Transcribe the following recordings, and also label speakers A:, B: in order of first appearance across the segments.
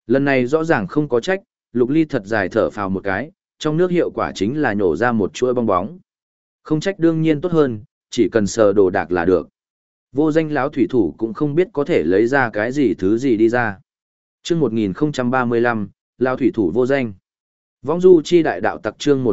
A: Lần này rõ ràng không có trách, Lục Ly thật dài thở phào một cái, trong nước hiệu quả chính là nhổ ra một chuỗi bong bóng. Không trách đương nhiên tốt hơn, chỉ cần sờ đồ đạc là được. Vô danh lão thủy thủ cũng không biết có thể lấy ra cái gì thứ gì đi ra. Chương 1035, lão thủy thủ vô danh. Võng du chi đại đạo tặc chương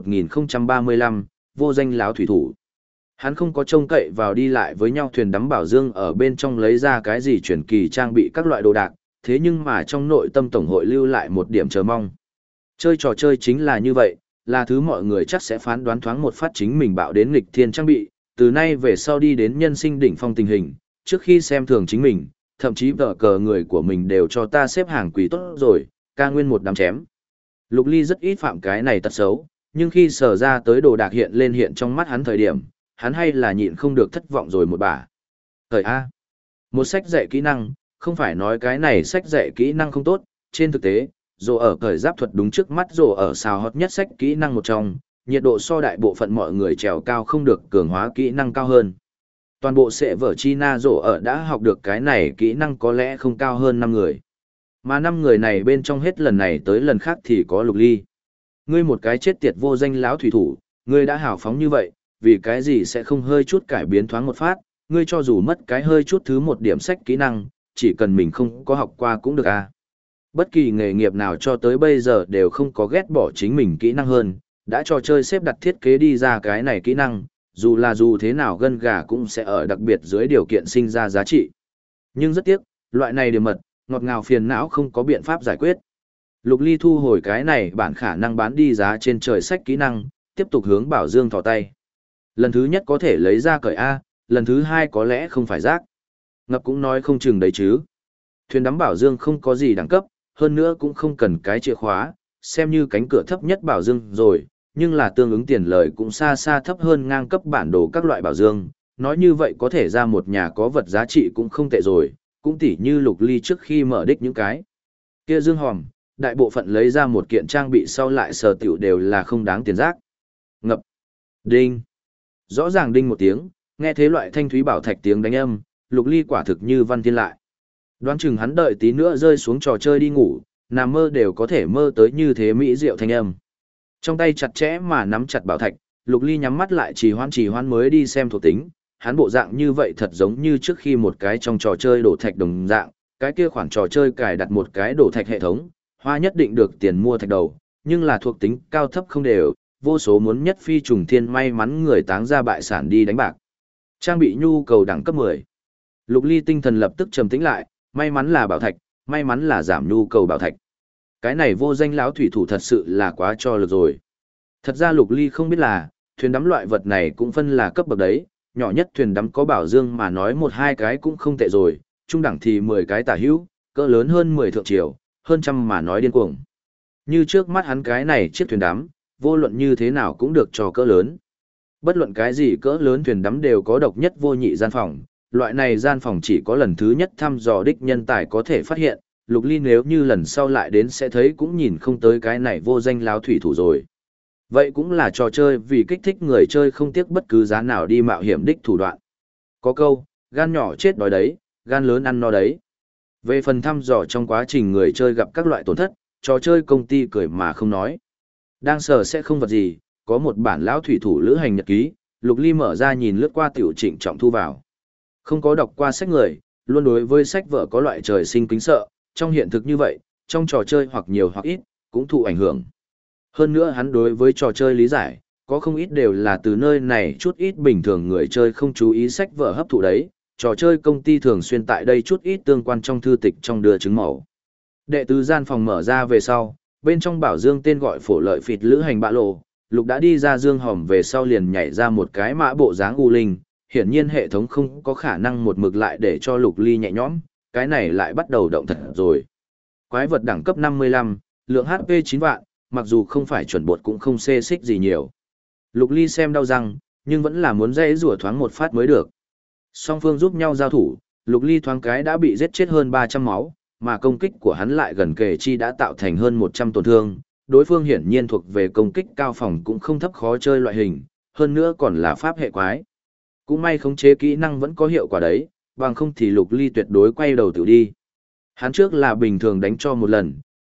A: 1035, vô danh lão thủy thủ. Hắn không có trông cậy vào đi lại với nhau thuyền đắm bảo dương ở bên trong lấy ra cái gì truyền kỳ trang bị các loại đồ đạc, thế nhưng mà trong nội tâm tổng hội lưu lại một điểm chờ mong. Chơi trò chơi chính là như vậy, là thứ mọi người chắc sẽ phán đoán thoáng một phát chính mình bạo đến nghịch thiên trang bị, từ nay về sau đi đến nhân sinh đỉnh phong tình hình, trước khi xem thường chính mình, thậm chí vợ cờ người của mình đều cho ta xếp hàng quý tốt rồi, ca nguyên một đám chém. Lục Ly rất ít phạm cái này tật xấu, nhưng khi sở ra tới đồ đạc hiện lên hiện trong mắt hắn thời điểm, hắn hay là nhịn không được thất vọng rồi một bà. Thời A. Một sách dạy kỹ năng, không phải nói cái này sách dạy kỹ năng không tốt, trên thực tế, dù ở cởi giáp thuật đúng trước mắt dù ở xào hot nhất sách kỹ năng một trong, nhiệt độ so đại bộ phận mọi người trèo cao không được cường hóa kỹ năng cao hơn. Toàn bộ sẽ vở China dù ở đã học được cái này kỹ năng có lẽ không cao hơn 5 người. Mà 5 người này bên trong hết lần này tới lần khác thì có Lục Ly. Ngươi một cái chết tiệt vô danh lão thủy thủ, ngươi đã hào phóng như vậy, vì cái gì sẽ không hơi chút cải biến thoáng một phát, ngươi cho dù mất cái hơi chút thứ một điểm sách kỹ năng, chỉ cần mình không có học qua cũng được à. Bất kỳ nghề nghiệp nào cho tới bây giờ đều không có ghét bỏ chính mình kỹ năng hơn, đã trò chơi xếp đặt thiết kế đi ra cái này kỹ năng, dù thế nào gân gà cũng sẽ ở đặc biệt dưới điều kiện sinh ra giá trị. Nhưng rất tiếc, loại này điểm mật, ngọt ngào phiền não không có biện pháp giải quyết. Lục Ly thu hồi cái này bản khả năng bán đi giá trên trời sách kỹ năng, tiếp tục hướng Bảo Dương thò tay. Lần thứ nhất có thể lấy ra cởi A, lần thứ hai có lẽ không phải rác. Ngập cũng nói không chừng đấy chứ. Thuyền đắm Bảo Dương không có gì đẳng cấp, hơn nữa cũng không cần cái chìa khóa, xem như cánh cửa thấp nhất Bảo Dương rồi, nhưng là tương ứng tiền lời cũng xa xa thấp hơn ngang cấp bản đồ các loại Bảo Dương. Nói như vậy có thể ra một nhà có vật giá trị cũng không tệ rồi, cũng tỉ như Lục Ly trước khi mở đích những cái. Kia Dương hòm, đại bộ phận lấy ra một kiện trang bị sau lại sờ tiểu đều là không đáng tiền rác. Ngập. Đinh. Rõ ràng đinh một tiếng, nghe thế loại thanh thúy bảo thạch tiếng đánh âm, Lục Ly quả thực như văn thiên lại. Đoán chừng hắn đợi tí nữa rơi xuống trò chơi đi ngủ, nằm mơ đều có thể mơ tới như thế mỹ diệu thanh âm. Trong tay chặt chẽ mà nắm chặt bảo thạch, Lục Ly nhắm mắt lại trì hoãn mới đi xem thuộc tính, hắn bộ dạng như vậy thật giống như trước khi một cái trong trò chơi đổ thạch đồng dạng, cái kia khoản trò chơi cài đặt một cái đổ thạch hệ thống, hoa nhất định được tiền mua thạch đầu, nhưng là thuộc tính cao thấp không đều, vô số muốn nhất phi trùng thiên may mắn người táng ra bại sản đi đánh bạc. Trang bị nhu cầu đẳng cấp 10. Lục Ly tinh thần lập tức trầm tĩnh lại, may mắn là bảo thạch, may mắn là giảm nhu cầu bảo thạch. Cái này vô danh lão thủy thủ thật sự là quá cho lực rồi. Thật ra Lục Ly không biết là, thuyền đắm loại vật này cũng phân là cấp bậc đấy, nhỏ nhất thuyền đắm có bảo dương mà nói một hai cái cũng không tệ rồi, trung đẳng thì 10 cái tả hữu, cỡ lớn hơn 10 thượng triều, hơn trăm mà nói điên cuồng. Như trước mắt hắn cái này chiếc thuyền đắm, vô luận như thế nào cũng được cho cỡ lớn. Bất luận cái gì cỡ lớn thuyền đắm đều có độc nhất vô nhị gian phòng, loại này gian phòng chỉ có lần thứ nhất thăm dò đích nhân tài có thể phát hiện, Lục Ly nếu như lần sau lại đến sẽ thấy cũng nhìn không tới cái này vô danh láo thủy thủ rồi. Vậy cũng là trò chơi vì kích thích người chơi không tiếc bất cứ giá nào đi mạo hiểm đích thủ đoạn. Có câu, gan nhỏ chết đói đấy, gan lớn ăn no đấy. Về phần thăm dò trong quá trình người chơi gặp các loại tổn thất, trò chơi công ty cười mà không nói. Đang sờ sẽ không vật gì, có một bản lão thủy thủ lữ hành nhật ký, Lục Ly mở ra nhìn lướt qua tiểu trịnh trọng thu vào. Không có đọc qua sách người, luôn đối với sách vở có loại trời sinh kính sợ, trong hiện thực như vậy, trong trò chơi hoặc nhiều hoặc ít, cũng thụ ảnh hưởng. Hơn nữa hắn đối với trò chơi lý giải, có không ít đều là từ nơi này chút ít bình thường người chơi không chú ý sách vở hấp thụ đấy, trò chơi công ty thường xuyên tại đây chút ít tương quan trong thư tịch trong đưa chứng mẫu. Đệ tứ gian phòng mở ra về sau, bên trong bảo dương tên gọi phổ lợi phịt lữ hành bạ lộ, Lục đã đi ra dương hòm về sau liền nhảy ra một cái mã bộ dáng u linh, hiển nhiên hệ thống không có khả năng một mực lại để cho Lục Ly nhẹ nhõm, cái này lại bắt đầu động thật rồi. Quái vật đẳng cấp 55, lượng HP 9 vạn, mặc dù không phải chuẩn bột cũng không xê xích gì nhiều. Lục Ly xem đau răng, nhưng vẫn là muốn dây rủa thoáng một phát mới được. Song phương giúp nhau giao thủ, Lục Ly thoáng cái đã bị giết chết hơn 300 máu, mà công kích của hắn lại gần kề chi đã tạo thành hơn 100 tổn thương. Đối phương hiển nhiên thuộc về công kích cao phòng cũng không thấp khó chơi loại hình, hơn nữa còn là pháp hệ quái. Cũng may khống chế kỹ năng vẫn có hiệu quả đấy, bằng không thì Lục Ly tuyệt đối quay đầu tự đi. Hắn trước là bình thường đánh cho một lần,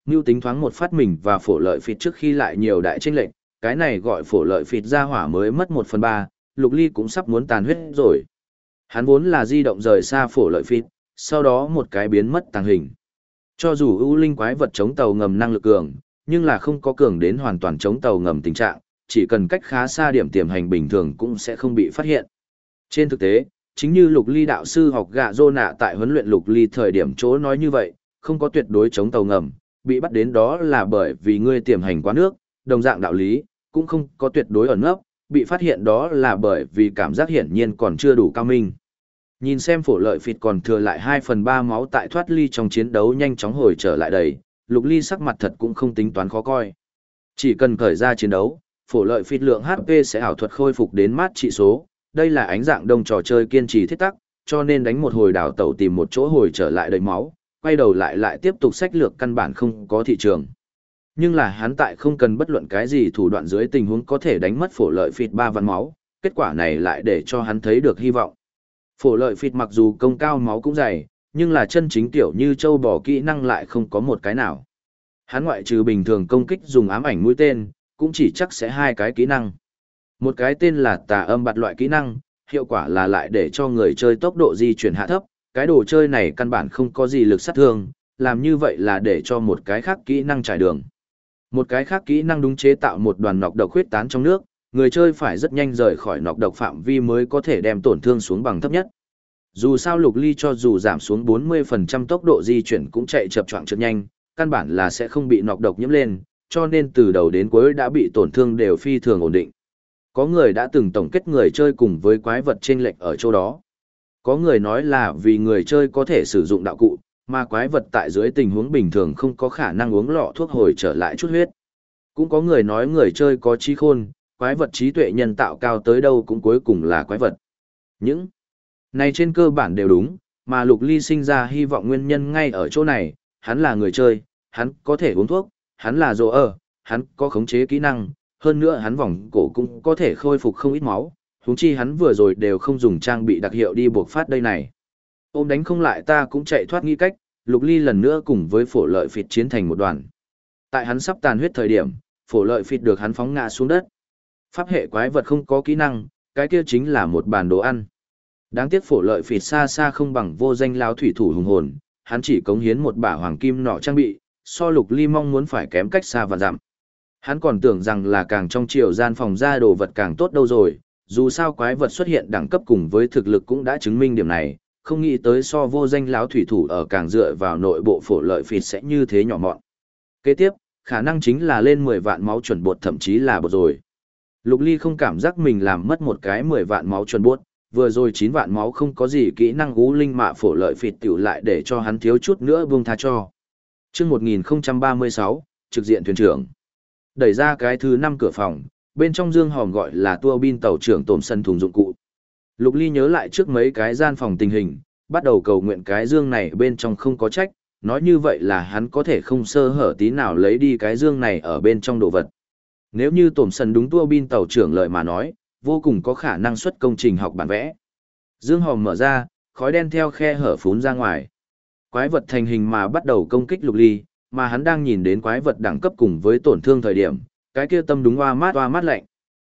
A: Ngưu tính thoáng một phát mình và phổ lợi phịt trước khi lại nhiều đại chênh lệch, cái này gọi phổ lợi phịt ra hỏa mới mất 1/3, Lục Ly cũng sắp muốn tàn huyết rồi. Hắn vốn là di động rời xa phổ lợi phịt, sau đó một cái biến mất tàng hình. Cho dù ưu linh quái vật chống tàu ngầm năng lực cường, nhưng là không có cường đến hoàn toàn chống tàu ngầm tình trạng, chỉ cần cách khá xa điểm tiềm hành bình thường cũng sẽ không bị phát hiện. Trên thực tế, chính như Lục Ly đạo sư học gạ rô nạ tại huấn luyện Lục Ly thời điểm chỗ nói như vậy, không có tuyệt đối chống tàu ngầm, bị bắt đến đó là bởi vì ngươi tiềm hành quá nước, đồng dạng đạo lý, cũng không có tuyệt đối ẩn nấp, bị phát hiện đó là bởi vì cảm giác hiển nhiên còn chưa đủ cao minh. Nhìn xem phổ lợi phịt còn thừa lại 2/3 máu tại thoát ly trong chiến đấu nhanh chóng hồi trở lại đầy, Lục Ly sắc mặt thật cũng không tính toán khó coi. Chỉ cần khởi ra chiến đấu, phổ lợi phịt lượng HP sẽ ảo thuật khôi phục đến mát trị số, đây là ánh dạng đông trò chơi kiên trì thiết tắc, cho nên đánh một hồi đảo tẩu tìm một chỗ hồi trở lại đầy máu, quay đầu lại tiếp tục sách lược căn bản không có thị trường. Nhưng là hắn tại không cần bất luận cái gì thủ đoạn dưới tình huống có thể đánh mất phổ lợi phịt 3 vạn máu, kết quả này lại để cho hắn thấy được hy vọng. Phổ lợi phịt mặc dù công cao máu cũng dày, nhưng là chân chính tiểu như châu bò kỹ năng lại không có một cái nào. Hắn ngoại trừ bình thường công kích dùng ám ảnh mũi tên, cũng chỉ chắc sẽ 2 cái kỹ năng. Một cái tên là tà âm bạt loại kỹ năng, hiệu quả là lại để cho người chơi tốc độ di chuyển hạ thấp, cái đồ chơi này căn bản không có gì lực sát thương, làm như vậy là để cho một cái khác kỹ năng trải đường. Một cái khác kỹ năng đúng chế tạo một đoàn nọc độc huyết tán trong nước, người chơi phải rất nhanh rời khỏi nọc độc phạm vi mới có thể đem tổn thương xuống bằng thấp nhất. Dù sao Lục Ly cho dù giảm xuống 40% tốc độ di chuyển cũng chạy chập choạng trượt nhanh, căn bản là sẽ không bị nọc độc nhiễm lên, cho nên từ đầu đến cuối đã bị tổn thương đều phi thường ổn định. Có người đã từng tổng kết người chơi cùng với quái vật chênh lệch ở chỗ đó. Có người nói là vì người chơi có thể sử dụng đạo cụ, mà quái vật tại dưới tình huống bình thường không có khả năng uống lọ thuốc hồi trở lại chút huyết. Cũng có người nói người chơi có trí khôn, quái vật trí tuệ nhân tạo cao tới đâu cũng cuối cùng là quái vật. Những này trên cơ bản đều đúng, mà Lục Ly sinh ra hy vọng nguyên nhân ngay ở chỗ này, hắn là người chơi, hắn có thể uống thuốc, hắn là rồ ở, hắn có khống chế kỹ năng, hơn nữa hắn vòng cổ cũng có thể khôi phục không ít máu, huống chi hắn vừa rồi đều không dùng trang bị đặc hiệu đi buộc phát đây này. Ôm đánh không lại ta cũng chạy thoát nghi cách, Lục Ly lần nữa cùng với phổ lợi phịt chiến thành một đoàn. Tại hắn sắp tàn huyết thời điểm, phổ lợi phịt được hắn phóng ngã xuống đất. Pháp hệ quái vật không có kỹ năng, cái kia chính là một bàn đồ ăn. Đáng tiếc phổ lợi phịt xa xa không bằng vô danh lão thủy thủ hùng hồn, hắn chỉ cống hiến một bả hoàng kim nọ trang bị, so Lục Ly mong muốn phải kém cách xa và dặm. Hắn còn tưởng rằng là càng trong chiều gian phòng ra đồ vật càng tốt đâu rồi, dù sao quái vật xuất hiện đẳng cấp cùng với thực lực cũng đã chứng minh điểm này, không nghĩ tới so vô danh lão thủy thủ ở càng dựa vào nội bộ phổ lợi phịt sẽ như thế nhỏ mọn. Kế tiếp, khả năng chính là lên 10 vạn máu chuẩn bột thậm chí là bột rồi. Lục Ly không cảm giác mình làm mất một cái 10 vạn máu chuẩn bột, vừa rồi 9 vạn máu không có gì kỹ năng gú linh mạ phổ lợi phịt tiểu lại để cho hắn thiếu chút nữa buông tha cho. Chương 1036, trực diện thuyền trưởng. Đẩy ra cái thứ 5 cửa phòng, bên trong dương hòm gọi là tua bin tàu trưởng tổm sân thùng dụng cụ. Lục Ly nhớ lại trước mấy cái gian phòng tình hình, bắt đầu cầu nguyện cái dương này bên trong không có trách, nói như vậy là hắn có thể không sơ hở tí nào lấy đi cái dương này ở bên trong đồ vật. Nếu như tổm sân đúng tua bin tàu trưởng lời mà nói, vô cùng có khả năng xuất công trình học bản vẽ. Dương hòm mở ra, khói đen theo khe hở phún ra ngoài. Quái vật thành hình mà bắt đầu công kích Lục Ly, mà hắn đang nhìn đến quái vật đẳng cấp cùng với tổn thương thời điểm, cái kia tâm đúng hoa mát lạnh.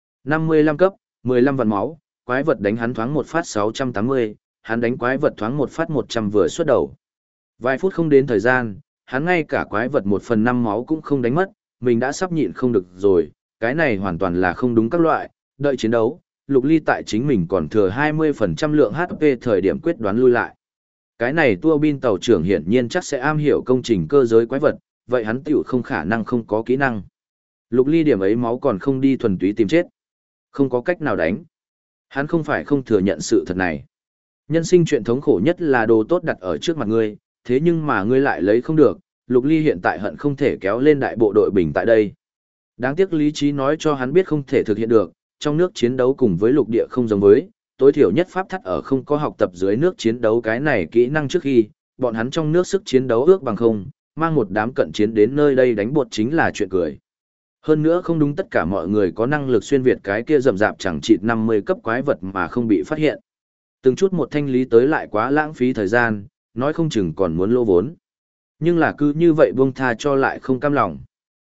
A: 55 cấp, 15 vạn máu, quái vật đánh hắn thoáng một phát 680, hắn đánh quái vật thoáng một phát 100 vừa xuất đầu. Vài phút không đến thời gian, hắn ngay cả quái vật 1/5 máu cũng không đánh mất, mình đã sắp nhịn không được rồi, cái này hoàn toàn là không đúng các loại, đợi chiến đấu, Lục Ly tại chính mình còn thừa 20% lượng HP thời điểm quyết đoán lui lại. Cái này tua bin tàu trưởng hiển nhiên chắc sẽ am hiểu công trình cơ giới quái vật, vậy hắn tiểu không khả năng không có kỹ năng. Lục Ly điểm ấy máu còn không đi thuần túy tìm chết. Không có cách nào đánh. Hắn không phải không thừa nhận sự thật này. Nhân sinh chuyện thống khổ nhất là đồ tốt đặt ở trước mặt ngươi, thế nhưng mà ngươi lại lấy không được, Lục Ly hiện tại hận không thể kéo lên đại bộ đội bình tại đây. Đáng tiếc lý trí nói cho hắn biết không thể thực hiện được, trong nước chiến đấu cùng với lục địa không giống với, tối thiểu nhất pháp thắt ở không có học tập dưới nước chiến đấu cái này kỹ năng trước khi, bọn hắn trong nước sức chiến đấu ước bằng không, mang một đám cận chiến đến nơi đây đánh bột chính là chuyện cười. Hơn nữa không đúng tất cả mọi người có năng lực xuyên việt cái kia rầm rạp chẳng chịt 50 cấp quái vật mà không bị phát hiện. Từng chút một thanh lý tới lại quá lãng phí thời gian, nói không chừng còn muốn lỗ vốn. Nhưng là cứ như vậy buông tha cho lại không cam lòng.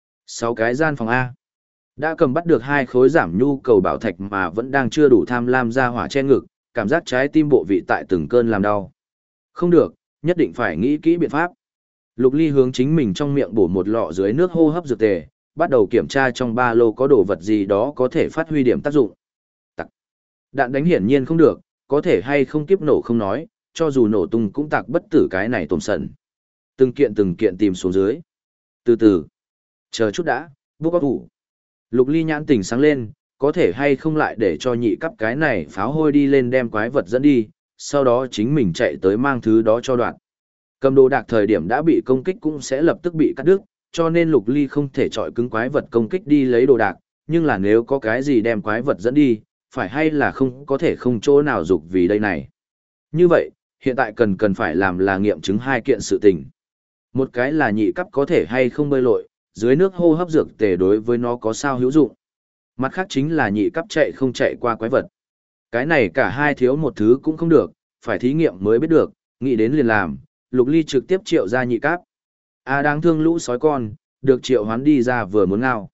A: 6 cái gian phòng A. Đã cầm bắt được 2 khối giảm nhu cầu bảo thạch mà vẫn đang chưa đủ tham lam ra hỏa che ngực, cảm giác trái tim bộ vị tại từng cơn làm đau. Không được, nhất định phải nghĩ kỹ biện pháp. Lục Ly hướng chính mình trong miệng bổ một lọ dưới nước hô hấp dược tề, bắt đầu kiểm tra trong ba lô có đồ vật gì đó có thể phát huy điểm tác dụng. Tặc. Đạn đánh hiển nhiên không được, có thể hay không kiếp nổ không nói, cho dù nổ tung cũng tạc bất tử cái này tôm sần. Từng kiện tìm xuống dưới. Từ từ. Chờ chút đã, bốc bóc thủ. Lục Ly nhãn tỉnh sáng lên, có thể hay không lại để cho nhị cấp cái này pháo hôi đi lên đem quái vật dẫn đi, sau đó chính mình chạy tới mang thứ đó cho đoạn. Cầm đồ đạc thời điểm đã bị công kích cũng sẽ lập tức bị cắt đứt, cho nên Lục Ly không thể chọi cứng quái vật công kích đi lấy đồ đạc, nhưng là nếu có cái gì đem quái vật dẫn đi, phải hay là không có thể không chỗ nào dục vì đây này. Như vậy, hiện tại cần phải làm là nghiệm chứng 2 kiện sự tình. Một cái là nhị cấp có thể hay không bơi lội, dưới nước hô hấp dược tề đối với nó có sao hữu dụng. Mặt khác chính là nhị cấp chạy không chạy qua quái vật. Cái này cả hai thiếu một thứ cũng không được, phải thí nghiệm mới biết được, nghĩ đến liền làm, Lục Ly trực tiếp triệu ra nhị cấp. Đáng thương lũ sói con, được triệu hoán đi ra vừa muốn ngao.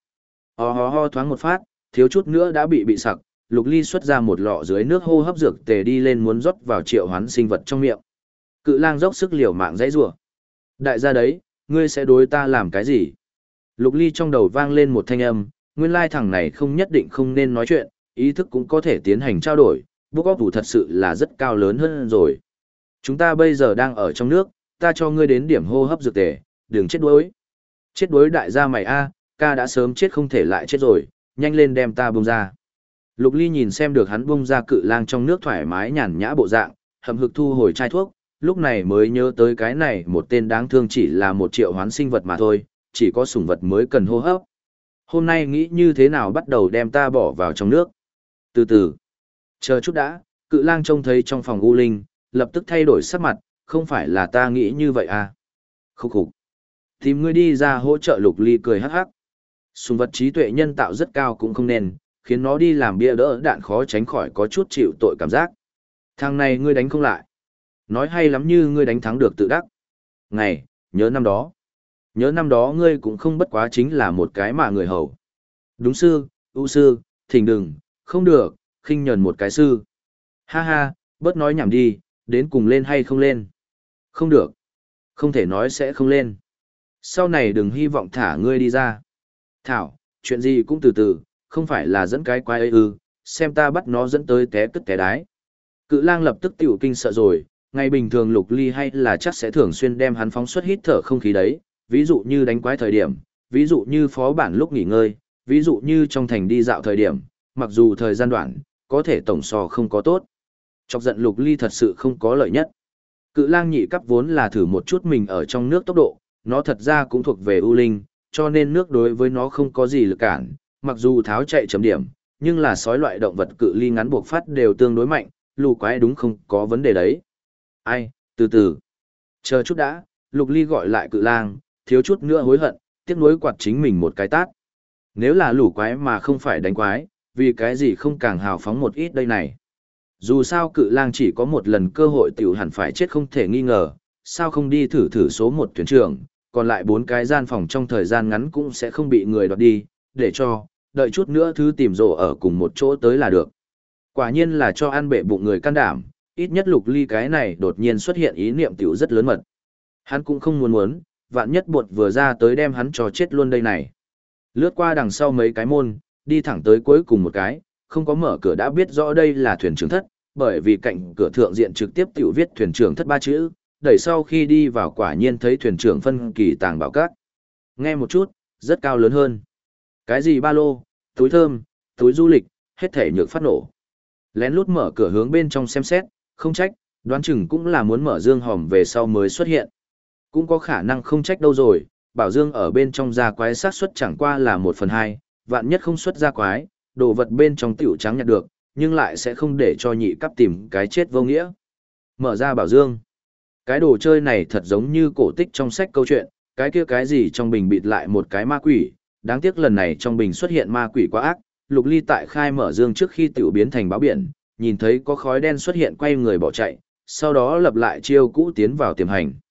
A: Ho thoáng một phát, thiếu chút nữa đã bị sặc, Lục Ly xuất ra một lọ dưới nước hô hấp dược tề đi lên muốn rót vào triệu hoán sinh vật trong miệng. Cự lang dốc sức liều mạng dãy rủa. Đại gia đấy, ngươi sẽ đối ta làm cái gì? Lục Ly trong đầu vang lên một thanh âm, nguyên lai thằng này không nhất định không nên nói chuyện, ý thức cũng có thể tiến hành trao đổi, bốc óc thủ thật sự là rất cao lớn hơn rồi. Chúng ta bây giờ đang ở trong nước, ta cho ngươi đến điểm hô hấp dược tề, đừng chết đuối. Chết đuối đại gia mày a, ca đã sớm chết không thể lại chết rồi, nhanh lên đem ta buông ra. Lục Ly nhìn xem được hắn buông ra cự lang trong nước thoải mái nhàn nhã bộ dạng, hậm hực thu hồi chai thuốc, lúc này mới nhớ tới cái này một tên đáng thương chỉ là một triệu hoán sinh vật mà thôi, chỉ có sủng vật mới cần hô hấp. Hôm nay nghĩ như thế nào bắt đầu đem ta bỏ vào trong nước. Từ từ, chờ chút đã, cự lang trông thấy trong phòng U Linh, lập tức thay đổi sắc mặt, không phải là ta nghĩ như vậy à. Khúc khục. Tìm ngươi đi ra hỗ trợ. Lục Ly cười hắc hắc. Sủng vật trí tuệ nhân tạo rất cao cũng không nên, khiến nó đi làm bia đỡ đạn khó tránh khỏi có chút chịu tội cảm giác. Thằng này ngươi đánh không lại. Nói hay lắm như ngươi đánh thắng được tự đắc. Ngày, nhớ năm đó. Nhớ năm đó ngươi cũng không bất quá chính là một cái mà người hầu. Đúng sư, ưu sư, thỉnh đừng, không được, khinh nhờn một cái sư. Ha ha, bớt nói nhảm đi, đến cùng lên hay không lên. Không được. Không thể nói sẽ không lên. Sau này đừng hy vọng thả ngươi đi ra. Thảo, chuyện gì cũng từ từ, không phải là dẫn cái quái ấy ư, xem ta bắt nó dẫn tới té cất té đái. Cự lang lập tức tiểu kinh sợ rồi, ngày bình thường Lục Ly hay là chắc sẽ thường xuyên đem hắn phóng xuất hít thở không khí đấy, ví dụ như đánh quái thời điểm, ví dụ như phó bản lúc nghỉ ngơi, ví dụ như trong thành đi dạo thời điểm, mặc dù thời gian đoạn, có thể tổng so không có tốt. Chọc giận Lục Ly thật sự không có lợi nhất. Cự lang nhị cấp vốn là thử một chút mình ở trong nước tốc độ, nó thật ra cũng thuộc về ưu linh, cho nên nước đối với nó không có gì lực cản, mặc dù tháo chạy chấm điểm, nhưng là sói loại động vật cự ly ngắn buộc phát đều tương đối mạnh, lù quái đúng không có vấn đề đấy. Ai, từ từ. Chờ chút đã, Lục Ly gọi lại cự lang, thiếu chút nữa hối hận, tiếc nuối quạt chính mình một cái tát. Nếu là lù quái mà không phải đánh quái, vì cái gì không càng hào phóng một ít đây này. Dù sao cự lang chỉ có một lần cơ hội tiểu hẳn phải chết không thể nghi ngờ, sao không đi thử số một thuyền trưởng, còn lại 4 cái gian phòng trong thời gian ngắn cũng sẽ không bị người đoạt đi, để cho, đợi chút nữa thứ tìm rổ ở cùng một chỗ tới là được. Quả nhiên là cho ăn bệ bụng người can đảm, ít nhất Lục Ly cái này đột nhiên xuất hiện ý niệm tiểu rất lớn mật. Hắn cũng không muốn, vạn nhất bột vừa ra tới đem hắn cho chết luôn đây này. Lướt qua đằng sau mấy cái môn, đi thẳng tới cuối cùng một cái, không có mở cửa đã biết rõ đây là thuyền trưởng thất, bởi vì cạnh cửa thượng diện trực tiếp tiểu viết thuyền trưởng thất 3 chữ, đẩy sau khi đi vào quả nhiên thấy thuyền trưởng phân kỳ tàng bảo các. Nghe một chút, rất cao lớn hơn. Cái gì ba lô, túi thơm, túi du lịch, hết thể nhược phát nổ. Lén lút mở cửa hướng bên trong xem xét, không trách, đoán chừng cũng là muốn mở dương hòm về sau mới xuất hiện. Cũng có khả năng không trách đâu rồi, bảo dương ở bên trong ra quái xác suất chẳng qua là 1/2, vạn nhất không xuất ra quái, đồ vật bên trong tiểu trắng nhặt được, nhưng lại sẽ không để cho nhị cấp tìm cái chết vô nghĩa. Mở ra bảo dương. Cái đồ chơi này thật giống như cổ tích trong sách câu chuyện, cái kia cái gì trong bình bịt lại một cái ma quỷ, đáng tiếc lần này trong bình xuất hiện ma quỷ quá ác, Lục Ly tại khai mở dương trước khi tiểu biến thành báo biển, nhìn thấy có khói đen xuất hiện quay người bỏ chạy, sau đó lập lại chiêu cũ tiến vào tiềm hành.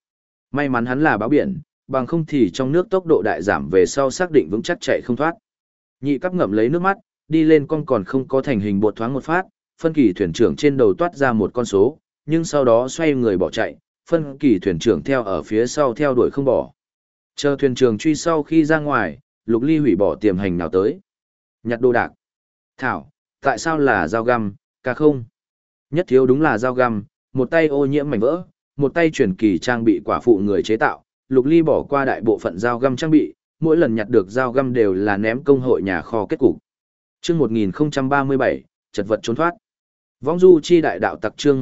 A: May mắn hắn là báo biển, bằng không thì trong nước tốc độ đại giảm về sau xác định vững chắc chạy không thoát. Nhị cấp ngậm lấy nước mắt, đi lên con còn không có thành hình bột thoáng một phát, phân kỳ thuyền trưởng trên đầu toát ra một con số, nhưng sau đó xoay người bỏ chạy, phân kỳ thuyền trưởng theo ở phía sau theo đuổi không bỏ. Chờ thuyền trưởng truy sau khi ra ngoài, Lục Ly hủy bỏ tiềm hành nào tới. Nhặt đồ đạc. Thảo, tại sao là dao găm, ca không? Nhất thiếu đúng là dao găm, một tay ô nhiễm mảnh vỡ, một tay truyền kỳ trang bị quả phụ người chế tạo. Lục Ly bỏ qua đại bộ phận dao găm trang bị, mỗi lần nhặt được dao găm đều là ném công hội nhà kho kết cục. Chương 1037, chật vật trốn thoát. Vong du chi đại đạo tặc chương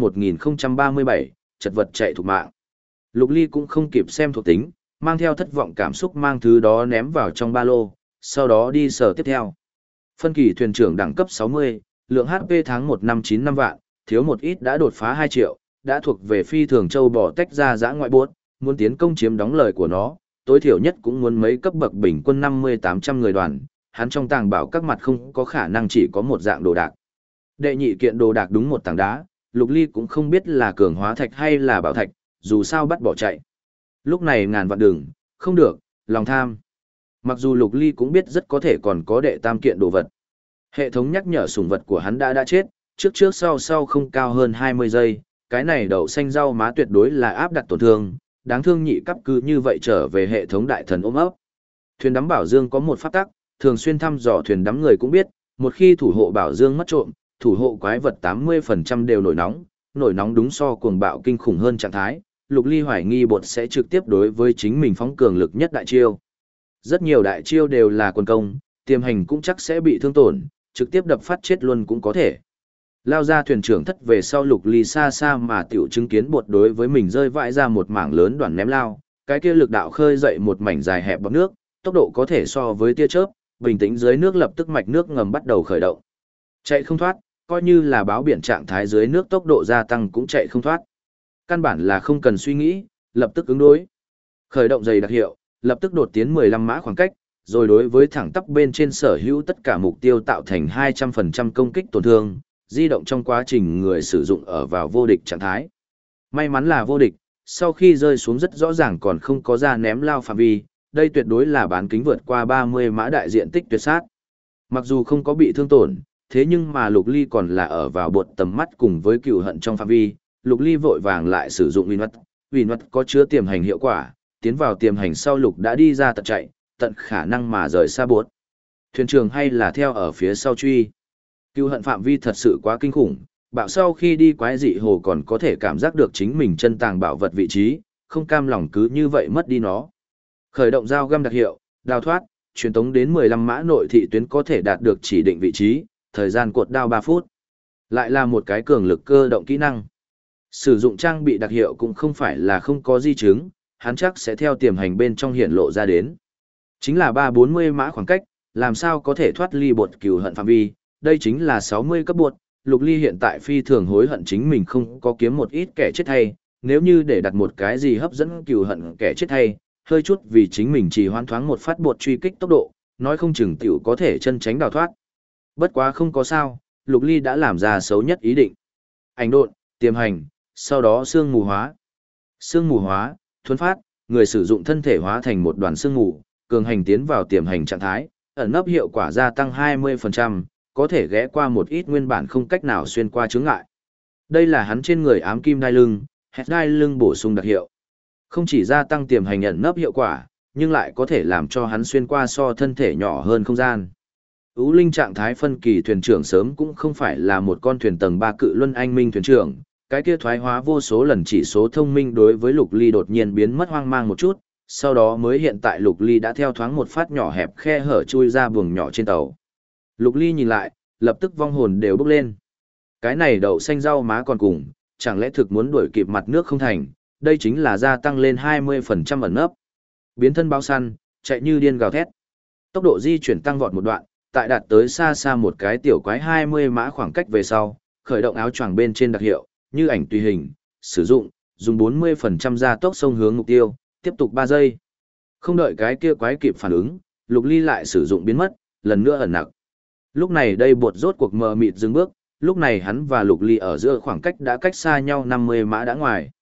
A: 1037, chật vật chạy thục mạng. Lục Ly cũng không kịp xem thuộc tính, mang theo thất vọng cảm xúc mang thứ đó ném vào trong ba lô, sau đó đi sở tiếp theo. Phân kỳ thuyền trưởng đẳng cấp 60, lượng HP tháng 1 năm 95 vạn, thiếu một ít đã đột phá 2 triệu, đã thuộc về phi thường châu bò tách ra giã ngoại bốt, muốn tiến công chiếm đóng lời của nó, tối thiểu nhất cũng muốn mấy cấp bậc bình quân 50-800 người đoàn, hắn trong tàng bảo các mặt không có khả năng chỉ có một dạng đồ đạc. Đệ nhị kiện đồ đạc đúng một tảng đá, Lục Ly cũng không biết là cường hóa thạch hay là bảo thạch, dù sao bắt bỏ chạy. Lúc này ngàn vạn đường, không được, lòng tham. Mặc dù Lục Ly cũng biết rất có thể còn có đệ tam kiện đồ vật. Hệ thống nhắc nhở sủng vật của hắn đã chết, trước sau không cao hơn 20 giây, cái này đậu xanh rau má tuyệt đối là áp đặt tổn thương, đáng thương nhị cấp cứ như vậy trở về hệ thống đại thần ôm ấp. Thuyền đắm bảo dương có một pháp tắc, thường xuyên thăm dò thuyền đắm người cũng biết, một khi thủ hộ bảo dương mất trộm, thủ hộ quái vật 80% đều nổi nóng đúng so cuồng bạo kinh khủng hơn trạng thái, Lục Ly hoài nghi bột sẽ trực tiếp đối với chính mình phóng cường lực nhất đại chiêu. Rất nhiều đại chiêu đều là quần công, tiềm hành cũng chắc sẽ bị thương tổn, trực tiếp đập phát chết luôn cũng có thể. Lao ra thuyền trưởng thất về sau Lục Ly xa xa mà tiểu chứng kiến bột đối với mình rơi vãi ra một mảng lớn đoạn ném lao, cái kia lực đạo khơi dậy một mảnh dài hẹp bọt nước, tốc độ có thể so với tia chớp, bình tĩnh dưới nước lập tức mạch nước ngầm bắt đầu khởi động. Chạy không thoát, coi như là báo biển trạng thái dưới nước tốc độ gia tăng cũng chạy không thoát. Căn bản là không cần suy nghĩ, lập tức ứng đối. Khởi động dày đặc hiệu, lập tức đột tiến 15 mã khoảng cách, rồi đối với thẳng tắp bên trên sở hữu tất cả mục tiêu tạo thành 200% công kích tổn thương, di động trong quá trình người sử dụng ở vào vô địch trạng thái. May mắn là vô địch, sau khi rơi xuống rất rõ ràng còn không có ra ném lao phạm vi, đây tuyệt đối là bán kính vượt qua 30 mã đại diện tích tuyệt sát. Mặc dù không có bị thương tổn, thế nhưng mà Lục Ly còn là ở vào bột tầm mắt cùng với cừu hận trong phạm vi, Lục Ly vội vàng lại sử dụng Winwat có chứa tiềm hành hiệu quả, tiến vào tiềm hành sau Lục đã đi ra tận chạy, tận khả năng mà rời xa bột. Thuyền trưởng hay là theo ở phía sau truy. Cừu hận phạm vi thật sự quá kinh khủng, bạo sau khi đi quái dị hồ còn có thể cảm giác được chính mình chân tàng bảo vật vị trí, không cam lòng cứ như vậy mất đi nó. Khởi động dao găm đặc hiệu, đào thoát, truyền tống đến 15 mã nội thị tuyến có thể đạt được chỉ định vị trí, thời gian cột đao 3 phút. Lại là một cái cường lực cơ động kỹ năng. Sử dụng trang bị đặc hiệu cũng không phải là không có di chứng, hắn chắc sẽ theo tiềm hành bên trong hiện lộ ra đến. Chính là 340 mã khoảng cách, làm sao có thể thoát ly bột cừu hận phạm vi, đây chính là 60 cấp bột. Lục Ly hiện tại phi thường hối hận chính mình không có kiếm một ít kẻ chết hay, nếu như để đặt một cái gì hấp dẫn cừu hận kẻ chết hay, hơi chút vì chính mình chỉ hoan thoáng một phát bột truy kích tốc độ, nói không chừng tiểu có thể chân tránh đào thoát. Bất quá không có sao, Lục Ly đã làm ra xấu nhất ý định. Ảnh độn, tiềm hành, sau đó sương mù hóa. Sương mù hóa, thuấn phát, người sử dụng thân thể hóa thành một đoàn sương mù, cường hành tiến vào tiềm hành trạng thái, ẩn nấp hiệu quả gia tăng 20%, có thể ghé qua một ít nguyên bản không cách nào xuyên qua chướng ngại. Đây là hắn trên người ám kim đai lưng, hét đai lưng bổ sung đặc hiệu. Không chỉ gia tăng tiềm hành ẩn nấp hiệu quả, nhưng lại có thể làm cho hắn xuyên qua so thân thể nhỏ hơn không gian. Ú Linh trạng thái phân kỳ thuyền trưởng sớm cũng không phải là một con thuyền tầng 3 cự luân anh minh thuyền trưởng, cái kia thoái hóa vô số lần chỉ số thông minh đối với Lục Ly đột nhiên biến mất hoang mang một chút, sau đó mới hiện tại Lục Ly đã theo thoáng một phát nhỏ hẹp khe hở chui ra buồng nhỏ trên tàu. Lục Ly nhìn lại, lập tức vong hồn đều bốc lên. Cái này đậu xanh rau má còn cùng, chẳng lẽ thực muốn đuổi kịp mặt nước không thành, đây chính là gia tăng lên 20% ẩn nấp. Biến thân báo săn, chạy như điên gào thét. Tốc độ di chuyển tăng vọt một đoạn, tại đạt tới xa xa một cái tiểu quái 20 mã khoảng cách về sau, khởi động áo choàng bên trên đặc hiệu, như ảnh tùy hình, sử dụng, dùng 40% gia tốc xông hướng mục tiêu, tiếp tục 3 giây. Không đợi cái kia quái kịp phản ứng, Lục Ly lại sử dụng biến mất, lần nữa ẩn nặc. Lúc này đây bột rốt cuộc mờ mịt dừng bước, lúc này hắn và Lục Ly ở giữa khoảng cách đã cách xa nhau 50 mã đã ngoài.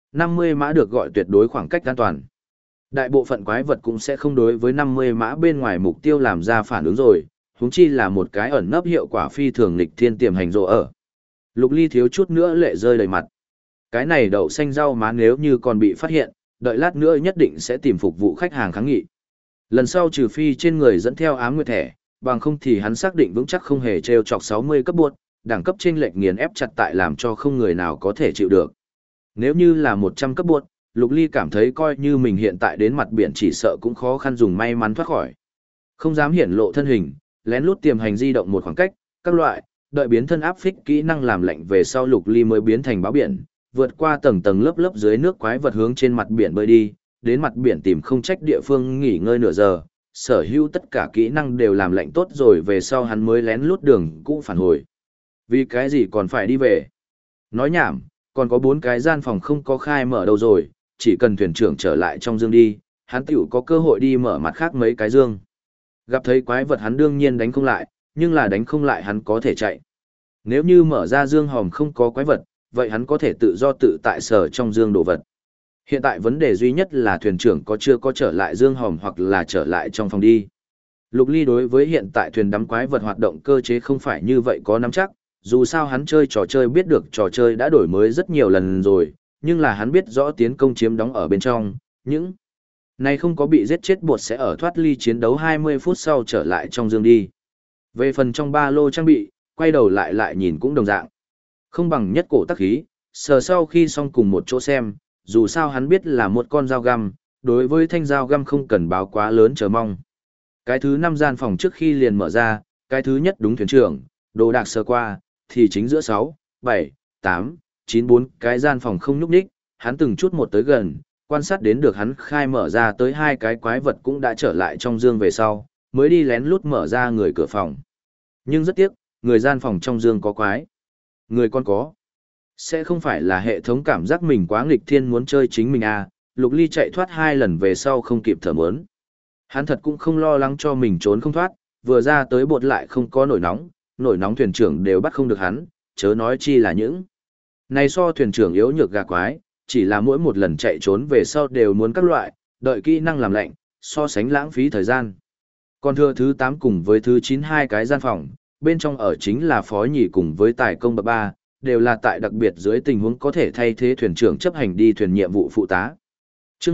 A: 50 mã được gọi tuyệt đối khoảng cách an toàn. Đại bộ phận quái vật cũng sẽ không đối với 50 mã bên ngoài mục tiêu làm ra phản ứng rồi, huống chi là một cái ẩn nấp hiệu quả phi thường nghịch thiên tiềm hành rộ ở. Lục Ly thiếu chút nữa lệ rơi đầy mặt. Cái này đậu xanh rau má nếu như còn bị phát hiện, đợi lát nữa nhất định sẽ tìm phục vụ khách hàng kháng nghị. Lần sau trừ phi trên người dẫn theo ám nguyệt thẻ, bằng không thì hắn xác định vững chắc không hề trêu chọc 60 cấp buộc, đẳng cấp chênh lệch nghiền ép chặt tại làm cho không người nào có thể chịu được. Nếu như là 100 cấp buộc, Lục Ly cảm thấy coi như mình hiện tại đến mặt biển chỉ sợ cũng khó khăn dùng may mắn thoát khỏi. Không dám hiển lộ thân hình, lén lút tiềm hành di động một khoảng cách, các loại, đợi biến thân áp phích kỹ năng làm lạnh về sau Lục Ly mới biến thành báo biển, vượt qua tầng tầng lớp lớp dưới nước quái vật hướng trên mặt biển bơi đi, đến mặt biển tìm không trách địa phương nghỉ ngơi nửa giờ, sở hữu tất cả kỹ năng đều làm lạnh tốt rồi về sau hắn mới lén lút đường cũ phản hồi. Vì cái gì còn phải đi về? Nói nhảm, còn có 4 cái gian phòng không có khai mở đâu rồi, chỉ cần thuyền trưởng trở lại trong dương đi, hắn tiểu có cơ hội đi mở mặt khác mấy cái dương. Gặp thấy quái vật hắn đương nhiên đánh không lại, nhưng là đánh không lại hắn có thể chạy. Nếu như mở ra dương hòm không có quái vật, vậy hắn có thể tự do tự tại sở trong dương đồ vật. Hiện tại vấn đề duy nhất là thuyền trưởng chưa có trở lại dương hòm hoặc là trở lại trong phòng đi. Lục Ly đối với hiện tại thuyền đắm quái vật hoạt động cơ chế không phải như vậy có nắm chắc, dù sao hắn chơi trò chơi biết được trò chơi đã đổi mới rất nhiều lần rồi, nhưng là hắn biết rõ tiến công chiếm đóng ở bên trong, những này không có bị giết chết buộc sẽ ở thoát ly chiến đấu 20 phút sau trở lại trong dương đi. Về phần trong ba lô trang bị, quay đầu lại nhìn cũng đồng dạng. Không bằng nhất cổ tắc khí, sờ sau khi xong cùng một chỗ xem, dù sao hắn biết là một con dao găm, đối với thanh dao găm không cần báo quá lớn chờ mong. Cái thứ 5 gian phòng trước khi liền mở ra, cái thứ nhất đúng thuyền trưởng, đồ đạc sơ qua, thì chính giữa 6, 7, 8, 9 4 cái gian phòng không nhúc nhích, hắn từng chút một tới gần, quan sát đến được hắn khai mở ra tới 2 cái quái vật cũng đã trở lại trong dương về sau, mới đi lén lút mở ra người cửa phòng. Nhưng rất tiếc, người gian phòng trong dương có quái. Người con có. Sẽ không phải là hệ thống cảm giác mình quá nghịch thiên muốn chơi chính mình à, Lục Ly chạy thoát 2 lần về sau không kịp thở mớn. Hắn thật cũng không lo lắng cho mình trốn không thoát, vừa ra tới bột lại không có nổi nóng thuyền trưởng đều bắt không được hắn, chớ nói chi là những. Này so thuyền trưởng yếu nhược gà quái, chỉ là mỗi một lần chạy trốn về sau đều muốn các loại, đợi kỹ năng làm lạnh, so sánh lãng phí thời gian. Còn thừa thứ 8 cùng với thứ 9 2 cái gian phòng, bên trong ở chính là phó nhì cùng với tài công bậc 3, đều là tại đặc biệt dưới tình huống có thể thay thế thuyền trưởng chấp hành đi thuyền nhiệm vụ phụ tá. Chương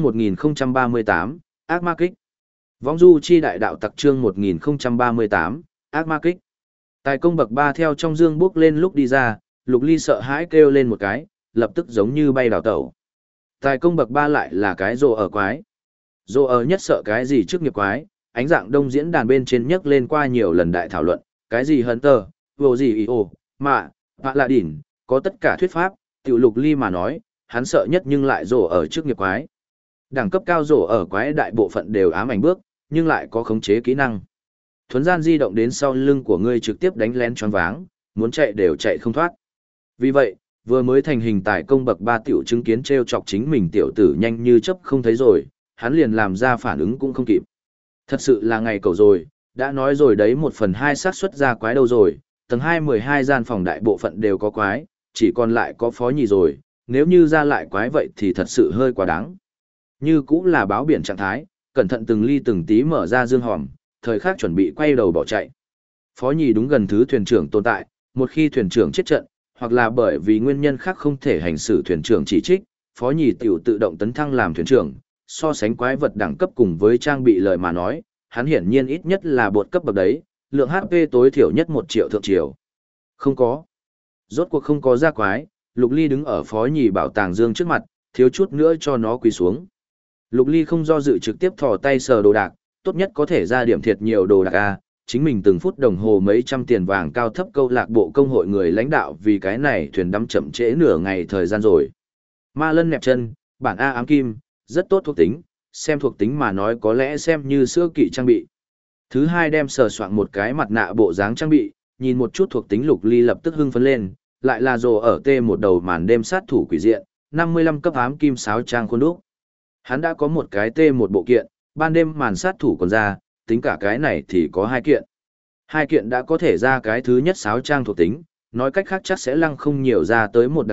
A: 1038, Ác Ma Kích. Vong du chi đại đạo tặc chương 1038, Ác Ma Kích. Tài công bậc 3 theo trong dương bước lên lúc đi ra, Lục Ly sợ hãi kêu lên một cái, lập tức giống như bay đào tẩu. Tài công bậc 3 lại là cái rồ ở quái. Rồ ở nhất sợ cái gì trước nghiệp quái, ánh dạng đông diễn đàn bên trên nhắc lên qua nhiều lần đại thảo luận, cái gì Hunter, vô gì ý ồ, mà, họa lạ đỉn, có tất cả thuyết pháp, tiểu Lục Ly mà nói, hắn sợ nhất nhưng lại rồ ở trước nghiệp quái. Đẳng cấp cao rồ ở quái đại bộ phận đều ám ảnh bước, nhưng lại có khống chế kỹ năng. Thuấn gian di động đến sau lưng của ngươi trực tiếp đánh lén choáng váng, muốn chạy đều chạy không thoát. Vì vậy, vừa mới thành hình tài công bậc 3 tiểu chứng kiến treo chọc chính mình tiểu tử nhanh như chớp không thấy rồi, hắn liền làm ra phản ứng cũng không kịp. Thật sự là ngày cầu rồi, đã nói rồi đấy 1/2 xác suất ra quái đâu rồi, tầng 2 12 gian phòng đại bộ phận đều có quái, chỉ còn lại có phó nhì rồi, nếu như ra lại quái vậy thì thật sự hơi quá đáng. Như cũng là báo biển trạng thái, cẩn thận từng ly từng tí mở ra dương hòm, thời khắc chuẩn bị quay đầu bỏ chạy. Phó nhì đúng gần thứ thuyền trưởng tồn tại, một khi thuyền trưởng chết trận, hoặc là bởi vì nguyên nhân khác không thể hành xử thuyền trưởng chỉ trích, phó nhì tiểu tự động tấn thăng làm thuyền trưởng, so sánh quái vật đẳng cấp cùng với trang bị lời mà nói, hắn hiển nhiên ít nhất là bột cấp bậc đấy, lượng HP tối thiểu nhất 1 triệu thượng triều. Không có. Rốt cuộc không có ra quái, Lục Ly đứng ở phó nhì bảo tàng dương trước mặt, thiếu chút nữa cho nó quỳ xuống. Lục Ly không do dự trực tiếp thò tay sờ đồ đạc, tốt nhất có thể ra điểm thiệt nhiều đồ đạc a, chính mình từng phút đồng hồ mấy trăm tiền vàng cao thấp câu lạc bộ công hội người lãnh đạo vì cái này thuyền đắm chậm trễ nửa ngày thời gian rồi. Ma lân nẹp chân, bản A ám kim, rất tốt thuộc tính, xem thuộc tính mà nói có lẽ xem như sữa kỵ trang bị. Thứ hai đem sờ soạn một cái mặt nạ bộ dáng trang bị, nhìn một chút thuộc tính Lục Ly lập tức hưng phấn lên, lại là rồ ở T một đầu màn đêm sát thủ quỷ diện, 55 cấp ám kim sáo trang khuôn đúc. Hắn đã có một cái T1 bộ kiện, ban đêm màn sát thủ còn ra, tính cả cái này thì có 2 kiện. 2 kiện đã có thể ra cái thứ nhất sáo trang thuộc tính, nói cách khác chắc sẽ lăng không nhiều ra tới một đặc hiệu,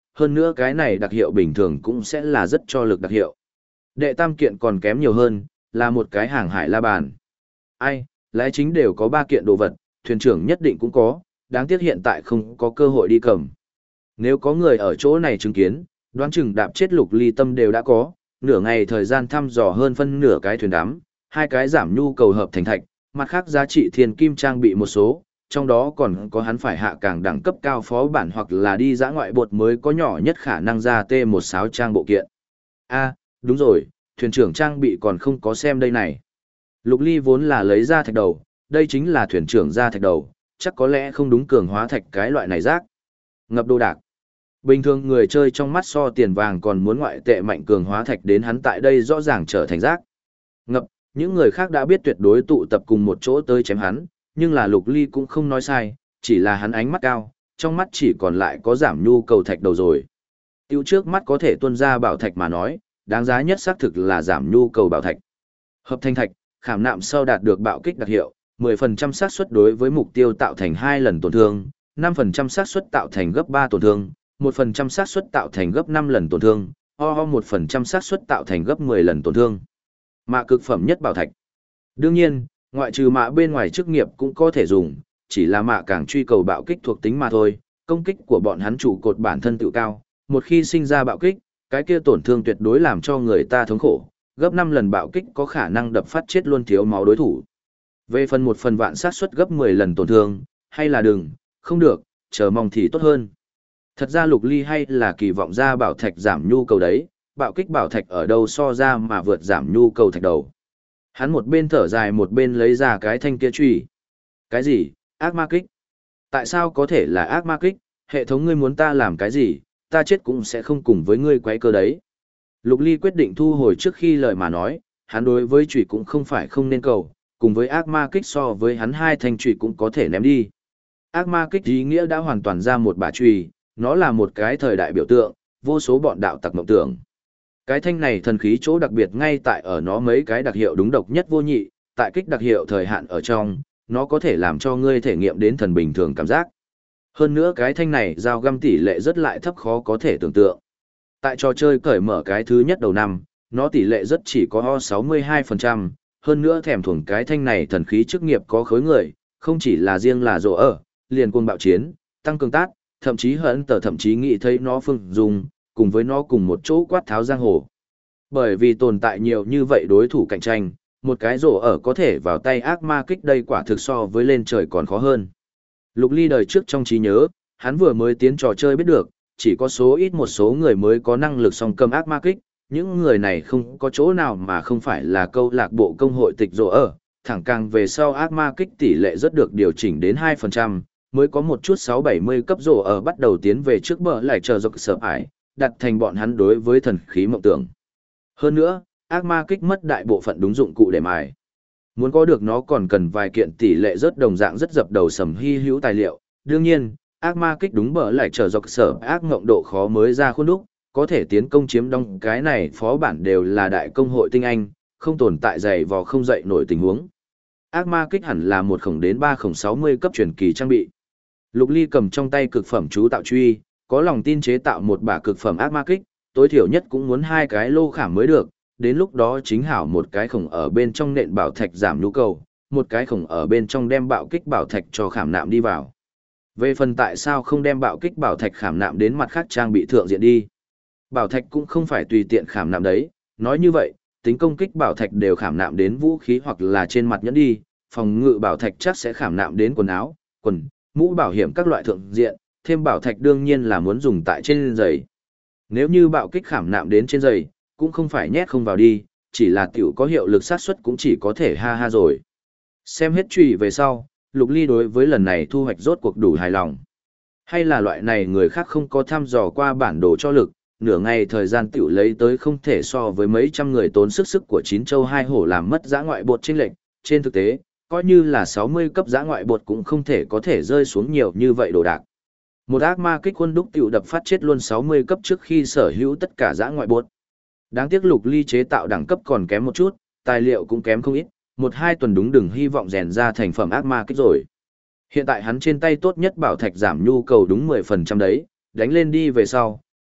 A: hơn nữa cái này đặc hiệu bình thường cũng sẽ là rất cho lực đặc hiệu. Đệ tam kiện còn kém nhiều hơn, là một cái hàng hải la bàn. Ai, lái chính đều có 3 kiện đồ vật, thuyền trưởng nhất định cũng có, đáng tiếc hiện tại không có cơ hội đi cầm. Nếu có người ở chỗ này chứng kiến, đoán chừng đạp chết Lục Ly tâm đều đã có, nửa ngày thời gian thăm dò hơn phân nửa cái thuyền đắm, 2 cái giảm nhu cầu hợp thành thạch, mặt khác giá trị thiên kim trang bị một số, trong đó còn có hắn phải hạ càng đẳng cấp cao phó bản hoặc là đi dã ngoại bột mới có nhỏ nhất khả năng ra T16 trang bộ kiện. A, đúng rồi, thuyền trưởng trang bị còn không có xem đây này. Lục Ly vốn là lấy ra thạch đầu, đây chính là thuyền trưởng ra thạch đầu, chắc có lẽ không đúng cường hóa thạch cái loại này rác. Ngập đồ đạc. Bình thường người chơi trong mắt so tiền vàng còn muốn ngoại tệ mạnh cường hóa thạch đến hắn tại đây rõ ràng trở thành rác. Ngập, những người khác đã biết tuyệt đối tụ tập cùng một chỗ tới chém hắn, nhưng là Lục Ly cũng không nói sai, chỉ là hắn ánh mắt cao, trong mắt chỉ còn lại có giảm nhu cầu thạch đầu rồi. Tiêu trước mắt có thể tuân ra bảo thạch mà nói, đáng giá nhất xác thực là giảm nhu cầu bảo thạch. Hợp thành thạch, khảm nạm sau đạt được bạo kích đặc hiệu, 10% xác suất đối với mục tiêu tạo thành 2 lần tổn thương, 5% xác suất tạo thành gấp 3 tổn thương, 1% xác suất tạo thành gấp 5 lần tổn thương, 1% xác suất tạo thành gấp 10 lần tổn thương. Mạ cực phẩm nhất bảo thạch. Đương nhiên, ngoại trừ mạ bên ngoài chức nghiệp cũng có thể dùng, chỉ là mạ càng truy cầu bạo kích thuộc tính mà thôi, công kích của bọn hắn trụ cột bản thân tự cao, một khi sinh ra bạo kích, cái kia tổn thương tuyệt đối làm cho người ta thống khổ, gấp 5 lần bạo kích có khả năng đập phát chết luôn thiếu máu đối thủ. Về phần 1 phần vạn xác suất gấp 10 lần tổn thương, hay là đừng, không được, chờ mong thì tốt hơn. Thật ra Lục Ly hay là kỳ vọng ra bảo thạch giảm nhu cầu đấy, bạo kích bảo thạch ở đâu so ra mà vượt giảm nhu cầu thạch đầu. Hắn một bên thở dài một bên lấy ra cái thanh kia chùy. Cái gì? Ác ma kích? Tại sao có thể là ác ma kích? Hệ thống ngươi muốn ta làm cái gì, ta chết cũng sẽ không cùng với ngươi quấy cơ đấy. Lục Ly quyết định thu hồi trước khi lời mà nói, hắn đối với chùy cũng không phải không nên cầu, cùng với ác ma kích so với hắn 2 thanh chùy cũng có thể ném đi. Ác ma kích ý nghĩa đã hoàn toàn ra một bả chùy, nó là một cái thời đại biểu tượng, vô số bọn đạo tặc mộng tưởng. Cái thanh này thần khí chỗ đặc biệt ngay tại ở nó mấy cái đặc hiệu đúng độc nhất vô nhị, tại kích đặc hiệu thời hạn ở trong, nó có thể làm cho ngươi thể nghiệm đến thần bình thường cảm giác. Hơn nữa cái thanh này dao găm tỷ lệ rất lại thấp khó có thể tưởng tượng. Tại trò chơi cởi mở cái thứ nhất đầu năm, nó tỷ lệ rất chỉ có 62%, hơn nữa thèm thuồng cái thanh này thần khí chức nghiệp có khối người, không chỉ là riêng là rộ ở, liền quân bạo chiến, tăng cường tát, thậm chí hận tờ thậm chí nghĩ thấy nó phương dùng, cùng với nó cùng một chỗ quát tháo giang hồ. Bởi vì tồn tại nhiều như vậy đối thủ cạnh tranh, một cái rổ ở có thể vào tay ác ma kích đây quả thực so với lên trời còn khó hơn. Lục Ly đời trước trong trí nhớ, hắn vừa mới tiến trò chơi biết được, chỉ có số ít một số người mới có năng lực song cầm ác ma kích, những người này không có chỗ nào mà không phải là câu lạc bộ công hội tịch rổ ở, thẳng càng về sau ác ma kích tỷ lệ rất được điều chỉnh đến 2%, mới có một chút 6-70 cấp rổ ở bắt đầu tiến về trước bờ lại chờ dọc sợ ải, đặt thành bọn hắn đối với thần khí mộng tưởng. Hơn nữa, ác ma kích mất đại bộ phận đúng dụng cụ để mài. Muốn có được nó còn cần vài kiện tỷ lệ rất đồng dạng rất dập đầu sầm hy hữu tài liệu. Đương nhiên, ác ma kích đúng bờ lại trở dọc sở ác ngộng độ khó mới ra khuôn đúc, có thể tiến công chiếm đóng cái này phó bản đều là đại công hội tinh anh, không tồn tại dày vò không dậy nổi tình huống. Ác ma kích hẳn là 1 khổng đến 3 khổng 60 cấp truyền kỳ trang bị. Lục Ly cầm trong tay cực phẩm chú tạo truy, có lòng tin chế tạo một bả cực phẩm ác ma kích, tối thiểu nhất cũng muốn 2 cái lô khảm mới được, đến lúc đó chính hảo một cái khổng ở bên trong nện bảo thạch giảm nhu cầu, một cái khổng ở bên trong đem bạo kích bảo thạch cho khảm nạm đi vào. Về phần tại sao không đem bạo kích bảo thạch khảm nạm đến mặt khác trang bị thượng diện đi. Bảo thạch cũng không phải tùy tiện khảm nạm đấy, nói như vậy, tính công kích bảo thạch đều khảm nạm đến vũ khí hoặc là trên mặt nhẫn đi, phòng ngự bảo thạch chắc sẽ khảm nạm đến quần áo, quần, mũ bảo hiểm các loại thượng diện, thêm bảo thạch đương nhiên là muốn dùng tại trên giày. Nếu như bạo kích khảm nạm đến trên giày, cũng không phải nhét không vào đi, chỉ là tiểu có hiệu lực sát suất cũng chỉ có thể ha ha rồi. Xem hết truy về sau, Lục Ly đối với lần này thu hoạch rốt cuộc đủ hài lòng. Hay là loại này người khác không có thăm dò qua bản đồ cho lực, nửa ngày thời gian tiểu lấy tới không thể so với mấy trăm người tốn sức của 9 châu 2 hổ làm mất dã ngoại bột chênh lệnh. Trên thực tế, coi như là 60 cấp dã ngoại bột cũng không thể có thể rơi xuống nhiều như vậy đồ đạc. Một ác ma kích quân đúc tiểu đập phát chết luôn 60 cấp trước khi sở hữu tất cả dã ngoại bột. Đáng tiếc Lục Ly chế tạo đẳng cấp còn kém một chút, tài liệu cũng kém không ít, 1-2 tuần đúng đừng hy vọng rèn ra thành phẩm ác ma kích rồi. Hiện tại hắn trên tay tốt nhất bảo thạch giảm nhu cầu đúng 10% đấy, đánh lên đi về sau,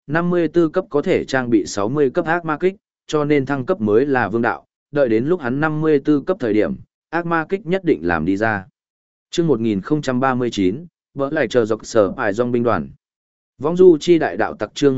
A: 54 cấp có thể trang bị 60 cấp ác ma kích, cho nên thăng cấp mới là vương đạo, đợi đến lúc hắn 54 cấp thời điểm, ác ma kích nhất định làm đi ra. Trước 1039, vỡ lại chờ dọc sở ải dòng binh đoàn. Vong du chi đại đạo tặc chương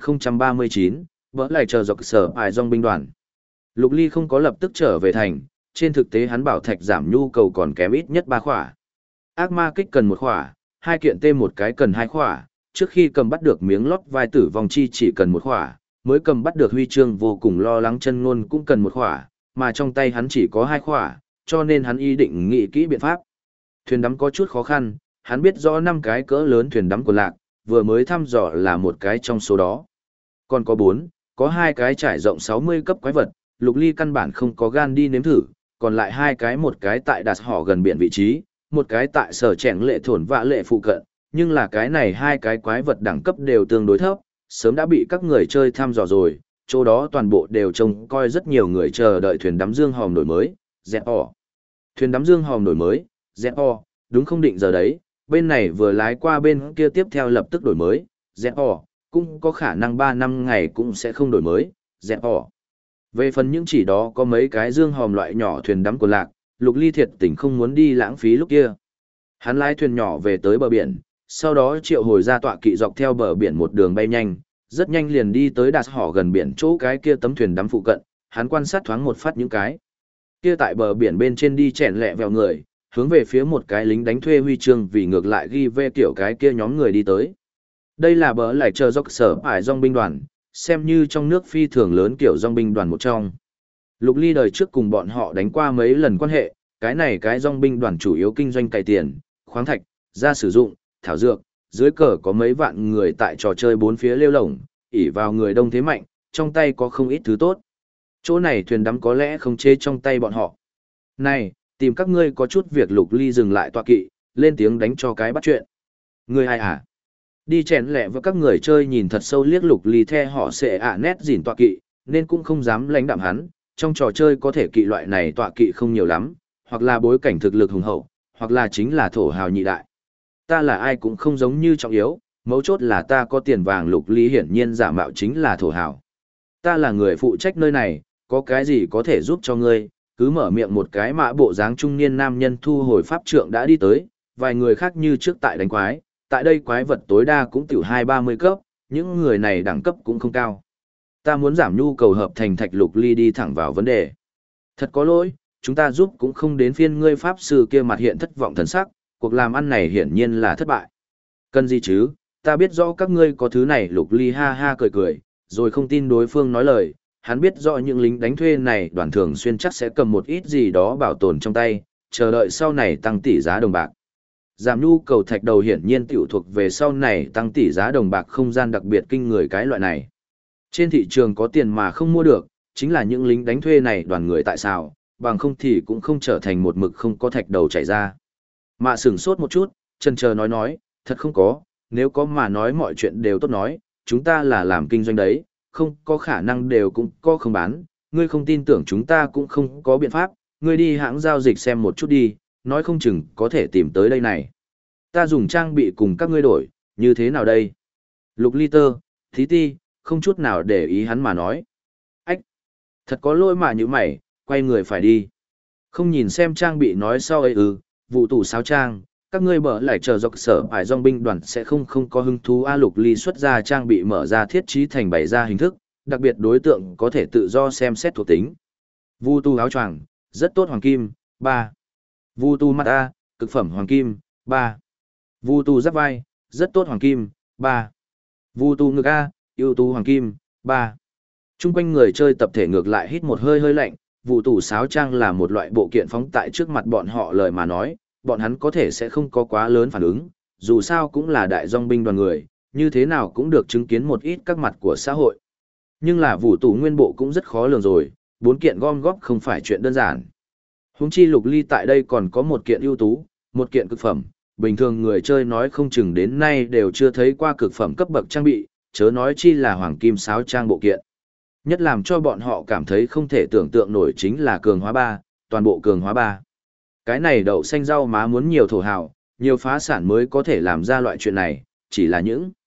A: 1039, vỡ lại chờ dọc sở ải dòng binh đoàn. Lục Ly không có lập tức trở về thành, trên thực tế hắn bảo thạch giảm nhu cầu còn kém ít nhất 3 khỏa. Ác ma kích cần 1 khỏa, 2 kiện tê một cái cần 2 khỏa, trước khi cầm bắt được miếng lót vai tử vong chi chỉ cần 1 khỏa, mới cầm bắt được huy chương vô cùng lo lắng chân ngôn cũng cần 1 khỏa, mà trong tay hắn chỉ có 2 khỏa, cho nên hắn ý định nghĩ kỹ biện pháp. Thuyền đắm có chút khó khăn, hắn biết rõ 5 cái cỡ lớn thuyền đắm của lạc, vừa mới thăm dò là một cái trong số đó. Còn có 4, có 2 cái trải rộng 60 cấp quái vật, Lục Ly căn bản không có gan đi nếm thử, còn lại 2 cái, một cái tại đặt họ gần biển vị trí, một cái tại sở chèn lệ thổn vạ lệ phụ cận, nhưng là cái này 2 cái quái vật đẳng cấp đều tương đối thấp, sớm đã bị các người chơi thăm dò rồi, chỗ đó toàn bộ đều trông coi rất nhiều người chờ đợi thuyền đắm dương hòm đổi mới, dẹp ỏ. Thuyền đắm dương hòm đổi mới, dẹp ỏ, đúng không định giờ đấy, bên này vừa lái qua bên kia tiếp theo lập tức đổi mới, dẹp ỏ, cũng có khả năng 3 năm ngày cũng sẽ không đổi mới, dẹp ỏ. Về phần những chỉ đó có mấy cái dương hòm loại nhỏ thuyền đắm của lạc, Lục Ly thiệt tình không muốn đi lãng phí lúc kia. Hắn lái thuyền nhỏ về tới bờ biển, sau đó triệu hồi ra tọa kỵ dọc theo bờ biển một đường bay nhanh, rất nhanh liền đi tới đạt họ gần biển chỗ cái kia tấm thuyền đắm phụ cận, hắn quan sát thoáng một phát những cái kia tại bờ biển bên trên đi chèn lẹ vèo người, hướng về phía một cái lính đánh thuê huy chương vì ngược lại ghi về kiểu cái kia nhóm người đi tới. Đây là bờ lại chờ dọc sở ải dòng binh đoàn, xem như trong nước phi thường lớn kiểu dòng binh đoàn một trong. Lục Ly đời trước cùng bọn họ đánh qua mấy lần quan hệ, cái này cái dòng binh đoàn chủ yếu kinh doanh cày tiền, khoáng thạch, ra sử dụng, thảo dược, dưới cờ có mấy vạn người tại trò chơi bốn phía lêu lổng, ỷ vào người đông thế mạnh, trong tay có không ít thứ tốt. Chỗ này thuyền đắm có lẽ không chê trong tay bọn họ. Này, tìm các ngươi có chút việc. Lục Ly dừng lại tọa kỵ, lên tiếng đánh cho cái bắt chuyện. Ngươi ai à? Đi chèn lẹ với các người chơi nhìn thật sâu liếc Lục Ly the họ sẽ nét dỉn tọa kỵ, nên cũng không dám lãnh đạm hắn. Trong trò chơi có thể kỵ loại này tọa kỵ không nhiều lắm, hoặc là bối cảnh thực lực hùng hậu, hoặc là chính là thổ hào nhị đại. Ta là ai cũng không giống như trọng yếu, mấu chốt là ta có tiền vàng. Lục Ly hiển nhiên giả mạo chính là thổ hào. Ta là người phụ trách nơi này, có cái gì có thể giúp cho ngươi, cứ mở miệng. Một cái mã bộ dáng trung niên nam nhân thu hồi pháp trượng đã đi tới, vài người khác như trước tại đánh quái, tại đây quái vật tối đa cũng tiểu 20-30 cấp, những người này đẳng cấp cũng không cao. Ta muốn giảm nhu cầu hợp thành thạch. Lục Ly đi thẳng vào vấn đề. Thật có lỗi, chúng ta giúp cũng không đến phiên ngươi. Pháp sư kia mặt hiện thất vọng thần sắc, cuộc làm ăn này hiển nhiên là thất bại. Cần gì chứ, ta biết rõ các ngươi có thứ này. Lục Ly ha ha cười cười, rồi không tin đối phương nói lời. Hắn biết rõ những lính đánh thuê này đoàn thường xuyên chắc sẽ cầm một ít gì đó bảo tồn trong tay, chờ đợi sau này tăng tỷ giá đồng bạc. Giảm nhu cầu thạch đầu hiển nhiên tiểu thuộc về sau này tăng tỷ giá đồng bạc không gian đặc biệt kinh người cái loại này. Trên thị trường có tiền mà không mua được, chính là những lính đánh thuê này đoàn người tại sao, bằng không thì cũng không trở thành một mực không có thạch đầu chảy ra. Mạ sửng sốt một chút, chần chờ nói, thật không có, nếu có mà nói mọi chuyện đều tốt nói, chúng ta là làm kinh doanh đấy, không có khả năng đều cũng có không bán, ngươi không tin tưởng chúng ta cũng không có biện pháp, ngươi đi hãng giao dịch xem một chút đi, nói không chừng có thể tìm tới đây này. Ta dùng trang bị cùng các ngươi đổi, như thế nào đây? Lục Ly tơ, thí ti, không chút nào để ý hắn mà nói. Ách! Thật có lỗi mà như mày, quay người phải đi. Không nhìn xem trang bị nói sau ấy vụ tủ sáo trang, các ngươi bở lại chờ dọc sở ải dòng binh đoàn sẽ không có hứng thú. Lục Ly xuất ra trang bị mở ra thiết trí thành bày ra hình thức, đặc biệt đối tượng có thể tự do xem xét thuộc tính. Vu tu áo choàng, rất tốt hoàng kim, 3. Vu tu mắt A, cực phẩm hoàng kim, 3. Vu tu giáp vai, rất tốt hoàng kim, 3. Vu tu ngực A, ưu tú hoàng kim, 3. Trung quanh người chơi tập thể ngược lại hít một hơi lạnh, vụ tủ sáo trang là một loại bộ kiện phóng tại trước mặt bọn họ lời mà nói, bọn hắn có thể sẽ không có quá lớn phản ứng, dù sao cũng là đại dòng binh đoàn người, như thế nào cũng được chứng kiến một ít các mặt của xã hội. Nhưng là vụ tủ nguyên bộ cũng rất khó lường rồi, 4 kiện gom góp không phải chuyện đơn giản. Huống chi Lục Ly tại đây còn có một kiện ưu tú, một kiện cực phẩm, bình thường người chơi nói không chừng đến nay đều chưa thấy qua cực phẩm cấp bậc trang bị, chớ nói chi là hoàng kim sáo trang bộ kiện. Nhất làm cho bọn họ cảm thấy không thể tưởng tượng nổi chính là cường hóa 3, toàn bộ cường hóa 3. Cái này đậu xanh rau má muốn nhiều thổ hào, nhiều phá sản mới có thể làm ra loại chuyện này, chỉ là những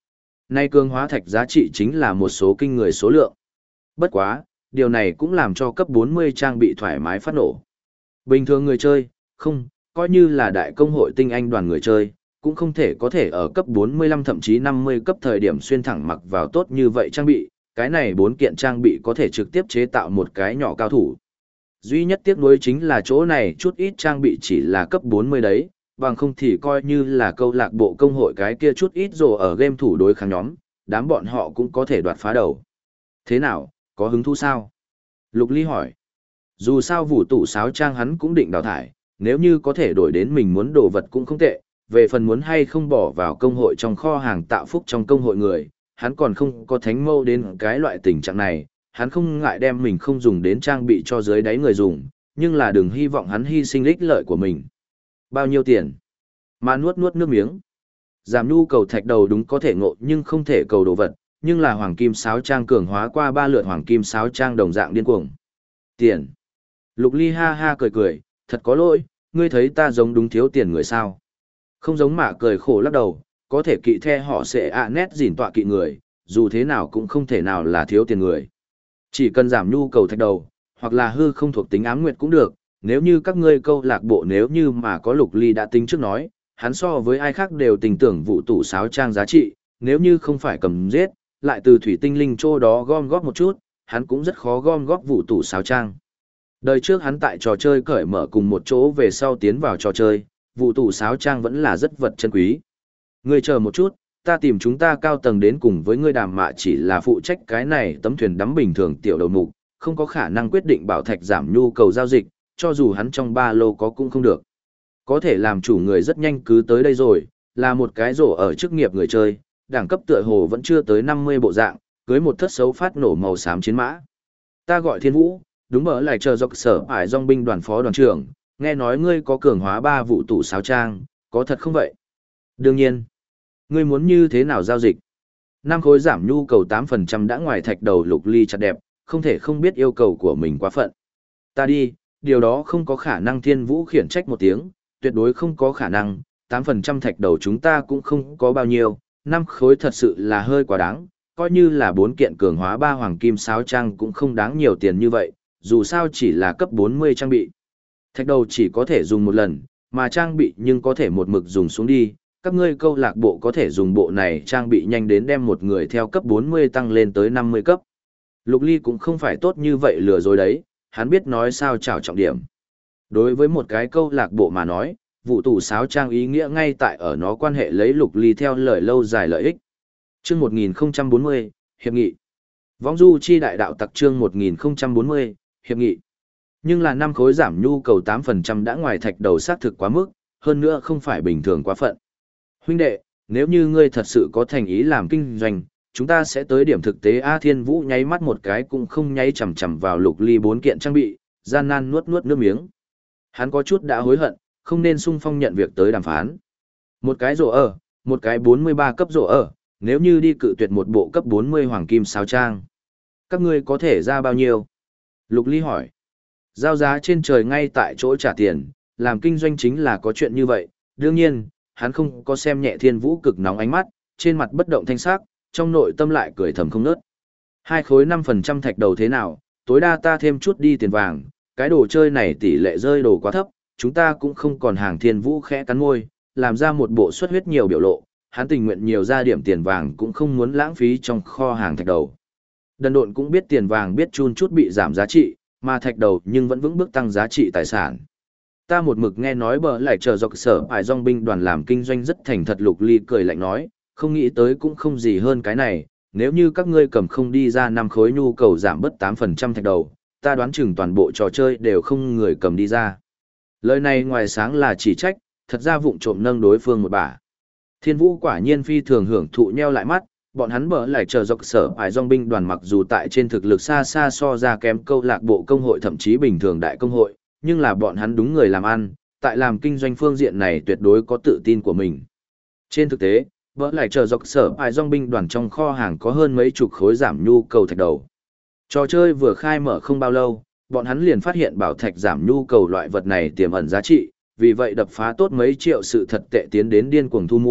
A: Nay cường hóa thạch giá trị chính là một số kinh người số lượng. Bất quá, điều này cũng làm cho cấp 40 trang bị thoải mái phát nổ. Bình thường người chơi, không, coi như là đại công hội tinh anh đoàn người chơi, cũng không thể có thể ở cấp 45 thậm chí 50 cấp thời điểm xuyên thẳng mặc vào tốt như vậy trang bị, cái này 4 kiện trang bị có thể trực tiếp chế tạo một cái nhỏ cao thủ. Duy nhất tiếc nuối chính là chỗ này chút ít trang bị chỉ là cấp 40 đấy, bằng không thì coi như là câu lạc bộ công hội cái kia chút ít rồi ở game thủ đối kháng nhóm, đám bọn họ cũng có thể đoạt phá đầu. Thế nào, có hứng thú sao? Lục Ly hỏi. Dù sao vũ tụ sáo trang hắn cũng định đào thải, nếu như có thể đổi đến mình muốn đồ vật cũng không tệ, về phần muốn hay không bỏ vào công hội trong kho hàng tạo phúc trong công hội người, hắn còn không có thánh mâu đến cái loại tình trạng này, hắn không ngại đem mình không dùng đến trang bị cho dưới đáy người dùng, nhưng là đừng hy vọng hắn hy sinh ích lợi của mình. Bao nhiêu tiền? Mà nuốt nước miếng. Giảm nhu cầu thạch đầu đúng có thể ngộ nhưng không thể cầu đồ vật, nhưng là hoàng kim sáo trang cường hóa qua 3 lượt hoàng kim sáo trang đồng dạng điên cuồng. Tiền. Lục Ly ha ha cười, thật có lỗi, ngươi thấy ta giống đúng thiếu tiền người sao? Không giống mà cười khổ lắc đầu, có thể kỵ the họ sẽ nét gìn tọa kỵ người, dù thế nào cũng không thể nào là thiếu tiền người. Chỉ cần giảm nhu cầu thạch đầu, hoặc là hư không thuộc tính ám nguyệt cũng được, nếu như các ngươi câu lạc bộ nếu như mà có Lục Ly đã tính trước nói, hắn so với ai khác đều tình tưởng vụ tủ sáo trang giá trị, nếu như không phải cầm giết, lại từ thủy tinh linh chỗ đó gom góp một chút, hắn cũng rất khó gom góp vụ tủ sáo trang. Đời trước hắn tại trò chơi cởi mở cùng một chỗ về sau tiến vào trò chơi, vụ tủ sáo trang vẫn là rất vật chân quý. Ngươi chờ một chút, ta tìm chúng ta cao tầng đến cùng với ngươi đàm mạ chỉ là phụ trách cái này tấm thuyền đắm bình thường tiểu đầu mục, không có khả năng quyết định bảo thạch giảm nhu cầu giao dịch, cho dù hắn trong ba lô có cũng không được. Có thể làm chủ người rất nhanh cứ tới đây rồi, là một cái rổ ở chức nghiệp người chơi, đẳng cấp tựa hồ vẫn chưa tới 50 bộ dạng, cưới một thất xấu phát nổ màu xám chiến mã. Ta gọi Thiên Vũ, đúng ở lại chờ dọc sở ải dòng binh đoàn phó đoàn trưởng, nghe nói ngươi có cường hóa 3 vụ tủ sáo trang, có thật không vậy? Đương nhiên. Ngươi muốn như thế nào giao dịch? 5 khối giảm nhu cầu 8% đã ngoài thạch đầu Lục Ly chặt đẹp, không thể không biết yêu cầu của mình quá phận. Ta đi, điều đó không có khả năng. Thiên Vũ khiển trách một tiếng, tuyệt đối không có khả năng, 8% thạch đầu chúng ta cũng không có bao nhiêu, 5 khối thật sự là hơi quá đáng, coi như là 4 kiện cường hóa 3 hoàng kim sáo trang cũng không đáng nhiều tiền như vậy, dù sao chỉ là cấp 40 trang bị. Thạch đầu chỉ có thể dùng một lần, mà trang bị nhưng có thể một mực dùng xuống đi, các ngươi câu lạc bộ có thể dùng bộ này trang bị nhanh đến đem một người theo cấp 40 tăng lên tới 50 cấp. Lục Ly cũng không phải tốt như vậy lừa dối đấy, hắn biết nói sao trảo trọng điểm. Đối với một cái câu lạc bộ mà nói, vụ tủ sáo trang ý nghĩa ngay tại ở nó quan hệ lấy Lục Ly theo lời lâu dài lợi ích. Chương 1040, Hiệp nghị. Vong du chi đại đạo tặc chương 1040, Hiệp nghị. Nhưng là 5 khối giảm nhu cầu 8% đã ngoài thạch đầu xác thực quá mức, hơn nữa không phải bình thường quá phận. Huynh đệ, nếu như ngươi thật sự có thành ý làm kinh doanh, chúng ta sẽ tới điểm thực tế. A Thiên Vũ nháy mắt một cái cũng không nháy chằm chằm vào Lục Ly 4 kiện trang bị, gian nan nuốt nước miếng. Hắn có chút đã hối hận, không nên sung phong nhận việc tới đàm phán. Một cái rổ ở, một cái 43 cấp rổ ở, nếu như đi cự tuyệt một bộ cấp 40 hoàng kim sáo trang. Các ngươi có thể ra bao nhiêu? Lục Ly hỏi. Giao giá trên trời ngay tại chỗ trả tiền, làm kinh doanh chính là có chuyện như vậy. Đương nhiên, hắn không có xem nhẹ Thiên Vũ cực nóng ánh mắt, trên mặt bất động thanh sắc, trong nội tâm lại cười thầm không nớt. 2 khối 5% thạch đầu thế nào, tối đa ta thêm chút đi tiền vàng, cái đồ chơi này tỷ lệ rơi đồ quá thấp, chúng ta cũng không còn hàng. Thiên Vũ khẽ cắn môi, làm ra một bộ xuất huyết nhiều biểu lộ, hắn tình nguyện nhiều ra điểm tiền vàng cũng không muốn lãng phí trong kho hàng thạch đầu. Đần độn cũng biết tiền vàng biết chun chút bị giảm giá trị, mà thạch đầu nhưng vẫn vững bước tăng giá trị tài sản. Ta một mực nghe nói bờ lại chờ dọc sở ải dòng binh đoàn làm kinh doanh rất thành thật. Lục Ly cười lạnh nói, không nghĩ tới cũng không gì hơn cái này, nếu như các ngươi cầm không đi ra 5 khối nhu cầu giảm bớt 8% thạch đầu, ta đoán chừng toàn bộ trò chơi đều không người cầm đi ra. Lời này ngoài sáng là chỉ trách, thật ra vụng trộm nâng đối phương một bả. Thiên Vũ quả nhiên phi thường hưởng thụ nheo lại mắt, bọn hắn bờ lại chờ dọc sở ải dòng binh đoàn mặc dù tại trên thực lực xa xa so ra kém câu lạc bộ công hội thậm chí bình thường đại công hội, nhưng là bọn hắn đúng người làm ăn, tại làm kinh doanh phương diện này tuyệt đối có tự tin của mình. Trên thực tế, bờ lại chờ dọc sở ải dòng binh đoàn trong kho hàng có hơn mấy chục khối giảm nhu cầu thạch đầu. Trò chơi vừa khai mở không bao lâu, bọn hắn liền phát hiện bảo thạch giảm nhu cầu loại vật này tiềm ẩn giá trị, vì vậy đập phá tốt mấy triệu sự thật tệ tiến đến điên cuồng thu mua,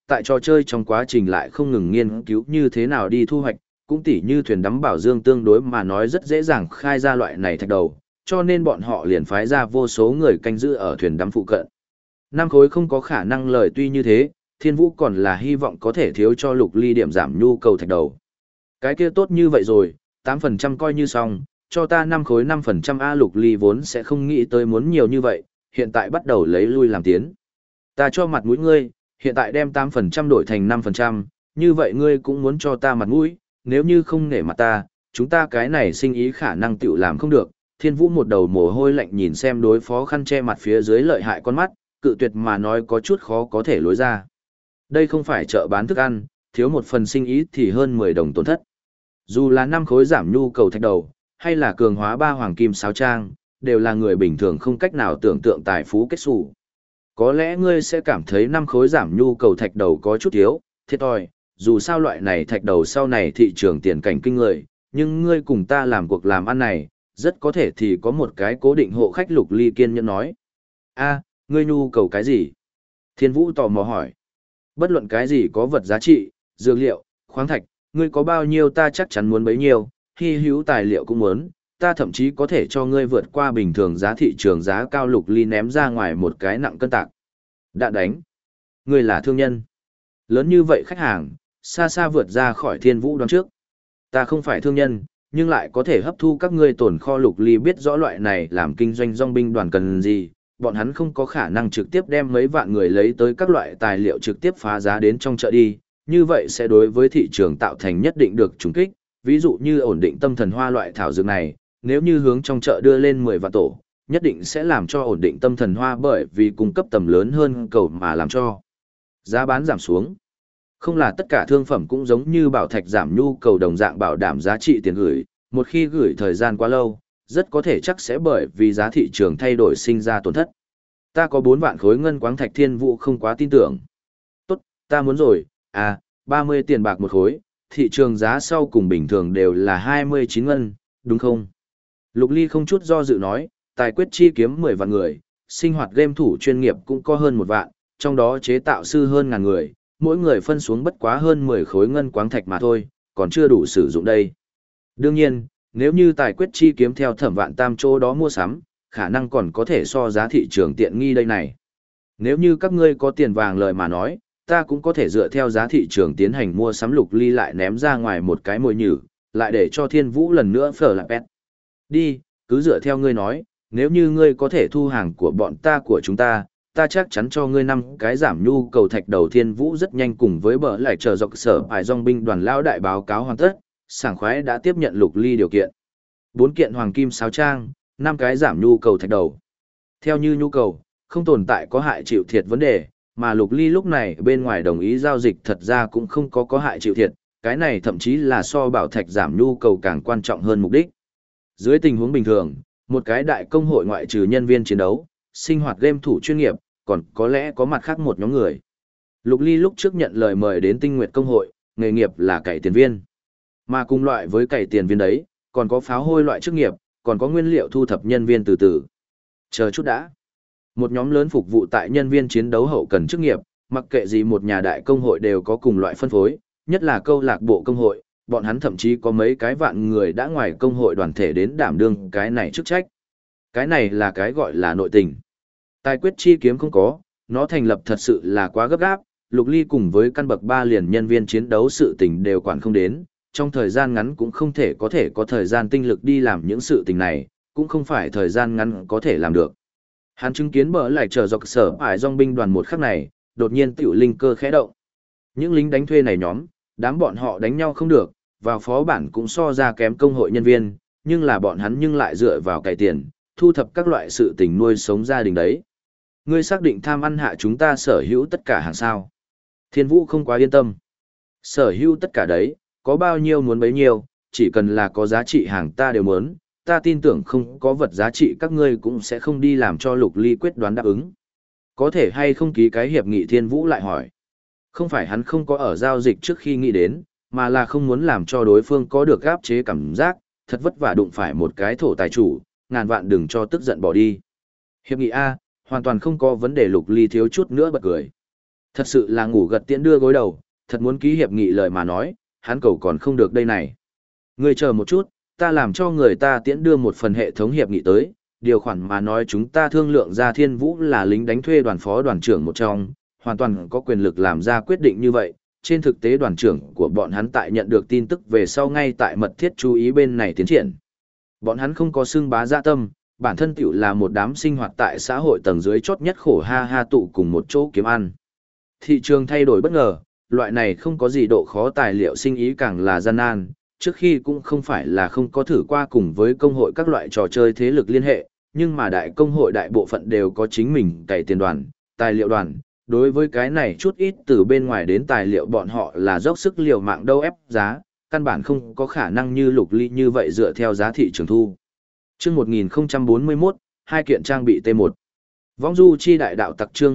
A: tại trò chơi trong quá trình lại không ngừng nghiên cứu như thế nào đi thu hoạch, cũng tỉ như thuyền đắm bảo dương tương đối mà nói rất dễ dàng khai ra loại này thạch đầu, cho nên bọn họ liền phái ra vô số người canh giữ ở thuyền đắm phụ cận. 5 khối không có khả năng lời tuy như thế, Thiên Vũ còn là hy vọng có thể thiếu cho Lục Ly điểm giảm nhu cầu thạch đầu. Cái kia tốt như vậy rồi, 8% coi như xong, cho ta 5 khối 5% A. Lục Ly vốn sẽ không nghĩ tới muốn nhiều như vậy, hiện tại bắt đầu lấy lui làm tiến. Ta cho mặt mũi ngươi, hiện tại đem 8% đổi thành 5%, như vậy ngươi cũng muốn cho ta mặt mũi, nếu như không nể mặt ta, chúng ta cái này sinh ý khả năng tự làm không được. Thiên Vũ một đầu mồ hôi lạnh nhìn xem đối phó khăn che mặt phía dưới lợi hại con mắt, cự tuyệt mà nói có chút khó có thể lối ra. Đây không phải chợ bán thức ăn, thiếu một phần sinh ý thì hơn 10 đồng tổn thất. Dù là 5 khối giảm nhu cầu thạch đầu, hay là cường hóa 3 hoàng kim sáo trang, đều là người bình thường không cách nào tưởng tượng tài phú kết xù. Có lẽ ngươi sẽ cảm thấy 5 khối giảm nhu cầu thạch đầu có chút thiếu, thiệt thòi, dù sao loại này thạch đầu sau này thị trường tiền cảnh kinh người, nhưng ngươi cùng ta làm cuộc làm ăn này, rất có thể thì có một cái cố định hộ khách. Lục Ly kiên nhẫn nói. A, ngươi nhu cầu cái gì? Thiên Vũ tò mò hỏi. Bất luận cái gì có vật giá trị, dược liệu, khoáng thạch, ngươi có bao nhiêu ta chắc chắn muốn bấy nhiêu, hy hữu tài liệu cũng muốn, ta thậm chí có thể cho ngươi vượt qua bình thường giá thị trường giá cao. Lục Ly ném ra ngoài một cái nặng cân tạc. Đạn đánh. Ngươi là thương nhân. Lớn như vậy khách hàng, xa xa vượt ra khỏi Thiên Vũ đoán trước. Ta không phải thương nhân, nhưng lại có thể hấp thu các ngươi tồn kho. Lục Ly biết rõ loại này làm kinh doanh dòng binh đoàn cần gì, bọn hắn không có khả năng trực tiếp đem mấy vạn người lấy tới các loại tài liệu trực tiếp phá giá đến trong chợ đi, như vậy sẽ đối với thị trường tạo thành nhất định được trùng kích, ví dụ như ổn định tâm thần hoa loại thảo dược này, nếu như hướng trong chợ đưa lên 10 vạn tổ, nhất định sẽ làm cho ổn định tâm thần hoa bởi vì cung cấp tầm lớn hơn cầu mà làm cho giá bán giảm xuống. Không là tất cả thương phẩm cũng giống như bảo thạch giảm nhu cầu đồng dạng bảo đảm giá trị tiền gửi, một khi gửi thời gian quá lâu, rất có thể chắc sẽ bởi vì giá thị trường thay đổi sinh ra tổn thất. Ta có 4 vạn khối ngân quáng thạch. Thiên Vũ không quá tin tưởng. Tốt, ta muốn rồi, 30 tiền bạc một khối, thị trường giá sau cùng bình thường đều là 29 ngân, đúng không? Lục Ly không chút do dự nói, tài quyết chi kiếm 10 vạn người, sinh hoạt game thủ chuyên nghiệp cũng có hơn 1 vạn, trong đó chế tạo sư hơn ngàn người, mỗi người phân xuống bất quá hơn 10 khối ngân quáng thạch mà thôi, còn chưa đủ sử dụng đây. Đương nhiên, nếu như tài quyết chi kiếm theo Thẩm Vạn Tam chỗ đó mua sắm, khả năng còn có thể so giá thị trường tiện nghi đây này. Nếu như các ngươi có tiền vàng lời mà nói, ta cũng có thể dựa theo giá thị trường tiến hành mua sắm. Lục Ly lại ném ra ngoài một cái mồi nhử, lại để cho Thiên Vũ lần nữa phở lại pet. Đi, cứ dựa theo ngươi nói, nếu như ngươi có thể thu hàng của bọn ta của chúng ta, ta chắc chắn cho ngươi 5 cái giảm nhu cầu thạch đầu. Thiên Vũ rất nhanh cùng với bờ lại chờ dọc sở ải dòng binh đoàn lão đại báo cáo hoàn tất, sảng khoái đã tiếp nhận Lục Ly điều kiện. 4 kiện hoàng kim sáo trang, 5 cái giảm nhu cầu thạch đầu. Theo như nhu cầu, không tồn tại có hại chịu thiệt vấn đề, mà Lục Ly lúc này bên ngoài đồng ý giao dịch thật ra cũng không có hại chịu thiệt, cái này thậm chí là so bảo thạch giảm nhu cầu càng quan trọng hơn mục đích. Dưới tình huống bình thường, một cái đại công hội ngoại trừ nhân viên chiến đấu, sinh hoạt game thủ chuyên nghiệp, còn có lẽ có mặt khác một nhóm người. Lục Ly lúc trước nhận lời mời đến Tinh Nguyệt công hội, nghề nghiệp là cày tiền viên. Mà cùng loại với cày tiền viên đấy, còn có pháo hôi loại chức nghiệp, còn có nguyên liệu thu thập nhân viên từ từ. Chờ chút đã. Một nhóm lớn phục vụ tại nhân viên chiến đấu hậu cần chức nghiệp, mặc kệ gì một nhà đại công hội đều có cùng loại phân phối, nhất là câu lạc bộ công hội, bọn hắn thậm chí có mấy cái vạn người đã ngoài công hội đoàn thể đến đảm đương cái này chức trách. Cái này là cái gọi là nội tình. Tài quyết chi kiếm không có, nó thành lập thật sự là quá gấp gáp, Lục Ly cùng với căn bậc 3 liền nhân viên chiến đấu sự tình đều quản không đến, trong thời gian ngắn cũng không thể có thời gian tinh lực đi làm những sự tình này, cũng không phải thời gian ngắn có thể làm được. Hắn chứng kiến bờ lại chờ dọc sở ải dòng binh đoàn một khắc này, đột nhiên tiểu linh cơ khẽ động. Những lính đánh thuê này nhóm, đám bọn họ đánh nhau không được, vào phó bản cũng so ra kém công hội nhân viên, nhưng là bọn hắn nhưng lại dựa vào cày tiền, thu thập các loại sự tình nuôi sống gia đình đấy. Ngươi xác định tham ăn hạ chúng ta sở hữu tất cả hàng sao? Thiên Vũ không quá yên tâm. Sở hữu tất cả đấy, có bao nhiêu muốn bấy nhiêu, chỉ cần là có giá trị hàng ta đều muốn, ta tin tưởng không có vật giá trị các ngươi cũng sẽ không đi làm cho Lục Ly quyết đoán đáp ứng. Có thể hay không ký cái hiệp nghị? Thiên Vũ lại hỏi. Không phải hắn không có ở giao dịch trước khi nghĩ đến, mà là không muốn làm cho đối phương có được áp chế cảm giác, thật vất vả đụng phải một cái thổ tài chủ, ngàn vạn đừng cho tức giận bỏ đi. Hiệp nghị A, hoàn toàn không có vấn đề. Lục Ly thiếu chút nữa bật cười. Thật sự là ngủ gật tiễn đưa gối đầu, thật muốn ký hiệp nghị lời mà nói, hắn cầu còn không được đây này. Ngươi chờ một chút, ta làm cho người ta tiễn đưa một phần hệ thống hiệp nghị tới, điều khoản mà nói chúng ta thương lượng ra Thiên Vũ là lính đánh thuê đoàn phó đoàn trưởng một trong, hoàn toàn có quyền lực làm ra quyết định như vậy. Trên thực tế đoàn trưởng của bọn hắn tại nhận được tin tức về sau ngay tại mật thiết chú ý bên này tiến triển. Bọn hắn không có xưng bá dạ tâm, bản thân tiểu là một đám sinh hoạt tại xã hội tầng dưới chót nhất khổ ha ha tụ cùng một chỗ kiếm ăn. Thị trường thay đổi bất ngờ, loại này không có gì độ khó tài liệu sinh ý càng là gian nan, trước khi cũng không phải là không có thử qua cùng với công hội các loại trò chơi thế lực liên hệ, nhưng mà đại công hội đại bộ phận đều có chính mình cày tiền đoàn, tài liệu đoàn, đối với cái này chút ít từ bên ngoài đến tài liệu bọn họ là dốc sức liều mạng đâu ép giá, căn bản không có khả năng như Lục Ly như vậy dựa theo giá thị trường thu. Chương 1041, hai kiện trang bị T1. Vong du chi đại đạo tặc chương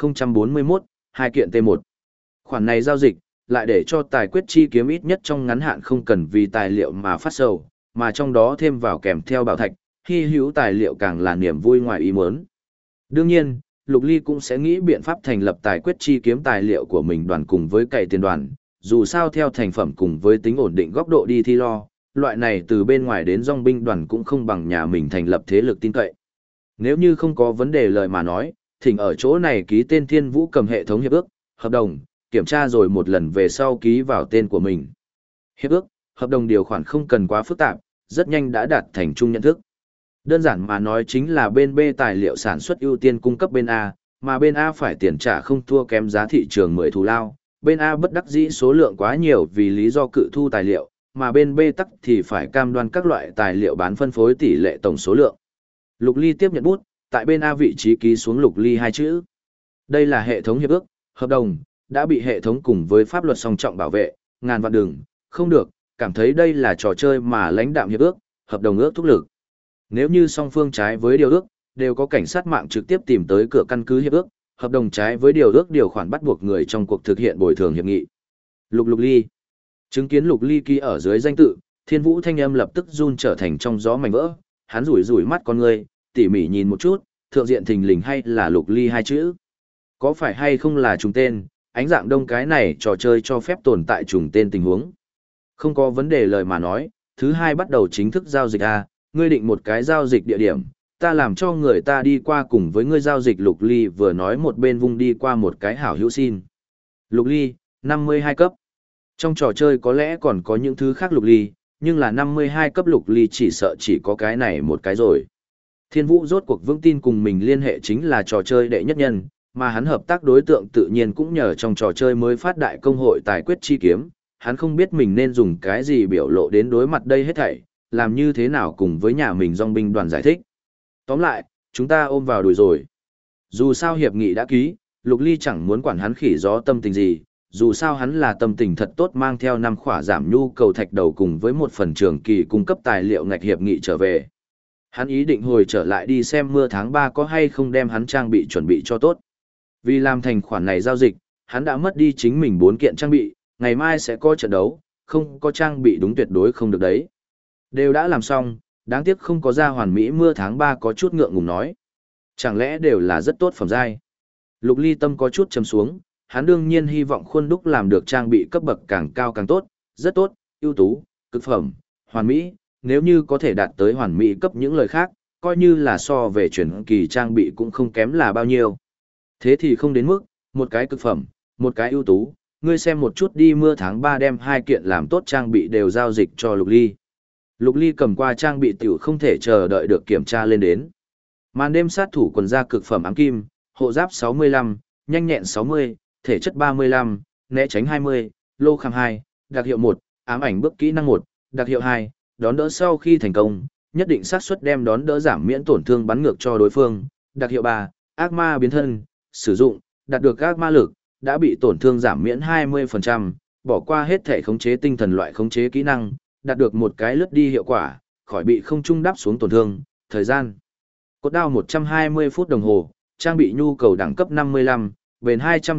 A: 1041, hai kiện T1. Khoản này giao dịch, lại để cho tài quyết chi kiếm ít nhất trong ngắn hạn không cần vì tài liệu mà phát sầu, mà trong đó thêm vào kèm theo bảo thạch, hy hữu tài liệu càng là niềm vui ngoài ý muốn. Đương nhiên, Lục Ly cũng sẽ nghĩ biện pháp thành lập tài quyết chi kiếm tài liệu của mình đoàn cùng với cày tiền đoàn, dù sao theo thành phẩm cùng với tính ổn định góc độ đi thi lo, loại này từ bên ngoài đến dòng binh đoàn cũng không bằng nhà mình thành lập thế lực tin cậy. Nếu như không có vấn đề lời mà nói, thỉnh ở chỗ này ký tên Thiên Vũ cầm hệ thống hiệp ước, hợp đồng, kiểm tra rồi một lần về sau ký vào tên của mình. Hiệp ước, hợp đồng điều khoản không cần quá phức tạp, rất nhanh đã đạt thành chung nhận thức. Đơn giản mà nói chính là bên B tài liệu sản xuất ưu tiên cung cấp bên A, mà bên A phải tiền trả không thua kém giá thị trường 10 thù lao. Bên A bất đắc dĩ số lượng quá nhiều vì lý do cự thu tài liệu, mà bên B tắc thì phải cam đoan các loại tài liệu bán phân phối tỷ lệ tổng số lượng. Lục Ly tiếp nhận bút, tại bên A vị trí ký xuống Lục Ly hai chữ. Đây là hệ thống hiệp ước, hợp đồng, đã bị hệ thống cùng với pháp luật song trọng bảo vệ, ngàn vạn đừng, không được, cảm thấy đây là trò chơi mà lãnh đạm hiệp ước, hợp đồng ước thúc lực. Nếu như song phương trái với điều ước, đều có cảnh sát mạng trực tiếp tìm tới cửa căn cứ hiệp ước, hợp đồng trái với điều ước điều khoản bắt buộc người trong cuộc thực hiện bồi thường hiệp nghị. Lục Ly. Chứng kiến Lục Ly ký ở dưới danh tự, Thiên Vũ thanh âm lập tức run trở thành trong gió mảnh vỡ, hắn rủi rủi mắt con người, tỉ mỉ nhìn một chút, thượng diện thình lình hay là Lục Ly hai chữ. Có phải hay không là trùng tên, ánh dạng đông cái này trò chơi cho phép tồn tại trùng tên tình huống. Không có vấn đề lời mà nói, thứ hai bắt đầu chính thức giao dịch A, ngươi định một cái giao dịch địa điểm, ta làm cho người ta đi qua cùng với ngươi giao dịch. Lục Ly vừa nói một bên vung đi qua một cái hảo hữu xin. Lục Ly, 52 cấp. Trong trò chơi có lẽ còn có những thứ khác Lục Ly, nhưng là 52 cấp Lục Ly chỉ sợ chỉ có cái này một cái rồi. Thiên Vũ rốt cuộc vững tin cùng mình liên hệ chính là trò chơi đệ nhất nhân, mà hắn hợp tác đối tượng tự nhiên cũng nhờ trong trò chơi mới phát đại công hội tài quyết chi kiếm, hắn không biết mình nên dùng cái gì biểu lộ đến đối mặt đây hết thảy, làm như thế nào cùng với nhà mình dòng binh đoàn giải thích. Tóm lại, chúng ta ôm vào đùi rồi. Dù sao hiệp nghị đã ký, Lục Ly chẳng muốn quản hắn khỉ gió tâm tình gì, dù sao hắn là tâm tình thật tốt mang theo 5 khỏa giảm nhu cầu thạch đầu cùng với một phần trường kỳ cung cấp tài liệu ngạch hiệp nghị trở về. Hắn ý định hồi trở lại đi xem mưa tháng 3 có hay không đem hắn trang bị chuẩn bị cho tốt. Vì làm thành khoản này giao dịch, hắn đã mất đi chính mình 4 kiện trang bị, ngày mai sẽ có trận đấu, không có trang bị đúng tuyệt đối không được đấy. Đều đã làm xong, đáng tiếc không có ra hoàn mỹ mưa tháng 3 có chút ngượng ngùng nói. Chẳng lẽ đều là rất tốt phẩm giai. Lục Ly tâm có chút trầm xuống, hắn đương nhiên hy vọng khuôn đúc làm được trang bị cấp bậc càng cao càng tốt, rất tốt, ưu tú, cực phẩm, hoàn mỹ, nếu như có thể đạt tới hoàn mỹ cấp những lời khác, coi như là so về chuyển kỳ trang bị cũng không kém là bao nhiêu. Thế thì không đến mức, một cái cực phẩm, một cái ưu tú, ngươi xem một chút đi mưa tháng 3 đem 2 kiện làm tốt trang bị đều giao dịch cho Lục Ly. Lục Ly cầm qua trang bị tiểu không thể chờ đợi được kiểm tra lên đến. Màn đêm sát thủ quần da cực phẩm ám kim, hộ giáp 65, nhanh nhẹn 60, thể chất 35, né tránh 20, lô kham 2, đặc hiệu 1, ám ảnh bước kỹ năng 1, đặc hiệu 2, đón đỡ sau khi thành công, nhất định xác suất đem đón đỡ giảm miễn tổn thương bắn ngược cho đối phương, đặc hiệu 3, ác ma biến thân, sử dụng, đạt được ác ma lực, đã bị tổn thương giảm miễn 20%, bỏ qua hết thể khống chế tinh thần loại khống chế kỹ năng, đạt được một cái lướt đi hiệu quả, khỏi bị không trung đáp xuống tổn thương, thời gian. Cốt đao 120 phút đồng hồ, trang bị nhu cầu đẳng cấp 55, bền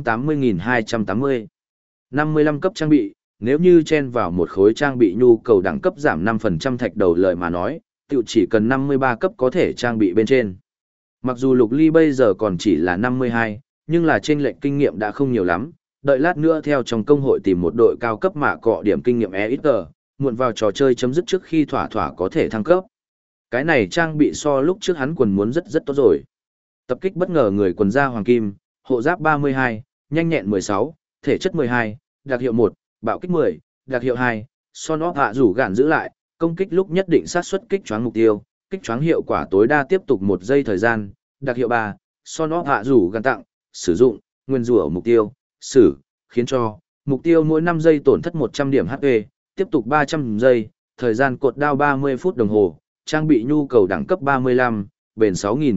A: 280.280. 55 cấp trang bị, nếu như chen vào một khối trang bị nhu cầu đẳng cấp giảm 5% thạch đầu lời mà nói, tiểu chỉ cần 53 cấp có thể trang bị bên trên. Mặc dù Lục Ly bây giờ còn chỉ là 52, nhưng là chênh lệch kinh nghiệm đã không nhiều lắm, đợi lát nữa theo trong công hội tìm một đội cao cấp mạ cọ điểm kinh nghiệm EXG, muộn vào trò chơi chấm dứt trước khi thỏa thỏa có thể thăng cấp. Cái này trang bị so lúc trước hắn quần muốn rất rất tốt rồi. Tập kích bất ngờ người quần da hoàng kim, hộ giáp 32, nhanh nhẹn 16, thể chất 12, đặc hiệu 1, bạo kích 10, đặc hiệu 2, son óp hạ rủ gạn giữ lại, công kích lúc nhất định sát suất kích choáng mục tiêu, kích choáng hiệu quả tối đa tiếp tục 1 giây thời gian, đặc hiệu 3, son óp hạ rủ gạn tặng, sử dụng, nguyên rủa mục tiêu, xử, khiến cho, mục tiêu mỗi 5 giây tổn thất 100 điểm HP, tiếp tục 300 giây, thời gian cột đao 30 phút đồng hồ, trang bị nhu cầu đẳng cấp 35, bền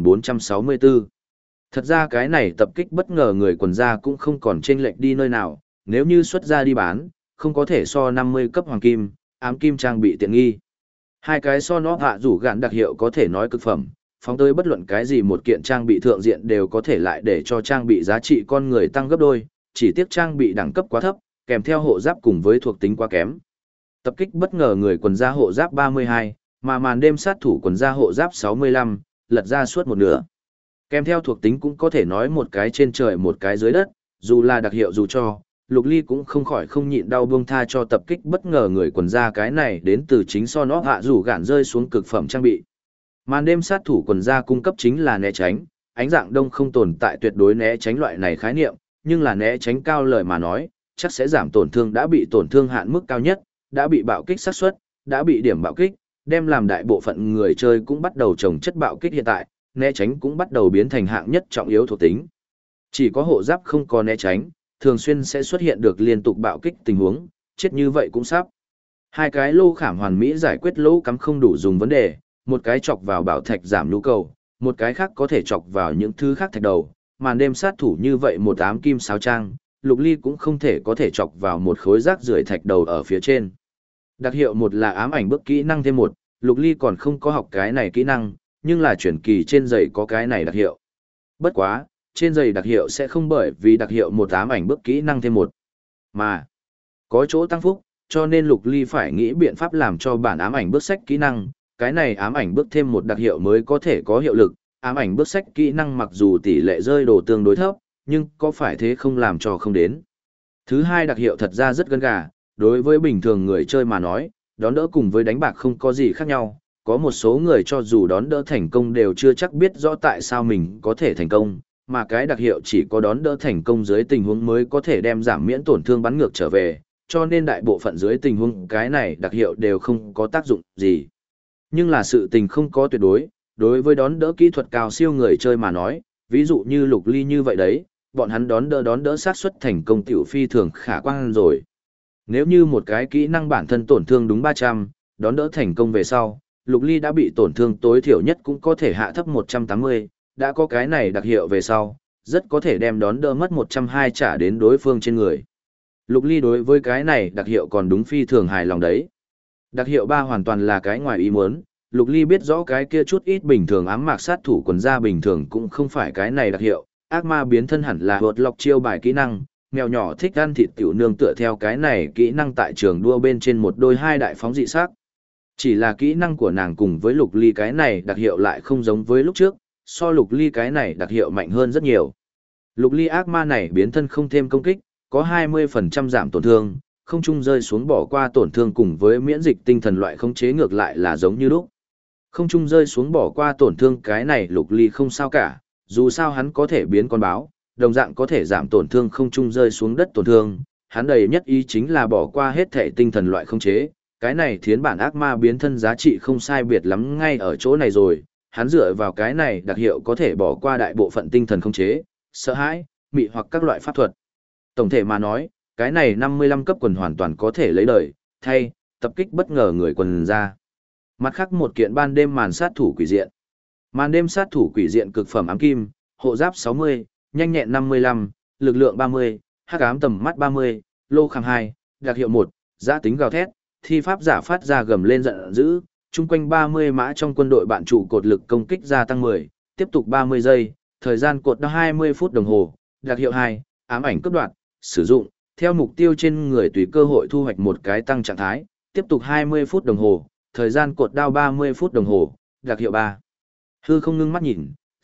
A: 6464. Thật ra cái này tập kích bất ngờ người quần da cũng không còn chênh lệch đi nơi nào, nếu như xuất ra đi bán, không có thể so 50 cấp hoàng kim, ám kim trang bị tiện nghi. Hai cái so nó hạ rủ gạn đặc hiệu có thể nói cực phẩm, phóng tới bất luận cái gì một kiện trang bị thượng diện đều có thể lại để cho trang bị giá trị con người tăng gấp đôi, chỉ tiếc trang bị đẳng cấp quá thấp, kèm theo hộ giáp cùng với thuộc tính quá kém. Tập kích bất ngờ người quần da hộ giáp 32, mà màn đêm sát thủ quần da hộ giáp 65, lật ra suốt một nửa. Kèm theo thuộc tính cũng có thể nói một cái trên trời một cái dưới đất, dù là đặc hiệu dù cho, Lục Ly cũng không khỏi không nhịn đau buông tha cho tập kích bất ngờ người quần da cái này đến từ chính so nó hạ rủ gạn rơi xuống cực phẩm trang bị. Màn đêm sát thủ quần da cung cấp chính là né tránh, ánh dạng đông không tồn tại tuyệt đối né tránh loại này khái niệm, nhưng là né tránh cao lời mà nói, chắc sẽ giảm tổn thương đã bị tổn thương hạn mức cao nhất, đã bị bạo kích xác suất, đã bị điểm bạo kích, đem làm đại bộ phận người chơi cũng bắt đầu trồng chất bạo kích hiện tại, né tránh cũng bắt đầu biến thành hạng nhất trọng yếu thuộc tính. Chỉ có hộ giáp không có né tránh, thường xuyên sẽ xuất hiện được liên tục bạo kích tình huống, chết như vậy cũng sắp. Hai cái lô khảm hoàn mỹ giải quyết lỗ cắm không đủ dùng vấn đề, một cái chọc vào bảo thạch giảm nhu cầu, một cái khác có thể chọc vào những thứ khác thạch đầu, màn đêm sát thủ như vậy một ám kim sáo trang, Lục Ly cũng không thể có thể chọc vào một khối rác rưởi thạch đầu ở phía trên. Đặc hiệu một là ám ảnh bước kỹ năng thêm một, Lục Ly còn không có học cái này kỹ năng, nhưng là chuyển kỳ trên giày có cái này đặc hiệu. Bất quá, trên giày đặc hiệu sẽ không bởi vì đặc hiệu một ám ảnh bước kỹ năng thêm một, mà có chỗ tăng phúc, cho nên Lục Ly phải nghĩ biện pháp làm cho bản ám ảnh bước sách kỹ năng, cái này ám ảnh bước thêm một đặc hiệu mới có thể có hiệu lực. Ám ảnh bước sách kỹ năng mặc dù tỷ lệ rơi đồ tương đối thấp, nhưng có phải thế không làm cho không đến. Thứ hai đặc hiệu thật ra rất gân gà, đối với bình thường người chơi mà nói, đón đỡ cùng với đánh bạc không có gì khác nhau. Có một số người cho dù đón đỡ thành công đều chưa chắc biết rõ tại sao mình có thể thành công, mà cái đặc hiệu chỉ có đón đỡ thành công dưới tình huống mới có thể đem giảm miễn tổn thương bắn ngược trở về, cho nên đại bộ phận dưới tình huống cái này đặc hiệu đều không có tác dụng gì. Nhưng là sự tình không có tuyệt đối, đối với đón đỡ kỹ thuật cao siêu người chơi mà nói, ví dụ như Lục Ly như vậy đấy, bọn hắn đón đỡ xác suất thành công tiểu phi thường khả quan rồi. Nếu như một cái kỹ năng bản thân tổn thương đúng 300, đón đỡ thành công về sau, Lục Ly đã bị tổn thương tối thiểu nhất cũng có thể hạ thấp 180, đã có cái này đặc hiệu về sau, rất có thể đem đón đỡ mất 120 trả đến đối phương trên người. Lục Ly đối với cái này đặc hiệu còn đúng phi thường hài lòng đấy. Đặc hiệu 3 hoàn toàn là cái ngoài ý muốn, Lục Ly biết rõ cái kia chút ít bình thường ám mạc sát thủ quần da bình thường cũng không phải cái này đặc hiệu, ác ma biến thân hẳn là hột lọc chiêu bài kỹ năng, mèo nhỏ thích ăn thịt tiểu nương tựa theo cái này kỹ năng tại trường đua bên trên một đôi hai đại phóng dị sắc. Chỉ là kỹ năng của nàng cùng với Lục Ly cái này đặc hiệu lại không giống với lúc trước, so Lục Ly cái này đặc hiệu mạnh hơn rất nhiều. Lục Ly ác ma này biến thân không thêm công kích, có 20% giảm tổn thương, không trung rơi xuống bỏ qua tổn thương cùng với miễn dịch tinh thần loại khống chế ngược lại là giống như lúc. Không trung rơi xuống bỏ qua tổn thương cái này Lục Ly không sao cả, dù sao hắn có thể biến con báo, đồng dạng có thể giảm tổn thương không trung rơi xuống đất tổn thương, hắn đầy nhất ý chính là bỏ qua hết thể tinh thần loại khống chế, cái này thiến bản ác ma biến thân giá trị không sai biệt lắm ngay ở chỗ này rồi, hắn dựa vào cái này đặc hiệu có thể bỏ qua đại bộ phận tinh thần khống chế, sợ hãi, mị hoặc các loại pháp thuật. Tổng thể mà nói, cái này 55 cấp quần hoàn toàn có thể lấy đời, thay, tập kích bất ngờ người quần ra. Mặt khác một kiện ban đêm màn sát thủ quỷ diện. Màn đêm sát thủ quỷ diện cực phẩm ám kim, hộ giáp 60, nhanh nhẹn 55, lực lượng 30, hắc ám tầm mắt 30, lô khang 2, đặc hiệu 1, giã tính gào thét, thi pháp giả phát ra gầm lên giận dữ, chung quanh 30 mã trong quân đội bạn trụ cột lực công kích gia tăng 10, tiếp tục 30 giây, thời gian cột 20 phút đồng hồ, đặc hiệu 2, ám ảnh cấp đoạt, sử dụng, theo mục tiêu trên người tùy cơ hội thu hoạch một cái tăng trạng thái, tiếp tục 20 phút đồng hồ, thời gian cột đao 30 phút đồng hồ, đặc hiệu 3. Hư không ngưng mắt nhìn,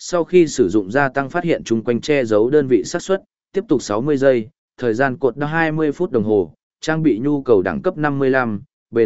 A: Sau khi sử dụng gia tăng phát hiện chung quanh che giấu đơn vị xác suất, tiếp tục 60 giây, thời gian cột đã 20 phút đồng hồ, trang bị nhu cầu đẳng cấp 55, bền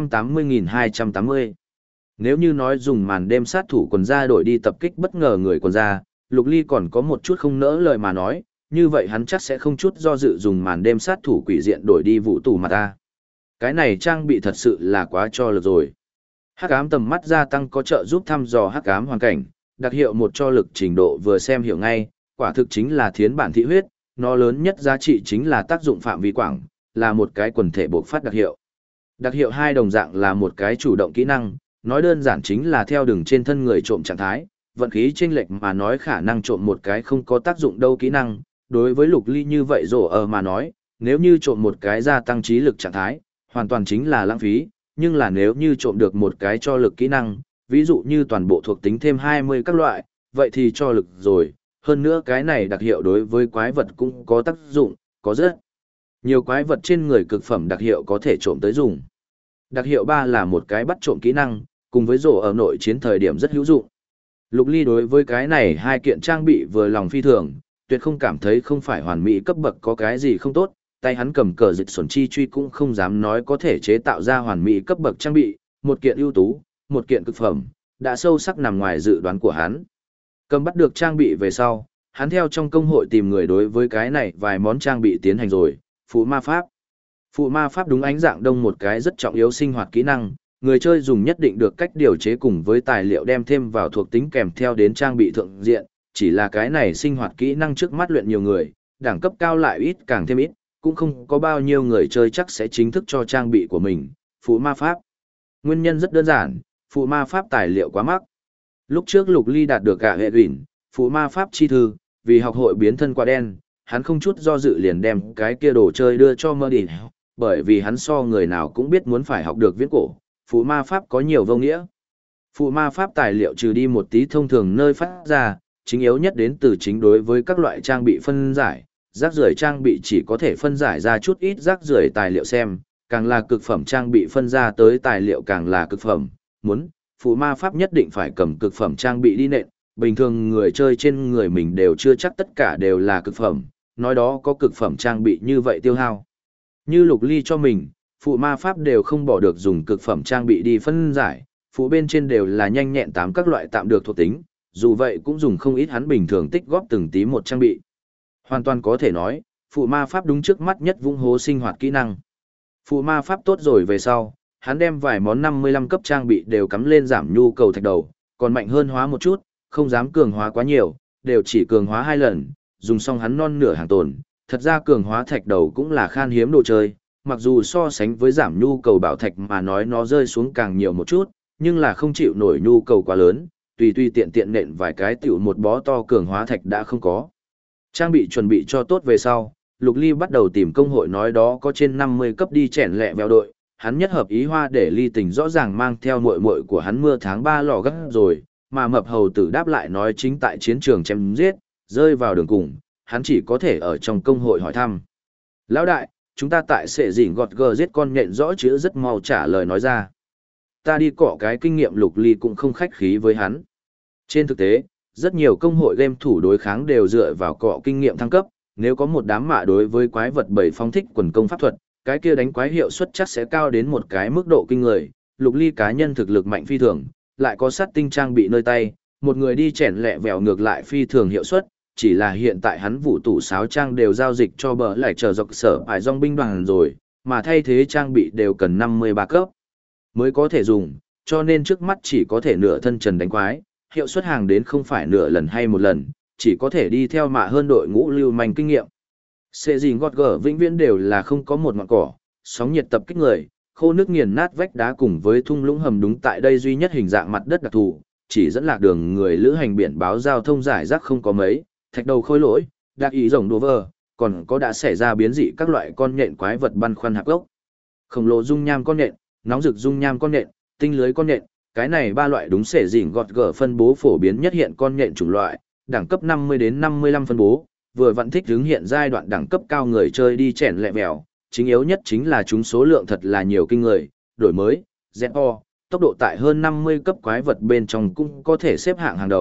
A: 280.280. Nếu như nói dùng màn đêm sát thủ quần ra đổi đi tập kích bất ngờ người quần ra, Lục Ly còn có một chút không nỡ lời mà nói, như vậy hắn chắc sẽ không chút do dự dùng màn đêm sát thủ quỷ diện đổi đi vũ tù mà ta. Cái này trang bị thật sự là quá cho lực rồi. Hắc ám tầm mắt gia tăng có trợ giúp thăm dò hắc ám hoàn cảnh, đặc hiệu một cho lực trình độ vừa xem hiểu ngay, quả thực chính là thiến bản thị huyết, nó lớn nhất giá trị chính là tác dụng phạm vi quảng, là một cái quần thể bộc phát đặc hiệu. Đặc hiệu 2 đồng dạng là một cái chủ động kỹ năng, nói đơn giản chính là theo đường trên thân người trộm trạng thái, vận khí chênh lệch mà nói khả năng trộm một cái không có tác dụng đâu kỹ năng, đối với Lục Ly như vậy rổ ở mà nói, nếu như trộm một cái gia tăng trí lực trạng thái, hoàn toàn chính là lãng phí, nhưng là nếu như trộm được một cái cho lực kỹ năng, ví dụ như toàn bộ thuộc tính thêm 20 các loại, vậy thì cho lực rồi, hơn nữa cái này đặc hiệu đối với quái vật cũng có tác dụng, có rất nhiều quái vật trên người cực phẩm đặc hiệu có thể trộm tới dùng. Đặc hiệu 3 là một cái bắt trộm kỹ năng, cùng với rổ ở nội chiến thời điểm rất hữu dụng. Lục Ly đối với cái này hai kiện trang bị vừa lòng phi thường, tuyệt không cảm thấy không phải hoàn mỹ cấp bậc có cái gì không tốt, tay hắn cầm cờ dịch xuẩn chi truy cũng không dám nói có thể chế tạo ra hoàn mỹ cấp bậc trang bị, một kiện ưu tú, một kiện cực phẩm, đã sâu sắc nằm ngoài dự đoán của hắn. Cầm bắt được trang bị về sau, hắn theo trong công hội tìm người đối với cái này vài món trang bị tiến hành rồi, phụ ma pháp. Phụ ma pháp đúng ánh dạng đông một cái rất trọng yếu sinh hoạt kỹ năng, người chơi dùng nhất định được cách điều chế cùng với tài liệu đem thêm vào thuộc tính kèm theo đến trang bị thượng diện, chỉ là cái này sinh hoạt kỹ năng trước mắt luyện nhiều người, đẳng cấp cao lại ít càng thêm ít, cũng không có bao nhiêu người chơi chắc sẽ chính thức cho trang bị của mình, phụ ma pháp. Nguyên nhân rất đơn giản, phụ ma pháp tài liệu quá mắc. Lúc trước Lục Ly đạt được cả hệ đỉnh, phụ ma pháp chi thư, vì học hội biến thân quả đen, hắn không chút do dự liền đem cái kia đồ chơi đưa cho Mơ Đỉnh, bởi vì hắn so người nào cũng biết muốn phải học được viễn cổ, phụ ma pháp có nhiều vô nghĩa. Phụ ma pháp tài liệu trừ đi một tí thông thường nơi phát ra, chính yếu nhất đến từ chính đối với các loại trang bị phân giải, rác rưởi trang bị chỉ có thể phân giải ra chút ít rác rưởi tài liệu xem, càng là cực phẩm trang bị phân ra tới tài liệu càng là cực phẩm, muốn, phụ ma pháp nhất định phải cầm cực phẩm trang bị đi nện, bình thường người chơi trên người mình đều chưa chắc tất cả đều là cực phẩm, nói đó có cực phẩm trang bị như vậy tiêu hao. Như Lục Ly cho mình, phụ ma pháp đều không bỏ được dùng cực phẩm trang bị đi phân giải, phụ bên trên đều là nhanh nhẹn tám các loại tạm được thuộc tính, dù vậy cũng dùng không ít hắn bình thường tích góp từng tí một trang bị. Hoàn toàn có thể nói, phụ ma pháp đúng trước mắt nhất vung hố sinh hoạt kỹ năng. Phụ ma pháp tốt rồi về sau, hắn đem vài món 55 cấp trang bị đều cắm lên giảm nhu cầu thạch đầu, còn mạnh hơn hóa một chút, không dám cường hóa quá nhiều, đều chỉ cường hóa 2 lần, dùng xong hắn non nửa hàng tồn. Thật ra cường hóa thạch đầu cũng là khan hiếm đồ chơi, mặc dù so sánh với giảm nhu cầu bảo thạch mà nói nó rơi xuống càng nhiều một chút, nhưng là không chịu nổi nhu cầu quá lớn, tùy tiện tiện nện vài cái tiểu một bó to cường hóa thạch đã không có. Trang bị chuẩn bị cho tốt về sau, Lục Ly bắt đầu tìm công hội nói đó có trên 50 cấp đi chèn lẹ vèo đội, hắn nhất hợp ý hoa để Ly Tình rõ ràng mang theo muội muội của hắn mưa tháng 3 lò gấp rồi, mà mập hầu tử đáp lại nói chính tại chiến trường chém giết, rơi vào đường cùng, hắn chỉ có thể ở trong công hội hỏi thăm. Lão đại, chúng ta tại sệ dỉnh gọt gờ giết con nhện rõ chữ rất mau trả lời nói ra. Ta đi cọ cái kinh nghiệm. Lục Ly cũng không khách khí với hắn. Trên thực tế, rất nhiều công hội game thủ đối kháng đều dựa vào cọ kinh nghiệm thăng cấp, nếu có một đám mạ đối với quái vật bầy phong thích quần công pháp thuật, cái kia đánh quái hiệu suất chắc sẽ cao đến một cái mức độ kinh người. Lục Ly cá nhân thực lực mạnh phi thường, lại có sát tinh trang bị nơi tay, một người đi chèn lẹ vèo ngược lại phi thường hiệu suất, chỉ là hiện tại hắn vũ tủ sáo trang đều giao dịch cho bờ lại chờ dọc sở ải dòng binh đoàn rồi, mà thay thế trang bị đều cần 53 cấp mới có thể dùng, cho nên trước mắt chỉ có thể nửa thân trần đánh quái, hiệu suất hàng đến không phải nửa lần hay một lần, chỉ có thể đi theo mạ hơn đội ngũ lưu manh kinh nghiệm. Sẽ gì ngọt gở vĩnh viễn đều là không có một ngọn cỏ, sóng nhiệt tập kích người, khô nước nghiền nát vách đá cùng với thung lũng hầm đúng tại đây duy nhất hình dạng mặt đất đặc thù, chỉ dẫn lạc đường người lữ hành biển báo giao thông giải rác không có mấy, thạch đầu khôi lỗi, đặc ý rồng đồ vờ, còn có đã xảy ra biến dị các loại con nhện quái vật băn khoăn hạp gốc. Khổng lồ dung nham con nhện, nóng rực dung nham con nhện, tinh lưới con nhện, cái này ba loại đúng sể dỉn gọt gở phân bố phổ biến nhất hiện con nhện chủng loại, đẳng cấp 50 đến 55 phân bố, vừa vận thích hướng hiện giai đoạn đẳng cấp cao người chơi đi chèn lẹ mèo, chính yếu nhất chính là chúng số lượng thật là nhiều kinh người, đổi mới, ZO, tốc độ tại hơn 50 cấp quái vật bên trong cũng có thể xếp hạng hàng đầu,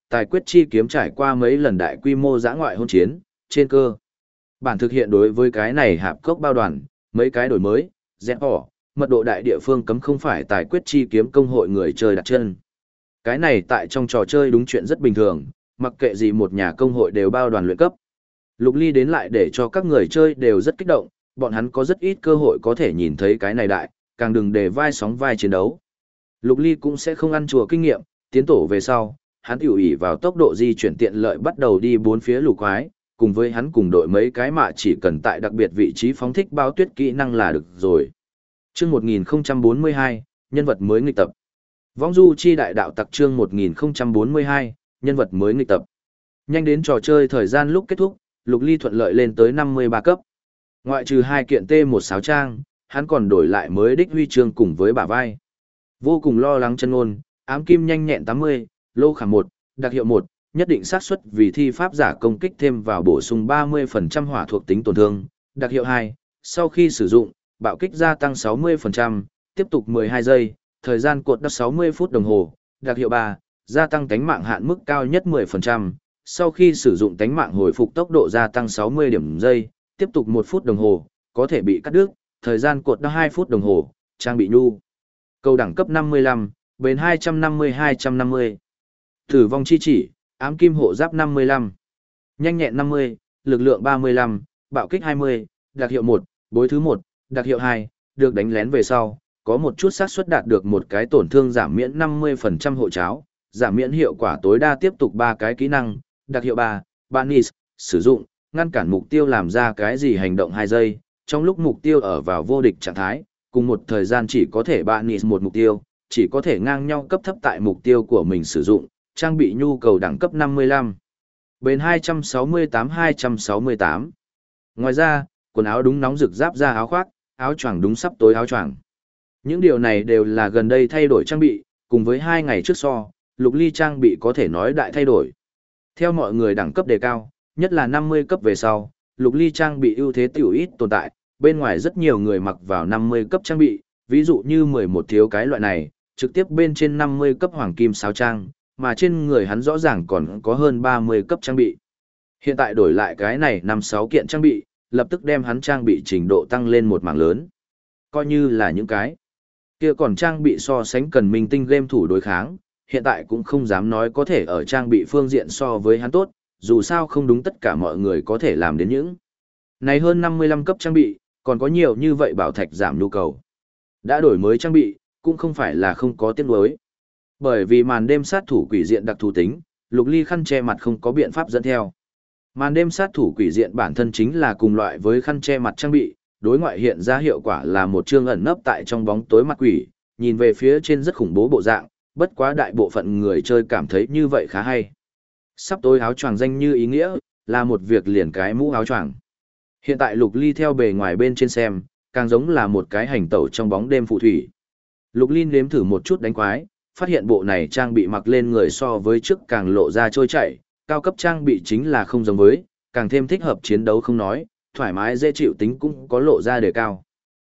A: tài quyết chi kiếm trải qua mấy lần đại quy mô dã ngoại hôn chiến, trên cơ bản thực hiện đối với cái này hạp cốc bao đoàn, mấy cái đổi mới, dẹp bỏ, mật độ đại địa phương cấm không phải tài quyết chi kiếm công hội người chơi đặt chân. Cái này tại trong trò chơi đúng chuyện rất bình thường, mặc kệ gì một nhà công hội đều bao đoàn luyện cấp. Lục Ly đến lại để cho các người chơi đều rất kích động, bọn hắn có rất ít cơ hội có thể nhìn thấy cái này đại, càng đừng để vai sóng vai chiến đấu. Lục Ly cũng sẽ không ăn chùa kinh nghiệm, tiến tổ về sau, hắn tiểu ỷ vào tốc độ di chuyển tiện lợi bắt đầu đi bốn phía lục quái, cùng với hắn cùng đội mấy cái mà chỉ cần tại đặc biệt vị trí phóng thích bao tuyết kỹ năng là được rồi. Chương 1042, nhân vật mới nghịch tập. Vong du chi đại đạo tặc chương 1042, nhân vật mới nghịch tập. Nhanh đến trò chơi thời gian lúc kết thúc, Lục Ly thuận lợi lên tới 53 cấp. Ngoại trừ 2 kiện T1 sáo trang, hắn còn đổi lại mới đích huy chương cùng với bả vai. Vô cùng lo lắng chân ngôn, ám kim nhanh nhẹn 80, lô khảm 1, đặc hiệu 1, nhất định xác suất vì thi pháp giả công kích thêm vào bổ sung 30% hỏa thuộc tính tổn thương, đặc hiệu 2, sau khi sử dụng, bạo kích gia tăng 60%, tiếp tục 12 giây, thời gian cột đắp 60 phút đồng hồ, đặc hiệu 3, gia tăng tánh mạng hạn mức cao nhất 10%, sau khi sử dụng tánh mạng hồi phục tốc độ gia tăng 60 điểm giây, tiếp tục 1 phút đồng hồ, có thể bị cắt đứt, thời gian cột đắp 2 phút đồng hồ, trang bị nhu. Cầu đẳng cấp 55, bền 250-250. Tử vong chi chỉ, ám kim hộ giáp 55. Nhanh nhẹn 50, lực lượng 35, bạo kích 20, đặc hiệu 1, bối thứ 1, đặc hiệu 2, được đánh lén về sau, có một chút xác suất đạt được một cái tổn thương giảm miễn 50% hộ cháo, giảm miễn hiệu quả tối đa tiếp tục 3 cái kỹ năng, đặc hiệu 3, Banish, sử dụng, ngăn cản mục tiêu làm ra cái gì hành động 2 giây, trong lúc mục tiêu ở vào vô địch trạng thái, cùng một thời gian chỉ có thể Banish một mục tiêu, chỉ có thể ngang nhau cấp thấp tại mục tiêu của mình sử dụng, trang bị nhu cầu đẳng cấp 55. Bền 268-268. Ngoài ra, quần áo đúng nóng rực giáp ra áo khoác, áo choàng đúng sắp tối áo choàng. Những điều này đều là gần đây thay đổi trang bị, cùng với 2 ngày trước so, Lục Ly trang bị có thể nói đại thay đổi. Theo mọi người đẳng cấp đề cao, nhất là 50 cấp về sau, Lục Ly trang bị ưu thế tiểu ít tồn tại, bên ngoài rất nhiều người mặc vào 50 cấp trang bị, ví dụ như 11 thiếu cái loại này, trực tiếp bên trên 50 cấp hoàng kim sáo trang, mà trên người hắn rõ ràng còn có hơn 30 cấp trang bị. Hiện tại đổi lại cái này 5-6 kiện trang bị, lập tức đem hắn trang bị trình độ tăng lên một mảng lớn. Coi như là những cái kia còn trang bị so sánh cần minh tinh game thủ đối kháng, hiện tại cũng không dám nói có thể ở trang bị phương diện so với hắn tốt, dù sao không đúng tất cả mọi người có thể làm đến những này hơn 55 cấp trang bị, còn có nhiều như vậy bảo thạch giảm nhu cầu. Đã đổi mới trang bị, cũng không phải là không có tiếc nuối. Bởi vì màn đêm sát thủ quỷ diện đặc thù tính, Lục Ly khăn che mặt không có biện pháp dẫn theo. Màn đêm sát thủ quỷ diện bản thân chính là cùng loại với khăn che mặt trang bị, đối ngoại hiện ra hiệu quả là một chương ẩn nấp tại trong bóng tối mặt quỷ, nhìn về phía trên rất khủng bố bộ dạng, bất quá đại bộ phận người chơi cảm thấy như vậy khá hay. Sắp tối áo choàng danh như ý nghĩa, là một việc liền cái mũ áo choàng. Hiện tại Lục Ly theo bề ngoài bên trên xem, càng giống là một cái hành tẩu trong bóng đêm phù thủy. Lục Ly nếm thử một chút đánh quái, phát hiện bộ này trang bị mặc lên người so với trước càng lộ ra trôi chảy, cao cấp trang bị chính là không giống với, càng thêm thích hợp chiến đấu không nói, thoải mái dễ chịu tính cũng có lộ ra đề cao.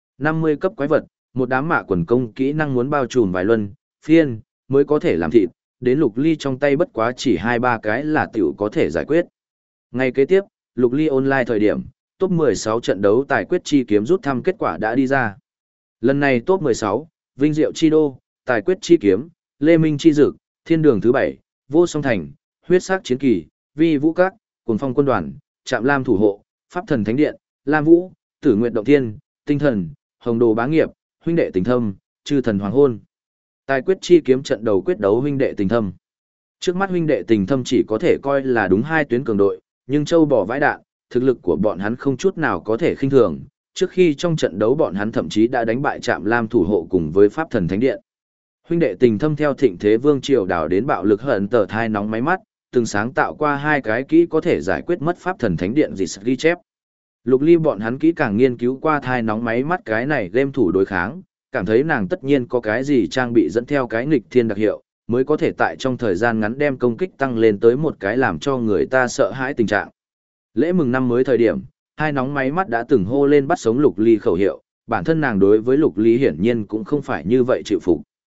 A: 50 cấp quái vật, một đám mạ quần công kỹ năng muốn bao trùm vài luân, phiên, mới có thể làm thịt, đến Lục Ly trong tay bất quá chỉ 2-3 cái là tiểu có thể giải quyết. Ngày kế tiếp, Lục Ly online thời điểm, top 16 trận đấu tài quyết chi kiếm rút thăm kết quả đã đi ra. Lần này top 16, Vinh Diệu Chi Đô, Tài quyết chi kiếm, Lê Minh chi dực, Thiên đường thứ 7, Vô Song Thành, Huyết sắc chiến kỳ, Vi Vũ Các, Cuồng Phong quân đoàn, Trạm Lam thủ hộ, Pháp thần thánh điện, Lam Vũ, Tử Nguyệt động thiên, Tinh thần, Hồng Đồ bá nghiệp, Huynh đệ tình thâm, Chư thần hoàng hôn. Tài quyết chi kiếm trận đầu quyết đấu huynh đệ tình thâm. Trước mắt huynh đệ tình thâm chỉ có thể coi là đúng 2 tuyến cường đội, nhưng châu bò vãi đạn, thực lực của bọn hắn không chút nào có thể khinh thường. Trước khi trong trận đấu bọn hắn thậm chí đã đánh bại Trạm Lam thủ hộ cùng với Pháp thần thánh điện. Huynh đệ tình thâm theo thịnh thế vương triều đảo đến bạo lực hận tờ thai nóng máy mắt, từng sáng tạo qua 2 cái kỹ có thể giải quyết mất Pháp thần thánh điện ghi chép. Lục Ly bọn hắn kỹ càng nghiên cứu qua thai nóng máy mắt cái này game thủ đối kháng, cảm thấy nàng tất nhiên có cái gì trang bị dẫn theo cái nghịch thiên đặc hiệu, mới có thể tại trong thời gian ngắn đem công kích tăng lên tới một cái làm cho người ta sợ hãi tình trạng. Lễ mừng năm mới thời điểm, hai nóng máy mắt đã từng hô lên bắt sống Lục Ly khẩu hiệu, bản thân nàng đối với Lục Ly hiển nhiên cũng không phải như vậy chịu phục.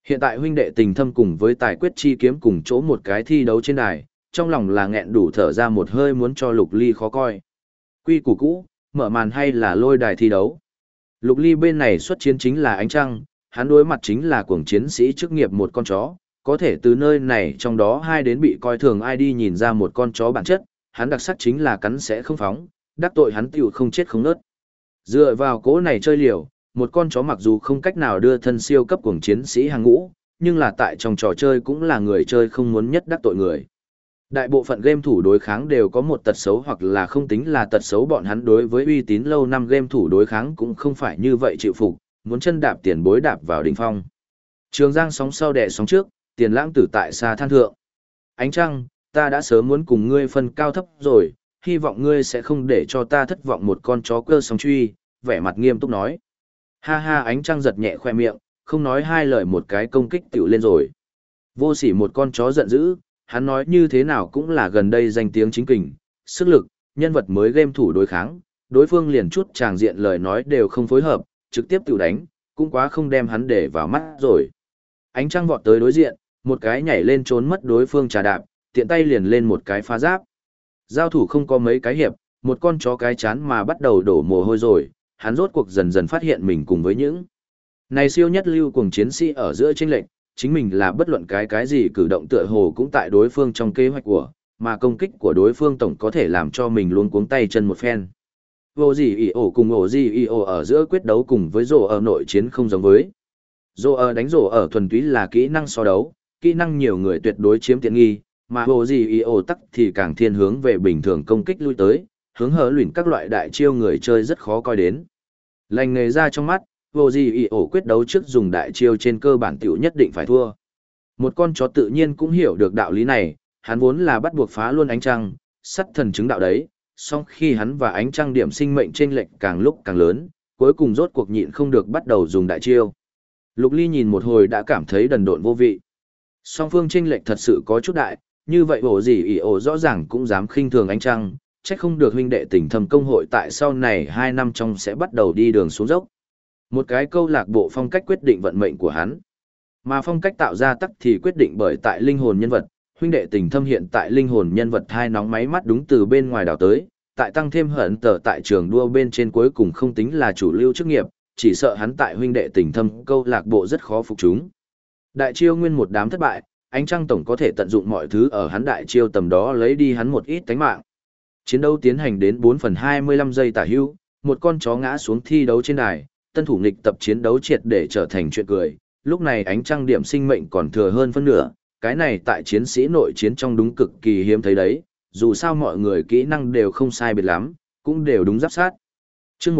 A: Hiện tại huynh đệ tình thâm cùng với tài quyết chi kiếm cùng chỗ một cái thi đấu trên đài, trong lòng là nghẹn đủ thở ra một hơi muốn cho Lục Ly khó coi. Quy củ cũ, mở màn hay là lôi đài thi đấu. Lục Ly bên này xuất chiến chính là ánh trăng, hắn đối mặt chính là cuồng chiến sĩ chức nghiệp một con chó, có thể từ nơi này trong đó hai đến bị coi thường ai đi nhìn ra một con chó bản chất, hắn đặc sắc chính là cắn sẽ không phóng, đắc tội hắn tiểu không chết không nớt. Dựa vào cố này chơi liều, một con chó mặc dù không cách nào đưa thân siêu cấp cuồng chiến sĩ hàng ngũ, nhưng là tại trong trò chơi cũng là người chơi không muốn nhất đắc tội người. Đại bộ phận game thủ đối kháng đều có một tật xấu hoặc là không tính là tật xấu, bọn hắn đối với uy tín lâu năm game thủ đối kháng cũng không phải như vậy chịu phục, muốn chân đạp tiền bối đạp vào đỉnh phong. Trường Giang sóng sau đẻ sóng trước, tiền lãng tử tại xa than thượng. Ánh trăng, ta đã sớm muốn cùng ngươi phân cao thấp rồi, hy vọng ngươi sẽ không để cho ta thất vọng. Một con chó cơ sóng truy, vẻ mặt nghiêm túc nói. Ha ha, ánh trăng giật nhẹ khoe miệng, không nói hai lời một cái công kích tiểu lên rồi. Vô sỉ một con chó giận dữ, hắn nói như thế nào cũng là gần đây danh tiếng chính kình, sức lực, nhân vật mới game thủ đối kháng, đối phương liền chút tràng diện lời nói đều không phối hợp, trực tiếp tiểu đánh, cũng quá không đem hắn để vào mắt rồi. Ánh trăng vọt tới đối diện, một cái nhảy lên trốn mất đối phương trà đạp, tiện tay liền lên một cái phá giáp. Giao thủ không có mấy cái hiệp, một con chó cái chán mà bắt đầu đổ mồ hôi rồi, hắn rốt cuộc dần dần phát hiện mình cùng với những này siêu nhất lưu cùng chiến sĩ ở giữa chênh lệch, chính mình là bất luận cái gì cử động tựa hồ cũng tại đối phương trong kế hoạch của, mà công kích của đối phương tổng có thể làm cho mình luôn cuống tay chân một phen. Vô gì ý ổ cùng ổ gì ý ổ ở giữa quyết đấu cùng với rổ ở nội chiến không giống với. Rổ ở đánh rổ ở thuần túy là kỹ năng so đấu, kỹ năng nhiều người tuyệt đối chiếm tiện nghi, mà vô gì ý ổ tắc thì càng thiên hướng về bình thường công kích lui tới, hướng hở luyện các loại đại chiêu người chơi rất khó coi đến. Lành nghề ra trong mắt, vô gì ý ổ quyết đấu trước dùng đại chiêu trên cơ bản tiểu nhất định phải thua. Một con chó tự nhiên cũng hiểu được đạo lý này, hắn vốn là bắt buộc phá luôn ánh trăng, sắt thần chứng đạo đấy, song khi hắn và ánh trăng điểm sinh mệnh chênh lệch càng lúc càng lớn, cuối cùng rốt cuộc nhịn không được bắt đầu dùng đại chiêu. Lục Ly nhìn một hồi đã cảm thấy đần độn vô vị. Song phương chênh lệch thật sự có chút đại, như vậy ổ gì ý ổ rõ ràng cũng dám khinh thường ánh trăng, chắc không được huynh đệ tình thâm công hội tại sau này 2 năm trong sẽ bắt đầu đi đường xuống dốc. Một cái câu lạc bộ phong cách quyết định vận mệnh của hắn. Mà phong cách tạo ra tắc thì quyết định bởi tại linh hồn nhân vật, huynh đệ tình thâm hiện tại linh hồn nhân vật hai nóng máy mắt đúng từ bên ngoài đảo tới, tại tăng thêm hận tờ tại trường đua bên trên cuối cùng không tính là chủ lưu chức nghiệp, chỉ sợ hắn tại huynh đệ tình thâm câu lạc bộ rất khó phục chúng. Đại chiêu nguyên một đám thất bại, ánh trăng tổng có thể tận dụng mọi thứ ở hắn đại chiêu tầm đó lấy đi hắn một ít tánh mạng. Chiến đấu tiến hành đến 4/25 giây tả hữu, một con chó ngã xuống thi đấu trên đài, tân thủ nghịch tập chiến đấu triệt để trở thành chuyện cười, lúc này ánh trăng điểm sinh mệnh còn thừa hơn phân nửa, cái này tại chiến sĩ nội chiến trong đúng cực kỳ hiếm thấy đấy, dù sao mọi người kỹ năng đều không sai biệt lắm, cũng đều đúng giáp sát. Chương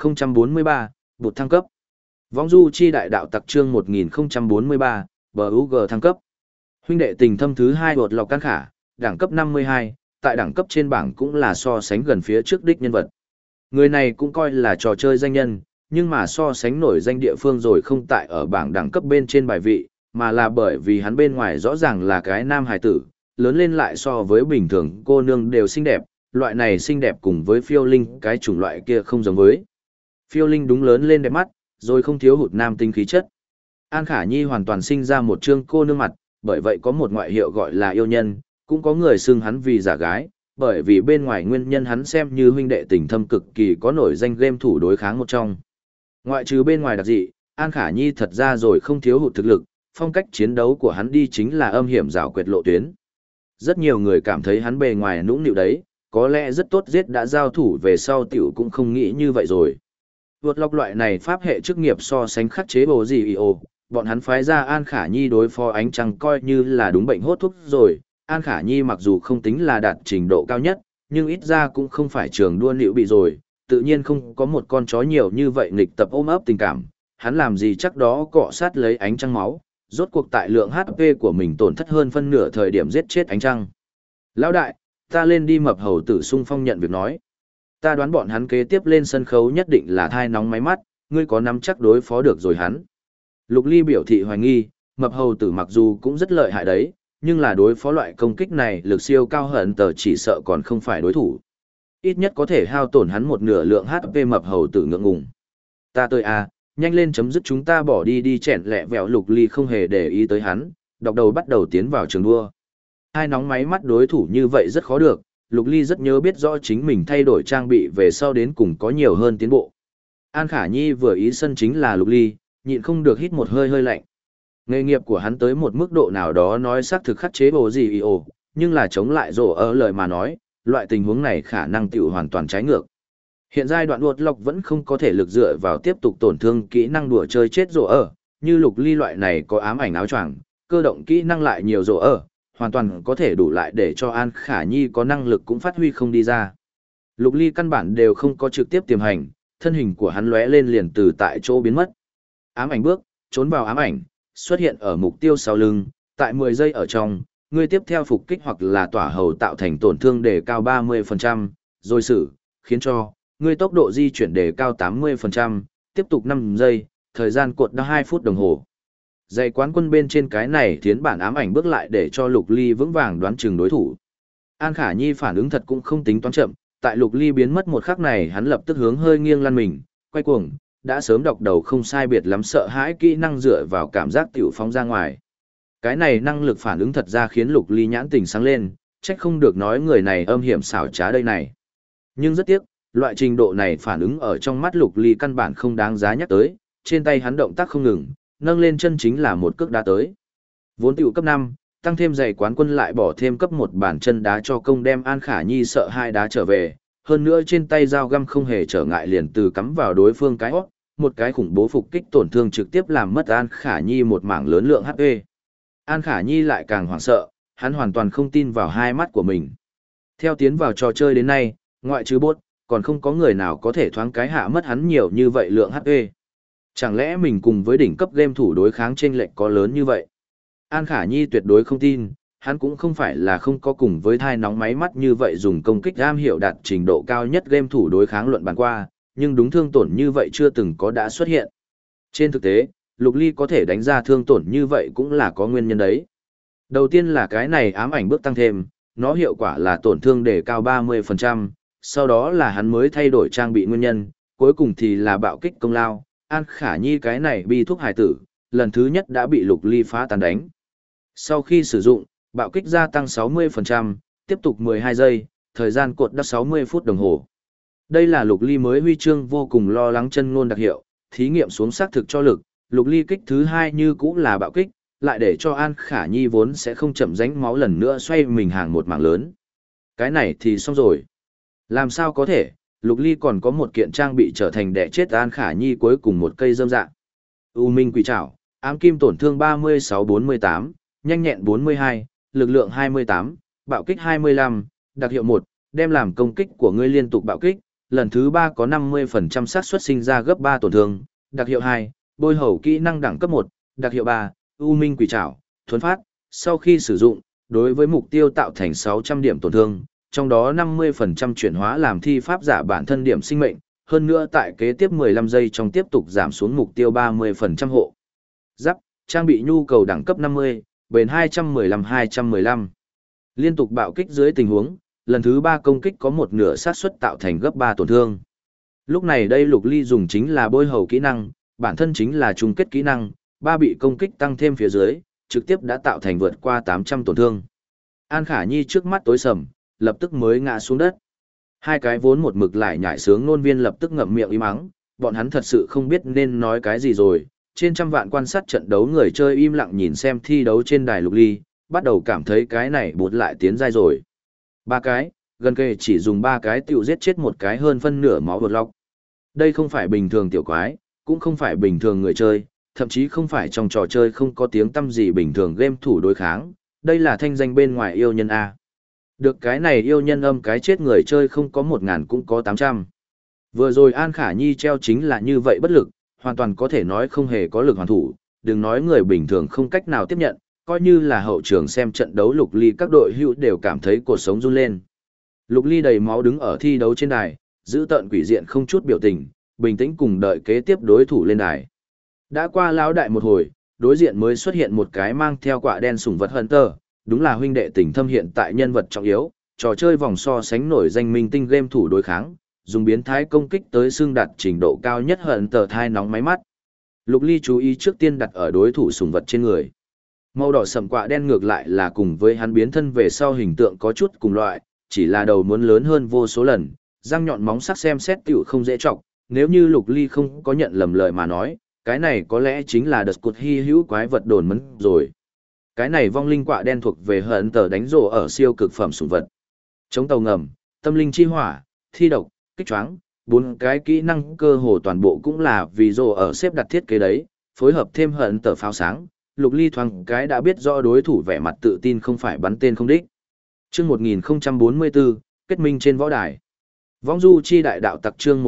A: 1043, bột thăng cấp. Vong du chi đại đạo tặc chương 1043, BUG thăng cấp. Huynh đệ tình thâm thứ 2 bột lọc căn khả, đẳng cấp 52, tại đẳng cấp trên bảng cũng là so sánh gần phía trước đích nhân vật. Người này cũng coi là trò chơi danh nhân, nhưng mà so sánh nổi danh địa phương rồi không tại ở bảng đẳng cấp bên trên bài vị, mà là bởi vì hắn bên ngoài rõ ràng là cái nam hài tử, lớn lên lại so với bình thường cô nương đều xinh đẹp, loại này xinh đẹp cùng với phiêu linh cái chủng loại kia không giống với. Phiêu linh đúng lớn lên đẹp mắt, rồi không thiếu hụt nam tinh khí chất. An Khả Nhi hoàn toàn sinh ra một trương cô nương mặt, bởi vậy có một ngoại hiệu gọi là yêu nhân, cũng có người xưng hắn vì giả gái, bởi vì bên ngoài nguyên nhân hắn xem như huynh đệ tình thâm cực kỳ có nổi danh game thủ đối kháng một trong. Ngoại trừ bên ngoài đặc dị, An Khả Nhi thật ra rồi không thiếu hụt thực lực, phong cách chiến đấu của hắn đi chính là âm hiểm rào quyệt lộ tuyến. Rất nhiều người cảm thấy hắn bề ngoài nũng nịu đấy, có lẽ rất tốt giết đã giao thủ về sau tiểu cũng không nghĩ như vậy rồi. Vượt lọc loại này pháp hệ chức nghiệp so sánh khắc chế bồ gì ồ, bọn hắn phái ra An Khả Nhi đối phó ánh trăng coi như là đúng bệnh hốt thuốc rồi. An Khả Nhi mặc dù không tính là đạt trình độ cao nhất, nhưng ít ra cũng không phải trường đua liệu bị rồi, tự nhiên không có một con chó nhiều như vậy nghịch tập ôm ấp tình cảm, hắn làm gì chắc đó cọ sát lấy ánh trăng máu, rốt cuộc tại lượng HP của mình tổn thất hơn phân nửa thời điểm giết chết ánh trăng. Lão đại, ta lên đi mập hầu tử sung phong nhận việc nói. Ta đoán bọn hắn kế tiếp lên sân khấu nhất định là thai nóng máy mắt, ngươi có nắm chắc đối phó được rồi hắn. Lục Ly biểu thị hoài nghi, mập hầu tử mặc dù cũng rất lợi hại đấy, nhưng là đối phó loại công kích này lực siêu cao hận tờ chỉ sợ còn không phải đối thủ. Ít nhất có thể hao tổn hắn một nửa lượng HP mập hầu tử ngượng ngùng. Ta tới à, nhanh lên chấm dứt chúng ta bỏ đi đi chẹn lẹ vẹo. Lục Ly không hề để ý tới hắn, đọc đầu bắt đầu tiến vào trường đua. Hai nóng máy mắt đối thủ như vậy rất khó được, Lục Ly rất nhớ biết rõ chính mình thay đổi trang bị về sau đến cùng có nhiều hơn tiến bộ. An Khả Nhi vừa ý sân chính là Lục Ly, nhịn không được hít một hơi hơi lạnh. Nghề nghiệp của hắn tới một mức độ nào đó nói xác thực khắc chế bộ gì ồ, nhưng là chống lại rổ ở lời mà nói, loại tình huống này khả năng tiểu hoàn toàn trái ngược. Hiện giai đoạn đuột lọc vẫn không có thể lực dựa vào tiếp tục tổn thương kỹ năng đùa chơi chết rổ ở, như Lục Ly loại này có ám ảnh áo choàng, cơ động kỹ năng lại nhiều rổ ở, hoàn toàn có thể đủ lại để cho An Khả Nhi có năng lực cũng phát huy không đi ra. Lục Ly căn bản đều không có trực tiếp tiềm hành, thân hình của hắn lóe lên liền từ tại chỗ biến mất. Ám ảnh bước, trốn vào ám ảnh, xuất hiện ở mục tiêu sau lưng, tại 10 giây ở trong, ngươi tiếp theo phục kích hoặc là tỏa hầu tạo thành tổn thương đề cao 30%, rồi xử, khiến cho ngươi tốc độ di chuyển đề cao 80%, tiếp tục 5 giây, thời gian cột đã 2 phút đồng hồ. Dạy quán quân bên trên cái này thiến bản ám ảnh bước lại để cho Lục Ly vững vàng đoán chừng đối thủ. An Khả Nhi phản ứng thật cũng không tính toán chậm, tại Lục Ly biến mất một khắc này hắn lập tức hướng hơi nghiêng lăn mình, quay cuồng, đã sớm đọc đầu không sai biệt lắm sợ hãi kỹ năng dựa vào cảm giác tiểu phóng ra ngoài. Cái này năng lực phản ứng thật ra khiến Lục Ly nhãn tình sáng lên, trách không được nói người này âm hiểm xảo trá đây này. Nhưng rất tiếc, loại trình độ này phản ứng ở trong mắt Lục Ly căn bản không đáng giá nhắc tới, trên tay hắn động tác không ngừng, nâng lên chân chính là một cước đá tới. Vốn tiểu cấp 5, tăng thêm giày quán quân lại bỏ thêm cấp 1 bản chân đá cho công đem An Khả Nhi sợ hai đá trở về, hơn nữa trên tay dao găm không hề trở ngại liền từ cắm vào đối phương cái hót, một cái khủng bố phục kích tổn thương trực tiếp làm mất An Khả Nhi một mảng lớn lượng HP. An Khả Nhi lại càng hoảng sợ, hắn hoàn toàn không tin vào hai mắt của mình. Theo tiến vào trò chơi đến nay, ngoại trừ bốt, còn không có người nào có thể thoáng cái hạ mất hắn nhiều như vậy lượng HP. Chẳng lẽ mình cùng với đỉnh cấp game thủ đối kháng chênh lệch có lớn như vậy? An Khả Nhi tuyệt đối không tin, hắn cũng không phải là không có cùng với thai nóng máy mắt như vậy dùng công kích am hiểu đạt trình độ cao nhất game thủ đối kháng luận bàn qua, nhưng đúng thương tổn như vậy chưa từng có đã xuất hiện. Trên thực tế, Lục Ly có thể đánh ra thương tổn như vậy cũng là có nguyên nhân đấy. Đầu tiên là cái này ám ảnh bước tăng thêm, nó hiệu quả là tổn thương đề cao 30%, sau đó là hắn mới thay đổi trang bị nguyên nhân, cuối cùng thì là bạo kích công lao. An Khả Nhi cái này bi thuốc hài tử, lần thứ nhất đã bị Lục Ly phá tan đánh. Sau khi sử dụng, bạo kích gia tăng 60%, tiếp tục 12 giây, thời gian cột đã 60 phút đồng hồ. Đây là Lục Ly mới huy chương vô cùng lo lắng chân ngôn đặc hiệu, thí nghiệm xuống xác thực cho lực, Lục Ly kích thứ 2 như cũng là bạo kích, lại để cho An Khả Nhi vốn sẽ không chậm ránh máu lần nữa xoay mình hàng một mảng lớn. Cái này thì xong rồi. Làm sao có thể, Lục Ly còn có một kiện trang bị trở thành đẻ chết An Khả Nhi cuối cùng một cây dâm dạng. U Minh Quỷ Trảo, ám kim tổn thương 36-48, nhanh nhẹn 42, lực lượng 28, bạo kích 25, đặc hiệu 1, đem làm công kích của ngươi liên tục bạo kích, lần thứ 3 có 50% xác suất sinh ra gấp 3 tổn thương, đặc hiệu 2, bôi hầu kỹ năng đẳng cấp 1, đặc hiệu 3, U Minh Quỷ Trảo, thuấn phát, sau khi sử dụng, đối với mục tiêu tạo thành 600 điểm tổn thương, trong đó 50% chuyển hóa làm thi pháp giả bản thân điểm sinh mệnh, hơn nữa tại kế tiếp 15 giây trong tiếp tục giảm xuống mục tiêu 30% hộ. Giáp, trang bị nhu cầu đẳng cấp 50, bền 215-215. Liên tục bạo kích dưới tình huống, lần thứ 3 công kích có một nửa xác suất tạo thành gấp 3 tổn thương. Lúc này đây Lục Ly dùng chính là bôi hầu kỹ năng, bản thân chính là chung kết kỹ năng, 3 bị công kích tăng thêm phía dưới, trực tiếp đã tạo thành vượt qua 800 tổn thương. An Khả Nhi trước mắt tối sầm, lập tức mới ngã xuống đất. Hai cái vốn một mực lại nhảy sướng nôn viên lập tức ngậm miệng im mắng, bọn hắn thật sự không biết nên nói cái gì rồi. Trên trăm vạn quan sát trận đấu người chơi im lặng nhìn xem thi đấu trên đài Lục Ly, bắt đầu cảm thấy cái này bột lại tiến giai rồi. 3 cái, gần kề chỉ dùng 3 cái tiểu giết chết một cái hơn phân nửa máu vượt lọc. Đây không phải bình thường tiểu quái, cũng không phải bình thường người chơi, thậm chí không phải trong trò chơi không có tiếng tăm gì bình thường game thủ đối kháng, đây là thanh danh bên ngoài yêu nhân A. Được cái này yêu nhân âm cái chết người chơi không có 1000 cũng có 800. Vừa rồi An Khả Nhi treo chính là như vậy bất lực, hoàn toàn có thể nói không hề có lực hoàn thủ, đừng nói người bình thường không cách nào tiếp nhận, coi như là hậu trường xem trận đấu Lục Ly các đội hữu đều cảm thấy cuộc sống run lên. Lục Ly đầy máu đứng ở thi đấu trên đài, giữ tợn quỷ diện không chút biểu tình, bình tĩnh cùng đợi kế tiếp đối thủ lên đài. Đã qua lão đại một hồi, đối diện mới xuất hiện một cái mang theo quạ đen sủng vật Hunter, đúng là huynh đệ tình thâm hiện tại nhân vật trọng yếu, trò chơi vòng so sánh nổi danh minh tinh game thủ đối kháng, dùng biến thái công kích tới xương đạt trình độ cao nhất Hunter thai nóng máy mắt. Lục Ly chú ý trước tiên đặt ở đối thủ sủng vật trên người. Màu đỏ sẫm quạ đen ngược lại là cùng với hắn biến thân về sau hình tượng có chút cùng loại, chỉ là đầu muốn lớn hơn vô số lần, răng nhọn móng sắc xem xét tiểu không dễ trọng, nếu như Lục Ly không có nhận lầm lời mà nói, cái này có lẽ chính là đợt cột hy hữu quái vật đồn mấn rồi. Cái này vong linh quạ đen thuộc về hận tờ đánh rổ ở siêu cực phẩm sủng vật. Chống tàu ngầm, tâm linh chi hỏa, thi độc, kích choáng, 4 cái kỹ năng cơ hồ toàn bộ cũng là vì rổ ở xếp đặt thiết kế đấy, phối hợp thêm hận tờ pháo sáng, Lục Ly thoáng cái đã biết rõ đối thủ vẻ mặt tự tin không phải bắn tên không đích. Chương 1044, kết minh trên võ đài. Vong du chi đại đạo tặc chương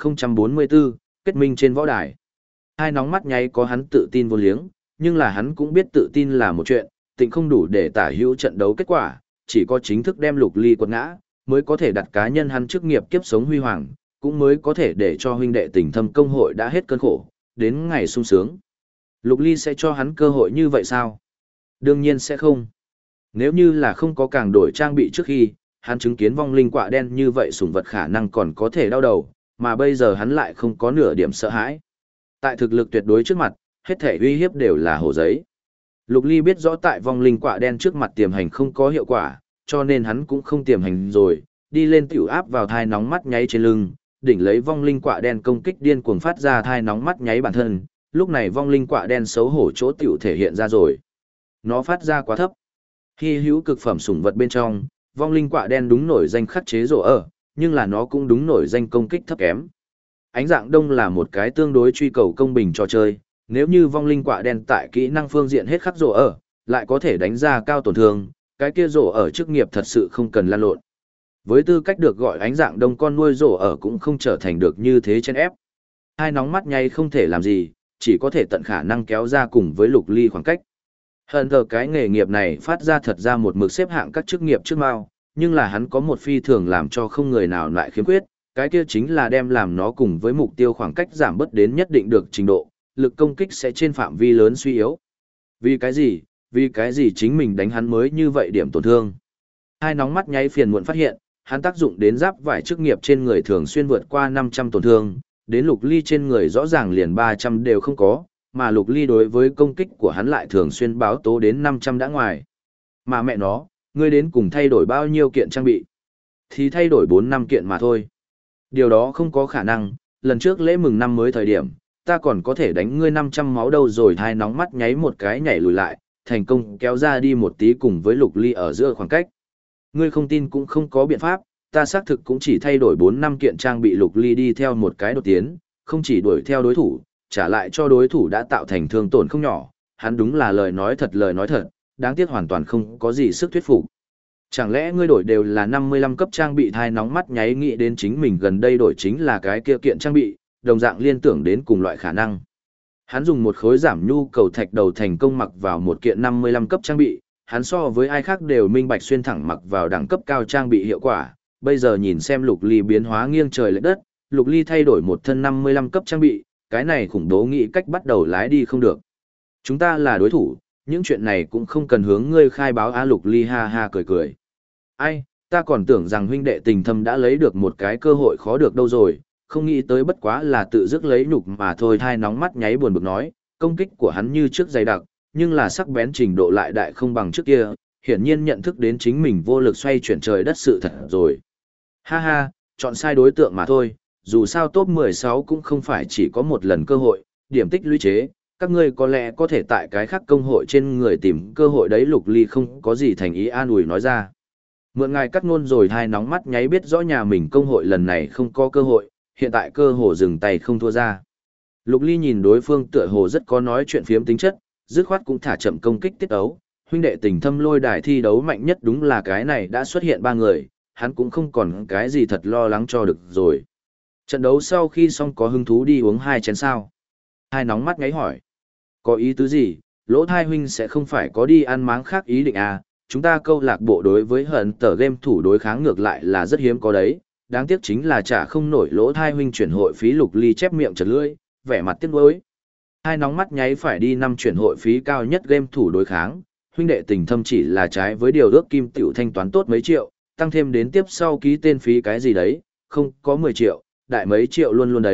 A: 1044, kết minh trên võ đài. Hai nóng mắt nháy có hắn tự tin vô liếng, nhưng là hắn cũng biết tự tin là một chuyện, tịnh không đủ để tả hữu trận đấu kết quả, chỉ có chính thức đem Lục Ly quật ngã, mới có thể đặt cá nhân hắn chức nghiệp kiếp sống huy hoàng, cũng mới có thể để cho huynh đệ tình thâm công hội đã hết cơn khổ, đến ngày sung sướng. Lục Ly sẽ cho hắn cơ hội như vậy sao? Đương nhiên sẽ không. Nếu như là không có càng đổi trang bị trước khi, hắn chứng kiến vong linh quạ đen như vậy sủng vật khả năng còn có thể đau đầu, mà bây giờ hắn lại không có nửa điểm sợ hãi. Tại thực lực tuyệt đối trước mặt, hết thể uy hiếp đều là hồ giấy. Lục Ly biết rõ tại vong linh quạ đen trước mặt tiềm hành không có hiệu quả, cho nên hắn cũng không tiềm hành rồi, đi lên tiểu áp vào thai nóng mắt nháy trên lưng, đỉnh lấy vong linh quạ đen công kích điên cuồng phát ra thai nóng mắt nháy bản thân, lúc này vong linh quạ đen xấu hổ chỗ tiểu thể hiện ra rồi. Nó phát ra quá thấp. Hy hữu cực phẩm sủng vật bên trong, vong linh quạ đen đúng nổi danh khắc chế rổ ở, nhưng là nó cũng đúng nổi danh công kích thấp kém. Ánh dạng đông là một cái tương đối truy cầu công bình trò chơi, nếu như vong linh quạ đen tại kỹ năng phương diện hết khắc rổ ở, lại có thể đánh ra cao tổn thương, cái kia rổ ở chức nghiệp thật sự không cần lan lộn. Với tư cách được gọi ánh dạng đông con nuôi rổ ở cũng không trở thành được như thế chen ép. Hai nóng mắt nhay không thể làm gì, chỉ có thể tận khả năng kéo ra cùng với Lục Ly khoảng cách. Hơn thờ cái nghề nghiệp này phát ra thật ra một mực xếp hạng các chức nghiệp trước mao, nhưng là hắn có một phi thường làm cho không người nào lại khiếm khuyết, cái kia chính là đem làm nó cùng với mục tiêu khoảng cách giảm bớt đến nhất định được trình độ, lực công kích sẽ trên phạm vi lớn suy yếu. Vì cái gì? Vì cái gì chính mình đánh hắn mới như vậy điểm tổn thương? Hai nóng mắt nháy phiền muộn phát hiện, hắn tác dụng đến giáp vải chức nghiệp trên người thường xuyên vượt qua 500 tổn thương, đến Lục Ly trên người rõ ràng liền 300 đều không có, mà Lục Ly đối với công kích của hắn lại thường xuyên báo tố đến 500 đã ngoài. Mà mẹ nó, ngươi đến cùng thay đổi bao nhiêu kiện trang bị? Thì thay đổi 4-5 kiện mà thôi. Điều đó không có khả năng, lần trước lễ mừng năm mới thời điểm, ta còn có thể đánh ngươi 500 máu đâu rồi. Thai nóng mắt nháy một cái nhảy lùi lại, thành công kéo ra đi một tí cùng với Lục Ly ở giữa khoảng cách. Ngươi không tin cũng không có biện pháp, ta xác thực cũng chỉ thay đổi 4-5 kiện trang bị. Lục Ly đi theo một cái đột tiến, không chỉ đuổi theo đối thủ, trả lại cho đối thủ đã tạo thành thương tổn không nhỏ, hắn đúng là lời nói thật, đáng tiếc hoàn toàn không có gì sức thuyết phục. Chẳng lẽ ngươi đổi đều là 55 cấp trang bị? Thai nóng mắt nháy nghĩ đến chính mình gần đây đổi chính là cái kia kiện trang bị, đồng dạng liên tưởng đến cùng loại khả năng. Hắn dùng một khối giảm nhu cầu thạch đầu thành công mặc vào một kiện 55 cấp trang bị, hắn so với ai khác đều minh bạch xuyên thẳng mặc vào đẳng cấp cao trang bị hiệu quả. Bây giờ nhìn xem Lục Ly biến hóa nghiêng trời lệch đất, Lục Ly thay đổi một thân 55 cấp trang bị, cái này khủng bố nghĩ cách bắt đầu lái đi không được. Chúng ta là đối thủ, những chuyện này cũng không cần hướng ngươi khai báo á. Lục Ly ha ha cười cười. Ai, ta còn tưởng rằng huynh đệ tình thâm đã lấy được một cái cơ hội khó được đâu rồi, không nghĩ tới bất quá là tự dứt lấy nhục mà thôi. Thai nóng mắt nháy buồn bực nói, công kích của hắn như trước dày đặc, nhưng là sắc bén trình độ lại đại không bằng trước kia, hiển nhiên nhận thức đến chính mình vô lực xoay chuyển trời đất sự thật rồi. Ha ha, chọn sai đối tượng mà thôi, dù sao top 16 cũng không phải chỉ có một lần cơ hội, điểm tích lũy chế, các ngươi có lẽ có thể tại cái khác công hội trên người tìm cơ hội đấy. Lục Ly không có gì thành ý an ủi nói ra. Mượn ngài cắt ngôn rồi. Hai nóng mắt nháy biết rõ nhà mình công hội lần này không có cơ hội, hiện tại cơ hồ dừng tay không thua ra. Lục Ly nhìn đối phương tựa hồ rất có nói chuyện phiếm tính chất, dứt khoát cũng thả chậm công kích tiết ấu. Huynh đệ tình thâm lôi đài thi đấu mạnh nhất đúng là cái này đã xuất hiện 3 người, hắn cũng không còn cái gì thật lo lắng cho được rồi. Trận đấu sau khi xong có hứng thú đi uống 2 chén sao? Hai nóng mắt ngáy hỏi. Có ý tứ gì? Lỗ Thai huynh sẽ không phải có đi ăn máng khác ý định à? Chúng ta câu lạc bộ đối với hận tờ game thủ đối kháng ngược lại là rất hiếm có đấy. Đáng tiếc chính là trả không nổi. Lỗ Thai huynh chuyển hội phí. Lục Ly chép miệng chật lưỡi, vẻ mặt tiếc nuối. Hai nóng mắt nháy phải đi 5 chuyển hội phí cao nhất game thủ đối kháng. Huynh đệ tình thâm chỉ là trái với điều ước kim tiểu thanh toán tốt mấy triệu, tăng thêm đến tiếp sau ký tên phí cái gì đấy, không có 10 triệu, đại mấy triệu luôn luôn đấy,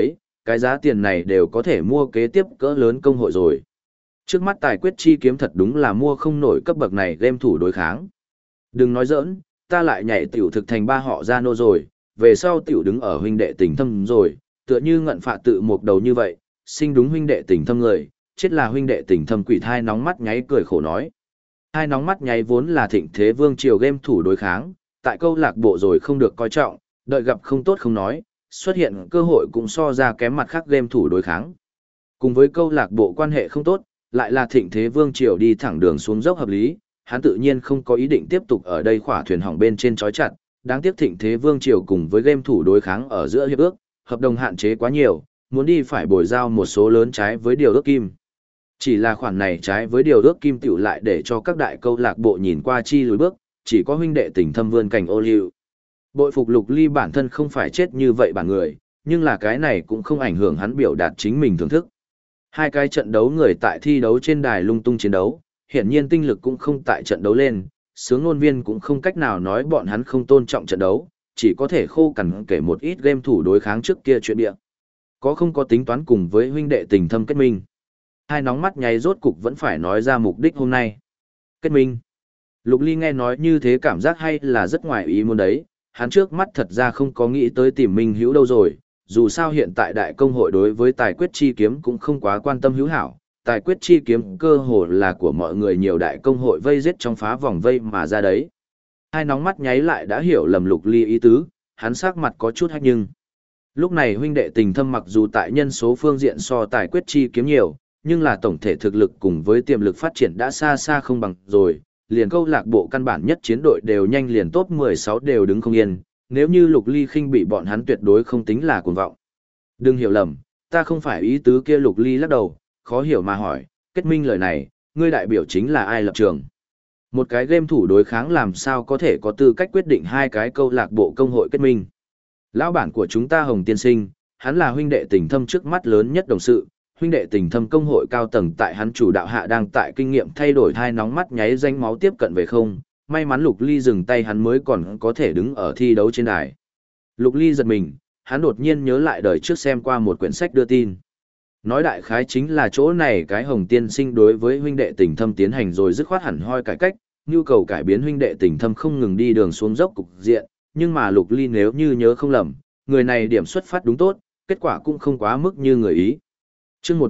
A: cái giá tiền này đều có thể mua kế tiếp cỡ lớn công hội rồi. Trước mắt tài quyết chi kiếm thật đúng là mua không nổi cấp bậc này game thủ đối kháng. Đừng nói giỡn, ta lại nhảy tiểu thực thành ba họ Gia Nô rồi, về sau tiểu đứng ở huynh đệ tình thâm rồi, tựa như ngận phạ tự một đầu như vậy, sinh đúng huynh đệ tình thâm người, chết là huynh đệ tình thâm quỷ thai nóng mắt nháy cười khổ nói. Hai nóng mắt nháy vốn là thịnh thế vương triều game thủ đối kháng, tại câu lạc bộ rồi không được coi trọng, đợi gặp không tốt không nói, xuất hiện cơ hội cũng so ra kém mặt khác game thủ đối kháng. Cùng với câu lạc bộ quan hệ không tốt, lại là thịnh thế vương triều đi thẳng đường xuống dốc hợp lý, hắn tự nhiên không có ý định tiếp tục ở đây khỏa thuyền hỏng bên trên chói chặt, đáng tiếc thịnh thế vương triều cùng với game thủ đối kháng ở giữa hiệp ước, hợp đồng hạn chế quá nhiều, muốn đi phải bồi giao một số lớn trái với điều ước kim. Chỉ là khoản này trái với điều ước kim tiểu lại để cho các đại câu lạc bộ nhìn qua chi lùi bước, chỉ có huynh đệ tình thâm vươn cảnh ô liu. Bội phục Lục Ly bản thân không phải chết như vậy bản người, nhưng là cái này cũng không ảnh hưởng hắn biểu đạt chính mình thưởng thức. Hai cái trận đấu người tại thi đấu trên đài lung tung chiến đấu, hiển nhiên tinh lực cũng không tại trận đấu lên, sướng ngôn viên cũng không cách nào nói bọn hắn không tôn trọng trận đấu, chỉ có thể khô cằn kể một ít game thủ đối kháng trước kia chuyện địa. Có không có tính toán cùng với huynh đệ tình thâm kết minh. Hai nóng mắt nháy rốt cục vẫn phải nói ra mục đích hôm nay. Kết minh. Lục Ly nghe nói như thế cảm giác hay là rất ngoài ý muốn đấy, hắn trước mắt thật ra không có nghĩ tới tìm Minh Hữu đâu rồi, dù sao hiện tại đại công hội đối với tài quyết chi kiếm cũng không quá quan tâm hữu hảo, tài quyết chi kiếm cơ hồ là của mọi người nhiều đại công hội vây giết trong phá vòng vây mà ra đấy. Hai nóng mắt nháy lại đã hiểu lầm Lục Ly ý tứ, hắn sắc mặt có chút hách nhưng. Lúc này huynh đệ tình thâm mặc dù tại nhân số phương diện so tài quyết chi kiếm nhiều, nhưng là tổng thể thực lực cùng với tiềm lực phát triển đã xa xa không bằng rồi, liền câu lạc bộ căn bản nhất chiến đội đều nhanh liền top 16 đều đứng không yên, nếu như Lục Ly khinh bị bọn hắn tuyệt đối không tính là cuồng vọng. Đừng hiểu lầm, ta không phải ý tứ kia. Lục Ly lắc đầu, khó hiểu mà hỏi, kết minh lời này, ngươi đại biểu chính là ai lập trường? Một cái game thủ đối kháng làm sao có thể có tư cách quyết định hai cái câu lạc bộ công hội kết minh? Lão bản của chúng ta Hồng Tiên Sinh, hắn là huynh đệ tình thâm trước mắt lớn nhất đồng sự, huynh đệ tình thâm công hội cao tầng tại hắn chủ đạo hạ đang tại kinh nghiệm thay đổi thai nóng mắt nháy danh máu tiếp cận về không, may mắn Lục Ly dừng tay hắn mới còn có thể đứng ở thi đấu trên đài. Lục Ly giật mình, hắn đột nhiên nhớ lại đời trước xem qua một quyển sách đưa tin. Nói đại khái chính là chỗ này cái Hồng Tiên Sinh đối với huynh đệ tình thâm tiến hành rồi dứt khoát hẳn hoi cải cách, nhu cầu cải biến huynh đệ tình thâm không ngừng đi đường xuống dốc cục diện, nhưng mà Lục Ly nếu như nhớ không lầm, người này điểm xuất phát đúng tốt, kết quả cũng không quá mức như người ý. Chương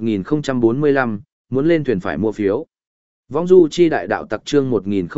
A: 1045, muốn lên thuyền phải mua phiếu. Vong du chi đại đạo tặc chương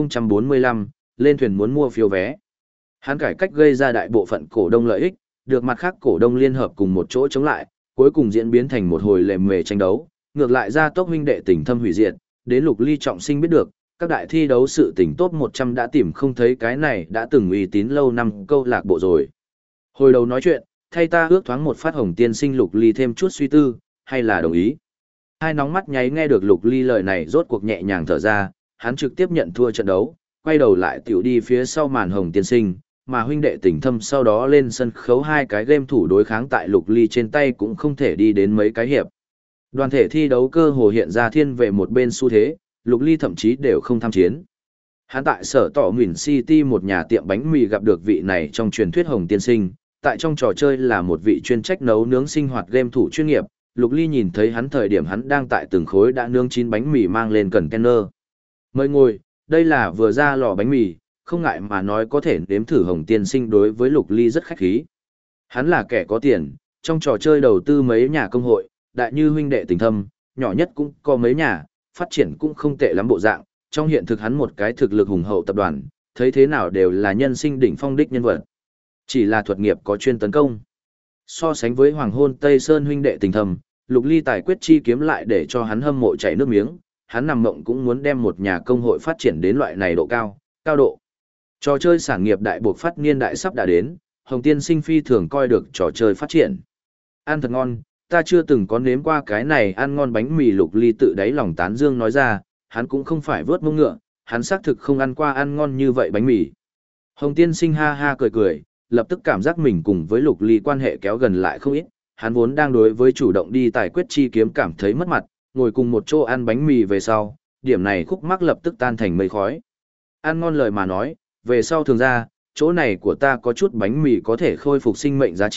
A: 1045, lên thuyền muốn mua phiếu vé. Hắn cải cách gây ra đại bộ phận cổ đông lợi ích, được mặt khác cổ đông liên hợp cùng một chỗ chống lại, cuối cùng diễn biến thành một hồi lề mề tranh đấu, ngược lại ra tốc huynh đệ tình thâm hủy diệt, đến Lục Ly trọng sinh biết được, các đại thi đấu sự tình top 100 đã tìm không thấy cái này đã từng uy tín lâu năm câu lạc bộ rồi. Hồi đầu nói chuyện, thay ta ước thoáng một phát Hồng Tiên Sinh. Lục Ly thêm chút suy tư, hay là đồng ý. Hai nóng mắt nháy nghe được Lục Ly lời này rốt cuộc nhẹ nhàng thở ra, hắn trực tiếp nhận thua trận đấu, quay đầu lại tiểu đi phía sau màn Hồng Tiên Sinh, mà huynh đệ tình thâm sau đó lên sân khấu hai cái game thủ đối kháng tại Lục Ly trên tay cũng không thể đi đến mấy cái hiệp. Đoàn thể thi đấu cơ hồ hiện ra thiên về một bên xu thế, Lục Ly thậm chí đều không tham chiến. Hắn tại sở tỏ Nguyễn City một nhà tiệm bánh mì gặp được vị này trong truyền thuyết Hồng Tiên Sinh, tại trong trò chơi là một vị chuyên trách nấu nướng sinh hoạt game thủ chuyên nghiệp. Lục Ly nhìn thấy hắn thời điểm hắn đang tại từng khối đã nướng chín bánh mì mang lên container. Mời ngồi, đây là vừa ra lò bánh mì, không ngại mà nói có thể nếm thử. Hồng Tiên Sinh đối với Lục Ly rất khách khí. Hắn là kẻ có tiền, trong trò chơi đầu tư mấy nhà công hội, đại như huynh đệ tình thâm, nhỏ nhất cũng có mấy nhà, phát triển cũng không tệ lắm bộ dạng. Trong hiện thực hắn một cái thực lực hùng hậu tập đoàn, thấy thế nào đều là nhân sinh đỉnh phong đích nhân vật. Chỉ là thuật nghiệp có chuyên tấn công. So sánh với Hoàng Hôn Tây Sơn huynh đệ tình thầm, Lục Ly tài quyết chi kiếm lại để cho hắn hâm mộ chảy nước miếng, hắn nằm mộng cũng muốn đem một nhà công hội phát triển đến loại này cao độ. Trò chơi sản nghiệp đại buộc phát niên đại sắp đã đến, Hồng Tiên Sinh phi thường coi được trò chơi phát triển. Ăn thật ngon, ta chưa từng có nếm qua cái này ăn ngon bánh mì. Lục Ly tự đáy lòng tán dương nói ra, hắn cũng không phải vớt mông ngựa, hắn xác thực không ăn qua ăn ngon như vậy bánh mì. Hồng Tiên Sinh ha ha cười cười, lập tức cảm giác mình cùng với Lục Ly quan hệ kéo gần lại không ít, hắn vốn đang đối với chủ động đi tài quyết chi kiếm cảm thấy mất mặt, ngồi cùng một chỗ ăn bánh mì về sau, điểm này khúc mắc lập tức tan thành mây khói. Ăn ngon lời mà nói, về sau thường ra, chỗ này của ta có chút bánh mì có thể khôi phục sinh mệnh giá trị,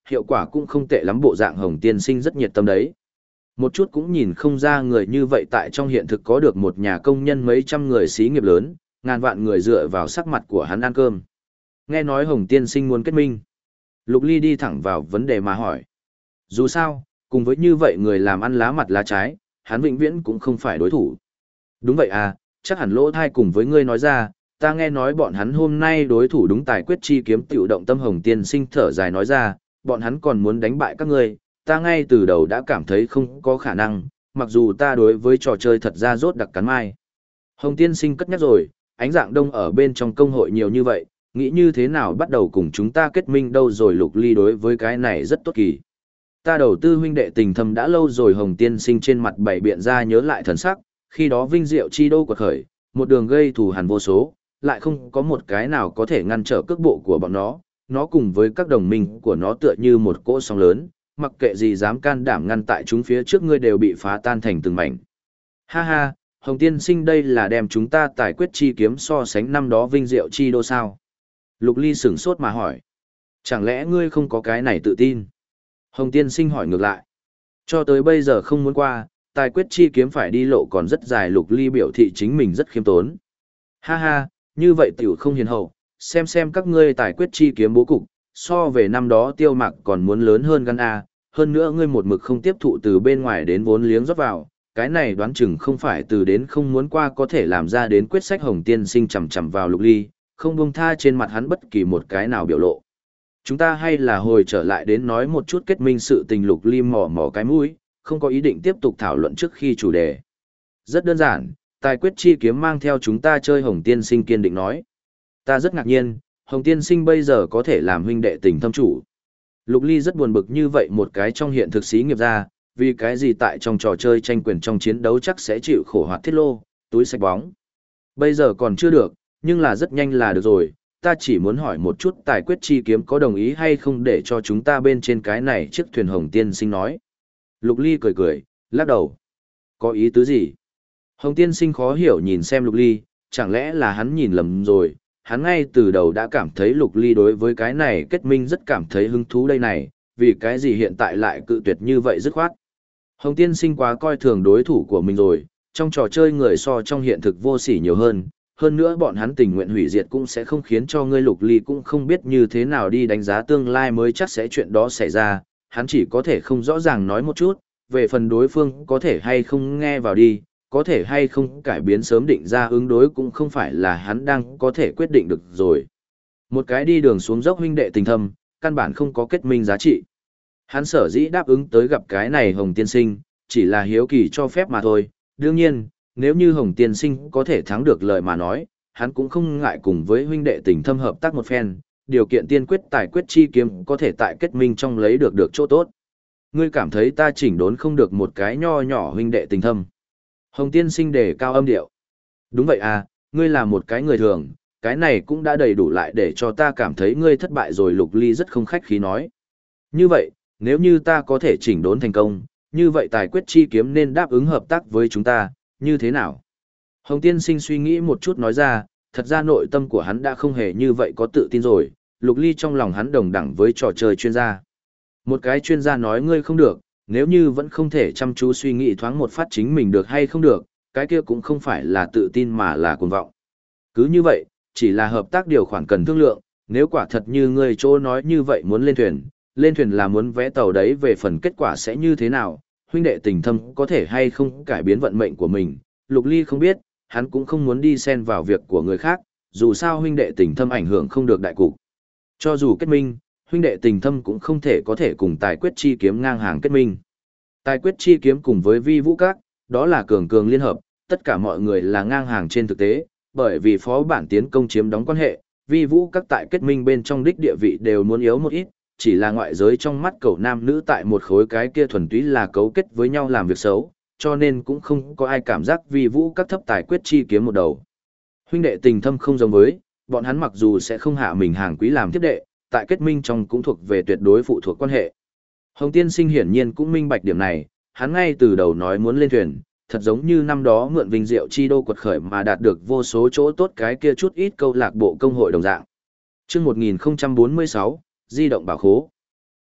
A: hiệu quả cũng không tệ lắm, bộ dạng Hồng tiên sinh rất nhiệt tâm đấy. Một chút cũng nhìn không ra người như vậy tại trong hiện thực có được một nhà công nhân mấy trăm người xí nghiệp lớn, ngàn vạn người dựa vào sắc mặt của hắn ăn cơm. Nghe nói Hồng tiên sinh muốn kết minh. Lục Ly đi thẳng vào vấn đề mà hỏi. Dù sao, cùng với như vậy người làm ăn lá mặt lá trái, hắn vĩnh viễn cũng không phải đối thủ. Đúng vậy à, chắc hẳn lỗ thai cùng với ngươi nói ra, ta nghe nói bọn hắn hôm nay đối thủ đúng tài quyết chi kiếm tiểu động tâm. Hồng tiên sinh thở dài nói ra, bọn hắn còn muốn đánh bại các ngươi, ta ngay từ đầu đã cảm thấy không có khả năng, mặc dù ta đối với trò chơi thật ra rốt đặc cắn mai. Hồng tiên sinh cất nhắc rồi, ánh dạng đông ở bên trong công hội nhiều như vậy, nghĩ như thế nào bắt đầu cùng chúng ta kết minh đâu rồi. Lục Ly đối với cái này rất tốt kỳ. Ta đầu tư huynh đệ tình thâm đã lâu rồi. Hồng tiên sinh trên mặt bảy biện ra nhớ lại thần sắc, khi đó vinh diệu chi đô quật khởi, một đường gây thù hằn vô số, lại không có một cái nào có thể ngăn trở cước bộ của bọn nó cùng với các đồng minh của nó tựa như một cỗ sóng lớn, mặc kệ gì dám can đảm ngăn tại chúng phía trước ngươi đều bị phá tan thành từng mảnh. Ha ha, Hồng tiên sinh đây là đem chúng ta tài quyết chi kiếm so sánh năm đó vinh diệu chi đô sao? Lục Ly sửng sốt mà hỏi. Chẳng lẽ ngươi không có cái này tự tin? Hồng tiên sinh hỏi ngược lại. Cho tới bây giờ không muốn qua, tài quyết chi kiếm phải đi lộ còn rất dài. Lục Ly biểu thị chính mình rất khiêm tốn. Ha ha, như vậy tiểu không hiền hậu, xem các ngươi tài quyết chi kiếm bố cục, so về năm đó Tiêu Mặc còn muốn lớn hơn gan A, hơn nữa ngươi một mực không tiếp thụ từ bên ngoài đến vốn liếng rót vào, cái này đoán chừng không phải từ đến không muốn qua có thể làm ra đến quyết sách. Hồng tiên sinh chầm chầm vào Lục Ly, không buông tha trên mặt hắn bất kỳ một cái nào biểu lộ. Chúng ta hay là hồi trở lại đến nói một chút kết minh sự tình. Lục Ly mỏ mỏ cái mũi, không có ý định tiếp tục thảo luận trước khi chủ đề. Rất đơn giản, tài quyết chi kiếm mang theo chúng ta chơi. Hồng tiên sinh kiên định nói. Ta rất ngạc nhiên, Hồng tiên sinh bây giờ có thể làm huynh đệ tình thâm chủ. Lục Ly rất buồn bực, như vậy một cái trong hiện thực xí nghiệp ra, vì cái gì tại trong trò chơi tranh quyền trong chiến đấu chắc sẽ chịu khổ hoạt thiết lô, túi sạch bóng. Bây giờ còn chưa được, nhưng là rất nhanh là được rồi. Ta chỉ muốn hỏi một chút tài quyết chi kiếm có đồng ý hay không để cho chúng ta bên trên cái này chiếc thuyền. Hồng tiên sinh nói. Lục Ly cười cười, lắc đầu. Có ý tứ gì? Hồng tiên sinh khó hiểu nhìn xem Lục Ly, chẳng lẽ là hắn nhìn lầm rồi. Hắn ngay từ đầu đã cảm thấy Lục Ly đối với cái này kết minh rất cảm thấy hứng thú đây này, vì cái gì hiện tại lại cự tuyệt như vậy dứt khoát. Hồng tiên sinh quá coi thường đối thủ của mình rồi, trong trò chơi người so trong hiện thực vô sỉ nhiều hơn nữa bọn hắn tình nguyện hủy diệt cũng sẽ không khiến cho ngươi. Lục Ly cũng không biết như thế nào đi đánh giá tương lai mới chắc sẽ chuyện đó xảy ra, hắn chỉ có thể không rõ ràng nói một chút, về phần đối phương có thể hay không nghe vào đi, có thể hay không cải biến sớm định ra ứng đối cũng không phải là hắn đang có thể quyết định được rồi. Một cái đi đường xuống dốc huynh đệ tình thâm, căn bản không có kết minh giá trị. Hắn sở dĩ đáp ứng tới gặp cái này Hồng tiên sinh, chỉ là hiếu kỳ cho phép mà thôi. Đương nhiên, nếu như Hồng tiên sinh có thể thắng được lời mà nói, hắn cũng không ngại cùng với huynh đệ tình thâm hợp tác một phen, điều kiện tiên quyết tài quyết chi kiếm có thể tại kết minh trong lấy được chỗ tốt. Ngươi cảm thấy ta chỉnh đốn không được một cái nho nhỏ huynh đệ tình thâm? Hồng tiên sinh đề cao âm điệu. Đúng vậy à, ngươi là một cái người thường, cái này cũng đã đầy đủ lại để cho ta cảm thấy ngươi thất bại rồi. Lục Ly rất không khách khí nói. Như vậy, nếu như ta có thể chỉnh đốn thành công, như vậy tài quyết chi kiếm nên đáp ứng hợp tác với chúng ta, như thế nào? Hồng tiên sinh suy nghĩ một chút nói ra, thật ra nội tâm của hắn đã không hề như vậy có tự tin rồi. Lục Ly trong lòng hắn đồng đẳng với trò chơi chuyên gia. Một cái chuyên gia nói ngươi không được, nếu như vẫn không thể chăm chú suy nghĩ thoáng một phát chính mình được hay không được, cái kia cũng không phải là tự tin mà là cuồng vọng. Cứ như vậy, chỉ là hợp tác điều khoản cần thương lượng, nếu quả thật như ngươi chỗ nói như vậy muốn lên thuyền là muốn vẽ tàu đấy, về phần kết quả sẽ như thế nào, huynh đệ tình thâm có thể hay không cải biến vận mệnh của mình, Lục Ly không biết, hắn cũng không muốn đi xen vào việc của người khác, dù sao huynh đệ tình thâm ảnh hưởng không được đại cục. Cho dù kết minh, huynh đệ tình thâm cũng không thể có thể cùng tài quyết chi kiếm ngang hàng kết minh. Tài quyết chi kiếm cùng với vi vũ các, đó là cường cường liên hợp, tất cả mọi người là ngang hàng trên thực tế, bởi vì phó bản tiến công chiếm đóng quan hệ, vi vũ các tại kết minh bên trong đích địa vị đều muốn yếu một ít, chỉ là ngoại giới trong mắt cậu nam nữ tại một khối cái kia thuần túy là cấu kết với nhau làm việc xấu, cho nên cũng không có ai cảm giác vi vũ các thấp tài quyết chi kiếm một đầu. Huynh đệ tình thâm không giống với, bọn hắn mặc dù sẽ không hạ mình hàng quý làm tiếp đệ, tại kết minh trong cũng thuộc về tuyệt đối phụ thuộc quan hệ. Hồng tiên sinh hiển nhiên cũng minh bạch điểm này, hắn ngay từ đầu nói muốn lên thuyền, thật giống như năm đó mượn vinh diệu chi đô quật khởi mà đạt được vô số chỗ tốt cái kia chút ít câu lạc bộ công hội đồng dạng. Chương 1046, di động bảo khố.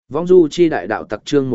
A: Vong du chi đại đạo tặc chương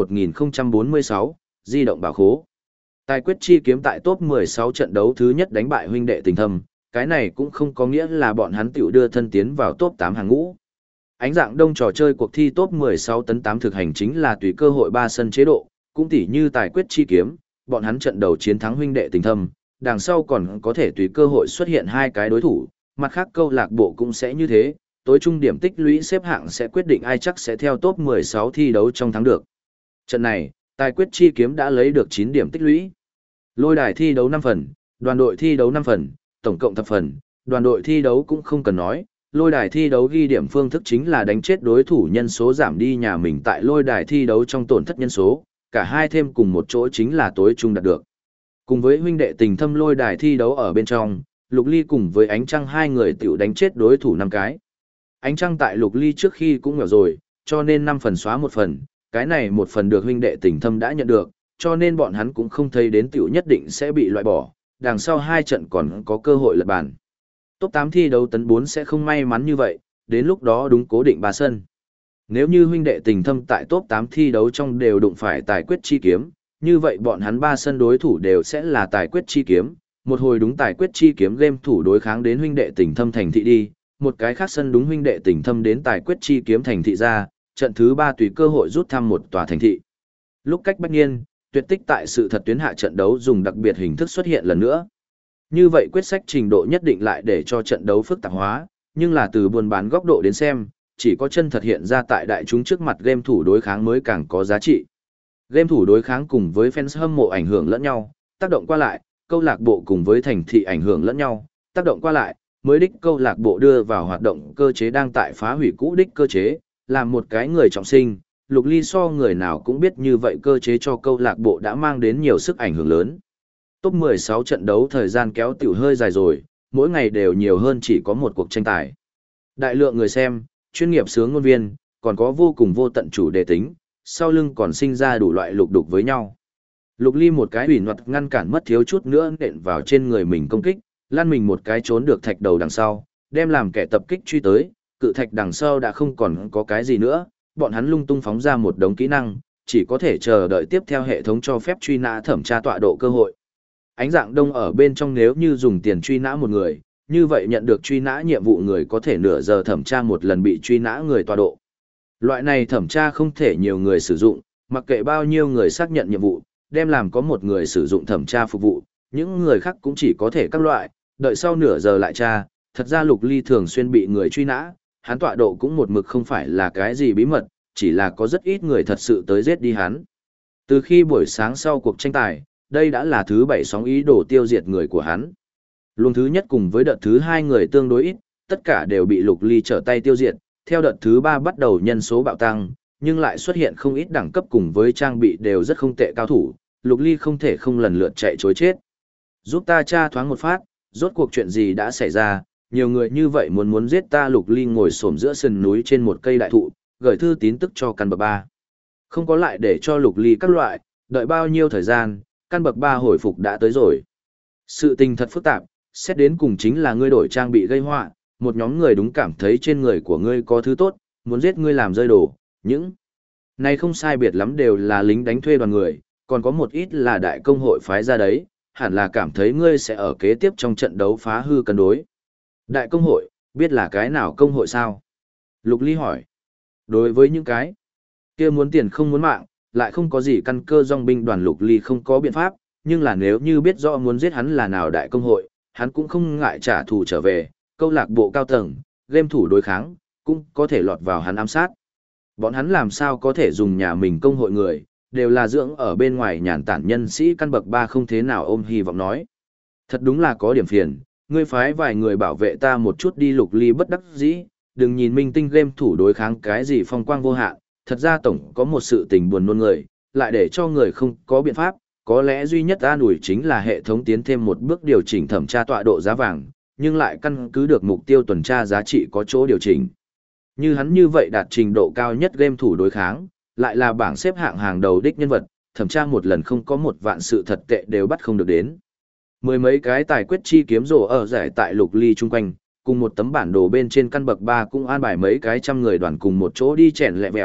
A: 1046, di động bảo khố. Tài quyết chi kiếm tại top 16 trận đấu thứ nhất đánh bại huynh đệ tình thâm, cái này cũng không có nghĩa là bọn hắn tiểu đưa thân tiến vào top 8 hàng ngũ. Ánh dạng đông trò chơi cuộc thi top 16 tấn 8 thực hành chính là tùy cơ hội 3 sân chế độ, cũng tỉ như tài quyết chi kiếm, bọn hắn trận đầu chiến thắng huynh đệ tình thâm, đằng sau còn có thể tùy cơ hội xuất hiện hai cái đối thủ, mặt khác câu lạc bộ cũng sẽ như thế, tối trung điểm tích lũy xếp hạng sẽ quyết định ai chắc sẽ theo top 16 thi đấu trong thắng được. Trận này, tài quyết chi kiếm đã lấy được 9 điểm tích lũy. Lôi đài thi đấu 5 phần, đoàn đội thi đấu 5 phần, tổng cộng thập phần, đoàn đội thi đấu cũng không cần nói, lôi đài thi đấu ghi điểm phương thức chính là đánh chết đối thủ nhân số giảm đi nhà mình tại lôi đài thi đấu trong tổn thất nhân số, cả hai thêm cùng một chỗ chính là tối trung đạt được. Cùng với huynh đệ tình thâm lôi đài thi đấu ở bên trong, Lục Ly cùng với Ánh Trăng hai người tiểu đánh chết đối thủ 5 cái. Ánh Trăng tại Lục Ly trước khi cũng nhỏ rồi, cho nên 5 phần xóa 1 phần, cái này 1 phần được huynh đệ tình thâm đã nhận được, cho nên bọn hắn cũng không thấy đến tiểu nhất định sẽ bị loại bỏ, đằng sau 2 trận còn có cơ hội lật bàn. Top 8 thi đấu tấn 4 sẽ không may mắn như vậy, đến lúc đó đúng cố định 3 sân. Nếu như huynh đệ tình thâm tại top 8 thi đấu trong đều đụng phải tài quyết chi kiếm, như vậy bọn hắn 3 sân đối thủ đều sẽ là tài quyết chi kiếm, một hồi đúng tài quyết chi kiếm game thủ đối kháng đến huynh đệ tình thâm thành thị đi, một cái khác sân đúng huynh đệ tình thâm đến tài quyết chi kiếm thành thị ra, trận thứ 3 tùy cơ hội rút thăm một tòa thành thị. Lúc cách bách niên, tuyệt tích tại sự thật tuyến hạ trận đấu dùng đặc biệt hình thức xuất hiện lần nữa. Như vậy quyết sách trình độ nhất định lại để cho trận đấu phức tạp hóa, nhưng là từ buôn bán góc độ đến xem, chỉ có chân thật hiện ra tại đại chúng trước mặt game thủ đối kháng mới càng có giá trị. Game thủ đối kháng cùng với fans hâm mộ ảnh hưởng lẫn nhau, tác động qua lại, câu lạc bộ cùng với thành thị ảnh hưởng lẫn nhau, tác động qua lại, mới đích câu lạc bộ đưa vào hoạt động cơ chế đang tại phá hủy cũ đích cơ chế, làm một cái người trọng sinh, Lục Ly so người nào cũng biết như vậy cơ chế cho câu lạc bộ đã mang đến nhiều sức ảnh hưởng lớn. Top 16 trận đấu thời gian kéo tiểu hơi dài rồi, mỗi ngày đều nhiều hơn chỉ có một cuộc tranh tài. Đại lượng người xem, chuyên nghiệp sướng ngôn viên, còn có vô cùng vô tận chủ đề tính, sau lưng còn sinh ra đủ loại lục đục với nhau. Lục Ly một cái ủy luật ngăn cản mất thiếu chút nữa nện vào trên người mình công kích, lăn mình một cái trốn được thạch đầu đằng sau, đem làm kẻ tập kích truy tới, cự thạch đằng sau đã không còn có cái gì nữa, bọn hắn lung tung phóng ra một đống kỹ năng, chỉ có thể chờ đợi tiếp theo hệ thống cho phép truy nã thẩm tra tọa độ cơ hội. Ánh dạng đông ở bên trong nếu như dùng tiền truy nã một người, như vậy nhận được truy nã nhiệm vụ người có thể nửa giờ thẩm tra một lần bị truy nã người tọa độ. Loại này thẩm tra không thể nhiều người sử dụng, mặc kệ bao nhiêu người xác nhận nhiệm vụ, đem làm có một người sử dụng thẩm tra phục vụ, những người khác cũng chỉ có thể các loại, đợi sau nửa giờ lại tra. Thật ra Lục Ly thường xuyên bị người truy nã, hắn tọa độ cũng một mực không phải là cái gì bí mật, chỉ là có rất ít người thật sự tới giết đi hắn. Từ khi buổi sáng sau cuộc tranh tài, đây đã là thứ 7 sóng ý đồ tiêu diệt người của hắn. Luồng thứ nhất cùng với đợt thứ 2 người tương đối ít, tất cả đều bị Lục Ly trở tay tiêu diệt, theo đợt thứ 3 bắt đầu nhân số bạo tăng, nhưng lại xuất hiện không ít đẳng cấp cùng với trang bị đều rất không tệ cao thủ, Lục Ly không thể không lần lượt chạy chối chết. Giúp ta tra thoáng một phát, rốt cuộc chuyện gì đã xảy ra, nhiều người như vậy muốn giết ta. Lục Ly ngồi xổm giữa sườn núi trên một cây đại thụ, gửi thư tín tức cho căn bậc 3. Không có lại để cho Lục Ly các loại, đợi bao nhiêu thời gian, căn bậc 3 hồi phục đã tới rồi. Sự tình thật phức tạp, xét đến cùng chính là ngươi đổi trang bị gây họa, một nhóm người đúng cảm thấy trên người của ngươi có thứ tốt, muốn giết ngươi làm rơi đồ, những này không sai biệt lắm đều là lính đánh thuê đoàn người, còn có một ít là đại công hội phái ra đấy, hẳn là cảm thấy ngươi sẽ ở kế tiếp trong trận đấu phá hư cân đối. Đại công hội, biết là cái nào công hội sao? Lục Ly hỏi. Đối với những cái kia muốn tiền không muốn mạng, lại không có gì căn cơ dòng binh đoàn, Lục Ly không có biện pháp, nhưng là nếu như biết rõ muốn giết hắn là nào đại công hội, hắn cũng không ngại trả thù trở về, câu lạc bộ cao tầng, game thủ đối kháng, cũng có thể lọt vào hắn ám sát. Bọn hắn làm sao có thể dùng nhà mình công hội người, đều là dưỡng ở bên ngoài nhàn tản nhân sĩ căn bậc 3 không thế nào ôm hy vọng nói. Thật đúng là có điểm phiền, ngươi phái vài người bảo vệ ta một chút đi. Lục Ly bất đắc dĩ, đừng nhìn minh tinh game thủ đối kháng cái gì phong quang vô hạn, thật ra tổng có một sự tình buồn nôn người, lại để cho người không có biện pháp, có lẽ duy nhất an ủi chính là hệ thống tiến thêm một bước điều chỉnh thẩm tra tọa độ giá vàng, nhưng lại căn cứ được mục tiêu tuần tra giá trị có chỗ điều chỉnh. Như hắn như vậy đạt trình độ cao nhất game thủ đối kháng, lại là bảng xếp hạng hàng đầu đích nhân vật, thẩm tra một lần không có một vạn sự thật tệ đều bắt không được đến. Mười mấy cái tài quyết chi kiếm rổ ở giải tại Lục Ly chung quanh, cùng một tấm bản đồ bên trên căn bậc 3 cũng an bài mấy cái trăm người đoàn cùng một chỗ đi chèn lẹ vẹo,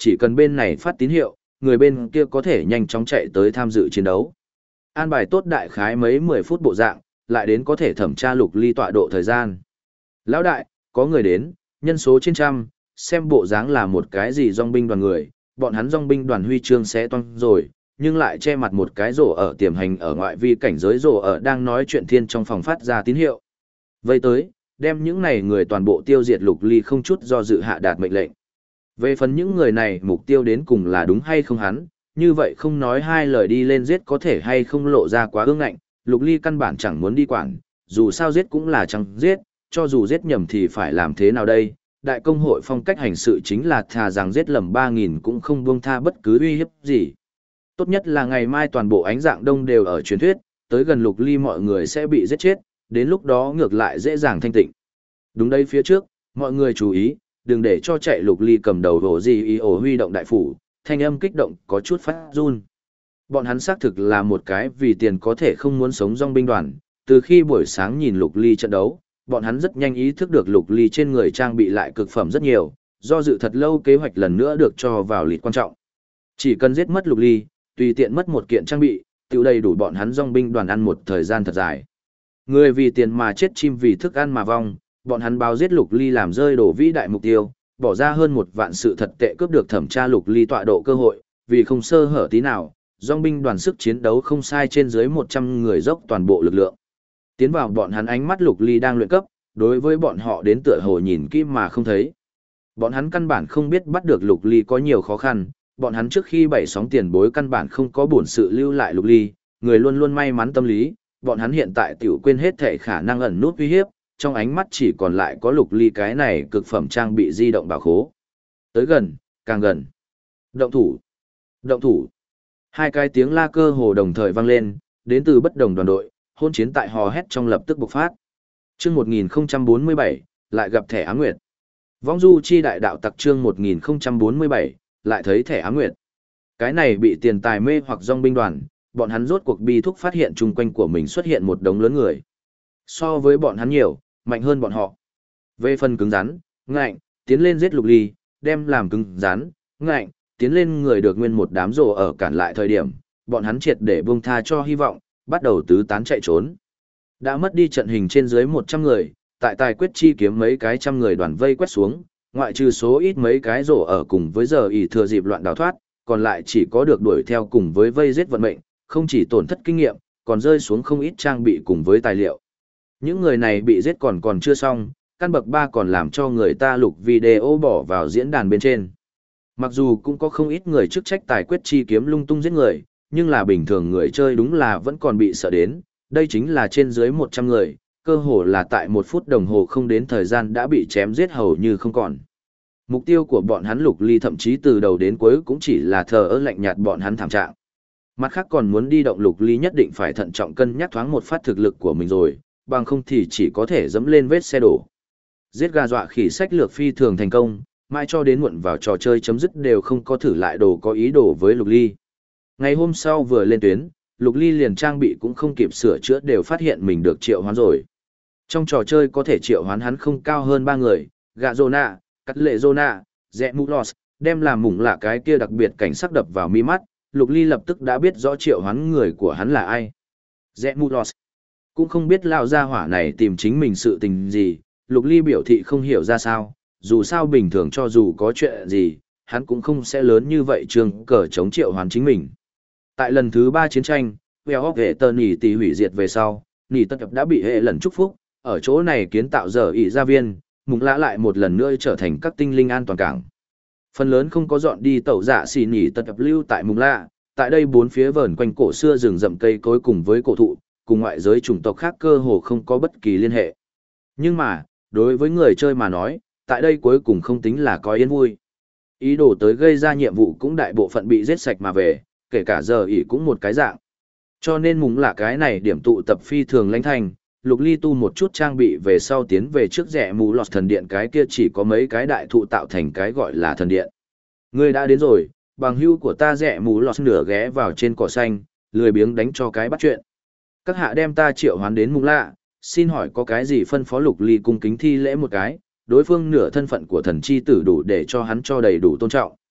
A: chỉ cần bên này phát tín hiệu, người bên kia có thể nhanh chóng chạy tới tham dự chiến đấu. An bài tốt đại khái mấy 10 phút bộ dạng, lại đến có thể thẩm tra Lục Ly tọa độ thời gian. Lão đại, có người đến, nhân số trên trăm, xem bộ dáng là một cái gì dòng binh đoàn người, bọn hắn dòng binh đoàn huy chương sẽ toang rồi, nhưng lại che mặt một cái rổ ở tiềm hành ở ngoại vi cảnh giới rổ ở đang nói chuyện thiên trong phòng phát ra tín hiệu. Vây tới, đem những này người toàn bộ tiêu diệt. Lục Ly không chút do dự hạ đạt mệnh lệnh. Về phần những người này mục tiêu đến cùng là đúng hay không hắn, như vậy không nói hai lời đi lên giết có thể hay không lộ ra quá ương ngạnh, Lục Ly căn bản chẳng muốn đi quản, dù sao giết cũng là chẳng giết, cho dù giết nhầm thì phải làm thế nào đây. Đại công hội phong cách hành sự chính là thà rằng giết lầm 3.000 cũng không buông tha bất cứ uy hiếp gì. Tốt nhất là ngày mai toàn bộ ánh dạng đông đều ở truyền thuyết, tới gần Lục Ly mọi người sẽ bị giết chết, đến lúc đó ngược lại dễ dàng thanh tịnh. Đúng đây, phía trước, mọi người chú ý, đừng để cho chạy Lục Ly cầm đầu rổ gì ý ổ huy động đại phủ, thanh âm kích động có chút phát run. Bọn hắn xác thực là một cái vì tiền có thể không muốn sống dòng binh đoàn, từ khi buổi sáng nhìn Lục Ly trận đấu, bọn hắn rất nhanh ý thức được Lục Ly trên người trang bị lại cực phẩm rất nhiều, do dự thật lâu kế hoạch lần nữa được cho vào lịt quan trọng. Chỉ cần giết mất Lục Ly, tùy tiện mất một kiện trang bị, tiêu đầy đủ bọn hắn dòng binh đoàn ăn một thời gian thật dài. Người vì tiền mà chết, chim vì thức ăn mà vong, bọn hắn báo giết Lục Ly làm rơi đổ vĩ đại mục tiêu, bỏ ra hơn 1 vạn sự thật tệ cướp được thẩm tra Lục Ly tọa độ cơ hội, vì không sơ hở tí nào, dòng binh đoàn sức chiến đấu không sai trên dưới 100 người dốc toàn bộ lực lượng. Tiến vào bọn hắn ánh mắt Lục Ly đang luyện cấp, đối với bọn họ đến tựa hồ nhìn kỹ mà không thấy. Bọn hắn căn bản không biết bắt được Lục Ly có nhiều khó khăn, bọn hắn trước khi bảy sóng tiền bối căn bản không có bổn sự lưu lại Lục Ly, người luôn luôn may mắn tâm lý, bọn hắn hiện tại tiểu quên hết thể khả năng ẩn nút uy hiếp, trong ánh mắt chỉ còn lại có Lục Ly cái này cực phẩm trang bị di động bảo khố. Tới gần, càng gần. Động thủ. Động thủ. Hai cái tiếng la cơ hồ đồng thời vang lên, đến từ bất đồng đoàn đội, hôn chiến tại hò hét trong lập tức bộc phát. Chương 1047, lại gặp thẻ Ám Nguyệt. Vong du chi đại đạo tặc chương 1047, lại thấy thẻ Ám Nguyệt. Cái này bị tiền tài mê hoặc dòng binh đoàn, bọn hắn rốt cuộc bi thúc phát hiện chung quanh của mình xuất hiện một đống lớn người. So với bọn hắn nhiều, mạnh hơn bọn họ. Về phần cứng rắn, ngạnh, tiến lên giết Lục Ly, đem làm cứng rắn, ngạnh, tiến lên người được nguyên một đám rồ ở cản lại thời điểm, bọn hắn triệt để buông tha cho hy vọng, bắt đầu tứ tán chạy trốn. Đã mất đi trận hình trên dưới 100 người, tại tài quyết chi kiếm mấy cái trăm người đoàn vây quét xuống, ngoại trừ số ít mấy cái rổ ở cùng với giờ ỷ thừa dịp loạn đào thoát, còn lại chỉ có được đuổi theo cùng với vây giết vận mệnh, không chỉ tổn thất kinh nghiệm, còn rơi xuống không ít trang bị cùng với tài liệu. Những người này bị giết còn chưa xong, căn bậc 3 còn làm cho người ta lục video bỏ vào diễn đàn bên trên. Mặc dù cũng có không ít người chức trách tài quyết chi kiếm lung tung giết người, nhưng là bình thường người chơi đúng là vẫn còn bị sợ đến, đây chính là trên dưới 100 người, cơ hồ là tại 1 phút đồng hồ không đến thời gian đã bị chém giết hầu như không còn. Mục tiêu của bọn hắn Lục Ly thậm chí từ đầu đến cuối cũng chỉ là thờ ơ lạnh nhạt bọn hắn thảm trạng. Mặt khác còn muốn đi động Lục Ly nhất định phải thận trọng cân nhắc thoáng một phát thực lực của mình rồi, bằng không thì chỉ có thể dẫm lên vết xe đổ. Giết gà dọa khỉ sách lược phi thường thành công, mai cho đến muộn vào trò chơi chấm dứt đều không có thử lại đồ có ý đồ với Lục Ly. Ngày hôm sau vừa lên tuyến, Lục Ly liền trang bị cũng không kịp sửa chữa đều phát hiện mình được triệu hoán rồi. Trong trò chơi có thể triệu hoán hắn không cao hơn 3 người, gạ Zona, cắt lệ Zona, dẹ mũ lọt, đem làm mủng lạ cái kia đặc biệt cảnh sắc đập vào mi mắt, Lục Ly lập tức đã biết rõ triệu hoán người của hắn là ai. Dẹ mũ lọt. Cũng không biết lão gia hỏa này tìm chính mình sự tình gì, Lục Ly biểu thị không hiểu ra sao, dù sao bình thường cho dù có chuyện gì, hắn cũng không sẽ lớn như vậy trường cờ chống triệu hoán chính mình. Tại lần thứ 3 chiến tranh, Vèo Hóc Vệ Tờ Nỉ Tỷ hủy diệt về sau, Nỉ Tất đã bị hệ lần chúc phúc, ở chỗ này kiến tạo giờ ỷ gia viên, mùng lã lại một lần nữa trở thành các tinh linh an toàn cảng. Phần lớn không có dọn đi tẩu dạ xì Nỉ Tất lưu tại mùng lã, tại đây bốn phía vờn quanh cổ xưa rừng rậm cây cối cùng với cổ thụ, cùng ngoại giới chủng tộc khác cơ hồ không có bất kỳ liên hệ. Nhưng mà, đối với người chơi mà nói, tại đây cuối cùng không tính là có yên vui. Ý đồ tới gây ra nhiệm vụ cũng đại bộ phận bị giết sạch mà về, kể cả giờ ỷ cũng một cái dạng. Cho nên mùng là cái này điểm tụ tập phi thường lãnh thành, Lục Ly tu một chút trang bị về sau tiến về trước rẽ mù lọt thần điện, cái kia chỉ có mấy cái đại thụ tạo thành cái gọi là thần điện. Người đã đến rồi, bằng hữu của ta rẽ mù lọt nửa ghé vào trên cỏ xanh, lười biếng đánh cho cái bắt chuyện. Các hạ đem ta triệu hoán đến mùng lạ, xin hỏi có cái gì phân phó. Lục Ly cung kính thi lễ một cái, đối phương nửa thân phận của thần chi tử đủ để cho hắn cho đầy đủ tôn trọng.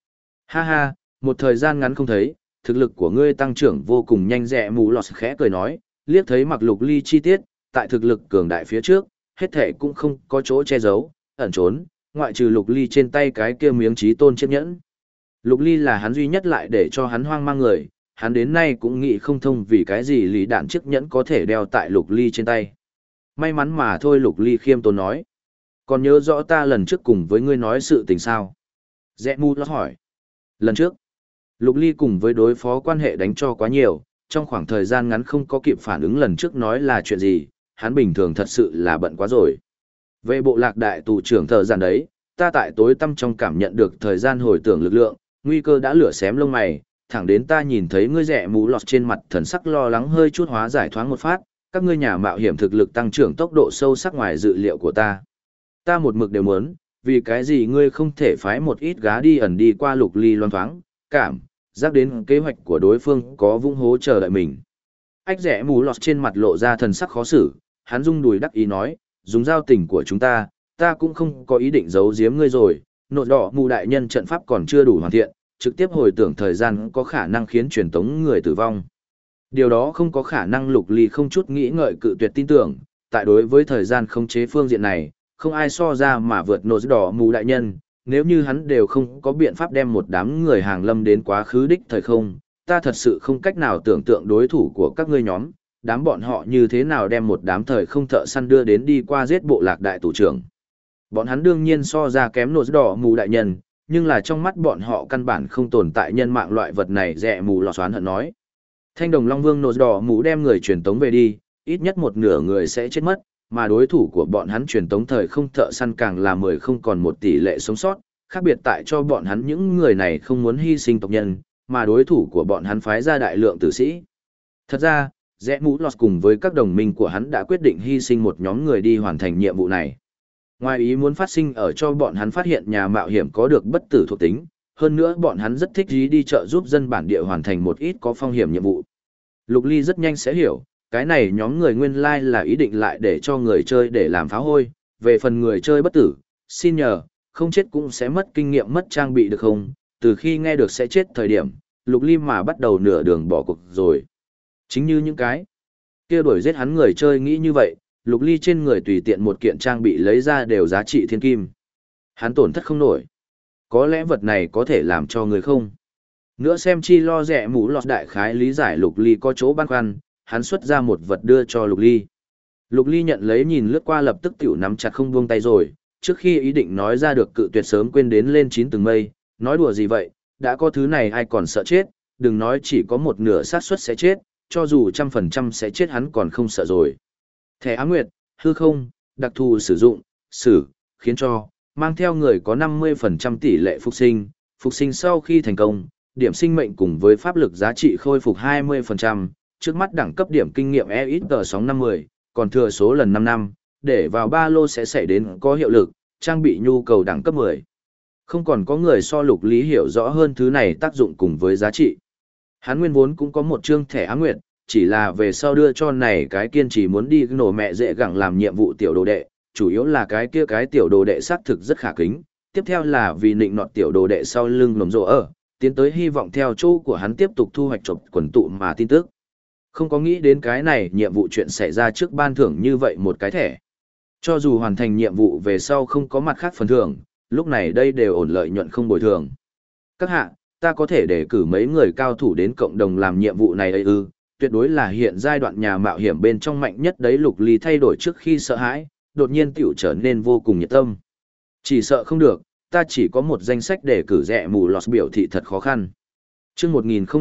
A: Ha ha, một thời gian ngắn không thấy, thực lực của ngươi tăng trưởng vô cùng nhanh. Rẽ mù lọt khẽ cười nói, liếc thấy Mặc Lục Ly chi tiết, tại thực lực cường đại phía trước, hết thể cũng không có chỗ che giấu, ẩn trốn, ngoại trừ Lục Ly trên tay cái kia miếng chí tôn chiếc nhẫn. Lục Ly là hắn duy nhất lại để cho hắn hoang mang người, hắn đến nay cũng nghĩ không thông vì cái gì Lý Đạn chiếc nhẫn có thể đeo tại Lục Ly trên tay. May mắn mà thôi. Lục Ly khiêm tốn nói. Còn nhớ rõ ta lần trước cùng với ngươi nói sự tình sao? Rẽ mù lót hỏi. Lần trước, Lục Ly cùng với đối phó quan hệ đánh cho quá nhiều, trong khoảng thời gian ngắn không có kịp phản ứng lần trước nói là chuyện gì, hắn bình thường thật sự là bận quá rồi. Về bộ lạc đại tù trưởng thờ giản đấy, ta tại tối tâm trong cảm nhận được thời gian hồi tưởng lực lượng, nguy cơ đã lửa xém lông mày, thẳng đến ta nhìn thấy ngươi rẽ mù lọt trên mặt thần sắc lo lắng hơi chút hóa giải thoáng một phát, các ngươi nhà mạo hiểm thực lực tăng trưởng tốc độ sâu sắc ngoài dự liệu của ta. Ta một mực đều muốn, vì cái gì ngươi không thể phái một ít gá đi ẩn đi qua. Lục Ly loan thoáng, cảm giác đến kế hoạch của đối phương có vung hố chờ đợi mình. Ách rẽ mù lọt trên mặt lộ ra thần sắc khó xử, hắn rung đùi đắc ý nói, dùng giao tình của chúng ta cũng không có ý định giấu giếm ngươi rồi. Nộ đỏ mù đại nhân trận pháp còn chưa đủ hoàn thiện, trực tiếp hồi tưởng thời gian có khả năng khiến truyền tống người tử vong. Điều đó không có khả năng. Lục Ly không chút nghĩ ngợi cự tuyệt tin tưởng, tại đối với thời gian khống chế phương diện này, không ai so ra mà vượt nộ đỏ mù đại nhân. Nếu như hắn đều không có biện pháp đem một đám người hàng lâm đến quá khứ đích thời không, ta thật sự không cách nào tưởng tượng đối thủ của các ngươi nhóm, đám bọn họ như thế nào đem một đám thời không thợ săn đưa đến đi qua giết bộ lạc đại tù trưởng. Bọn hắn đương nhiên so ra kém nộ đỏ mù đại nhân, nhưng là trong mắt bọn họ căn bản không tồn tại nhân mạng loại vật này. Rẽ mù lọt xoán hận nói. Thanh đồng Long Vương nộ đỏ mù đem người truyền tống về đi, ít nhất một nửa người sẽ chết mất, mà đối thủ của bọn hắn truyền tống thời không thợ săn càng là 10 không còn một tỷ lệ sống sót, khác biệt tại cho bọn hắn những người này không muốn hy sinh tộc nhân, mà đối thủ của bọn hắn phái ra đại lượng tử sĩ. Thật ra, Rẽ mù lọt cùng với các đồng minh của hắn đã quyết định hy sinh một nhóm người đi hoàn thành nhiệm vụ này. Ngoài ý muốn phát sinh ở cho bọn hắn phát hiện nhà mạo hiểm có được bất tử thuộc tính, hơn nữa bọn hắn rất thích đi trợ giúp dân bản địa hoàn thành một ít có phong hiểm nhiệm vụ. Lục Ly rất nhanh sẽ hiểu, cái này nhóm người nguyên lai là ý định lại để cho người chơi để làm phá hôi, về phần người chơi bất tử, xin nhờ, không chết cũng sẽ mất kinh nghiệm mất trang bị được không? Từ khi nghe được sẽ chết thời điểm, Lục Ly mà bắt đầu nửa đường bỏ cuộc rồi. Chính như những cái kia đuổi giết hắn người chơi nghĩ như vậy, Lục Ly trên người tùy tiện một kiện trang bị lấy ra đều giá trị thiên kim. Hắn tổn thất không nổi. Có lẽ vật này có thể làm cho người không? Nữa xem chi lo. Rẽ mù lọt đại khái lý giải Lục Ly có chỗ băn khoăn, hắn xuất ra một vật đưa cho Lục Ly. Lục Ly nhận lấy nhìn lướt qua lập tức tiểu nắm chặt không buông tay rồi, trước khi ý định nói ra được cự tuyệt sớm quên đến lên 9 tầng mây, nói đùa gì vậy, đã có thứ này ai còn sợ chết, đừng nói chỉ có một nửa xác suất sẽ chết, cho dù 100% sẽ chết hắn còn không sợ rồi. Thẻ Á Nguyệt, hư không, đặc thù sử dụng, khiến cho, mang theo người có 50% tỷ lệ phục sinh sau khi thành công, điểm sinh mệnh cùng với pháp lực giá trị khôi phục 20%, trước mắt đẳng cấp điểm kinh nghiệm EXP6510, còn thừa số lần 5 năm, để vào ba lô sẽ xảy đến có hiệu lực, trang bị nhu cầu đẳng cấp 10. Không còn có người so Lục Lý hiểu rõ hơn thứ này tác dụng cùng với giá trị. Hắn nguyên vốn cũng có một chương thẻ Á Nguyệt, chỉ là về sau đưa cho này cái kiên trì muốn đi nổ mẹ dễ gẳng làm nhiệm vụ tiểu đồ đệ, chủ yếu là cái kia cái tiểu đồ đệ xác thực rất khả kính, tiếp theo là vì nịnh nọt tiểu đồ đệ sau lưng lồm rộ tiến tới hy vọng theo chỗ của hắn tiếp tục thu hoạch chộp quần tụ mà tin tức. Không có nghĩ đến cái này nhiệm vụ chuyện xảy ra trước ban thưởng như vậy một cái thẻ. Cho dù hoàn thành nhiệm vụ về sau không có mặt khác phần thưởng, lúc này đây đều ổn lợi nhuận không bồi thường. Các hạ, ta có thể đề cử mấy người cao thủ đến cộng đồng làm nhiệm vụ này ấy ư, tuyệt đối là hiện giai đoạn nhà mạo hiểm bên trong mạnh nhất đấy. Lục Ly thay đổi trước khi sợ hãi, đột nhiên tiểu trở nên vô cùng nhiệt tâm. Chỉ sợ không được, ta chỉ có một danh sách để cử. Rẽ mù lọt biểu thị thật khó khăn. Chương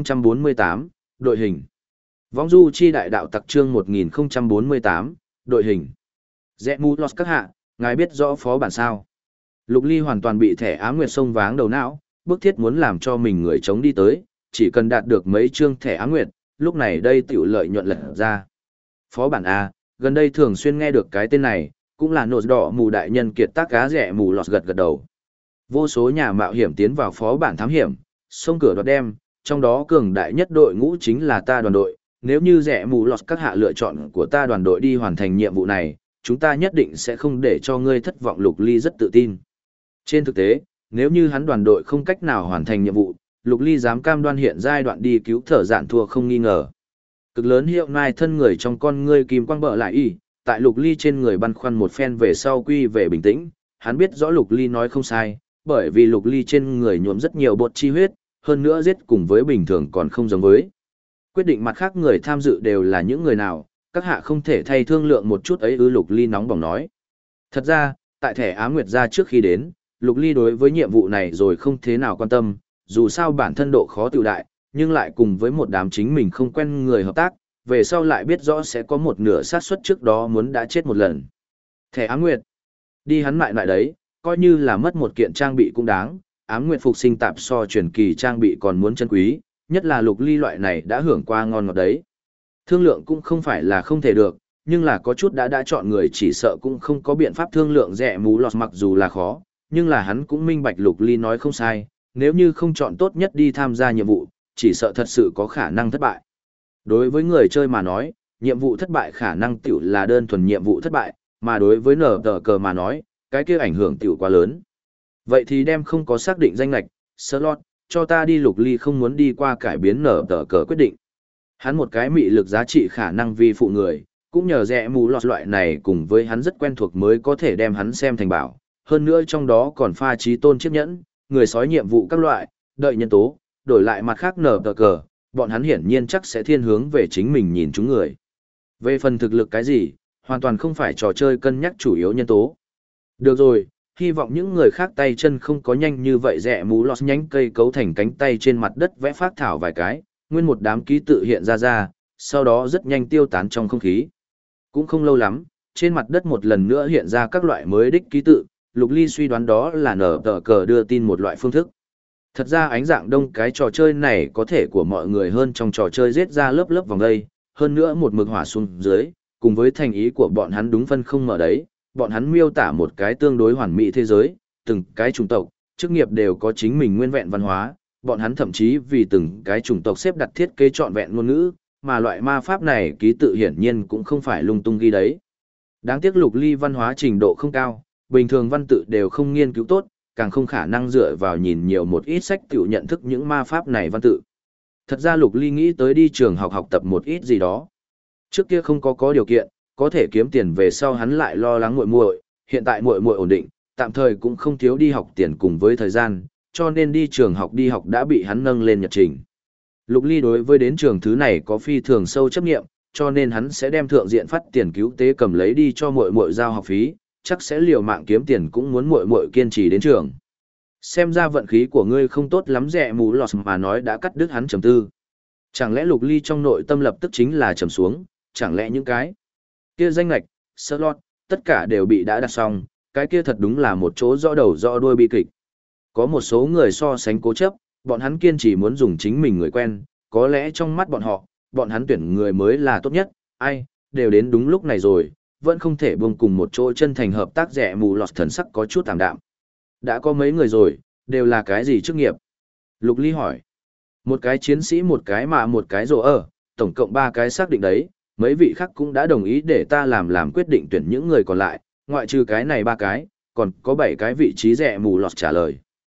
A: 1048, đội hình. Võng du chi đại đạo tặc chương 1048, đội hình. Rẽ mù lọt các hạ, ngài biết rõ phó bản sao? Lục Ly hoàn toàn bị thẻ Á Nguyệt sông váng đầu não, bức thiết muốn làm cho mình người chống đi tới, chỉ cần đạt được mấy chương thẻ Á Nguyệt, lúc này đây tiểu lợi nhuận lật ra. Phó bản A, gần đây thường xuyên nghe được cái tên này, cũng là nột đỏ mù đại nhân kiệt tác cá. Rẽ mù lọt gật gật đầu. Vô số nhà mạo hiểm tiến vào phó bản thám hiểm, xông cửa đoạt đem, trong đó cường đại nhất đội ngũ chính là ta đoàn đội. Nếu như Rẽ mù lọt các hạ lựa chọn của ta đoàn đội đi hoàn thành nhiệm vụ này, chúng ta nhất định sẽ không để cho ngươi thất vọng. Lục Ly rất tự tin. Trên thực tế, nếu như hắn đoàn đội không cách nào hoàn thành nhiệm vụ, Lục Ly dám cam đoan hiện giai đoạn đi cứu thở dạn thua không nghi ngờ. Cực lớn hiệu nai thân người trong con ngươi kim quang bợ lại y, tại Lục Ly trên người băn khoăn một phen về sau quy về bình tĩnh, hắn biết rõ Lục Ly nói không sai, bởi vì Lục Ly trên người nhuộm rất nhiều bột chi huyết, hơn nữa giết cùng với bình thường còn không giống với. Quyết định mặt khác người tham dự đều là những người nào, các hạ không thể thay thương lượng một chút ấy ư, Lục Ly nóng bỏng nói. Thật ra, tại thẻ Á Nguyệt ra trước khi đến, Lục Ly đối với nhiệm vụ này rồi không thế nào quan tâm, dù sao bản thân độ khó tự đại, nhưng lại cùng với một đám chính mình không quen người hợp tác, về sau lại biết rõ sẽ có một nửa xác suất trước đó muốn đã chết một lần. Thẻ Á Nguyệt, đi hắn lại đấy, coi như là mất một kiện trang bị cũng đáng, Ám Nguyệt phục sinh tạp so truyền kỳ trang bị còn muốn chân quý, nhất là Lục Ly loại này đã hưởng qua ngon ngọt đấy. Thương lượng cũng không phải là không thể được, nhưng là có chút đã chọn người chỉ sợ cũng không có biện pháp thương lượng rẻ mú lọt, mặc dù là khó, nhưng là hắn cũng minh bạch Lục Ly nói không sai, nếu như không chọn tốt nhất đi tham gia nhiệm vụ, chỉ sợ thật sự có khả năng thất bại. Đối với người chơi mà nói, nhiệm vụ thất bại khả năng tiểu là đơn thuần nhiệm vụ thất bại, mà đối với nở tờ cờ mà nói, cái kia ảnh hưởng tiểu quá lớn. Vậy thì đem không có xác định danh lệch, slot, cho ta đi. Lục Ly không muốn đi qua cải biến nở tờ cờ quyết định. Hắn một cái mị lực giá trị khả năng vi phụ người, cũng nhờ rẽ mù lọt loại này cùng với hắn rất quen thuộc mới có thể đem hắn xem thành bảo. Hơn nữa trong đó còn pha trí tôn chiếc nhẫn, người sói nhiệm vụ các loại, đợi nhân tố, đổi lại mặt khác nở tờ cờ, bọn hắn hiển nhiên chắc sẽ thiên hướng về chính mình nhìn chúng người. Về phần thực lực cái gì, hoàn toàn không phải trò chơi cân nhắc chủ yếu nhân tố. Được rồi, hy vọng những người khác tay chân không có nhanh như vậy. Rẽ mú lọt nhánh cây cấu thành cánh tay trên mặt đất vẽ phác thảo vài cái, nguyên một đám ký tự hiện ra, sau đó rất nhanh tiêu tán trong không khí. Cũng không lâu lắm, trên mặt đất một lần nữa hiện ra các loại mới đích ký tự, Lục Ly suy đoán đó là nở tờ cờ đưa tin một loại phương thức. Thật ra ánh dạng đông cái trò chơi này có thể của mọi người hơn trong trò chơi giết ra lớp lớp vòng đây, hơn nữa một mực hỏa xuống dưới, cùng với thành ý của bọn hắn đúng phân không mở đấy, bọn hắn miêu tả một cái tương đối hoàn mỹ thế giới, từng cái chủng tộc, chức nghiệp đều có chính mình nguyên vẹn văn hóa, bọn hắn thậm chí vì từng cái chủng tộc xếp đặt thiết kế trọn vẹn ngôn ngữ, mà loại ma pháp này ký tự hiển nhiên cũng không phải lung tung ghi đấy. Đáng tiếc Lục Ly văn hóa trình độ không cao, bình thường văn tự đều không nghiên cứu tốt, càng không khả năng dựa vào nhìn nhiều một ít sách tiểu nhận thức những ma pháp này văn tự. Thật ra Lục Ly nghĩ tới đi trường học học tập một ít gì đó. Trước kia không có điều kiện, có thể kiếm tiền về sau hắn lại lo lắng muội muội, hiện tại muội muội ổn định, tạm thời cũng không thiếu đi học tiền cùng với thời gian, cho nên đi trường học đi học đã bị hắn nâng lên nhật trình. Lục Ly đối với đến trường thứ này có phi thường sâu chấp nghiệm, cho nên hắn sẽ đem thượng diện phát tiền cứu tế cầm lấy đi cho muội muội giao học phí, chắc sẽ liều mạng kiếm tiền cũng muốn muội muội kiên trì đến trường. Xem ra vận khí của ngươi không tốt lắm. Rẽ mù lọt mà nói đã cắt đứt hắn trầm tư. Chẳng lẽ Lục Ly trong nội tâm lập tức chính là trầm xuống, chẳng lẽ những cái kia danh lệch, slot, tất cả đều bị đã đặt xong, cái kia thật đúng là một chỗ rõ đầu rõ đuôi bi kịch. Có một số người so sánh cố chấp, bọn hắn kiên trì muốn dùng chính mình người quen, có lẽ trong mắt bọn họ, bọn hắn tuyển người mới là tốt nhất, ai, đều đến đúng lúc này rồi, vẫn không thể buông cùng một chỗ chân thành hợp tác. Rẽ mù lọt thần sắc có chút tạm đạm. Đã có mấy người rồi, đều là cái gì chức nghiệp? Lục Ly hỏi. Một cái chiến sĩ, một cái mà một cái rồ ở, tổng cộng 3 cái xác định đấy, mấy vị khác cũng đã đồng ý để ta làm quyết định tuyển những người còn lại, ngoại trừ cái này 3 cái, còn có 7 cái vị trí. Rẽ mù lọt trả lời.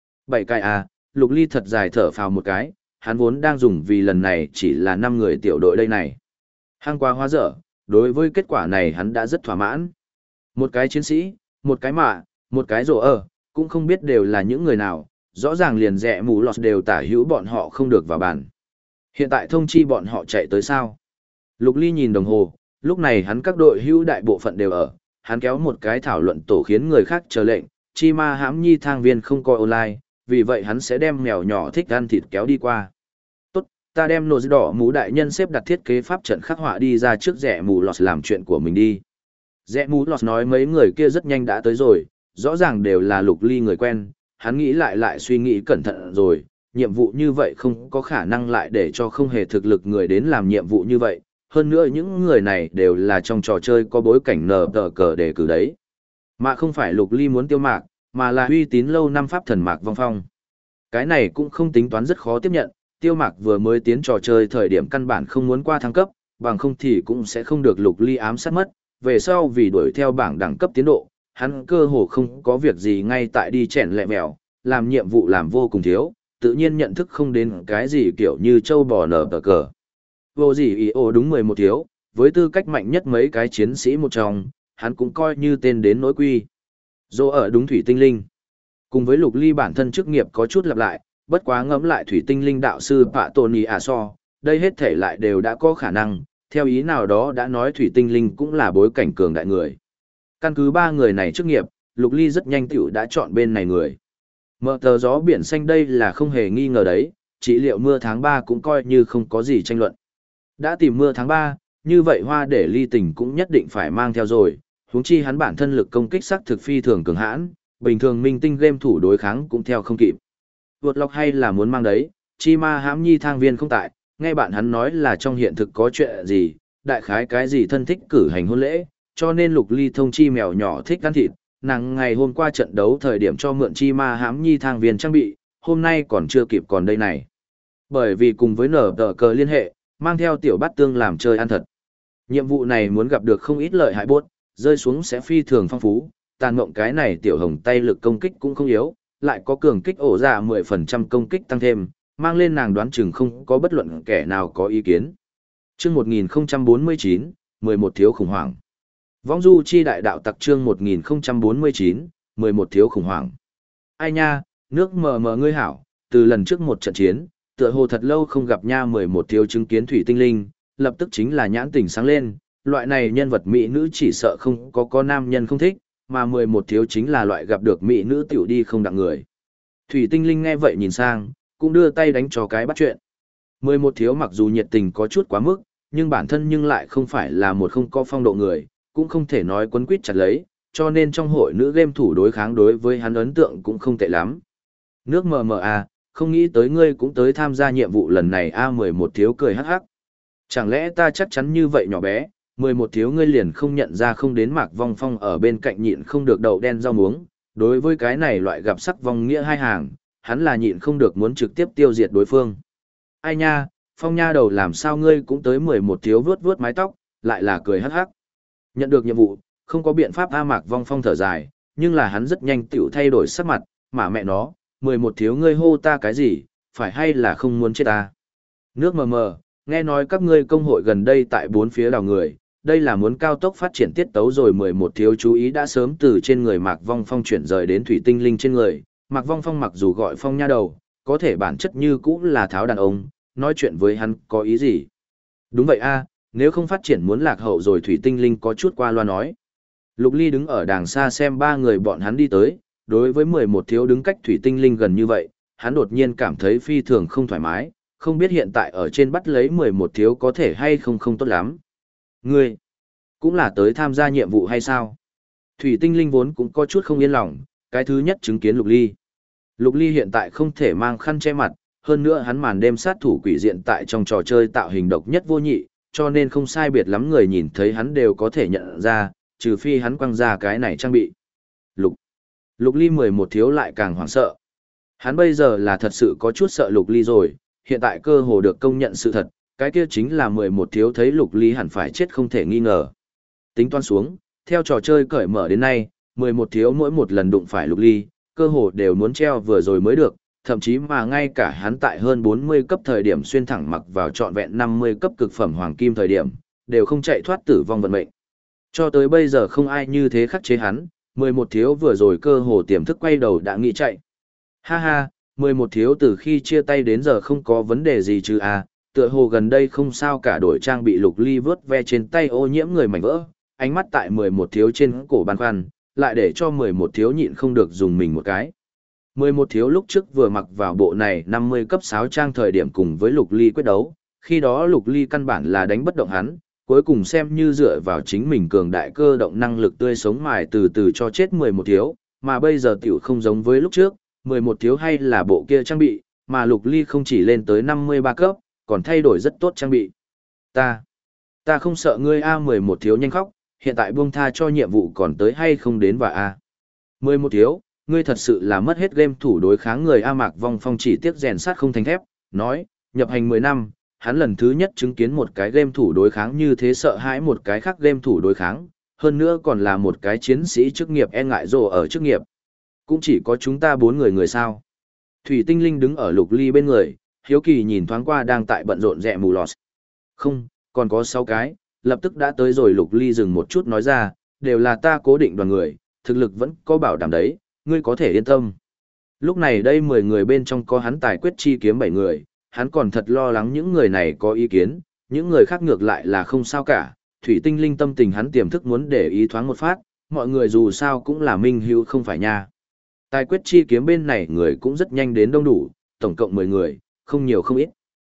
A: 7 cái à? Lục Ly thật dài thở phào một cái, hắn vốn đang dùng vì lần này chỉ là 5 người tiểu đội đây này. Hang quá hóa dở, đối với kết quả này hắn đã rất thỏa mãn. Một cái chiến sĩ, một cái mạ, một cái rồ ở, cũng không biết đều là những người nào, rõ ràng liền rẽ mù lọt đều tả hữu bọn họ không được vào bàn. Hiện tại thông chi bọn họ chạy tới sao? Lục Ly nhìn đồng hồ, lúc này hắn các đội hữu đại bộ phận đều ở, hắn kéo một cái thảo luận tổ khiến người khác chờ lệnh, chi ma hãm nhi thang viên không coi online, vì vậy hắn sẽ đem mèo nhỏ thích ăn thịt kéo đi qua. Tốt, ta đem nô đỏ mũ đại nhân xếp đặt thiết kế pháp trận khắc họa đi ra trước. Rẽ mù lọt làm chuyện của mình đi. Rẽ mù lọt nói mấy người kia rất nhanh đã tới rồi, rõ ràng đều là Lục Ly người quen, hắn nghĩ lại suy nghĩ cẩn thận rồi, nhiệm vụ như vậy không có khả năng lại để cho không hề thực lực người đến làm nhiệm vụ như vậy, hơn nữa những người này đều là trong trò chơi có bối cảnh nở tờ cờ để cử đấy. Mà không phải Lục Ly muốn tiêu mạc, mà là uy tín lâu năm pháp thần Mạc Vong Phong. Cái này cũng không tính toán rất khó tiếp nhận, tiêu mạc vừa mới tiến trò chơi thời điểm căn bản không muốn qua thăng cấp, bằng không thì cũng sẽ không được Lục Ly ám sát mất, về sau vì đuổi theo bảng đẳng cấp tiến độ, hắn cơ hồ không có việc gì ngay tại đi chèn lẹ mèo, làm nhiệm vụ làm vô cùng thiếu, tự nhiên nhận thức không đến cái gì kiểu như châu bò nở tờ cờ. Vô gì ý ổ đúng 11 thiếu, với tư cách mạnh nhất mấy cái chiến sĩ một trong, hắn cũng coi như tên đến nỗi quy. Dô ở đúng thủy tinh linh. Cùng với Lục Ly bản thân chức nghiệp có chút lặp lại, bất quá ngẫm lại thủy tinh linh đạo sư Pạ Tony à so, đây hết thể lại đều đã có khả năng, theo ý nào đó đã nói thủy tinh linh cũng là bối cảnh cường đại người. Căn cứ ba người này chức nghiệp, Lục Ly rất nhanh tiểu đã chọn bên này người. Mở tờ gió biển xanh đây là không hề nghi ngờ đấy, chỉ liệu mưa tháng 3 cũng coi như không có gì tranh luận. Đã tìm mưa tháng 3, như vậy hoa để ly tình cũng nhất định phải mang theo rồi, huống chi hắn bản thân lực công kích sắc thực phi thường cường hãn, bình thường minh tinh game thủ đối kháng cũng theo không kịp. Vượt lọc hay là muốn mang đấy, chi ma hãm nhi thang viên không tại, nghe bạn hắn nói là trong hiện thực có chuyện gì, đại khái cái gì thân thích cử hành hôn lễ, cho nên Lục Ly thông chi mèo nhỏ thích ăn thịt, nàng ngày hôm qua trận đấu thời điểm cho mượn chi ma hãm nhi thang viên trang bị, hôm nay còn chưa kịp còn đây này. Bởi vì cùng với nở tờ cờ liên hệ, mang theo tiểu bát tương làm chơi ăn thật. Nhiệm vụ này muốn gặp được không ít lợi hại bốt, rơi xuống sẽ phi thường phong phú, tàn mộng cái này tiểu hồng tay lực công kích cũng không yếu, lại có cường kích ổ ra 10% công kích tăng thêm, mang lên nàng đoán chừng không có bất luận kẻ nào có ý kiến. Chương 1049, 11 thiếu khủng hoảng. Vong du chi đại đạo tặc chương 1049, 11 thiếu khủng hoảng. Ai nha, nước mờ mờ ngươi hảo, từ lần trước một trận chiến, tựa hồ thật lâu không gặp nha 11 thiếu chứng kiến thủy tinh linh, lập tức chính là nhãn tình sáng lên, loại này nhân vật mỹ nữ chỉ sợ không có nam nhân không thích, mà 11 thiếu chính là loại gặp được mỹ nữ tiểu đi không đặng người. Thủy tinh linh nghe vậy nhìn sang, cũng đưa tay đánh cho cái bắt chuyện. 11 thiếu mặc dù nhiệt tình có chút quá mức, nhưng bản thân nhưng lại không phải là một không có phong độ người, cũng không thể nói quấn quýt chặt lấy, cho nên trong hội nữ game thủ đối kháng đối với hắn ấn tượng cũng không tệ lắm. Nước MMA, không nghĩ tới ngươi cũng tới tham gia nhiệm vụ lần này A11 thiếu cười hắc hắc. Chẳng lẽ ta chắc chắn như vậy nhỏ bé, 11 thiếu ngươi liền không nhận ra không đến Mạc Vong Phong ở bên cạnh nhịn không được đậu đen rau muống, đối với cái này loại gặp sắc vong nghĩa hai hàng, hắn là nhịn không được muốn trực tiếp tiêu diệt đối phương. Ai nha, Phong nha đầu làm sao ngươi cũng tới 11 thiếu vướt vướt mái tóc, lại là cười hắc hắc. Nhận được nhiệm vụ, không có biện pháp Mạc Vong Phong thở dài, nhưng là hắn rất nhanh tiểu thay đổi sắc mặt, mà mẹ nó, 11 thiếu ngươi hô ta cái gì, phải hay là không muốn chết ta. Nước mờ mờ, nghe nói các ngươi công hội gần đây tại bốn phía đào người, đây là muốn cao tốc phát triển tiết tấu rồi 11 thiếu chú ý đã sớm từ trên người Mạc Vong Phong chuyển rời đến thủy tinh linh trên người. Mạc Vong Phong mặc dù gọi Phong nha đầu, có thể bản chất như cũng là tháo đàn ông, nói chuyện với hắn có ý gì. Đúng vậy a, nếu không phát triển muốn lạc hậu rồi thủy tinh linh có chút qua loa nói. Lục Ly đứng ở đàng xa xem ba người bọn hắn đi tới, đối với 11 thiếu đứng cách thủy tinh linh gần như vậy, hắn đột nhiên cảm thấy phi thường không thoải mái, không biết hiện tại ở trên bắt lấy 11 thiếu có thể hay không tốt lắm. Ngươi, cũng là tới tham gia nhiệm vụ hay sao? Thủy tinh linh vốn cũng có chút không yên lòng, cái thứ nhất chứng kiến Lục Ly. Lục Ly hiện tại không thể mang khăn che mặt, hơn nữa hắn màn đêm sát thủ quỷ diện tại trong trò chơi tạo hình độc nhất vô nhị, cho nên không sai biệt lắm người nhìn thấy hắn đều có thể nhận ra, trừ phi hắn quăng ra cái này trang bị. Lục Ly 11 thiếu lại càng hoảng sợ. Hắn bây giờ là thật sự có chút sợ Lục Ly rồi, hiện tại cơ hồ được công nhận sự thật, cái kia chính là 11 thiếu thấy Lục Ly hẳn phải chết không thể nghi ngờ. Tính toán xuống, theo trò chơi cởi mở đến nay, 11 thiếu mỗi một lần đụng phải Lục Ly, cơ hồ đều muốn treo vừa rồi mới được, thậm chí mà ngay cả hắn tại hơn 40 cấp thời điểm xuyên thẳng mặc vào trọn vẹn 50 cấp cực phẩm hoàng kim thời điểm, đều không chạy thoát tử vong vận mệnh. Cho tới bây giờ không ai như thế khắc chế hắn, 11 thiếu vừa rồi cơ hồ tiềm thức quay đầu đã nghĩ chạy. Ha ha, 11 thiếu từ khi chia tay đến giờ không có vấn đề gì chứ à, tựa hồ gần đây không sao cả đổi trang bị Lục Ly vớt ve trên tay ô nhiễm người mảnh vỡ, ánh mắt tại 11 thiếu trên cổ băn khoăn, lại để cho 11 thiếu nhịn không được dùng mình một cái. 11 thiếu lúc trước vừa mặc vào bộ này 50 cấp 6 trang thời điểm cùng với Lục Ly quyết đấu, khi đó Lục Ly căn bản là đánh bất động hắn, cuối cùng xem như dựa vào chính mình cường đại cơ động năng lực tươi sống mài từ từ cho chết 11 thiếu, mà bây giờ tiểu không giống với lúc trước, 11 thiếu hay là bộ kia trang bị, mà Lục Ly không chỉ lên tới 53 cấp, còn thay đổi rất tốt trang bị. Ta không sợ ngươi A11 thiếu nhanh khóc, hiện tại buông tha cho nhiệm vụ còn tới hay không đến và A. 11 thiếu, ngươi thật sự là mất hết game thủ đối kháng người A Mạc Vong Phong chỉ tiếc rèn sắt không thành thép, nói, nhập hành 10 năm, hắn lần thứ nhất chứng kiến một cái game thủ đối kháng như thế sợ hãi một cái khác game thủ đối kháng, hơn nữa còn là một cái chiến sĩ chức nghiệp e ngại rồ ở chức nghiệp. Cũng chỉ có chúng ta 4 người sao. Thủy Tinh Linh đứng ở Lục Ly bên người, hiếu kỳ nhìn thoáng qua đang tại bận rộn rẹ mù lọt. Không, còn có 6 cái, lập tức đã tới rồi. Lục Ly dừng một chút nói ra, đều là ta cố định đoàn người, thực lực vẫn có bảo đảm đấy, ngươi có thể yên tâm. Lúc này đây 10 người bên trong có hắn tài quyết chi kiếm 7 người, hắn còn thật lo lắng những người này có ý kiến, những người khác ngược lại là không sao cả. Thủy Tinh Linh tâm tình hắn tiềm thức muốn để ý thoáng một phát, mọi người dù sao cũng là minh hữu không phải nha. Tài quyết chi kiếm bên này người cũng rất nhanh đến đông đủ, tổng cộng 10 người, không nhiều không ít.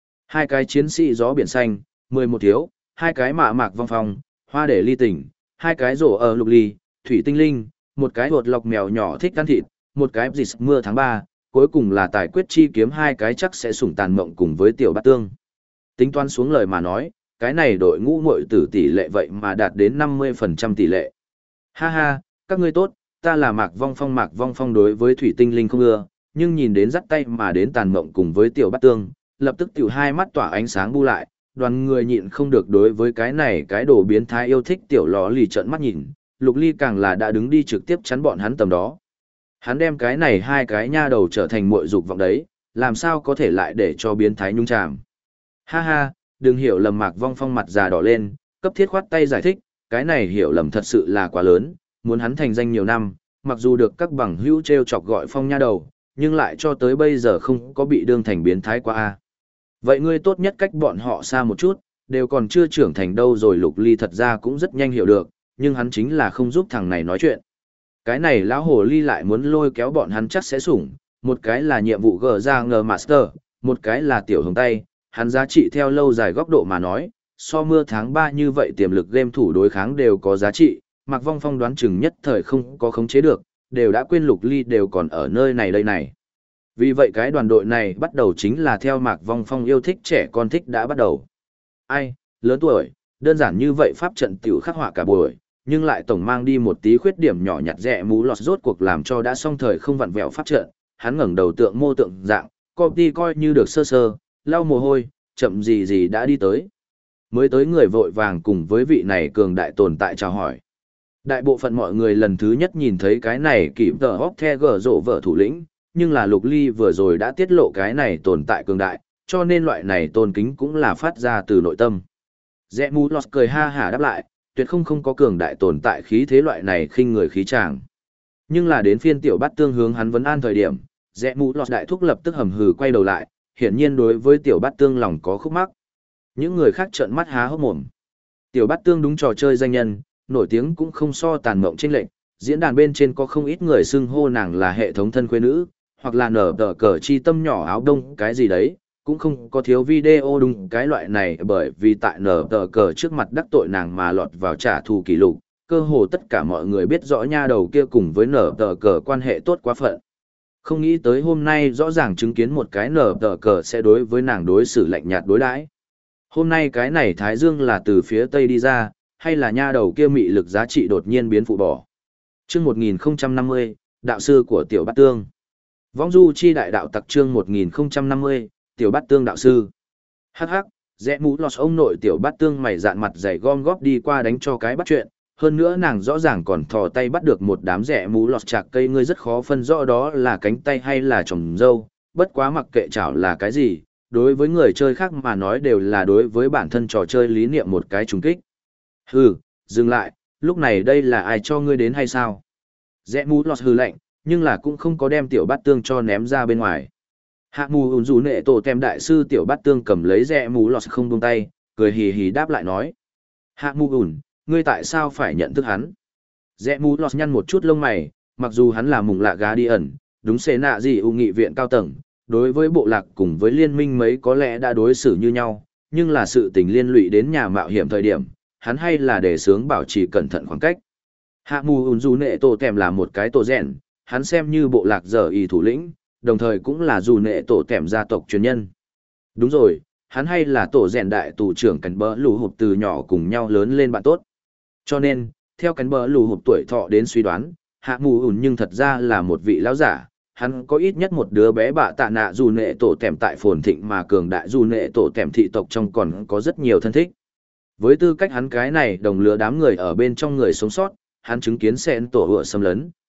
A: 2 cái chiến sĩ gió biển xanh, 11 thiếu, 2 cái mạ mạc vong phong, hoa để ly tỉnh, 2 cái rổ ở Lục Ly, Thủy Tinh Linh, 1 cái hột lọc mèo nhỏ thích ăn thịt, 1 cái dịch mưa tháng 3, cuối cùng là tài quyết chi kiếm 2 cái chắc sẽ sủng tàn mộng cùng với tiểu bát tương. Tính toán xuống lời mà nói, cái này đội ngũ muội tử tỷ lệ vậy mà đạt đến 50% tỷ lệ. Ha ha, các ngươi tốt, ta là Mạc Vong Phong đối với Thủy Tinh Linh không ưa, nhưng nhìn đến dắt tay mà đến tàn mộng cùng với tiểu bát tương, lập tức tiểu hai mắt tỏa ánh sáng bu lại, đoàn người nhịn không được đối với cái này cái đồ biến thái yêu thích tiểu lò lì trợn mắt nhìn, Lục Ly càng là đã đứng đi trực tiếp chắn bọn hắn tầm đó. Hắn đem cái này 2 cái nha đầu trở thành muội dục vọng đấy, làm sao có thể lại để cho biến thái nhung chàm. Ha ha, đừng hiểu lầm. Mạc Vong Phong mặt già đỏ lên, cấp thiết khoát tay giải thích, cái này hiểu lầm thật sự là quá lớn, muốn hắn thành danh nhiều năm, mặc dù được các bằng hữu treo chọc gọi Phong nha đầu, nhưng lại cho tới bây giờ không có bị đương thành biến thái qua a. Vậy ngươi tốt nhất cách bọn họ xa một chút, đều còn chưa trưởng thành đâu rồi. Lục Ly thật ra cũng rất nhanh hiểu được, nhưng hắn chính là không giúp thằng này nói chuyện. Cái này lão hồ ly lại muốn lôi kéo bọn hắn chắc sẽ sủng, một cái là nhiệm vụ gờ ra ngờ master, một cái là tiểu hồng tay, hắn giá trị theo lâu dài góc độ mà nói, so mưa tháng 3 như vậy tiềm lực game thủ đối kháng đều có giá trị, Mạc Vong Phong đoán chừng nhất thời không có khống chế được, đều đã quên Lục Ly đều còn ở nơi này đây này. Vì vậy cái đoàn đội này bắt đầu chính là theo Mạc Vong Phong yêu thích trẻ con thích đã bắt đầu. Ai, lớn tuổi, đơn giản như vậy pháp trận tiểu khắc họa cả buổi, nhưng lại tổng mang đi một tí khuyết điểm nhỏ nhặt rẽ mú lọt rốt cuộc làm cho đã xong thời không vặn vẹo pháp trận, hắn ngẩng đầu tượng mô tượng dạng, copy coi như được sơ sơ, lau mồ hôi, chậm gì gì đã đi tới. Mới tới người vội vàng cùng với vị này cường đại tồn tại chào hỏi. Đại bộ phận mọi người lần thứ nhất nhìn thấy cái này kịp tờ hóc the gở rộ vợ thủ lĩnh, nhưng là Lục Ly vừa rồi đã tiết lộ cái này tồn tại cường đại, cho nên loại này tôn kính cũng là phát ra từ nội tâm. Rẽ mù lọt cười ha hả đáp lại, tuyệt không có cường đại tồn tại khí thế loại này khinh người khí tràng. Nhưng là đến phiên tiểu bát tương hướng hắn vấn an thời điểm, rẽ mù lọt đại thúc lập tức hầm hừ quay đầu lại, hiển nhiên đối với tiểu bát tương lòng có khúc mắc. Những người khác trợn mắt há hốc mồm. Tiểu bát tương đúng trò chơi danh nhân, nổi tiếng cũng không so tàn mộng chênh lệch, diễn đàn bên trên có không ít người xưng hô nàng là hệ thống thân quê nữ, hoặc là nở tờ cờ chi tâm nhỏ áo đông cái gì đấy, cũng không có thiếu video đúng cái loại này, bởi vì tại nở tờ cờ trước mặt đắc tội nàng mà lọt vào trả thù kỷ lục, cơ hồ tất cả mọi người biết rõ nha đầu kia cùng với nở tờ cờ quan hệ tốt quá phận. Không nghĩ tới hôm nay rõ ràng chứng kiến một cái nở tờ cờ sẽ đối với nàng đối xử lạnh nhạt đối đãi. Hôm nay cái này Thái Dương là từ phía Tây đi ra, hay là nha đầu kia mị lực giá trị đột nhiên biến phụ bỏ. Chương 1050, đạo sư của Tiểu Bát Tương. Vong du chi đại đạo tặc chương 1050, Tiểu Bát Tương đạo sư. Hắc hắc, rẽ mũ lọt ông nội Tiểu Bát Tương mày dạn mặt dày gom góp đi qua đánh cho cái bắt chuyện, hơn nữa nàng rõ ràng còn thò tay bắt được một đám rẽ mũ lọt chạc cây, ngươi rất khó phân rõ đó là cánh tay hay là trồng dâu, bất quá mặc kệ chảo là cái gì, đối với người chơi khác mà nói đều là đối với bản thân trò chơi lý niệm một cái trùng kích. Hừ, dừng lại, lúc này đây là ai cho ngươi đến hay sao? Rẽ mũ lọt hừ lạnh, nhưng là cũng không có đem Tiểu Bát Tương cho ném ra bên ngoài. Hạ mù ùn rủ nệ tổ tem đại sư Tiểu Bát Tương cầm lấy rẽ mũ lọt không buông tay, cười hì hì đáp lại nói. Hạ mù ùn, ngươi tại sao phải nhận thức hắn? Rẽ mũ lọt nhăn một chút lông mày, mặc dù hắn là mùng lạ gá đi ẩn, đúng xế nạ gì ưu nghị viện cao tầng, đối với bộ lạc cùng với liên minh mấy có lẽ đã đối xử như nhau, nhưng là sự tình liên lụy đến nhà mạo hiểm thời điểm, hắn hay là để sướng bảo trì cẩn thận khoảng cách. Hạ mù ùn dù nệ tổ tèm là một cái tổ rèn, hắn xem như bộ lạc giờ y thủ lĩnh, đồng thời cũng là dù nệ tổ tèm gia tộc truyền nhân. Đúng rồi, hắn hay là tổ rèn đại tù trưởng cánh bỡ lù hụp từ nhỏ cùng nhau lớn lên bạn tốt. Cho nên, theo cánh bỡ lù hụp tuổi thọ đến suy đoán, hạ mù ùn nhưng thật ra là một vị lão giả. Hắn có ít nhất một đứa bé bạ tạ nạ dù nệ tổ tèm tại phồn thịnh mà cường đại dù nệ tổ tèm thị tộc trong còn có rất nhiều thân thích. Với tư cách hắn cái này đồng lứa đám người ở bên trong người sống sót, hắn chứng kiến sen tổ hựa xâm lấn,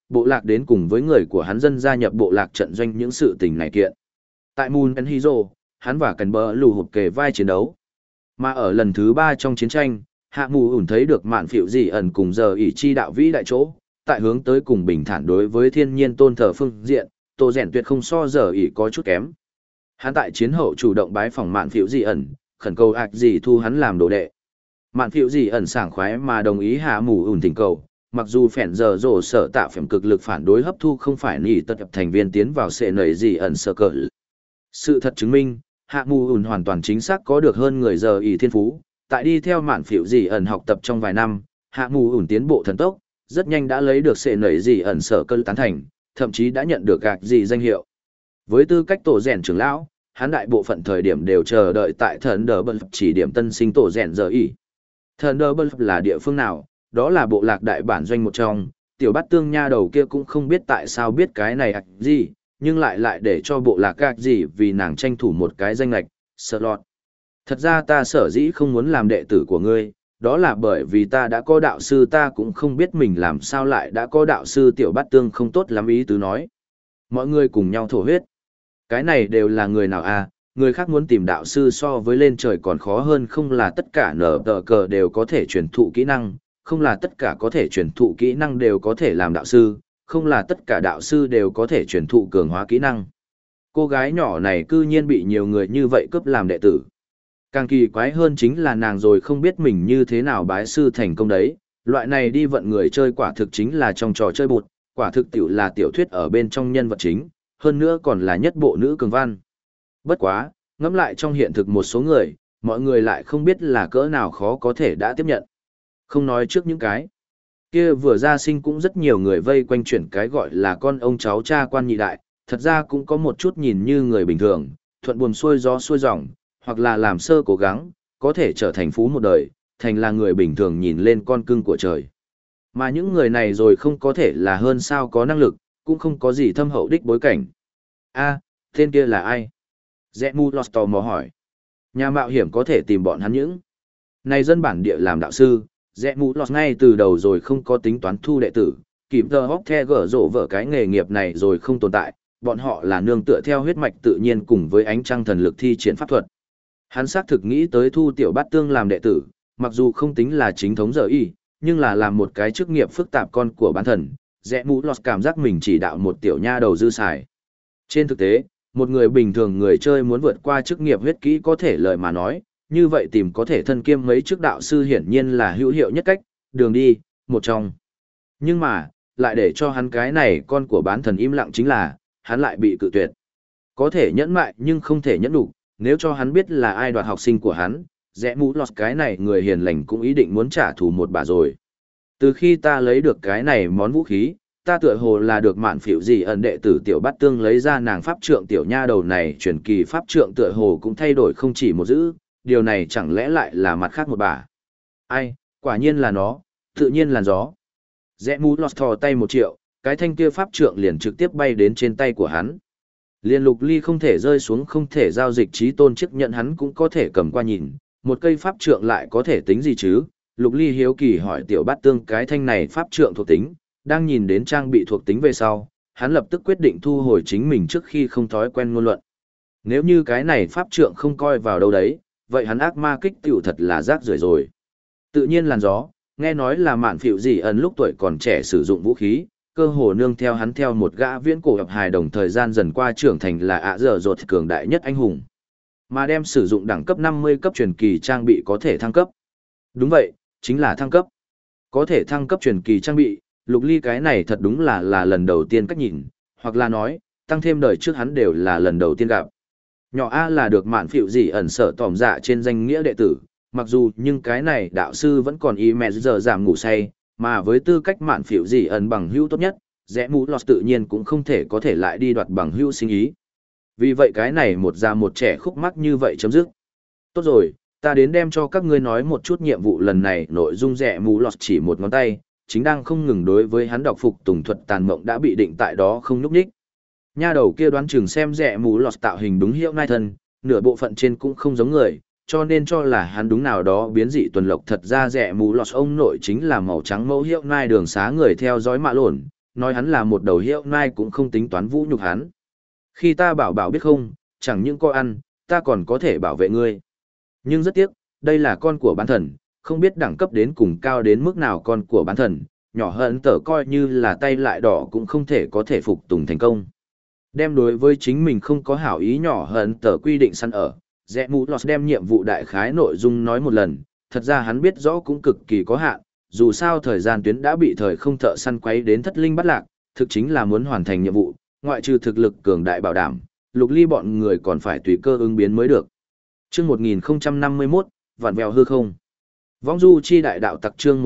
A: bộ lạc đến cùng với người của hắn dân gia nhập bộ lạc trận doanh những sự tình này kiện. Tại Moon and Hero, hắn và Cần Bờ Lù hụt kề vai chiến đấu. Mà ở lần thứ 3 trong chiến tranh, Hạ Mù ủn thấy được Mạn Phịu Dị ẩn cùng giờ ỷ chi đạo vĩ đại chỗ, tại hướng tới cùng bình thản đối với thiên nhiên tôn thờ phương diện, Tô Rèn tuyệt không so giờ ỷ có chút kém. Hắn tại chiến hậu chủ động bái phỏng Mạn Phịu Dị ẩn, khẩn cầu ạc gì thu hắn làm đồ đệ. Mạn Phịu Dị ẩn sảng khoái mà đồng ý Hạ Mù ủn thỉnh cầu, mặc dù phèn giờ rổ sở tạo phèm cực lực phản đối hấp thu không phải nỉ tất thành viên tiến vào sệ nảy Dị ẩn sở cỡ. Sự thật chứng minh, Hạ Mù ủn hoàn toàn chính xác có được hơn người giờ ỷ thiên phú. Tại đi theo Mạn Phịu Dị ẩn học tập trong vài năm, Hạ Mù ủn tiến bộ thần tốc, rất nhanh đã lấy được sệ nảy Dị ẩn sở cỡ tán thành, thậm chí đã nhận được gạc gì danh hiệu. Với tư cách tổ rèn trưởng lão, hắn đại bộ phận thời điểm đều chờ đợi tại Thunderbolt chỉ điểm tân sinh tổ rèn giờ ỷ. Thunderbolt là địa phương nào? Đó là bộ lạc đại bản doanh một trong, tiểu bát tương nha đầu kia cũng không biết tại sao biết cái này ạc gì, nhưng lại để cho bộ lạc ạc gì vì nàng tranh thủ một cái danh lệch, slot. Thật ra ta sở dĩ không muốn làm đệ tử của ngươi, đó là bởi vì ta đã có đạo sư, ta cũng không biết mình làm sao lại đã có đạo sư. Tiểu bát tương không tốt lắm ý tứ nói. Mọi người cùng nhau thổ huyết. Cái này đều là người nào à, người khác muốn tìm đạo sư so với lên trời còn khó hơn, không là tất cả nở tờ cờ đều có thể truyền thụ kỹ năng, không là tất cả có thể truyền thụ kỹ năng đều có thể làm đạo sư, không là tất cả đạo sư đều có thể truyền thụ cường hóa kỹ năng. Cô gái nhỏ này cư nhiên bị nhiều người như vậy cướp làm đệ tử. Càng kỳ quái hơn chính là nàng rồi không biết mình như thế nào bái sư thành công đấy, loại này đi vận người chơi quả thực chính là trong trò chơi bụt, quả thực tiểu là tiểu thuyết ở bên trong nhân vật chính, hơn nữa còn là nhất bộ nữ cường văn. Bất quá, ngẫm lại trong hiện thực một số người, mọi người lại không biết là cỡ nào khó có thể đã tiếp nhận. Không nói trước những cái kia vừa ra sinh cũng rất nhiều người vây quanh chuyển cái gọi là con ông cháu cha quan nhị đại, thật ra cũng có một chút nhìn như người bình thường, thuận buồm xuôi gió xuôi dòng, hoặc là làm sơ cố gắng, có thể trở thành phú một đời, thành là người bình thường nhìn lên con cưng của trời. Mà những người này rồi không có thể là hơn sao có năng lực, cũng không có gì thâm hậu đích bối cảnh. A, tên kia là ai? Rẽ Mu Lọt tò mò hỏi. Nhà mạo hiểm có thể tìm bọn hắn những này dân bản địa làm đạo sư. Rẽ Mu Lọt ngay từ đầu rồi không có tính toán thu đệ tử, kịp giờ hóc the gở rộ vợ cái nghề nghiệp này rồi không tồn tại, bọn họ là nương tựa theo huyết mạch tự nhiên cùng với ánh trăng thần lực thi triển pháp thuật. Hắn xác thực nghĩ tới thu tiểu bát tương làm đệ tử, mặc dù không tính là chính thống giờ y, nhưng là làm một cái chức nghiệp phức tạp con của bán thần, Rẽ Mu Lọt cảm giác mình chỉ đạo một tiểu nha đầu dư xài. Trên thực tế, một người bình thường người chơi muốn vượt qua chức nghiệp huyết kỹ có thể lời mà nói, như vậy tìm có thể thân kiêm mấy chức đạo sư hiển nhiên là hữu hiệu nhất cách, đường đi, một trong. Nhưng mà, lại để cho hắn cái này con của bán thần im lặng chính là, hắn lại bị cự tuyệt. Có thể nhẫn mại nhưng không thể nhẫn đủ, nếu cho hắn biết là ai đoạt học sinh của hắn, Rẽ Mu Lọt cái này người hiền lành cũng ý định muốn trả thù một bà rồi. Từ khi ta lấy được cái này món vũ khí, ta tựa hồ là được Mạn Phịu Dị ẩn đệ tử tiểu bát tương lấy ra nàng pháp trượng tiểu nha đầu này, truyền kỳ pháp trượng tựa hồ cũng thay đổi không chỉ một giữ, điều này chẳng lẽ lại là mặt khác một bà. Ai, quả nhiên là nó, tự nhiên là gió. Rẽ Mu Lọt thò tay 1 triệu, cái thanh kia pháp trượng liền trực tiếp bay đến trên tay của hắn. Liên Lục Ly không thể rơi xuống, không thể giao dịch trí tôn chức nhận hắn cũng có thể cầm qua nhìn, một cây pháp trượng lại có thể tính gì chứ? Lục Ly hiếu kỳ hỏi tiểu bát tương cái thanh này pháp trượng thuộc tính, đang nhìn đến trang bị thuộc tính về sau, hắn lập tức quyết định thu hồi chính mình trước khi không thói quen ngôn luận. Nếu như cái này pháp trượng không coi vào đâu đấy, vậy hắn ác ma kích tiểu thật là rác rưởi rồi. Tự nhiên làn gió, nghe nói là Mạn Phịu Dị ẩn lúc tuổi còn trẻ sử dụng vũ khí, cơ hồ nương theo hắn theo một gã viễn cổ hợp hài đồng thời gian dần qua trưởng thành là ạ dở dột cường đại nhất anh hùng. Mà đem sử dụng đẳng cấp 50 cấp truyền kỳ trang bị có thể thăng cấp. Đúng vậy, chính là thăng cấp. Có thể thăng cấp truyền kỳ trang bị, Lục Ly cái này thật đúng là lần đầu tiên cách nhìn, hoặc là nói, tăng thêm đời trước hắn đều là lần đầu tiên gặp. Nhỏ A là được Mạn Phịu Dị ẩn sở tỏm dạ trên danh nghĩa đệ tử, mặc dù nhưng cái này đạo sư vẫn còn ý mẹ giờ giảm ngủ say, mà với tư cách Mạn Phịu Dị ẩn bằng hữu tốt nhất, Rẽ Mu Lọt tự nhiên cũng không thể có thể lại đi đoạt bằng hữu sinh ý. Vì vậy cái này một già một trẻ khúc mắc như vậy chấm dứt. Tốt rồi, ta đến đem cho các ngươi nói một chút nhiệm vụ lần này. Nội dung Rẽ Mu Lọt chỉ một ngón tay, chính đang không ngừng đối với hắn đọc phục tùng thuật tàn mộng đã bị định tại đó không nhúc nhích. Nha đầu kia đoán chừng xem Rẽ Mu Lọt tạo hình đúng hiệu nai thân, nửa bộ phận trên cũng không giống người, cho nên cho là hắn đúng nào đó biến dị tuần lộc. Thật ra Rẽ Mu Lọt ông nội chính là màu trắng mẫu hiệu nai đường xá người theo dõi mạ lộn, nói hắn là một đầu hiệu nai cũng không tính toán vũ nhục hắn. Khi ta bảo bảo biết không, chẳng những có ăn, ta còn có thể bảo vệ ngươi. Nhưng rất tiếc, đây là con của bán thần, không biết đẳng cấp đến cùng cao đến mức nào con của bán thần, nhỏ hơn tở coi như là tay lại đỏ cũng không thể có thể phục tùng thành công. Đem đối với chính mình không có hảo ý nhỏ hơn tở quy định săn ở, Rẽ Mũ Lọt đem nhiệm vụ đại khái nội dung nói một lần, thật ra hắn biết rõ cũng cực kỳ có hạn, dù sao thời gian tuyến đã bị thời không thợ săn quấy đến thất linh bắt lạc, thực chính là muốn hoàn thành nhiệm vụ, ngoại trừ thực lực cường đại bảo đảm, Lục Ly bọn người còn phải tùy cơ ứng biến mới được. Chương 1051, vạn vẹo hư không. Vong du chi đại đạo tặc chương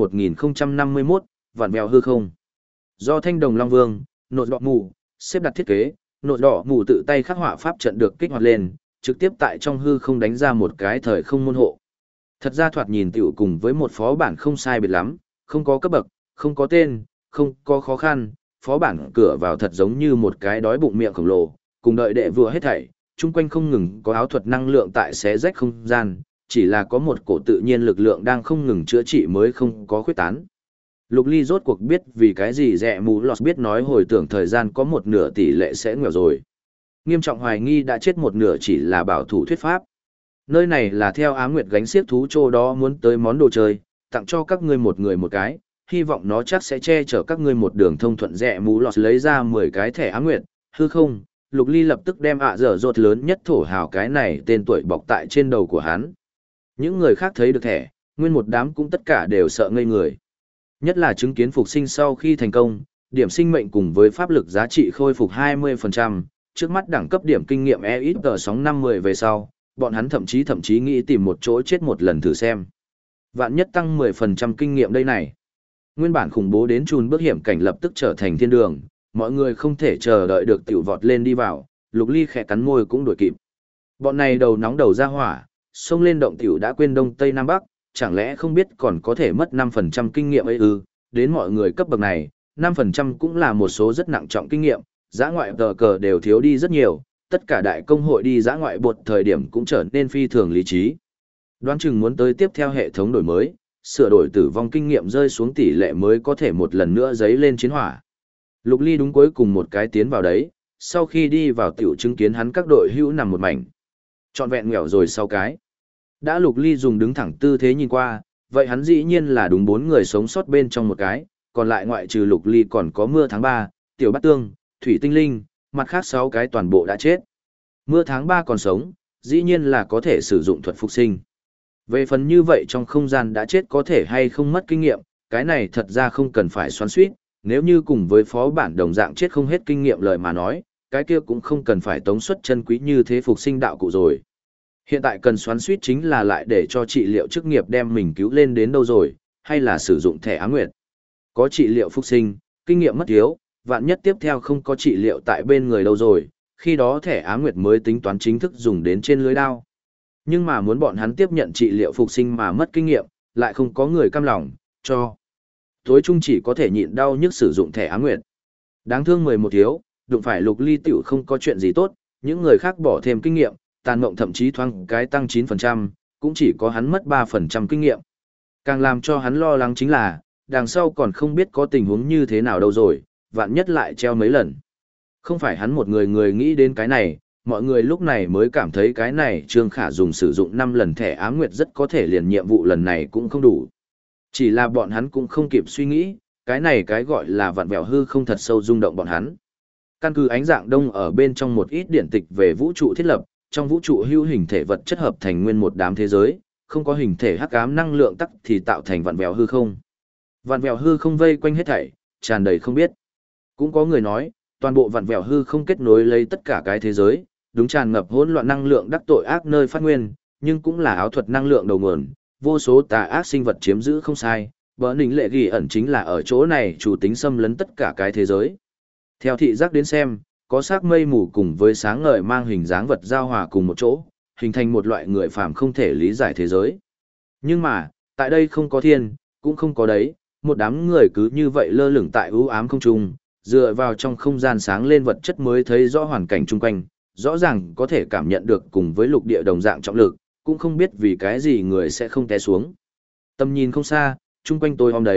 A: 1051, vạn vẹo hư không. Do Thanh Đồng Long Vương, Nột Đỏ Mù, xếp đặt thiết kế, Nột Đỏ Mù tự tay khắc họa pháp trận được kích hoạt lên, trực tiếp tại trong hư không đánh ra một cái thời không môn hộ. Thật ra thoạt nhìn tiểu cùng với một phó bản không sai biệt lắm, không có cấp bậc, không có tên, không có khó khăn, phó bản cửa vào thật giống như một cái đói bụng miệng khổng lồ, cùng đợi đệ vừa hết thảy, chung quanh không ngừng có áo thuật năng lượng tại xé rách không gian, chỉ là có một cổ tự nhiên lực lượng đang không ngừng chữa trị mới không có khuyết tán. Lục Ly rốt cuộc biết vì cái gì Rẽ Mũ Lọt biết nói hồi tưởng thời gian có một nửa tỷ lệ sẽ nghèo rồi. Nghiêm trọng hoài nghi đã chết một nửa chỉ là bảo thủ thuyết pháp. Nơi này là theo Á Nguyệt gánh xiếc thú trô đó muốn tới món đồ chơi, tặng cho các ngươi một người một cái, hy vọng nó chắc sẽ che chở các ngươi một đường thông thuận. Rẽ Mũ Lọt lấy ra 10 cái thẻ Á Nguyệt, hư không, Lục Ly lập tức đem dở dột lớn nhất thổ hào cái này tên tuổi bọc tại trên đầu của hắn. Những người khác thấy được thẻ, nguyên một đám cũng tất cả đều sợ ngây người. Nhất là chứng kiến phục sinh sau khi thành công, điểm sinh mệnh cùng với pháp lực giá trị khôi phục 20%, trước mắt đẳng cấp điểm kinh nghiệm ít tờ sóng 50 về sau, bọn hắn thậm chí nghĩ tìm một chỗ chết một lần thử xem. Vạn nhất tăng 10% kinh nghiệm đây này. Nguyên bản khủng bố đến chùn bước hiểm cảnh lập tức trở thành thiên đường, mọi người không thể chờ đợi được tiểu vọt lên đi vào, Lục Ly khẽ cắn môi cũng đuổi kịp. Bọn này đầu nóng đầu ra hỏa, xông lên động tiểu đã quên đông tây nam bắc, chẳng lẽ không biết còn có thể mất 5% kinh nghiệm ấy ư? Đến mọi người cấp bậc này, 5% cũng là một số rất nặng trọng kinh nghiệm, dã ngoại tờ cờ đều thiếu đi rất nhiều, tất cả đại công hội đi dã ngoại bột thời điểm cũng trở nên phi thường lý trí. Đoán chừng muốn tới tiếp theo hệ thống đổi mới, sửa đổi tử vong kinh nghiệm rơi xuống tỷ lệ mới có thể một lần nữa dấy lên chiến hỏa. Lục Ly đúng cuối cùng một cái tiến vào đấy, sau khi đi vào tiểu chứng kiến hắn các đội hữu nằm một mảnh. Trọn vẹn nghèo rồi sau cái. Đã Lục Ly dùng đứng thẳng tư thế nhìn qua, vậy hắn dĩ nhiên là đúng 4 người sống sót bên trong một cái, còn lại ngoại trừ Lục Ly còn có Mưa tháng 3, Tiểu Bát Tương, Thủy Tinh Linh, mặt khác 6 cái toàn bộ đã chết. Mưa tháng 3 còn sống, dĩ nhiên là có thể sử dụng thuật phục sinh. Về phần như vậy trong không gian đã chết có thể hay không mất kinh nghiệm, cái này thật ra không cần phải xoắn xuýt, nếu như cùng với phó bản đồng dạng chết không hết kinh nghiệm lời mà nói, cái kia cũng không cần phải tống xuất chân quý như thế phục sinh đạo cụ rồi. Hiện tại cần xoắn xuýt chính là lại để cho trị liệu chức nghiệp đem mình cứu lên đến đâu rồi, hay là sử dụng thẻ Á Nguyệt. Có trị liệu phục sinh, kinh nghiệm mất thiếu, vạn nhất tiếp theo không có trị liệu tại bên người đâu rồi, khi đó thẻ Á Nguyệt mới tính toán chính thức dùng đến trên lưới đao. Nhưng mà muốn bọn hắn tiếp nhận trị liệu phục sinh mà mất kinh nghiệm, lại không có người cam lòng, cho. Tối chung chỉ có thể nhịn đau nhức sử dụng thẻ Á Nguyệt. Đáng thương 11 thiếu, đụng phải Lục Ly tiểu không có chuyện gì tốt, những người khác bỏ thêm kinh nghiệm, tàn mộng thậm chí thoáng cái tăng 9%, cũng chỉ có hắn mất 3% kinh nghiệm. Càng làm cho hắn lo lắng chính là, đằng sau còn không biết có tình huống như thế nào đâu rồi, vạn nhất lại treo mấy lần. Không phải hắn một người nghĩ đến cái này, mọi người lúc này mới cảm thấy cái này Trương Khả dùng sử dụng 5 lần thẻ Ám Nguyệt rất có thể liền nhiệm vụ lần này cũng không đủ. Chỉ là bọn hắn cũng không kịp suy nghĩ, cái này cái gọi là vặn vẹo hư không thật sâu rung động bọn hắn. Căn cứ ánh dạng đông ở bên trong một ít điển tịch về vũ trụ thiết lập, trong vũ trụ hữu hình thể vật chất hợp thành nguyên một đám thế giới, không có hình thể hắc ám năng lượng tắc thì tạo thành vặn vẹo hư không. Vặn vẹo hư không vây quanh hết thảy, tràn đầy không biết. Cũng có người nói, toàn bộ vặn vẹo hư không kết nối lấy tất cả cái thế giới, đúng tràn ngập hỗn loạn năng lượng đắc tội ác nơi phát nguyên, nhưng cũng là áo thuật năng lượng đầu nguồn, vô số tà ác sinh vật chiếm giữ không sai, bỡ nỉnh lệ ghi ẩn chính là ở chỗ này chủ tính xâm lấn tất cả cái thế giới. Theo thị giác đến xem, có xác mây mù cùng với sáng ngời mang hình dáng vật giao hòa cùng một chỗ, hình thành một loại người phàm không thể lý giải thế giới. Nhưng mà, tại đây không có thiên, cũng không có đấy, một đám người cứ như vậy lơ lửng tại u ám không trung, dựa vào trong không gian sáng lên vật chất mới thấy rõ hoàn cảnh chung quanh, rõ ràng có thể cảm nhận được cùng với lục địa đồng dạng trọng lực, cũng không biết vì cái gì người sẽ không té xuống. Tầm nhìn không xa, chung quanh tôi om đấy,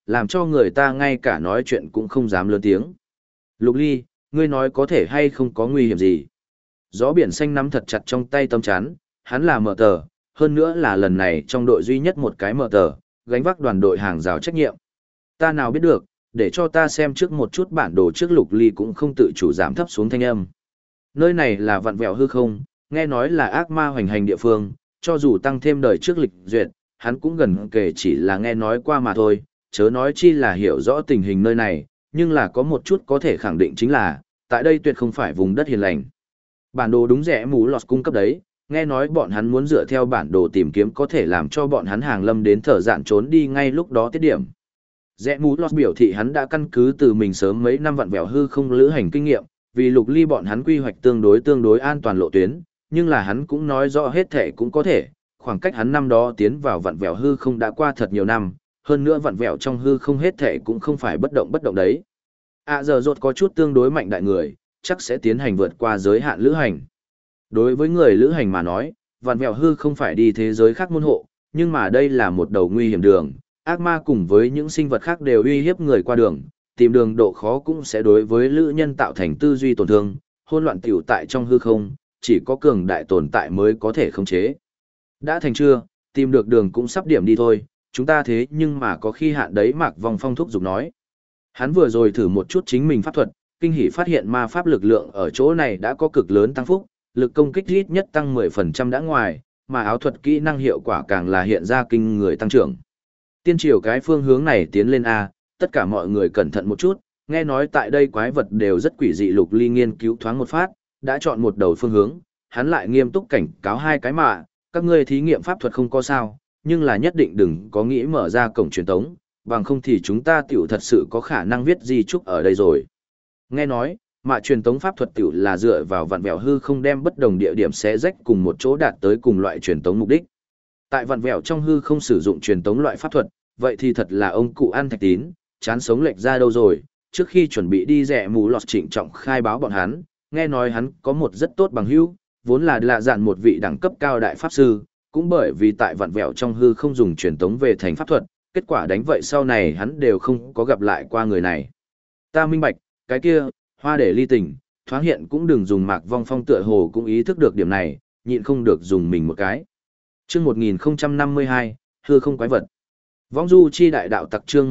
A: làm cho người ta ngay cả nói chuyện cũng không dám lớn tiếng. Lục Ly, ngươi nói có thể hay không có nguy hiểm gì? Gió biển xanh nắm thật chặt trong tay tấm chắn, hắn là mở tờ, hơn nữa là lần này trong đội duy nhất một cái mở tờ, gánh vác đoàn đội hàng rào trách nhiệm. Ta nào biết được, để cho ta xem trước một chút bản đồ trước. Lục Ly cũng không tự chủ giảm thấp xuống thanh âm. Nơi này là vặn vẹo hư không, nghe nói là ác ma hoành hành địa phương, cho dù tăng thêm đời trước lịch duyệt, hắn cũng gần kể chỉ là nghe nói qua mà thôi, chớ nói chi là hiểu rõ tình hình nơi này, nhưng là có một chút có thể khẳng định chính là, tại đây tuyệt không phải vùng đất hiền lành. Bản đồ đúng rẻ mù lọt cung cấp đấy, nghe nói bọn hắn muốn dựa theo bản đồ tìm kiếm có thể làm cho bọn hắn hàng lâm đến thở dạn trốn đi ngay lúc đó tiết điểm. Rẽ mù lọt biểu thị hắn đã căn cứ từ mình sớm mấy năm vặn vẹo hư không lữ hành kinh nghiệm, vì Lục Ly bọn hắn quy hoạch tương đối an toàn lộ tuyến, nhưng là hắn cũng nói rõ hết thể cũng có thể, khoảng cách hắn năm đó tiến vào vặn vẹo hư không đã qua thật nhiều năm, hơn nữa vặn vẹo trong hư không hết thể cũng không phải bất động đấy. Giờ rốt có chút tương đối mạnh đại người, chắc sẽ tiến hành vượt qua giới hạn lữ hành. Đối với người lữ hành mà nói, vặn vẹo hư không phải đi thế giới khác môn hộ, nhưng mà đây là một đầu nguy hiểm đường, ác ma cùng với những sinh vật khác đều uy hiếp người qua đường, tìm đường độ khó cũng sẽ đối với lữ nhân tạo thành tư duy tổn thương, hỗn loạn tiểu tại trong hư không, chỉ có cường đại tồn tại mới có thể khống chế. Đã thành chưa, tìm được đường cũng sắp điểm đi thôi, chúng ta thế nhưng mà có khi hạn đấy. Mạc Vong Phong thúc giục nói. Hắn vừa rồi thử một chút chính mình pháp thuật, kinh hỉ phát hiện ma pháp lực lượng ở chỗ này đã có cực lớn tăng phúc, lực công kích ít nhất tăng 10% đã ngoài, mà áo thuật kỹ năng hiệu quả càng là hiện ra kinh người tăng trưởng. Tiên triều cái phương hướng này tiến lên A, tất cả mọi người cẩn thận một chút, nghe nói tại đây quái vật đều rất quỷ dị. Lục Ly nghiên cứu thoáng một phát, đã chọn một đầu phương hướng, hắn lại nghiêm túc cảnh cáo hai cái mà, các ngươi thí nghiệm pháp thuật không có sao, nhưng là nhất định đừng có nghĩ mở ra cổng truyền tống, bằng không thì chúng ta tiểu thật sự có khả năng viết di chúc ở đây rồi. Nghe nói, mà truyền tống pháp thuật tiểu là dựa vào vặn vẹo hư không đem bất đồng địa điểm xé rách cùng một chỗ đạt tới cùng loại truyền tống mục đích. Tại vặn vẹo trong hư không sử dụng truyền tống loại pháp thuật, vậy thì thật là ông cụ ăn thạch tín, chán sống lệch ra đâu rồi. Trước khi chuẩn bị đi rẽ mù lọt trịnh trọng khai báo bọn hắn, nghe nói hắn có một rất tốt bằng hữu, vốn là lạ dạn một vị đẳng cấp cao đại pháp sư, cũng bởi vì tại vặn vẹo trong hư không dùng truyền tống về thành pháp thuật, kết quả đánh vậy sau này hắn đều không có gặp lại qua người này. Ta minh bạch, cái kia, hoa để ly tình, thoáng hiện cũng đừng dùng. Mạc Vong Phong tựa hồ cũng ý thức được điểm này, nhịn không được dùng mình một cái. Chương 1052, hư không quái vật. Vong du chi đại đạo tặc chương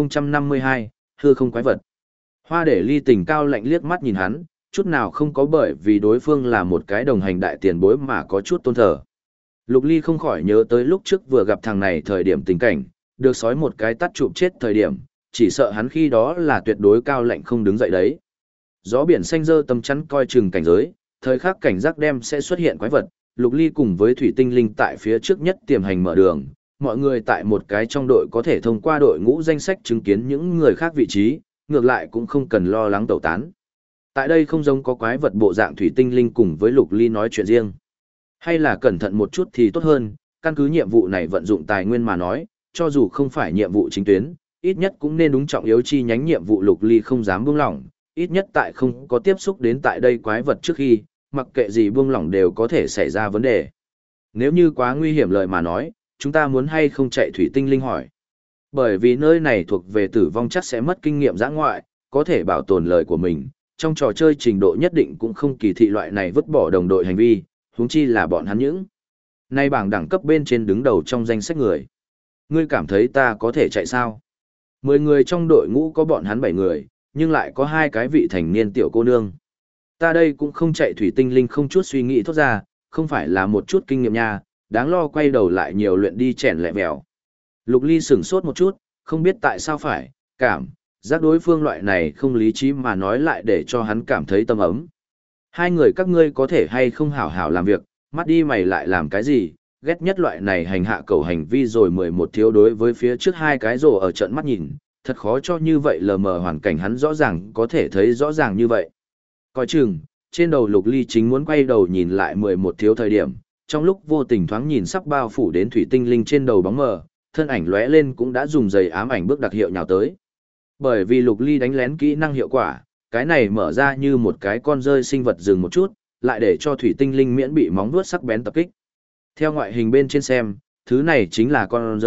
A: 1052, hư không quái vật. Hoa để ly tình cao lạnh liếc mắt nhìn hắn, chút nào không có bởi vì đối phương là một cái đồng hành đại tiền bối mà có chút tôn thờ. Lục Ly không khỏi nhớ tới lúc trước vừa gặp thằng này thời điểm tình cảnh, được sói một cái tắt chụp chết thời điểm, chỉ sợ hắn khi đó là tuyệt đối cao lạnh không đứng dậy đấy. Gió biển xanh dơ tầm chắn coi chừng cảnh giới, thời khắc cảnh giác đem sẽ xuất hiện quái vật. Lục Ly cùng với Thủy Tinh Linh tại phía trước nhất tiềm hành mở đường, mọi người tại một cái trong đội có thể thông qua đội ngũ danh sách chứng kiến những người khác vị trí, ngược lại cũng không cần lo lắng tẩu tán. Tại đây không giống có quái vật bộ dạng. Thủy Tinh Linh cùng với Lục Ly nói chuyện riêng. Hay là cẩn thận một chút thì tốt hơn, căn cứ nhiệm vụ này vận dụng tài nguyên mà nói, cho dù không phải nhiệm vụ chính tuyến, ít nhất cũng nên đúng trọng yếu chi nhánh nhiệm vụ. Lục Ly không dám buông lỏng, ít nhất tại không có tiếp xúc đến tại đây quái vật trước khi, mặc kệ gì buông lỏng đều có thể xảy ra vấn đề. Nếu như quá nguy hiểm lời mà nói, chúng ta muốn hay không chạy? Thủy Tinh Linh hỏi. Bởi vì nơi này thuộc về tử vong chắc sẽ mất kinh nghiệm dã ngoại, có thể bảo tồn lời của mình, trong trò chơi trình độ nhất định cũng không kỳ thị loại này vứt bỏ đồng đội hành vi, huống chi là bọn hắn những. Nay bảng đẳng cấp bên trên đứng đầu trong danh sách người. Ngươi cảm thấy ta có thể chạy sao? 10 người trong đội ngũ có bọn hắn 7 người, nhưng lại có 2 cái vị thành niên tiểu cô nương. Ta đây cũng không chạy. Thủy Tinh Linh không chút suy nghĩ thốt ra, không phải là một chút kinh nghiệm nha, đáng lo quay đầu lại nhiều luyện đi chèn lẹ mèo. Lục Ly sửng sốt một chút, không biết tại sao phải, cảm giác đối phương loại này không lý trí mà nói lại để cho hắn cảm thấy tâm ấm. Hai người các ngươi có thể hay không hảo hảo làm việc, mắt đi mày lại làm cái gì, ghét nhất loại này hành hạ cầu hành vi rồi. 11 thiếu đối với phía trước 2 cái rồ ở trận mắt nhìn, thật khó cho như vậy lờ mờ hoàn cảnh hắn rõ ràng có thể thấy rõ ràng như vậy. Coi chừng, trên đầu Lục Ly chính muốn quay đầu nhìn lại 11 thiếu thời điểm, trong lúc vô tình thoáng nhìn sắp bao phủ đến Thủy Tinh Linh trên đầu bóng mờ, thân ảnh lóe lên cũng đã dùng giày ám ảnh bước đặc hiệu nhào tới. Bởi vì Lục Ly đánh lén kỹ năng hiệu quả, cái này mở ra như một cái con rơi sinh vật dừng một chút, lại để cho Thủy Tinh Linh miễn bị móng vuốt sắc bén tập kích. Theo ngoại hình bên trên xem, thứ này chính là con rơi,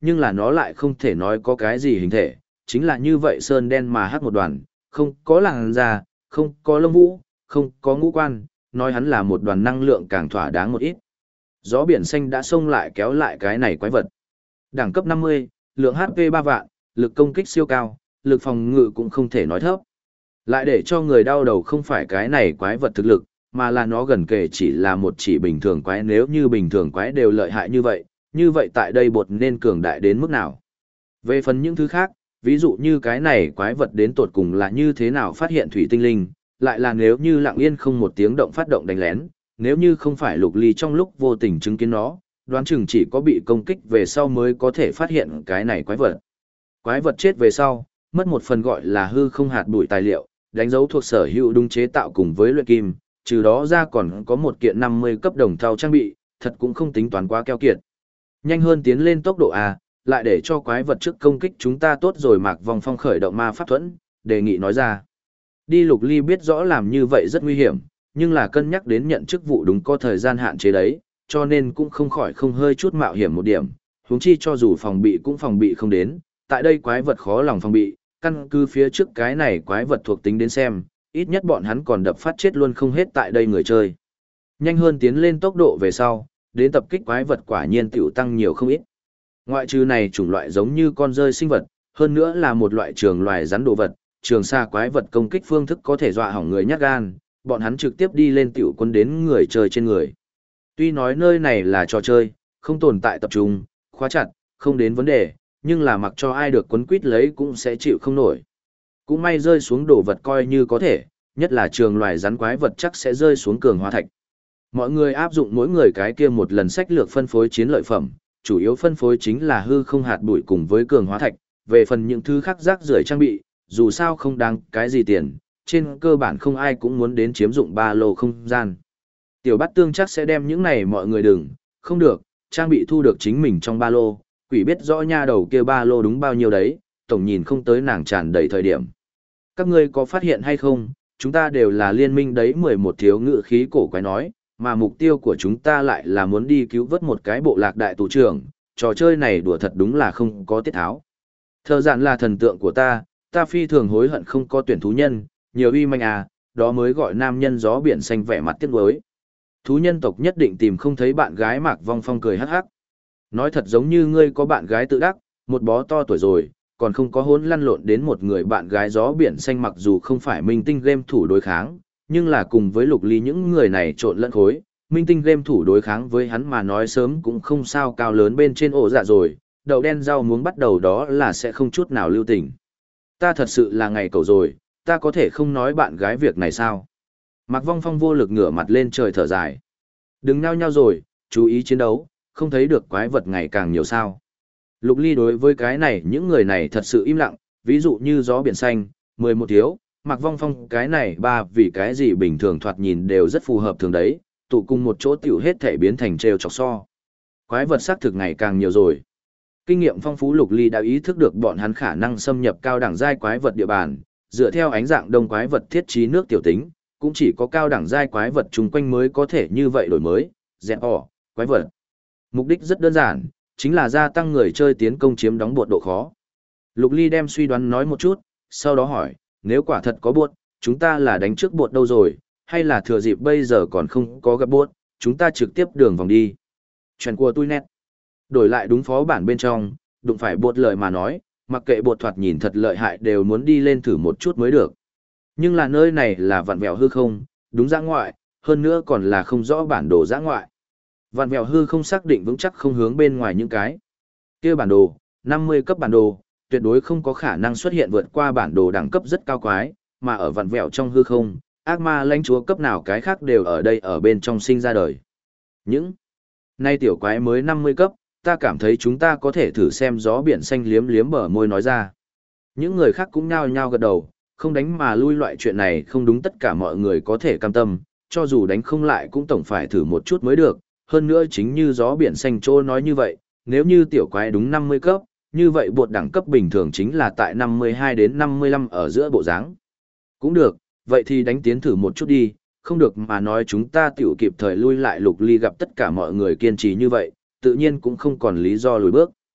A: nhưng là nó lại không thể nói có cái gì hình thể, chính là như vậy sơn đen mà hắc một đoàn, không có làn da, không có lông vũ, không có ngũ quan, nói hắn là một đoàn năng lượng càng thỏa đáng một ít. Gió biển xanh đã xông lại kéo lại cái này quái vật. Đẳng cấp 50, lượng HP 3 vạn, lực công kích siêu cao, lực phòng ngự cũng không thể nói thấp. Lại để cho người đau đầu không phải cái này quái vật thực lực, mà là nó gần kề chỉ là một chỉ bình thường quái, nếu như bình thường quái đều lợi hại như vậy tại đây bột nên cường đại đến mức nào. Về phần những thứ khác, ví dụ như cái này quái vật đến tột cùng là như thế nào phát hiện thủy tinh linh, lại là nếu như lặng yên không một tiếng động phát động đánh lén, nếu như không phải Lục Ly trong lúc vô tình chứng kiến nó, đoán chừng chỉ có bị công kích về sau mới có thể phát hiện cái này quái vật. Quái vật chết về sau, mất một phần gọi là hư không hạt bụi tài liệu, đánh dấu thuộc sở hữu đúng chế tạo cùng với luyện kim, trừ đó ra còn có một kiện 50 cấp đồng thau trang bị, thật cũng không tính toán quá keo kiệt. Nhanh hơn tiến lên tốc độ A, lại để cho quái vật trước công kích chúng ta tốt rồi. Mạc Vong Phong khởi động ma pháp thuẫn, đề nghị nói ra. Đi Lục Ly biết rõ làm như vậy rất nguy hiểm, nhưng là cân nhắc đến nhận chức vụ đúng có thời gian hạn chế đấy, cho nên cũng không khỏi không hơi chút mạo hiểm một điểm, huống chi cho dù phòng bị cũng phòng bị không đến, tại đây quái vật khó lòng phòng bị, căn cứ phía trước cái này quái vật thuộc tính đến xem, ít nhất bọn hắn còn đập phát chết luôn không hết tại đây người chơi. Nhanh hơn tiến lên tốc độ về sau, đến tập kích quái vật quả nhiên tiểu tăng nhiều không ít. Ngoại trừ này chủng loại giống như con rơi sinh vật, hơn nữa là một loại trường loài rắn đồ vật, trường xa quái vật công kích phương thức có thể dọa hỏng người nhát gan, bọn hắn trực tiếp đi lên tiểu quân đến người chơi trên người. Tuy nói nơi này là trò chơi, không tồn tại tập trung, khóa chặt, không đến vấn đề, nhưng là mặc cho ai được quấn quýt lấy cũng sẽ chịu không nổi. Cũng may rơi xuống đồ vật coi như có thể, nhất là trường loài rắn quái vật chắc sẽ rơi xuống cường hóa thạch. Mọi người áp dụng mỗi người cái kia một lần sách lược phân phối chiến lợi phẩm, chủ yếu phân phối chính là hư không hạt bụi cùng với cường hóa thạch, về phần những thứ khác rác rưởi trang bị, dù sao không đáng cái gì tiền, trên cơ bản không ai cũng muốn đến chiếm dụng ba lô không gian. Tiểu Bát Tương chắc sẽ đem những này mọi người đừng, không được, trang bị thu được chính mình trong ba lô, quỷ biết rõ nha đầu kia ba lô đúng bao nhiêu đấy, tổng nhìn không tới nàng tràn đầy thời điểm. Các ngươi có phát hiện hay không, chúng ta đều là liên minh đấy. 11 thiếu ngự khí cổ quái nói, mà mục tiêu của chúng ta lại là muốn đi cứu vớt một cái bộ lạc đại tù trưởng, trò chơi này đùa thật đúng là không có tiết tháo. Thợ dạn là thần tượng của ta phi thường hối hận không có tuyển thú nhân, nhiều uy manh à, đó mới gọi nam nhân gió biển xanh vẻ mặt tiếc nuối. Thú nhân tộc nhất định tìm không thấy bạn gái. Mạc Vong Phong cười hắc hắc. Nói thật giống như ngươi có bạn gái tự đắc, một bó to tuổi rồi, còn không có hôn lăn lộn đến một người bạn gái. Gió biển xanh mặc dù không phải minh tinh game thủ đối kháng, nhưng là cùng với Lục Ly những người này trộn lẫn khối, minh tinh game thủ đối kháng với hắn mà nói sớm cũng không sao cao lớn bên trên ổ dạ rồi, đậu đen rau muống bắt đầu đó là sẽ không chút nào lưu tình. Ta thật sự là ngày cầu rồi, ta có thể không nói bạn gái việc này sao? Mạc Vong Phong vô lực ngửa mặt lên trời thở dài. Đừng nhao nhao rồi, chú ý chiến đấu, không thấy được quái vật ngày càng nhiều sao. Lục Ly đối với cái này những người này thật sự im lặng, ví dụ như gió biển xanh, 11 thiếu, Mạc Vong Phong cái này ba vì cái gì bình thường thoạt nhìn đều rất phù hợp thường đấy, tụ cùng một chỗ tiểu hết thể biến thành trêu chọc so. Quái vật xác thực ngày càng nhiều rồi. Kinh nghiệm phong phú Lục Ly đã ý thức được bọn hắn khả năng xâm nhập cao đẳng giai quái vật địa bàn, dựa theo ánh dạng đông quái vật thiết trí nước tiểu tính, cũng chỉ có cao đẳng giai quái vật chung quanh mới có thể như vậy đổi mới, dẹp quái vật. Mục đích rất đơn giản, chính là gia tăng người chơi tiến công chiếm đóng bột độ khó. Lục Ly đem suy đoán nói một chút, sau đó hỏi, nếu quả thật có bột, chúng ta là đánh trước bột đâu rồi, hay là thừa dịp bây giờ còn không có gặp bột, chúng ta trực tiếp đường vòng đi. Chuyện của tôi nét. Đổi lại đúng phó bản bên trong, đụng phải bột lợi mà nói, mặc kệ bột thoạt nhìn thật lợi hại đều muốn đi lên thử một chút mới được. Nhưng là nơi này là vặn vẹo hư không, đúng dã ngoại, hơn nữa còn là không rõ bản đồ dã ngoại. Vặn vẹo hư không xác định vững chắc không hướng bên ngoài những cái kia bản đồ, 50 cấp bản đồ, tuyệt đối không có khả năng xuất hiện vượt qua bản đồ đẳng cấp rất cao quái, mà ở vặn vẹo trong hư không, ác ma lãnh chúa cấp nào cái khác đều ở đây ở bên trong sinh ra đời. Những nay tiểu quái mới 50 cấp, ta cảm thấy chúng ta có thể thử xem. Gió biển xanh liếm liếm bờ môi nói ra. Những người khác cũng nhao nhao gật đầu, không đánh mà lui loại chuyện này không đúng tất cả mọi người có thể cam tâm, cho dù đánh không lại cũng tổng phải thử một chút mới được. Hơn nữa chính như gió biển xanh trô nói như vậy, nếu như tiểu quái đúng 50 cấp, như vậy bột đẳng cấp bình thường chính là tại 52 đến 55 ở giữa bộ dáng. Cũng được, vậy thì đánh tiến thử một chút đi, không được mà nói chúng ta tiểu kịp thời lui lại. Lục Ly gặp tất cả mọi người kiên trì như vậy, tự nhiên cũng không còn lý do lùi bước.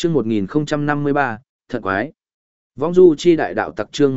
B: Chương 1053, Thận quái. Vong du chi đại đạo tặc chương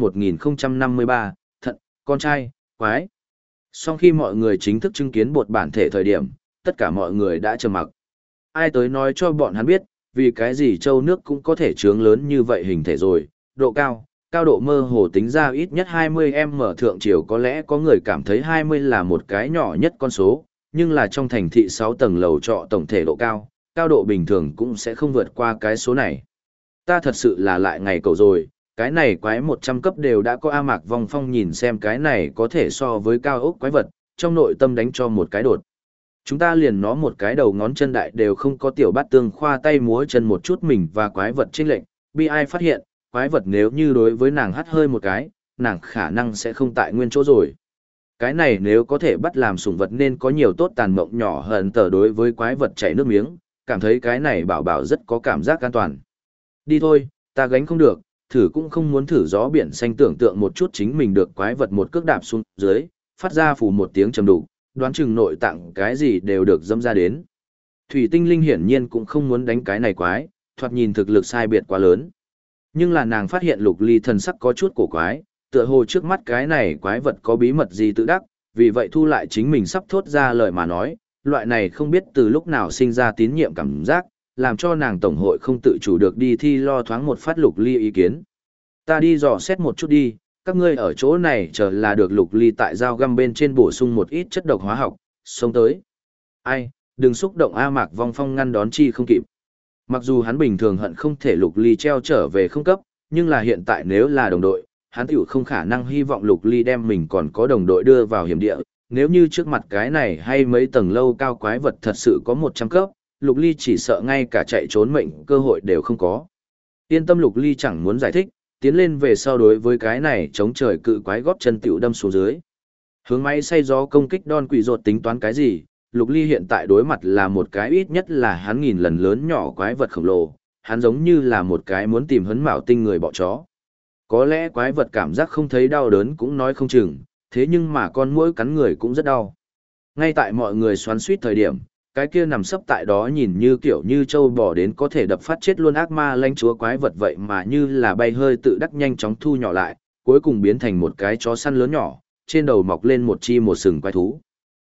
B: 1053, Thận, con trai, quái. Sau khi mọi người chính thức chứng kiến bột bản thể thời điểm, tất cả mọi người đã trầm mặc. Ai tới nói cho bọn hắn biết, vì cái gì châu nước cũng có thể trướng lớn như vậy hình thể rồi, độ cao, cao độ mơ hồ tính ra ít nhất 20m thượng triều có lẽ có người cảm thấy 20 là một cái nhỏ nhất con số, nhưng là trong thành thị 6 tầng lầu trọ tổng thể độ cao, cao độ bình thường cũng sẽ không vượt qua cái số này. Ta thật sự là lại ngày cầu rồi, cái này quái 100 cấp đều đã có A Mạc Vong Phong nhìn xem cái này có thể so với cao ốc quái vật, trong nội tâm đánh cho một cái đột. Chúng ta liền nó một cái đầu ngón chân đại đều không có tiểu bát tương khoa tay múa chân một chút mình và quái vật chênh lệnh, bi ai phát hiện, quái vật nếu như đối với nàng hắt hơi một cái, nàng khả năng sẽ không tại nguyên chỗ rồi. Cái này nếu có thể bắt làm sủng vật nên có nhiều tốt tàn mộng nhỏ hận tờ đối với quái vật chảy nước miếng, cảm thấy cái này bảo bảo rất có cảm giác an toàn. Đi thôi, ta gánh không được, thử cũng không muốn thử gió biển xanh tưởng tượng một chút chính mình được quái vật một cước đạp xuống dưới, phát ra phù một tiếng trầm đục, đoán chừng nội tạng cái gì đều được dâm ra đến. Thủy tinh linh hiển nhiên cũng không muốn đánh cái này quái, thoạt nhìn thực lực sai biệt quá lớn. Nhưng là nàng phát hiện Lục Ly thần sắc có chút cổ quái, tựa hồ trước mắt cái này quái vật có bí mật gì tự đắc, vì vậy thu lại chính mình sắp thốt ra lời mà nói, loại này không biết từ lúc nào sinh ra tín nhiệm cảm giác, làm cho nàng tổng hội không tự chủ được đi thi lo thoáng một phát Lục Ly ý kiến. Ta đi dò xét một chút đi, các ngươi ở chỗ này chờ là được Lục Ly tại dao găm bên trên bổ sung một ít chất độc hóa học, xông tới. Ai, đừng xúc động A Mạc Vong Phong ngăn đón chi không kịp. Mặc dù hắn bình thường hận không thể Lục Ly treo trở về không cấp, nhưng là hiện tại nếu là đồng đội, hắn tiểu không khả năng hy vọng Lục Ly đem mình còn có đồng đội đưa vào hiểm địa. Nếu như trước mặt cái này hay mấy tầng lâu cao quái vật thật sự có 100 cấp, Lục Ly chỉ sợ ngay cả chạy trốn mệnh cơ hội đều không có. Yên tâm Lục Ly chẳng muốn giải thích, tiến lên về sau đối với cái này chống trời cự quái góp chân tiểu đâm xuống dưới. Hướng máy xay gió công kích đòn quỷ rột tính toán cái gì, Lục Ly hiện tại đối mặt là một cái ít nhất là hắn nghìn lần lớn nhỏ quái vật khổng lồ, hắn giống như là một cái muốn tìm hấn mạo tinh người bọ chó. Có lẽ quái vật cảm giác không thấy đau đớn cũng nói không chừng, thế nhưng mà con muỗi cắn người cũng rất đau. Ngay tại mọi người xoắn suýt thời điểm, cái kia nằm sấp tại đó nhìn như kiểu như trâu bò đến có thể đập phát chết luôn ác ma lãnh chúa quái vật vậy mà như là bay hơi tự đắc nhanh chóng thu nhỏ lại, cuối cùng biến thành một cái chó săn lớn nhỏ, trên đầu mọc lên một chi một sừng quái thú.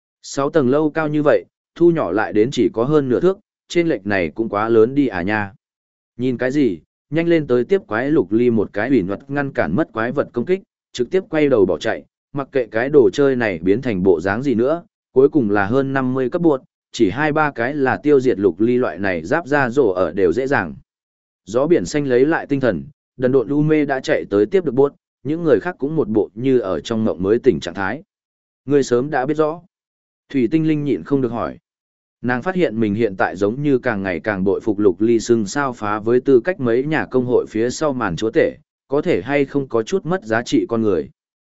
B: 6 tầng lâu cao như vậy, thu nhỏ lại đến chỉ có hơn nửa thước, trên lệch này cũng quá lớn đi à nha. Nhìn cái gì, nhanh lên tới tiếp quái Lục Ly một cái ủy luật ngăn cản mất quái vật công kích, trực tiếp quay đầu bỏ chạy, mặc kệ cái đồ chơi này biến thành bộ dáng gì nữa, cuối cùng là hơn 50 cấp buộc, chỉ 2-3 cái là tiêu diệt Lục Ly loại này giáp ra rổ ở đều dễ dàng. Gió biển xanh lấy lại tinh thần, đần độn U Mê đã chạy tới tiếp được buốt, những người khác cũng một bộ như ở trong mộng mới tỉnh trạng thái. Người sớm đã biết rõ. Thủy tinh linh nhịn không được hỏi. Nàng phát hiện mình hiện tại giống như càng ngày càng bội phục Lục Ly sừng sao phá với tư cách mấy nhà công hội phía sau màn chúa tể, có thể hay không có chút mất giá trị con người.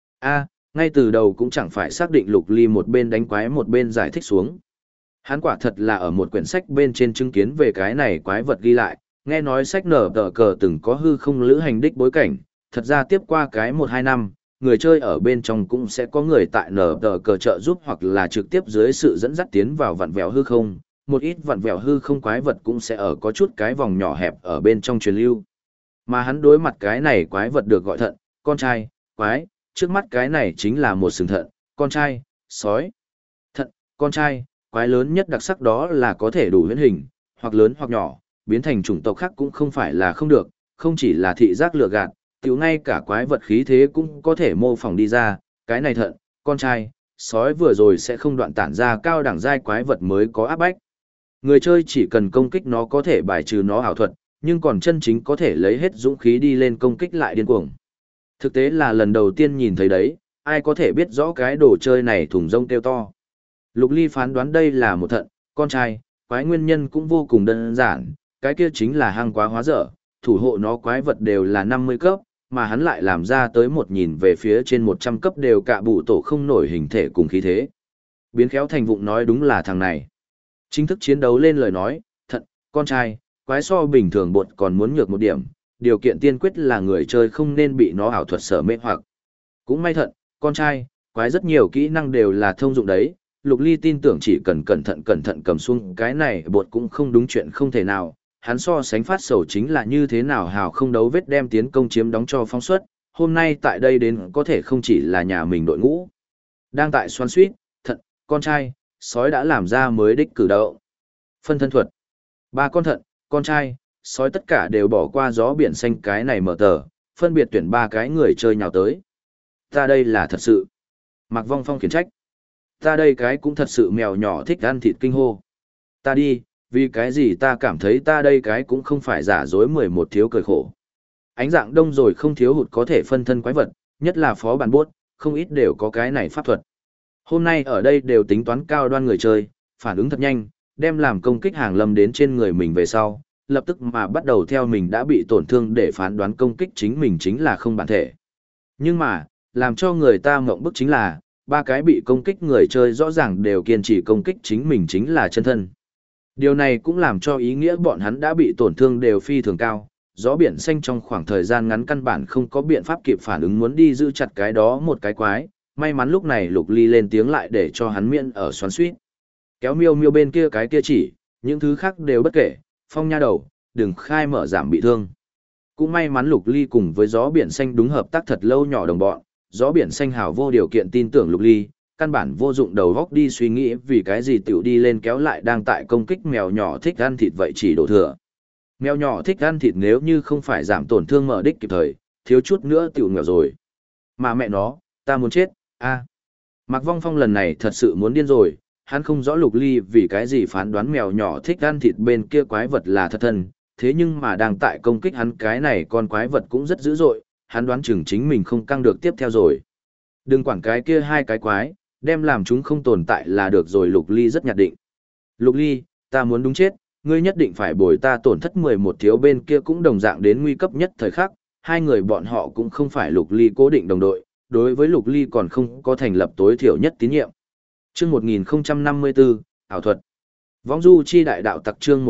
B: Ngay từ đầu cũng chẳng phải xác định Lục Ly một bên đánh quái một bên giải thích xuống. Hắn quả thật là ở một quyển sách bên trên chứng kiến về cái này quái vật ghi lại, nghe nói sách nở tờ cờ từng có hư không lữ hành đích bối cảnh, thật ra tiếp qua cái 1-2 năm, người chơi ở bên trong cũng sẽ có người tại nở tờ cờ trợ giúp hoặc là trực tiếp dưới sự dẫn dắt tiến vào vặn vẹo hư không, một ít vặn vẹo hư không quái vật cũng sẽ ở có chút cái vòng nhỏ hẹp ở bên trong truyền lưu. Mà hắn đối mặt cái này quái vật được gọi thận, con trai, quái, trước mắt cái này chính là một sừng thận, con trai, sói. Thận, con trai, quái lớn nhất đặc sắc đó là có thể đủ huyễn hình, hoặc lớn hoặc nhỏ, biến thành chủng tộc khác cũng không phải là không được, không chỉ là thị giác lừa gạt, tiểu ngay cả quái vật khí thế cũng có thể mô phỏng đi ra, cái này thận, con trai, sói vừa rồi sẽ không đoạn tản ra cao đẳng giai quái vật mới có áp bách. Người chơi chỉ cần công kích nó có thể bài trừ nó ảo thuật, nhưng còn chân chính có thể lấy hết dũng khí đi lên công kích lại điên cuồng. Thực tế là lần đầu tiên nhìn thấy đấy, ai có thể biết rõ cái đồ chơi này thùng rông kêu to. Lục Ly phán đoán đây là một thận, con trai, quái nguyên nhân cũng vô cùng đơn giản, cái kia chính là hang quá hóa dở, thủ hộ nó quái vật đều là 50 cấp, mà hắn lại làm ra tới một nhìn về phía trên 100 cấp đều cạ bụ tổ không nổi hình thể cùng khí thế. Biến khéo thành vụng nói đúng là thằng này. Chính thức chiến đấu lên lời nói, thận, con trai, quái so bình thường bột còn muốn nhược một điểm, điều kiện tiên quyết là người chơi không nên bị nó ảo thuật sở mê hoặc. Cũng may thận, con trai, quái rất nhiều kỹ năng đều là thông dụng đấy, Lục Ly tin tưởng chỉ cần cẩn thận cầm xuống cái này bột cũng không đúng chuyện không thể nào, hắn so sánh phát sầu chính là như thế nào hào không đấu vết đem tiến công chiếm đóng cho phóng suất, hôm nay tại đây đến có thể không chỉ là nhà mình đội ngũ. Đang tại xoắn suýt, thận, con trai, sói đã làm ra mới đích cử động. Phân thân thuật. Ba con thận, con trai, sói tất cả đều bỏ qua gió biển xanh cái này mở tờ, phân biệt tuyển ba cái người chơi nhào tới. Ta đây là thật sự. Mạc Vong Phong khiển trách. Ta đây cái cũng thật sự mèo nhỏ thích ăn thịt kinh hô. Ta đi, vì cái gì ta cảm thấy ta đây cái cũng không phải giả dối 11 thiếu cười khổ. Ánh dạng đông rồi không thiếu hụt có thể phân thân quái vật, nhất là phó bản buốt, không ít đều có cái này pháp thuật. Hôm nay ở đây đều tính toán cao đoan người chơi, phản ứng thật nhanh, đem làm công kích hàng lâm đến trên người mình về sau, lập tức mà bắt đầu theo mình đã bị tổn thương để phán đoán công kích chính mình chính là không bản thể. Nhưng mà, làm cho người ta mộng bức chính là, ba cái bị công kích người chơi rõ ràng đều kiên trì công kích chính mình chính là chân thân. Điều này cũng làm cho ý nghĩa bọn hắn đã bị tổn thương đều phi thường cao, gió biển xanh trong khoảng thời gian ngắn căn bản không có biện pháp kịp phản ứng muốn đi giữ chặt cái đó một cái quái, may mắn lúc này Lục Ly lên tiếng lại để cho hắn miễn ở xoắn suýt. Kéo miêu miêu bên kia cái kia chỉ, những thứ khác đều bất kể, Phong nha đầu, đừng khai mở giảm bị thương. Cũng may mắn Lục Ly cùng với gió biển xanh đúng hợp tác thật lâu nhỏ đồng bọn, gió biển xanh hào vô điều kiện tin tưởng Lục Ly, căn bản vô dụng đầu góc đi suy nghĩ vì cái gì tiểu đi lên kéo lại đang tại công kích mèo nhỏ thích ăn thịt vậy chỉ đổ thừa. Mèo nhỏ thích ăn thịt nếu như không phải giảm tổn thương mở đích kịp thời, thiếu chút nữa tiểu nghèo rồi. Mà mẹ nó, ta muốn chết, a. Mạc Vong Phong lần này thật sự muốn điên rồi, hắn không rõ Lục Ly vì cái gì phán đoán mèo nhỏ thích ăn thịt bên kia quái vật là thật thân, thế nhưng mà đang tại công kích hắn cái này con quái vật cũng rất dữ dội, hắn đoán chừng chính mình không căng được tiếp theo rồi. Đừng quản cái kia hai cái quái, đem làm chúng không tồn tại là được rồi. Lục Ly rất nhạt định. Lục Ly, ta muốn đúng chết, ngươi nhất định phải bồi ta tổn thất 11 thiếu bên kia cũng đồng dạng đến nguy cấp nhất thời khắc, hai người bọn họ cũng không phải Lục Ly cố định đồng đội, đối với Lục Ly còn không có thành lập tối thiểu nhất tín nhiệm. Chương 1054, ảo thuật. Vong Du chi đại đạo tặc chương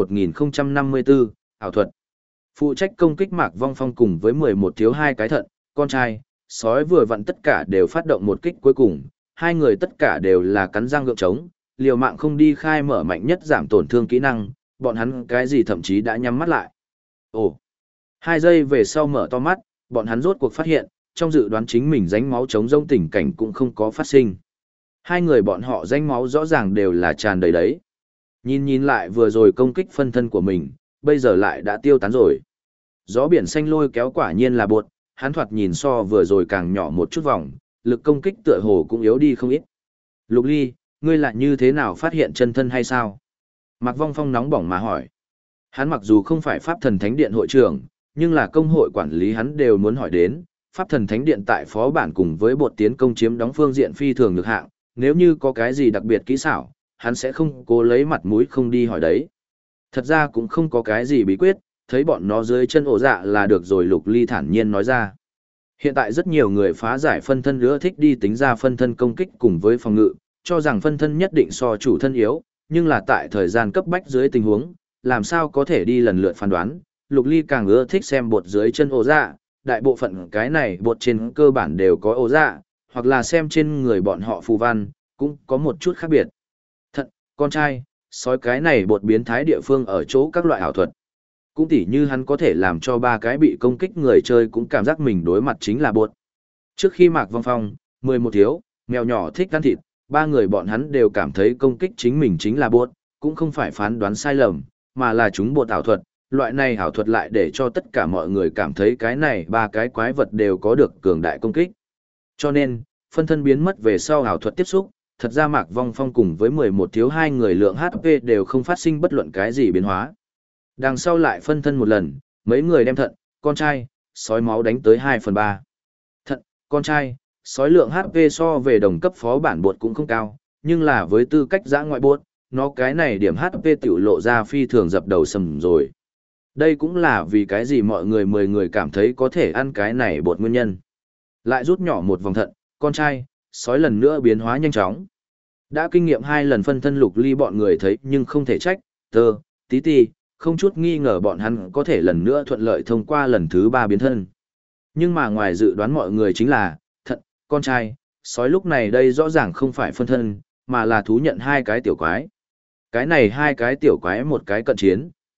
B: 1054, ảo thuật. Phụ trách công kích Mạc Vong Phong cùng với 11 thiếu hai cái thận, con trai, sói vừa vặn tất cả đều phát động một kích cuối cùng, hai người tất cả đều là cắn răng gượng chống, liều mạng không đi khai mở mạnh nhất giảm tổn thương kỹ năng, bọn hắn cái gì thậm chí đã nhắm mắt lại. Ồ, 2 giây về sau mở to mắt, bọn hắn rốt cuộc phát hiện, trong dự đoán chính mình ránh máu chống rông tình cảnh cũng không có phát sinh. Hai người bọn họ ránh máu rõ ràng đều là tràn đầy đấy. Nhìn lại vừa rồi công kích phân thân của mình, bây giờ lại đã tiêu tán rồi. Gió biển xanh lôi kéo quả nhiên là bột, hắn thoạt nhìn so vừa rồi càng nhỏ một chút vòng, lực công kích tựa hồ cũng yếu đi không ít. Lục Ly, ngươi lại như thế nào phát hiện chân thân hay sao? Mạc Vong Phong nóng bỏng mà hỏi. Hắn mặc dù không phải Pháp Thần Thánh Điện hội trưởng, nhưng là công hội quản lý hắn đều muốn hỏi đến. Pháp Thần Thánh Điện tại phó bản cùng với bột tiến công chiếm đóng phương diện phi thường lực hạng, nếu như có cái gì đặc biệt kỹ xảo, hắn sẽ không cố lấy mặt mũi không đi hỏi đấy. Thật ra cũng không có cái gì bí quyết, thấy bọn nó dưới chân ổ dạ là được rồi. Lục Ly thản nhiên nói ra. Hiện tại rất nhiều người phá giải phân thân nữa thích đi tính ra phân thân công kích cùng với phòng ngự, cho rằng phân thân nhất định so chủ thân yếu, nhưng là tại thời gian cấp bách dưới tình huống, làm sao có thể đi lần lượt phán đoán. Lục Ly càng ưa thích xem bột dưới chân ổ dạ, đại bộ phận cái này bột trên cơ bản đều có ổ dạ, hoặc là xem trên người bọn họ phù văn, cũng có một chút khác biệt. Thận, con trai, sói cái này bột biến thái địa phương ở chỗ các loại ảo thuật. Cũng tỉ như hắn có thể làm cho ba cái bị công kích người chơi cũng cảm giác mình đối mặt chính là bột. Trước khi Mạc Vong Phong, 11 thiếu, mèo nhỏ thích ăn thịt, ba người bọn hắn đều cảm thấy công kích chính mình chính là bột, cũng không phải phán đoán sai lầm, mà là chúng bột ảo thuật. Loại này ảo thuật lại để cho tất cả mọi người cảm thấy cái này ba cái quái vật đều có được cường đại công kích. Cho nên, phân thân biến mất về sau ảo thuật tiếp xúc, thật ra Mạc Vong Phong cùng với 11 thiếu hai người lượng HP đều không phát sinh bất luận cái gì biến hóa. Đằng sau lại phân thân một lần, mấy người đem thận, con trai, sói máu đánh tới 2/3. Thận, con trai, sói lượng HP so về đồng cấp phó bản bột cũng không cao, nhưng là với tư cách giã ngoại bột, nó cái này điểm HP tiểu lộ ra phi thường dập đầu sầm rồi. Đây cũng là vì cái gì mọi người 10 người cảm thấy có thể ăn cái này bột nguyên nhân. Lại rút nhỏ một vòng thận, con trai, sói lần nữa biến hóa nhanh chóng. Đã kinh nghiệm 2 lần phân thân Lục Ly bọn người thấy nhưng không thể trách, tí, không chút nghi ngờ bọn hắn có thể lần nữa thuận lợi thông qua lần thứ 3 biến thân. Nhưng mà ngoài dự đoán mọi người chính là, thận, con trai, sói lúc này đây rõ ràng không phải phân thân, mà là thú nhận hai cái tiểu quái. Cái này hai cái tiểu quái một cái cận chiến,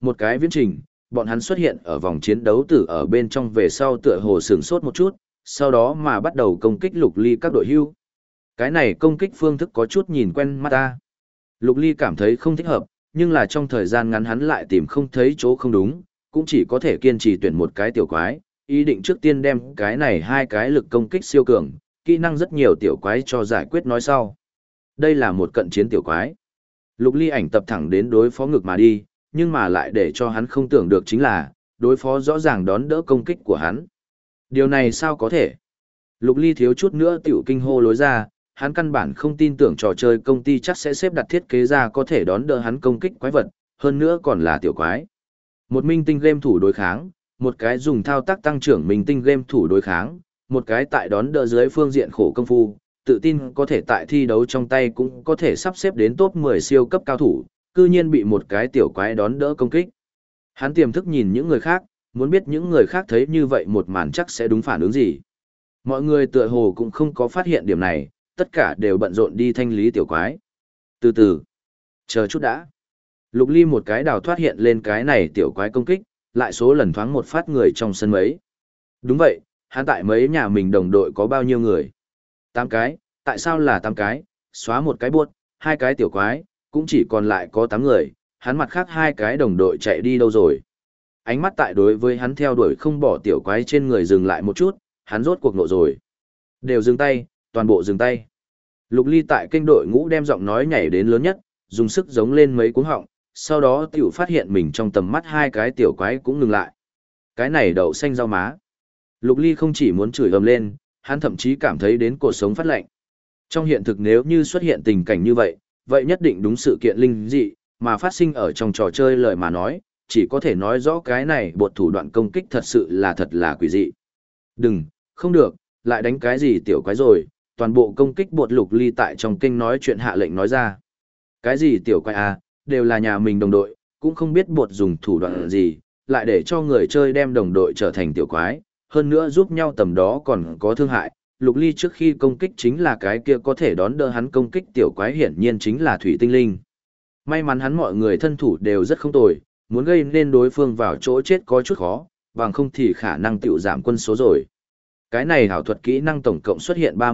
B: một cái viễn trình, bọn hắn xuất hiện ở vòng chiến đấu tử ở bên trong về sau tựa hồ sửng sốt một chút, sau đó mà bắt đầu công kích Lục Ly các đội hưu. Cái này công kích phương thức có chút nhìn quen mắt ta. Lục Ly cảm thấy không thích hợp, nhưng là trong thời gian ngắn hắn lại tìm không thấy chỗ không đúng, cũng chỉ có thể kiên trì tuyển một cái tiểu quái, ý định trước tiên đem cái này hai cái lực công kích siêu cường, kỹ năng rất nhiều tiểu quái cho giải quyết nói sau. Đây là một cận chiến tiểu quái. Lục Ly ảnh tập thẳng đến đối phó ngực mà đi, nhưng mà lại để cho hắn không tưởng được chính là, đối phó rõ ràng đón đỡ công kích của hắn. Điều này sao có thể? Lục Ly thiếu chút nữa tiểu kinh hô lối ra, hắn căn bản không tin tưởng trò chơi công ty chắc sẽ xếp đặt thiết kế ra có thể đón đỡ hắn công kích quái vật, hơn nữa còn là tiểu quái. Một minh tinh game thủ đối kháng, một cái dùng thao tác tăng trưởng minh tinh game thủ đối kháng, một cái tại đón đỡ dưới phương diện khổ công phu, tự tin có thể tại thi đấu trong tay cũng có thể sắp xếp đến top 10 siêu cấp cao thủ, cư nhiên bị một cái tiểu quái đón đỡ công kích. Hắn tiềm thức nhìn những người khác, muốn biết những người khác thấy như vậy một màn chắc sẽ đúng phản ứng gì. Mọi người tựa hồ cũng không có phát hiện điểm này, tất cả đều bận rộn đi thanh lý tiểu quái. Từ từ, chờ chút đã. Lục Ly một cái đào thoát hiện lên cái này tiểu quái công kích, lại số lần thoáng một phát người trong sân mấy. Đúng vậy, hắn tại mấy nhà mình đồng đội có bao nhiêu người? 8 cái, tại sao là 8 cái? Xóa một cái buốt, 2 cái tiểu quái, cũng chỉ còn lại có 8 người, hắn mặt khác 2 cái đồng đội chạy đi đâu rồi? Ánh mắt tại đối với hắn theo đuổi không bỏ tiểu quái trên người dừng lại một chút, hắn rốt cuộc nộ rồi. Đều dừng tay, toàn bộ dừng tay. Lục Ly tại kênh đội ngũ đem giọng nói nhảy đến lớn nhất, dùng sức giống lên mấy cuống họng, sau đó tiểu phát hiện mình trong tầm mắt 2 cái tiểu quái cũng ngừng lại. Cái này đậu xanh rau má. Lục Ly không chỉ muốn chửi ầm lên, hắn thậm chí cảm thấy đến cột sống phát lạnh. Trong hiện thực nếu như xuất hiện tình cảnh như vậy, vậy nhất định đúng sự kiện linh dị, mà phát sinh ở trong trò chơi lời mà nói, chỉ có thể nói rõ cái này bột thủ đoạn công kích thật là quỷ dị. Đừng, không được, lại đánh cái gì tiểu quái rồi, toàn bộ công kích bột Lục Ly tại trong kênh nói chuyện hạ lệnh nói ra. Cái gì tiểu quái à, đều là nhà mình đồng đội, cũng không biết bột dùng thủ đoạn gì, lại để cho người chơi đem đồng đội trở thành tiểu quái, hơn nữa giúp nhau tầm đó còn có thương hại. Lục Ly trước khi công kích chính là cái kia có thể đón đỡ hắn công kích tiểu quái hiển nhiên chính là thủy tinh linh. May mắn hắn mọi người thân thủ đều rất không tồi, muốn gây nên đối phương vào chỗ chết có chút khó, bằng không thì khả năng tiểu giảm quân số rồi. Cái này hảo thuật kỹ năng tổng cộng xuất hiện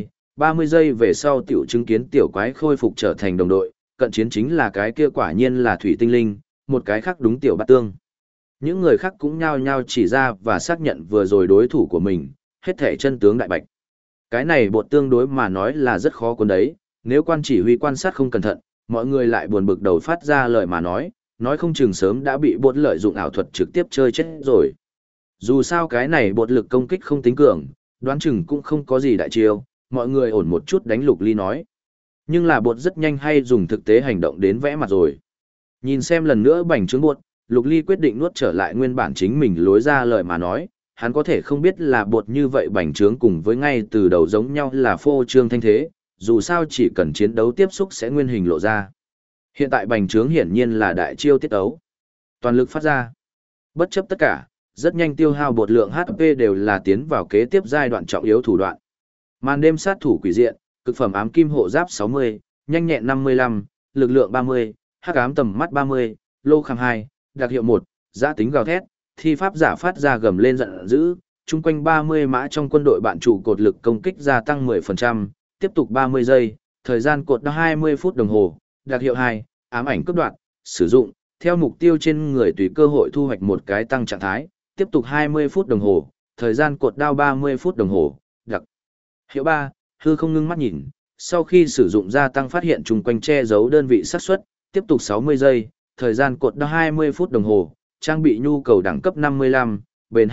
B: 30 giây về sau tiểu chứng kiến tiểu quái khôi phục trở thành đồng đội, cận chiến chính là cái kia quả nhiên là thủy tinh linh, một cái khác đúng tiểu bát tương. Những người khác cũng nhao nhao chỉ ra và xác nhận vừa rồi đối thủ của mình, hết thể chân tướng đại bạch. Cái này bột tương đối mà nói là rất khó cuốn đấy, nếu quan chỉ huy quan sát không cẩn thận, mọi người lại buồn bực đầu phát ra lời mà nói không chừng sớm đã bị bột lợi dụng ảo thuật trực tiếp chơi chết rồi. Dù sao cái này bột lực công kích không tính cường, đoán chừng cũng không có gì đại chiêu, mọi người ổn một chút đánh Lục Ly nói. Nhưng là bột rất nhanh hay dùng thực tế hành động đến vẽ mặt rồi. Nhìn xem lần nữa bành trướng bột, Lục Ly quyết định nuốt trở lại nguyên bản chính mình lối ra lời mà nói, hắn có thể không biết là bột như vậy bành trướng cùng với ngay từ đầu giống nhau là phô trương thanh thế, dù sao chỉ cần chiến đấu tiếp xúc sẽ nguyên hình lộ ra. Hiện tại bành trướng hiển nhiên là đại chiêu tiết ấu. Toàn lực phát ra. Bất chấp tất cả, rất nhanh tiêu hao bột lượng HP đều là tiến vào kế tiếp giai đoạn trọng yếu thủ đoạn. Màn đêm sát thủ quỷ diện, cực phẩm ám kim hộ giáp 60, nhanh nhẹn 55, lực lượng 30, hắc ám tầm mắt 30, lô kham 2, đặc hiệu 1, giã tính gào thét, thi pháp giả phát ra gầm lên giận dữ, chung quanh 30 mã trong quân đội bạn chủ cột lực công kích gia tăng 10%, tiếp tục 30 giây, thời gian cột 20 phút đồng hồ, đặc hiệu 2, ám ảnh cấp đoạn, sử dụng, theo mục tiêu trên người tùy cơ hội thu hoạch một cái tăng trạng thái, tiếp tục 20 phút đồng hồ, thời gian cột đao 30 phút đồng hồ, đặc hiệu 3, hư không ngưng mắt nhìn, sau khi sử dụng gia tăng phát hiện chung quanh che giấu đơn vị xác suất, tiếp tục 60 giây, thời gian cột đao 20 phút đồng hồ, trang bị nhu cầu đẳng cấp 55, bền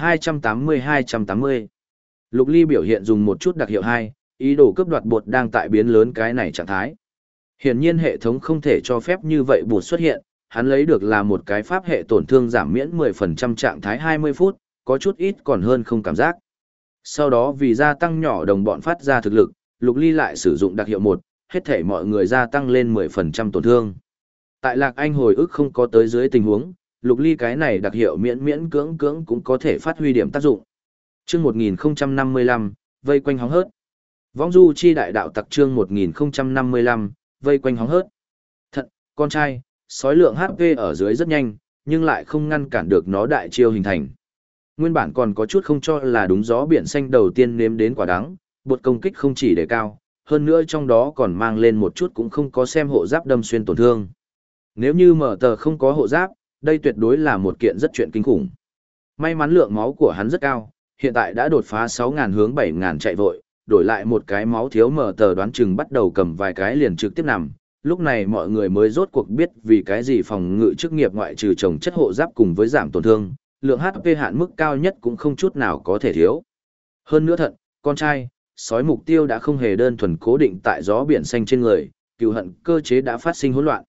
B: 280-280. Lục Ly biểu hiện dùng một chút đặc hiệu 2, ý đồ cướp đoạt bột đang tại biến lớn cái này trạng thái. Hiển nhiên hệ thống không thể cho phép như vậy bột xuất hiện, hắn lấy được là một cái pháp hệ tổn thương giảm miễn 10% trạng thái 20 phút, có chút ít còn hơn không cảm giác. Sau đó vì gia tăng nhỏ đồng bọn phát ra thực lực, Lục Ly lại sử dụng đặc hiệu 1, hết thể mọi người gia tăng lên 10% tổn thương. Tại Lạc Anh hồi ức không có tới dưới tình huống, Lục Ly cái này đặc hiệu miễn miễn cưỡng cưỡng cũng có thể phát huy điểm tác dụng. Chương 1055, vây quanh hóng hớt. Vong du chi đại đạo tặc chương 1055, vây quanh hóng hớt. Thận, con trai, sói lượng HP ở dưới rất nhanh, nhưng lại không ngăn cản được nó đại chiêu hình thành. Nguyên bản còn có chút không cho là đúng gió biển xanh đầu tiên nếm đến quả đắng, bột công kích không chỉ đề cao, hơn nữa trong đó còn mang lên một chút cũng không có xem hộ giáp đâm xuyên tổn thương. Nếu như mở tờ không có hộ giáp, đây tuyệt đối là một kiện rất chuyện kinh khủng. May mắn lượng máu của hắn rất cao, hiện tại đã đột phá 6.000 hướng 7.000 chạy vội, đổi lại một cái máu thiếu mở tờ đoán chừng bắt đầu cầm vài cái liền trực tiếp nằm. Lúc này mọi người mới rốt cuộc biết vì cái gì phòng ngự chức nghiệp ngoại trừ trồng chất hộ giáp cùng với giảm tổn thương, lượng HP hạn mức cao nhất cũng không chút nào có thể thiếu. Hơn nữa thận, con trai, sói mục tiêu đã không hề đơn thuần cố định tại gió biển xanh trên người, cừu hận cơ chế đã phát sinh hỗn loạn.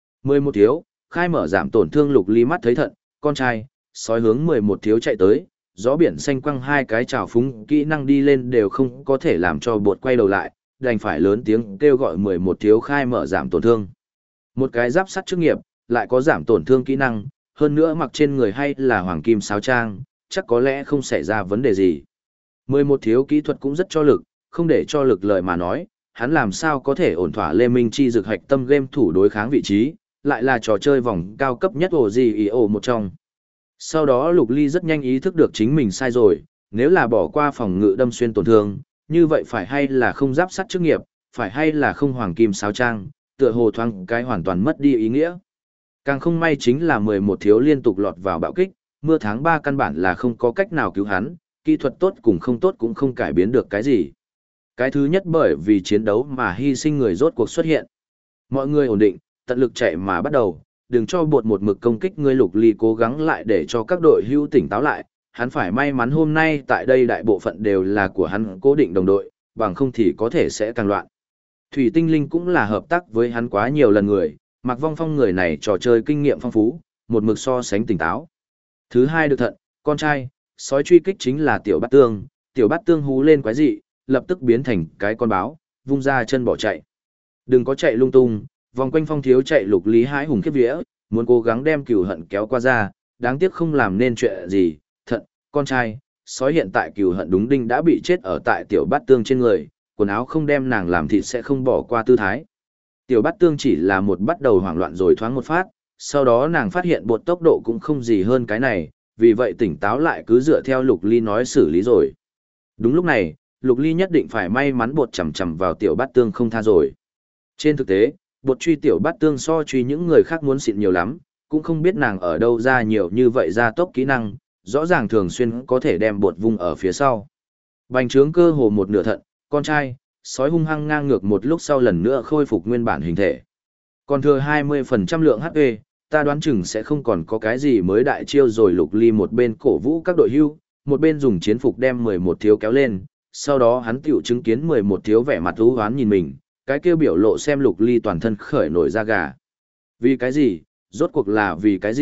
B: 11 thiếu, khai mở giảm tổn thương Lục Ly mắt thấy thận, con trai, sói hướng 11 thiếu chạy tới, gió biển xanh quăng hai cái trào phúng kỹ năng đi lên đều không có thể làm cho bột quay đầu lại, đành phải lớn tiếng kêu gọi 11 thiếu khai mở giảm tổn thương. Một cái giáp sắt chức nghiệp, lại có giảm tổn thương kỹ năng, hơn nữa mặc trên người hay là hoàng kim sáo trang, chắc có lẽ không xảy ra vấn đề gì. 11 thiếu kỹ thuật cũng rất cho lực, không để cho lực lợi mà nói, hắn làm sao có thể ổn thỏa Lê Minh Chi dược hạch tâm game thủ đối kháng vị trí, lại là trò chơi vòng cao cấp nhất OGEO một trong. Sau đó Lục Ly rất nhanh ý thức được chính mình sai rồi, nếu là bỏ qua phòng ngự đâm xuyên tổn thương, như vậy phải hay là không giáp sắt chức nghiệp, phải hay là không hoàng kim sáo trang, tựa hồ thoáng cái hoàn toàn mất đi ý nghĩa. Càng không may chính là 11 thiếu liên tục lọt vào bạo kích, mưa tháng 3 căn bản là không có cách nào cứu hắn, kỹ thuật tốt cùng không tốt cũng không cải biến được cái gì. Cái thứ nhất bởi vì chiến đấu mà hy sinh người rốt cuộc xuất hiện. Mọi người ổn định, tận lực chạy mà bắt đầu, đừng cho bột một mực công kích ngươi. Lục Ly cố gắng lại để cho các đội hưu tỉnh táo lại, hắn phải may mắn hôm nay tại đây đại bộ phận đều là của hắn cố định đồng đội, bằng không thì có thể sẽ càng loạn. Thủy Tinh Linh cũng là hợp tác với hắn quá nhiều lần người, Mạc Vong Phong người này trò chơi kinh nghiệm phong phú, một mực so sánh tỉnh táo. Thứ hai được thận, con trai, sói truy kích chính là Tiểu Bát Tương hú lên quái dị, lập tức biến thành cái con báo, vung ra chân bỏ chạy. Đừng có chạy lung tung, vòng quanh Phong thiếu chạy. Lục Lý hái hùng khiếp vía, muốn cố gắng đem cừu hận kéo qua ra, đáng tiếc không làm nên chuyện gì. Thận, con trai, sói hiện tại cừu hận đúng đinh đã bị chết ở tại Tiểu Bát Tương trên người, quần áo không đem nàng làm thịt sẽ không bỏ qua tư thái. Tiểu Bát Tương chỉ là một bắt đầu hoảng loạn rồi thoáng một phát, sau đó nàng phát hiện bột tốc độ cũng không gì hơn cái này, vì vậy tỉnh táo lại cứ dựa theo Lục Ly nói xử lý rồi. Đúng lúc này, Lục Ly nhất định phải may mắn bột chầm chầm vào Tiểu Bát Tương không tha rồi. Trên thực tế, bột truy Tiểu Bát Tương so truy những người khác muốn xịn nhiều lắm, cũng không biết nàng ở đâu ra nhiều như vậy ra tốc kỹ năng, rõ ràng thường xuyên có thể đem bột vung ở phía sau. Bành trướng cơ hồ một nửa thận, con trai, sói hung hăng ngang ngược một lúc sau lần nữa khôi phục nguyên bản hình thể. Còn thừa 20% lượng HP, ta đoán chừng sẽ không còn có cái gì mới đại chiêu rồi. Lục Ly một bên cổ vũ các đội hưu, một bên dùng chiến phục đem 11 thiếu kéo lên, sau đó hắn tiểu chứng kiến 11 thiếu vẻ mặt u hoán nhìn mình, cái kia biểu lộ xem Lục Ly toàn thân khởi nổi da gà. Vì cái gì, rốt cuộc là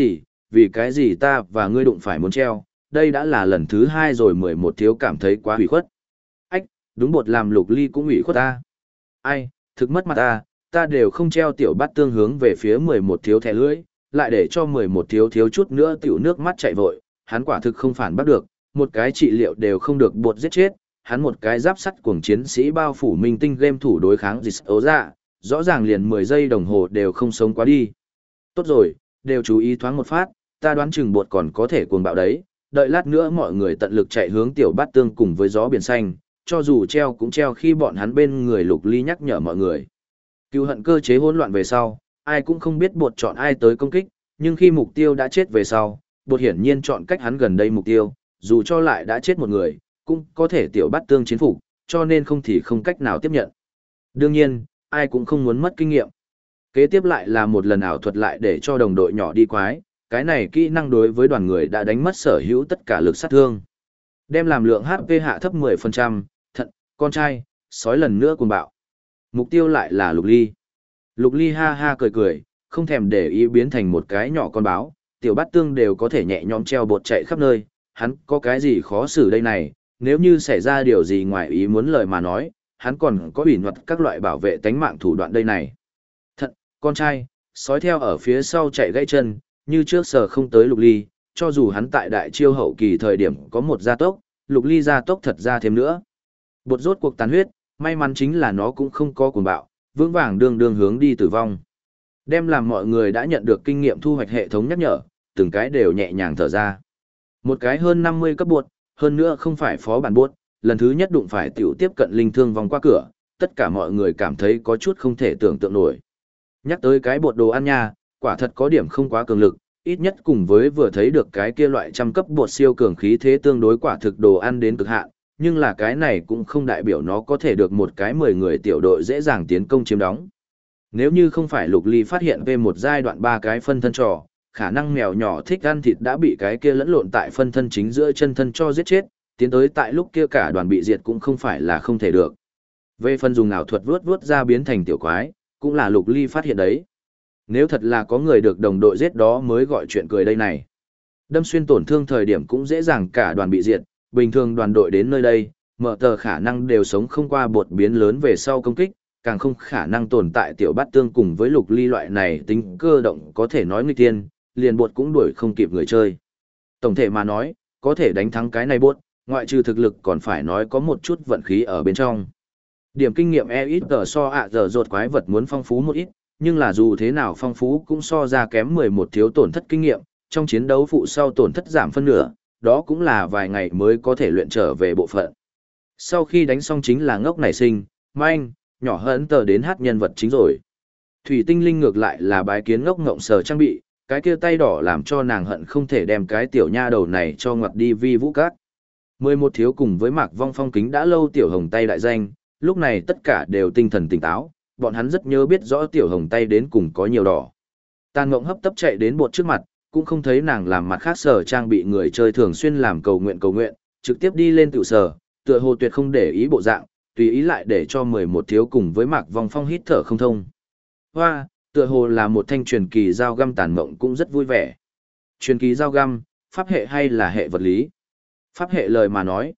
B: vì cái gì ta và ngươi đụng phải muốn treo, đây đã là lần thứ 2 rồi. 11 thiếu cảm thấy quá hủy khuất. Ách, đúng bột làm Lục Ly cũng hủy khuất ta. Ai, thực mất mặt ta đều không treo. Tiểu Bát Tương hướng về phía 11 thiếu thẻ lưỡi, lại để cho 11 thiếu thiếu chút nữa tiểu nước mắt chạy vội, hắn quả thực không phản bắt được, một cái trị liệu đều không được bột giết chết, hắn một cái giáp sắt cuồng chiến sĩ bao phủ minh tinh game thủ đối kháng dịch ấu dạ, rõ ràng liền 10 giây đồng hồ đều không sống quá đi. Tốt rồi, đều chú ý thoáng một phát, ta đoán chừng bột còn có thể cuồng bạo đấy, đợi lát nữa mọi người tận lực chạy hướng Tiểu Bát Tương cùng với gió biển xanh, cho dù treo cũng treo khi bọn hắn bên người. Lục Ly nhắc nhở mọi người. Cừu hận cơ chế hỗn loạn về sau, ai cũng không biết bột chọn ai tới công kích, nhưng khi mục tiêu đã chết về sau, bột hiển nhiên chọn cách hắn gần đây mục tiêu, dù cho lại đã chết một người, cũng có thể Tiểu Bát Tương chiến phục, cho nên không thì không cách nào tiếp nhận. Đương nhiên, ai cũng không muốn mất kinh nghiệm. Kế tiếp lại là một lần ảo thuật lại để cho đồng đội nhỏ đi quái, cái này kỹ năng đối với đoàn người đã đánh mất sở hữu tất cả lực sát thương. Đem làm lượng HP hạ thấp 10%, thận, con trai, sói lần nữa cuồng bạo. Mục tiêu lại là Lục Ly. Lục Ly ha ha cười cười, không thèm để ý biến thành một cái nhỏ con báo, Tiểu Bát Tương đều có thể nhẹ nhõm treo bột chạy khắp nơi, hắn có cái gì khó xử đây này, nếu như xảy ra điều gì ngoài ý muốn lời mà nói, hắn còn có ủy luật các loại bảo vệ tánh mạng thủ đoạn đây này. Thận, con trai, sói theo ở phía sau chạy gãy chân, như trước sờ không tới Lục Ly, cho dù hắn tại đại chiêu hậu kỳ thời điểm có một gia tốc, Lục Ly gia tốc thật ra thêm nữa. Bột rốt cuộc tàn huyết, may mắn chính là nó cũng không có cuồng bạo, vững vàng đường hướng đi tử vong. Đem làm mọi người đã nhận được kinh nghiệm thu hoạch hệ thống nhắc nhở, từng cái đều nhẹ nhàng thở ra. Một cái hơn 50 cấp bột, hơn nữa không phải phó bản bột, lần thứ nhất đụng phải tiểu tiếp cận linh thương vòng qua cửa, tất cả mọi người cảm thấy có chút không thể tưởng tượng nổi. Nhắc tới cái bột đồ ăn nha, quả thật có điểm không quá cường lực, ít nhất cùng với vừa thấy được cái kia loại trăm cấp bột siêu cường khí thế tương đối quả thực đồ ăn đến cực hạn, nhưng là cái này cũng không đại biểu nó có thể được một cái 10 người tiểu đội dễ dàng tiến công chiếm đóng. Nếu như không phải Lục Ly phát hiện về một giai đoạn ba cái phân thân trò, khả năng mèo nhỏ thích ăn thịt đã bị cái kia lẫn lộn tại phân thân chính giữa chân thân cho giết chết, tiến tới tại lúc kia cả đoàn bị diệt cũng không phải là không thể được. Về phần dùng ảo thuật vuốt ra biến thành tiểu quái, cũng là Lục Ly phát hiện đấy. Nếu thật là có người được đồng đội giết đó mới gọi chuyện cười đây này. Đâm xuyên tổn thương thời điểm cũng dễ dàng cả đoàn bị diệt, bình thường đoàn đội đến nơi đây, mở tờ khả năng đều sống không qua bột biến lớn về sau công kích, càng không khả năng tồn tại tiểu bát tương cùng với Lục Ly loại này tính cơ động có thể nói nguy tiên, liền bột cũng đuổi không kịp người chơi. Tổng thể mà nói, có thể đánh thắng cái này bột, ngoại trừ thực lực còn phải nói có một chút vận khí ở bên trong. Điểm kinh nghiệm ít so giờ rột quái vật muốn phong phú một ít, nhưng là dù thế nào phong phú cũng so ra kém 11 thiếu tổn thất kinh nghiệm, trong chiến đấu phụ sau tổn thất giảm phân nửa, đó cũng là vài ngày mới có thể luyện trở về bộ phận. Sau khi đánh xong chính là ngốc nảy sinh, manh, nhỏ hấn tờ đến hát nhân vật chính rồi. Thủy tinh linh ngược lại là bái kiến ngốc ngộng sờ trang bị, cái kia tay đỏ làm cho nàng hận không thể đem cái tiểu nha đầu này cho ngoặt đi vi vũ cát. 11 thiếu cùng với Mạc Vong Phong kính đã lâu tiểu hồng tay đại danh, lúc này tất cả đều tinh thần tỉnh táo, bọn hắn rất nhớ biết rõ tiểu hồng tay đến cùng có nhiều đỏ. Tàn Ngộng hấp tấp chạy đến bột trước mặt, cũng không thấy nàng làm mặt khác sở trang bị người chơi thường xuyên làm cầu nguyện, trực tiếp đi lên tự sở, tựa hồ tuyệt không để ý bộ dạng, tùy ý lại để cho 11 thiếu cùng với Mạc Vong Phong hít thở không thông. Hoa, tựa hồ là một thanh truyền kỳ dao găm. Tàn Ngộng cũng rất vui vẻ. Truyền kỳ dao găm, pháp hệ hay là hệ vật lý? Pháp hệ lời mà nói,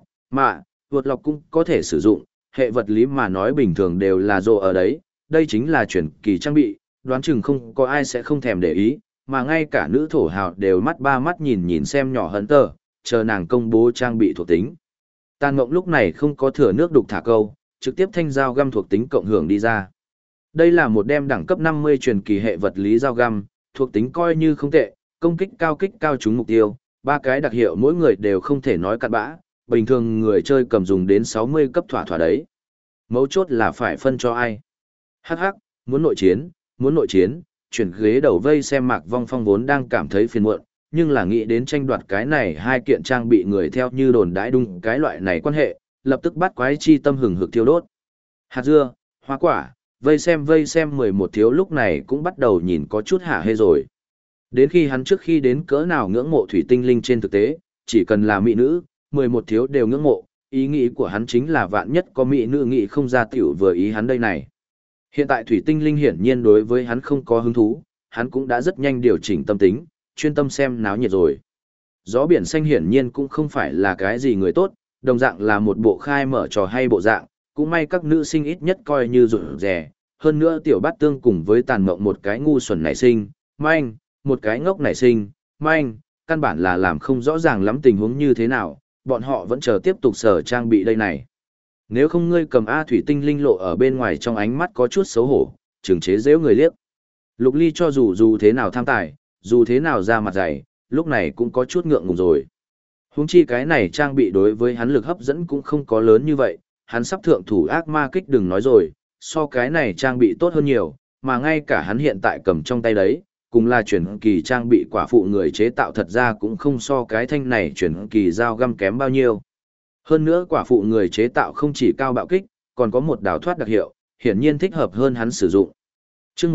B: mà, vượt lọc cũng có thể sử dụng, hệ vật lý mà nói bình thường đều là rồ ở đấy, đây chính là truyền kỳ trang bị, đoán chừng không có ai sẽ không thèm để ý, mà ngay cả nữ thổ hào đều mắt ba mắt nhìn xem nhỏ hấn tờ, chờ nàng công bố trang bị thuộc tính. Tàn Ngộng lúc này không có thừa nước đục thả câu, trực tiếp thanh dao găm thuộc tính cộng hưởng đi ra. Đây là một đem đẳng cấp 50 truyền kỳ hệ vật lý dao găm, thuộc tính coi như không tệ, công kích cao trúng mục tiêu, ba cái đặc hiệu mỗi người đều không thể nói cặn bã, bình thường người chơi cầm dùng đến 60 cấp thỏa đấy. Mấu chốt là phải phân cho ai. Hắc hắc, muốn nội chiến, chuyển ghế đầu vây xem Mạc Vong Phong vốn đang cảm thấy phiền muộn, nhưng là nghĩ đến tranh đoạt cái này hai kiện trang bị người theo như đồn đãi đúng cái loại này quan hệ, lập tức bắt quái chi tâm hừng hực thiêu đốt. Hạt dưa, hoa quả, vây xem 11 thiếu lúc này cũng bắt đầu nhìn có chút hả hê rồi. Đến khi hắn trước khi đến cỡ nào ngưỡng mộ thủy tinh linh trên thực tế, chỉ cần là mỹ nữ, 11 thiếu đều ngưỡng mộ, ý nghĩ của hắn chính là vạn nhất có mỹ nữ nghĩ không ra tiểu vừa ý hắn đây này. Hiện tại thủy tinh linh hiển nhiên đối với hắn không có hứng thú, hắn cũng đã rất nhanh điều chỉnh tâm tính, chuyên tâm xem náo nhiệt rồi. Gió biển xanh hiển nhiên cũng không phải là cái gì người tốt, đồng dạng là một bộ khai mở trò hay bộ dạng, cũng may các nữ sinh ít nhất coi như rụt rè, hơn nữa tiểu bát tương cùng với Tàn Mộng một cái ngu xuẩn nảy sinh, manh, một cái ngốc nảy sinh, manh, căn bản là làm không rõ ràng lắm tình huống như thế nào, bọn họ vẫn chờ tiếp tục sở trang bị đây này. Nếu không ngươi cầm A thủy tinh linh lộ ở bên ngoài trong ánh mắt có chút xấu hổ, trừng chế giễu người liếc. Lục Ly cho dù thế nào tham tài, dù thế nào ra mặt dày, lúc này cũng có chút ngượng ngùng rồi. Huống chi cái này trang bị đối với hắn lực hấp dẫn cũng không có lớn như vậy, hắn sắp thượng thủ ác ma kích đừng nói rồi, so cái này trang bị tốt hơn nhiều, mà ngay cả hắn hiện tại cầm trong tay đấy, cùng là chuyển kỳ trang bị quả phụ người chế tạo thật ra cũng không so cái thanh này chuyển kỳ dao găm kém bao nhiêu. Hơn nữa quả phụ người chế tạo không chỉ cao bạo kích, còn có một đào thoát đặc hiệu, hiển nhiên thích hợp hơn hắn sử dụng. Chương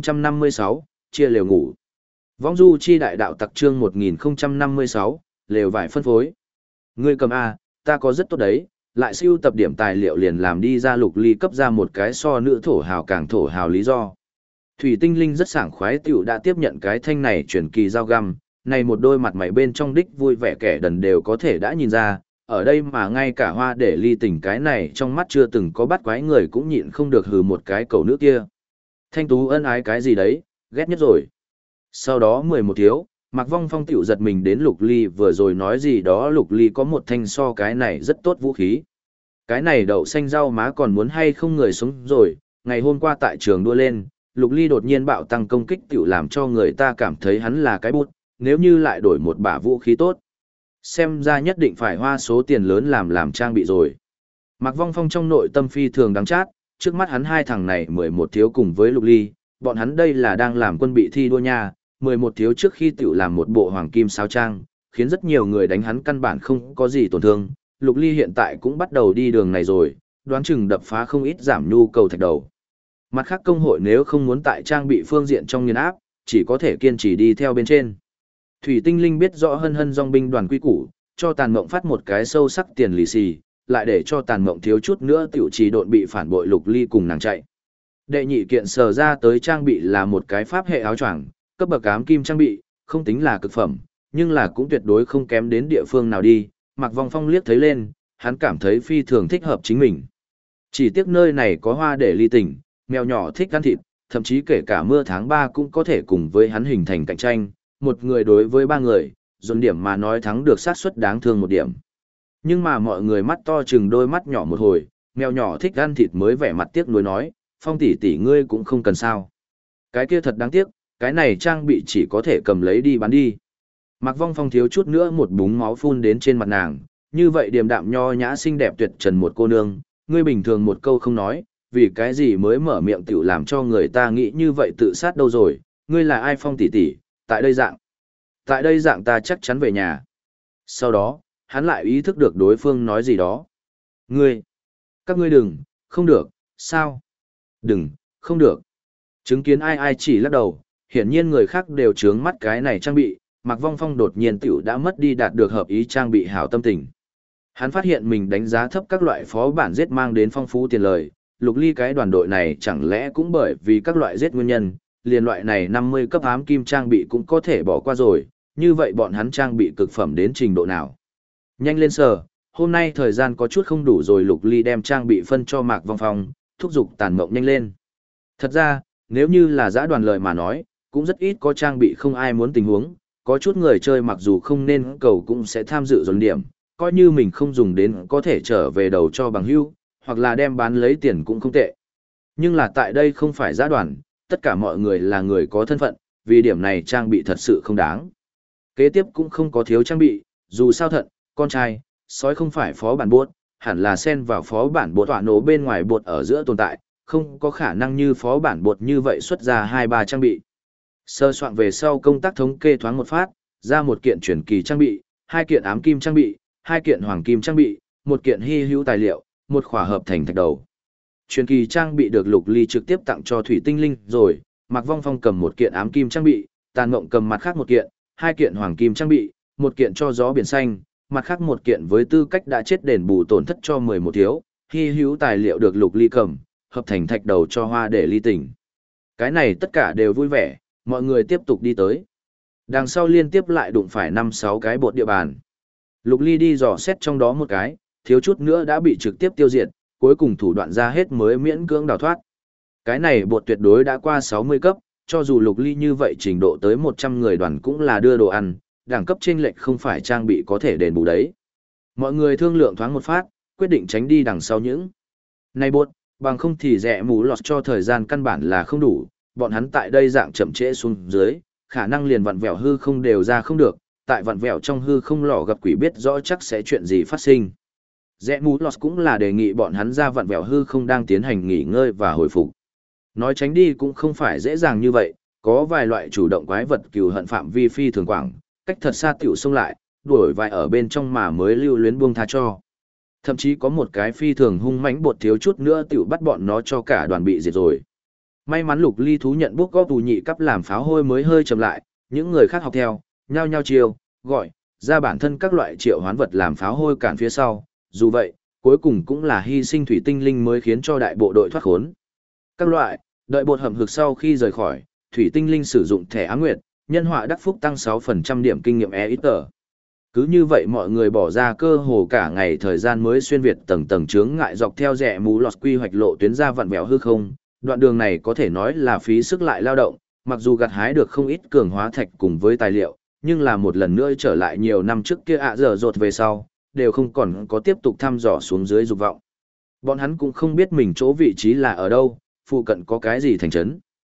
B: 1056, chia lều ngủ. Vong du chi đại đạo tặc chương 1056, lều vải phân phối. Ngươi cầm A, ta có rất tốt đấy, lại siêu tập điểm tài liệu liền làm đi ra. Lục Ly cấp ra một cái so nữ thổ hào càng thổ hào lý do. Thủy tinh linh rất sảng khoái tiểu đã tiếp nhận cái thanh này chuyển kỳ dao găm, này một đôi mặt mày bên trong đích vui vẻ kẻ đần đều có thể đã nhìn ra, ở đây mà ngay cả Hoa Để Ly tình cái này trong mắt chưa từng có bắt quái người cũng nhịn không được hừ một cái cầu nữ kia. Thanh tú ân ái cái gì đấy, ghét nhất rồi. Sau đó 11 thiếu, Mạc Vong Phong tiểu giật mình đến Lục Ly vừa rồi nói gì đó. Lục Ly có một thanh so cái này rất tốt vũ khí. Cái này đậu xanh rau má còn muốn hay không người sống rồi, ngày hôm qua tại trường đua lên, Lục Ly đột nhiên bạo tăng công kích tiểu làm cho người ta cảm thấy hắn là cái bút, nếu như lại đổi một bả vũ khí tốt. Xem ra nhất định phải hoa số tiền lớn làm trang bị rồi. Mạc Vong Phong trong nội tâm phi thường đắng chát, trước mắt hắn hai thằng này 11 thiếu cùng với Lục Ly, bọn hắn đây là đang làm quân bị thi đua nha, 11 thiếu trước khi tiểu làm một bộ hoàng kim sao trang, khiến rất nhiều người đánh hắn căn bản không có gì tổn thương. Lục Ly hiện tại cũng bắt đầu đi đường này rồi, đoán chừng đập phá không ít giảm nhu cầu thạch đầu. Mặt khác công hội nếu không muốn tại trang bị phương diện trong nghiền áp, chỉ có thể kiên trì đi theo bên trên. Thủy Tinh Linh biết rõ hân hân dòng binh đoàn quy củ, cho Tàn Mộng phát một cái sâu sắc tiền lì xì, lại để cho Tàn Mộng thiếu chút nữa tiểu trì độn bị phản bội Lục Ly cùng nàng chạy. Đệ nhị kiện sờ ra tới trang bị là một cái pháp hệ áo choàng, cấp bậc ám kim trang bị, không tính là cực phẩm, nhưng là cũng tuyệt đối không kém đến địa phương nào đi. Mạc Vong Phong liếc thấy lên, hắn cảm thấy phi thường thích hợp chính mình. Chỉ tiếc nơi này có hoa để ly tình, mèo nhỏ thích ăn thịt, thậm chí kể cả mưa tháng 3 cũng có thể cùng với hắn hình thành cạnh tranh, một người đối với ba người, dồn điểm mà nói thắng được xác suất đáng thương một điểm. Nhưng mà mọi người mắt to chừng đôi mắt nhỏ một hồi, mèo nhỏ thích ăn thịt mới vẻ mặt tiếc nuối nói, Phong tỷ tỷ ngươi cũng không cần sao. Cái kia thật đáng tiếc, cái này trang bị chỉ có thể cầm lấy đi bán đi. Mạc Vong Phong thiếu chút nữa một búng máu phun đến trên mặt nàng, như vậy điềm đạm nho nhã xinh đẹp tuyệt trần một cô nương, ngươi bình thường một câu không nói, vì cái gì mới mở miệng tiểu làm cho người ta nghĩ như vậy tự sát đâu rồi, ngươi là ai Phong tỷ tỷ, tại đây dạng ta chắc chắn về nhà. Sau đó, hắn lại ý thức được đối phương nói gì đó. Các ngươi đừng, không được, sao? Đừng, không được. Chứng kiến ai chỉ lắc đầu, hiển nhiên người khác đều trướng mắt cái này trang bị, Mạc Vong Phong đột nhiên tiểu đã mất đi đạt được hợp ý trang bị hảo tâm tình. Hắn phát hiện mình đánh giá thấp các loại phó bản giết mang đến phong phú tiền lời, Lục Ly cái đoàn đội này chẳng lẽ cũng bởi vì các loại giết nguyên nhân, liền loại này 50 cấp ám kim trang bị cũng có thể bỏ qua rồi, như vậy bọn hắn trang bị cực phẩm đến trình độ nào. Nhanh lên sờ, hôm nay thời gian có chút không đủ rồi. Lục Ly đem trang bị phân cho Mạc Vong Phong, thúc giục Tàn Mộng nhanh lên. Thật ra, nếu như là giã đoàn lời mà nói, cũng rất ít có trang bị không ai muốn tình huống, có chút người chơi mặc dù không nên cầu cũng sẽ tham dự dồn điểm, coi như mình không dùng đến có thể trở về đầu cho bằng hữu, hoặc là đem bán lấy tiền cũng không tệ. Nhưng là tại đây không phải giã đoàn, tất cả mọi người là người có thân phận, vì điểm này trang bị thật sự không đáng. Kế tiếp cũng không có thiếu trang bị, dù sao thận, con trai, sói không phải phó bản bột, hẳn là xen vào phó bản bột tọa nổ bên ngoài bột ở giữa tồn tại, không có khả năng như phó bản bột như vậy xuất ra 2-3 trang bị. Sơ soạn về sau công tác thống kê thoáng một phát, ra một kiện chuyển kỳ trang bị, 2 kiện ám kim trang bị, 2 kiện hoàng kim trang bị, 1 kiện hy hữu tài liệu, 1 khỏa hợp thành thạch đầu. Truyền kỳ trang bị được Lục Ly trực tiếp tặng cho Thủy Tinh Linh rồi, Mạc Vong Phong cầm 1 kiện ám kim trang bị, Tàn Mộng cầm mặt khác 1 kiện, 2 kiện hoàng kim trang bị, 1 kiện cho gió biển xanh, mặt khác 1 kiện với tư cách đã chết đền bù tổn thất cho 11 thiếu, hy hữu tài liệu được Lục Ly cầm, hợp thành thạch đầu cho hoa để ly tỉnh. Cái này tất cả đều vui vẻ, mọi người tiếp tục đi tới. Đằng sau liên tiếp lại đụng phải 5-6 cái bột địa bàn. Lục Ly đi dò xét trong đó một cái, thiếu chút nữa đã bị trực tiếp tiêu diệt, cuối cùng thủ đoạn ra hết mới miễn cưỡng đào thoát. Cái này bột tuyệt đối đã qua 60 cấp, cho dù Lục Ly như vậy trình độ tới 100 người đoàn cũng là đưa đồ ăn, đẳng cấp chênh lệch không phải trang bị có thể đền bù đấy. Mọi người thương lượng thoáng một phát, quyết định tránh đi đằng sau những này bột, bằng không thì rẻ mù lọt cho thời gian căn bản là không đủ, bọn hắn tại đây dạng chậm trễ xuống dưới, khả năng liền vặn vẹo hư không đều ra không được, tại vặn vẹo trong hư không lò gặp quỷ biết rõ chắc sẽ chuyện gì phát sinh. Rẽ mù lọt cũng là đề nghị bọn hắn ra vặn vẹo hư không đang tiến hành nghỉ ngơi và hồi phục. Nói tránh đi cũng không phải dễ dàng như vậy, có vài loại chủ động quái vật cừu hận phạm vi phi thường quảng, cách thật xa tiểu xông lại, đuổi vài ở bên trong mà mới lưu luyến buông tha cho. Thậm chí có một cái phi thường hung mãnh bột thiếu chút nữa tiểu bắt bọn nó cho cả đoàn bị diệt rồi. May mắn Lục Ly thú nhận bốc góp tù nhị cấp làm pháo hôi mới hơi chậm lại, những người khác học theo, nhao nhao chiêu, gọi, ra bản thân các loại triệu hoán vật làm pháo hôi cản phía sau, dù vậy, cuối cùng cũng là hy sinh Thủy Tinh Linh mới khiến cho đại bộ đội thoát khốn. Các loại, đợi bột hầm hực sau khi rời khỏi, Thủy Tinh Linh sử dụng thẻ Ám Nguyệt, nhân họa đắc phúc tăng 6% điểm kinh nghiệm ít tờ. Cứ như vậy mọi người bỏ ra cơ hồ cả ngày thời gian mới xuyên việt tầng tầng chướng ngại dọc theo rẽ mù lọt quy hoạch lộ tuyến ra vặn vẹo hư không, đoạn đường này có thể nói là phí sức lại lao động, mặc dù gặt hái được không ít cường hóa thạch cùng với tài liệu, nhưng là một lần nữa trở lại nhiều năm trước kia dở dột về sau, đều không còn có tiếp tục thăm dò xuống dưới dục vọng. Bọn hắn cũng không biết mình chỗ vị trí là ở đâu, phụ cận có cái gì thành trấn.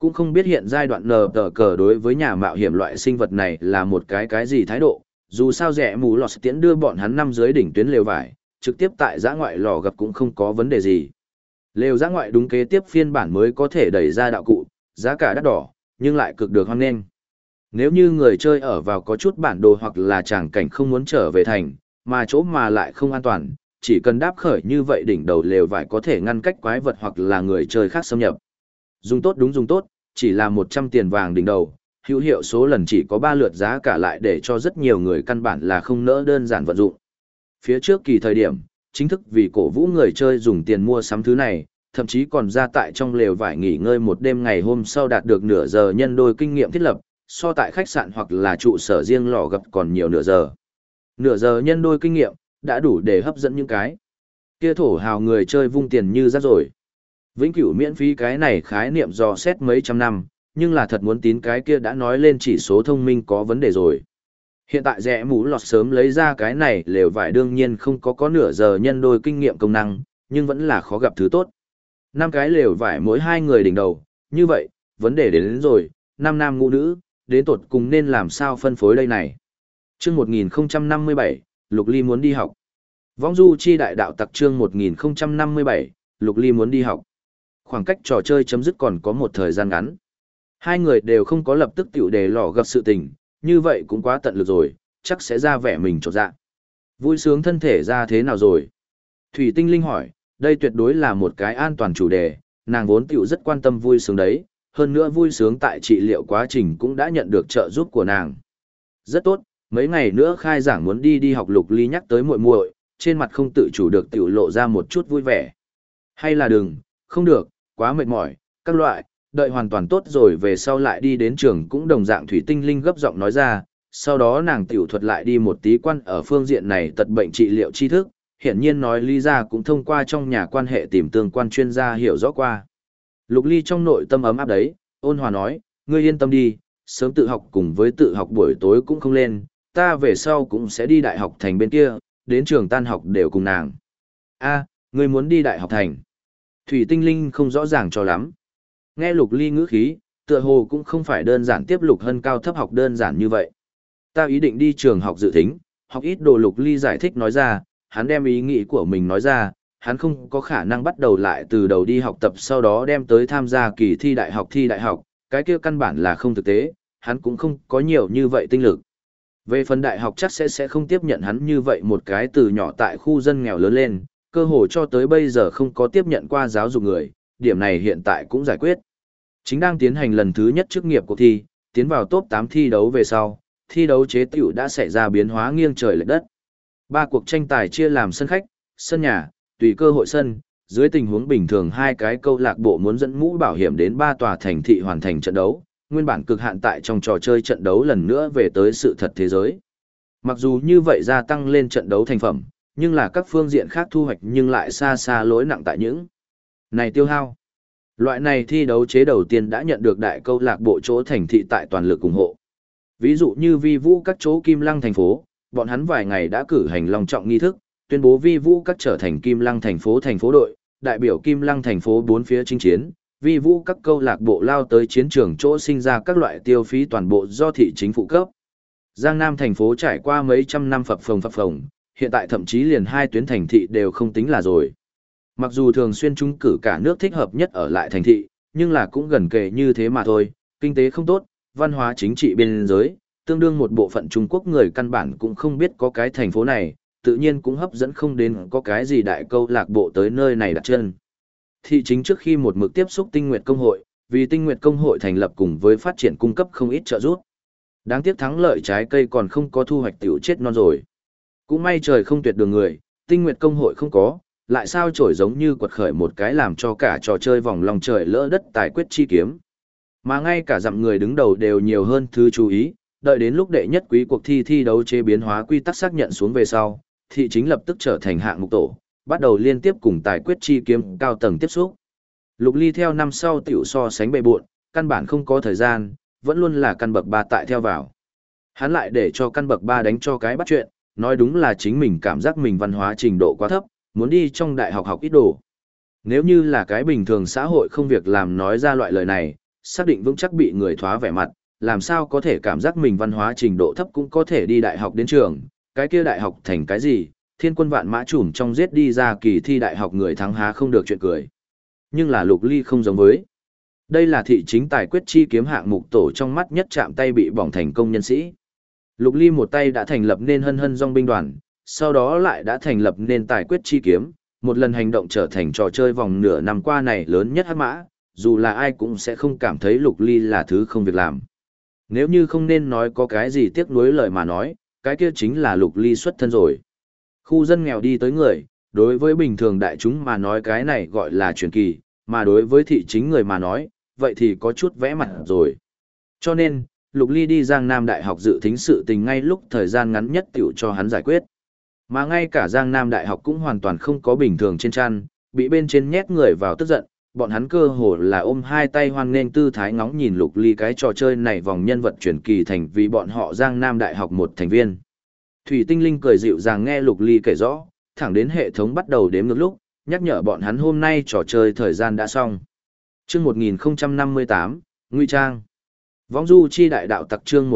B: Cũng không biết hiện giai đoạn nờ tờ cờ đối với nhà mạo hiểm loại sinh vật này là một cái gì thái độ, dù sao rẻ mù lọt tiễn đưa bọn hắn năm dưới đỉnh tuyến lều vải, trực tiếp tại giã ngoại lò gặp cũng không có vấn đề gì. Lều giã ngoại đúng kế tiếp phiên bản mới có thể đẩy ra đạo cụ, giá cả đắt đỏ, nhưng lại cực được hoan nghênh. Nếu như người chơi ở vào có chút bản đồ hoặc là tràng cảnh không muốn trở về thành, mà chỗ mà lại không an toàn, chỉ cần đáp khởi như vậy đỉnh đầu lều vải có thể ngăn cách quái vật hoặc là người chơi khác xâm nhập. Dùng tốt đúng dùng tốt, chỉ là 100 tiền vàng đỉnh đầu, hữu hiệu số lần chỉ có 3 lượt giá cả lại để cho rất nhiều người căn bản là không nỡ đơn giản vận dụng. Phía trước kỳ thời điểm, chính thức vì cổ vũ người chơi dùng tiền mua sắm thứ này, thậm chí còn ra tại trong lều vải nghỉ ngơi một đêm ngày hôm sau đạt được nửa giờ nhân đôi kinh nghiệm thiết lập, so tại khách sạn hoặc là trụ sở riêng lò gặp còn nhiều nửa giờ. Nửa giờ nhân đôi kinh nghiệm, đã đủ để hấp dẫn những cái kia thổ hào người chơi vung tiền như rác rồi. Vĩnh cửu miễn phí cái này khái niệm dò xét mấy trăm năm, nhưng là thật muốn tín cái kia đã nói lên chỉ số thông minh có vấn đề rồi. Hiện tại rẻ mũ lọt sớm lấy ra cái này lều vải đương nhiên không có nửa giờ nhân đôi kinh nghiệm công năng, nhưng vẫn là khó gặp thứ tốt. 5 cái lều vải mỗi 2 người đỉnh đầu, như vậy, vấn đề đến rồi, 5 nam ngũ nữ, đến tột cùng nên làm sao phân phối đây này. Chương 1057, Lục Ly muốn đi học. Võng du chi đại đạo tặc chương 1057, Lục Ly muốn đi học. Khoảng cách trò chơi chấm dứt còn có một thời gian ngắn. Hai người đều không có lập tức tiểu đề lò gặp sự tình, như vậy cũng quá tận lực rồi, chắc sẽ ra vẻ mình trột dạ. Vui sướng thân thể ra thế nào rồi? Thủy Tinh Linh hỏi, đây tuyệt đối là một cái an toàn chủ đề, nàng vốn tiểu rất quan tâm vui sướng đấy, hơn nữa vui sướng tại trị liệu quá trình cũng đã nhận được trợ giúp của nàng. Rất tốt, mấy ngày nữa khai giảng muốn đi học. Lục Ly nhắc tới muội muội, trên mặt không tự chủ được tiểu lộ ra một chút vui vẻ. Hay là đừng, không được, quá mệt mỏi, các loại, đợi hoàn toàn tốt rồi về sau lại đi đến trường cũng đồng dạng. Thủy Tinh Linh gấp giọng nói ra, sau đó nàng tiểu thuật lại đi một tí quan ở phương diện này tật bệnh trị liệu tri thức, hiển nhiên nói Ly ra cũng thông qua trong nhà quan hệ tìm tương quan chuyên gia hiểu rõ qua. Lục Ly trong nội tâm ấm áp đấy, ôn hòa nói, ngươi yên tâm đi, sớm tự học cùng với tự học buổi tối cũng không lên, ta về sau cũng sẽ đi đại học thành bên kia, đến trường tan học đều cùng nàng. A, ngươi muốn đi đại học thành. Thủy Tinh Linh không rõ ràng cho lắm. Nghe Lục Ly ngữ khí, tựa hồ cũng không phải đơn giản tiếp Lục Hân cao thấp học đơn giản như vậy. Ta ý định đi trường học dự thính, học ít đồ. Lục Ly giải thích nói ra, hắn đem ý nghĩ của mình nói ra, hắn không có khả năng bắt đầu lại từ đầu đi học tập sau đó đem tới tham gia kỳ thi đại học, cái kia căn bản là không thực tế, hắn cũng không có nhiều như vậy tinh lực. Về phần đại học chắc sẽ không tiếp nhận hắn như vậy một cái từ nhỏ tại khu dân nghèo lớn lên, cơ hồ cho tới bây giờ không có tiếp nhận qua giáo dục người, điểm này hiện tại cũng giải quyết. Chính đang tiến hành lần thứ nhất chức nghiệp cuộc thi, tiến vào top 8 thi đấu về sau, thi đấu chế tiểu đã xảy ra biến hóa nghiêng trời lệch đất. 3 cuộc tranh tài chia làm sân khách, sân nhà, tùy cơ hội sân, dưới tình huống bình thường 2 cái câu lạc bộ muốn dẫn mũ bảo hiểm đến 3 tòa thành thị hoàn thành trận đấu, nguyên bản cực hạn tại trong trò chơi trận đấu lần nữa về tới sự thật thế giới. Mặc dù như vậy gia tăng lên trận đấu thành phẩm, nhưng là các phương diện khác thu hoạch nhưng lại xa xa lỗi nặng tại những này tiêu hao. Loại này thi đấu chế đầu tiên đã nhận được đại câu lạc bộ chỗ thành thị tại toàn lực ủng hộ. Ví dụ như Vi Vũ các chỗ Kim Lăng thành phố, bọn hắn vài ngày đã cử hành long trọng nghi thức, tuyên bố Vi Vũ các trở thành Kim Lăng thành phố đội, đại biểu Kim Lăng thành phố 4 phía chinh chiến. Vi Vũ các câu lạc bộ lao tới chiến trường chỗ sinh ra các loại tiêu phí toàn bộ do thị chính phụ cấp. Giang Nam thành phố trải qua mấy trăm năm phập phồng, hiện tại thậm chí liền 2 tuyến thành thị đều không tính là rồi. Mặc dù thường xuyên trúng cử cả nước thích hợp nhất ở lại thành thị, nhưng là cũng gần kề như thế mà thôi, kinh tế không tốt, văn hóa chính trị biên giới, tương đương một bộ phận Trung Quốc người căn bản cũng không biết có cái thành phố này, tự nhiên cũng hấp dẫn không đến có cái gì đại câu lạc bộ tới nơi này đặt chân. Thị chính trước khi một mực tiếp xúc Tinh Nguyệt Công hội, vì Tinh Nguyệt Công hội thành lập cùng với phát triển cung cấp không ít trợ giúp. Đáng tiếc thắng lợi trái cây còn không có thu hoạch tiểu chết non rồi. Cũng may trời không tuyệt đường người, Tinh Nguyệt Công hội không có, lại sao trổi giống như quật khởi một cái làm cho cả trò chơi vòng lòng trời lỡ đất tài quyết chi kiếm. Mà ngay cả dặm người đứng đầu đều nhiều hơn thứ chú ý, đợi đến lúc đệ nhất quý cuộc thi thi đấu chế biến hóa quy tắc xác nhận xuống về sau, thị chính lập tức trở thành hạng mục tổ, bắt đầu liên tiếp cùng tài quyết chi kiếm cao tầng tiếp xúc. Lục Ly theo năm sau tiểu so sánh bề bộn, căn bản không có thời gian, vẫn luôn là căn bậc 3 tại theo vào. Hắn lại để cho căn bậc 3 đánh cho cái bắt chuyện, nói đúng là chính mình cảm giác mình văn hóa trình độ quá thấp, muốn đi trong đại học học ít đồ. Nếu như là cái bình thường xã hội không việc làm nói ra loại lời này, xác định vững chắc bị người thoá vẻ mặt, làm sao có thể cảm giác mình văn hóa trình độ thấp cũng có thể đi đại học đến trường, cái kia đại học thành cái gì, thiên quân vạn mã trùm trong giết đi ra kỳ thi đại học người thắng há không được chuyện cười. Nhưng là Lục Ly không giống với. Đây là thị chính tài quyết chi kiếm hạng mục tổ trong mắt nhất chạm tay bị bỏng thành công nhân sĩ. Lục Ly một tay đã thành lập nên hân hân dòng binh đoàn, sau đó lại đã thành lập nên tài quyết chi kiếm, một lần hành động trở thành trò chơi vòng nửa năm qua này lớn nhất hắc mã, dù là ai cũng sẽ không cảm thấy Lục Ly là thứ không việc làm. Nếu như không nên nói có cái gì tiếc nuối lời mà nói, cái kia chính là Lục Ly xuất thân rồi. Khu dân nghèo đi tới người, đối với bình thường đại chúng mà nói cái này gọi là truyền kỳ, mà đối với thị chính người mà nói, vậy thì có chút vẽ mặt rồi. Cho nên, Lục Ly đi Giang Nam Đại học dự thính sự tình ngay lúc thời gian ngắn nhất tiểu cho hắn giải quyết. Mà ngay cả Giang Nam Đại học cũng hoàn toàn không có bình thường trên chăn, bị bên trên nhét người vào tức giận, bọn hắn cơ hồ là ôm hai tay hoan nghênh tư thái ngóng nhìn Lục Ly cái trò chơi này vòng nhân vật truyền kỳ thành vì bọn họ Giang Nam Đại học một thành viên. Thủy Tinh Linh cười dịu dàng nghe Lục Ly kể rõ, thẳng đến hệ thống bắt đầu đếm ngược lúc, nhắc nhở bọn hắn hôm nay trò chơi thời gian đã xong. Chương 1058, Ngụy Trang. Võng du chi đại đạo tặc chương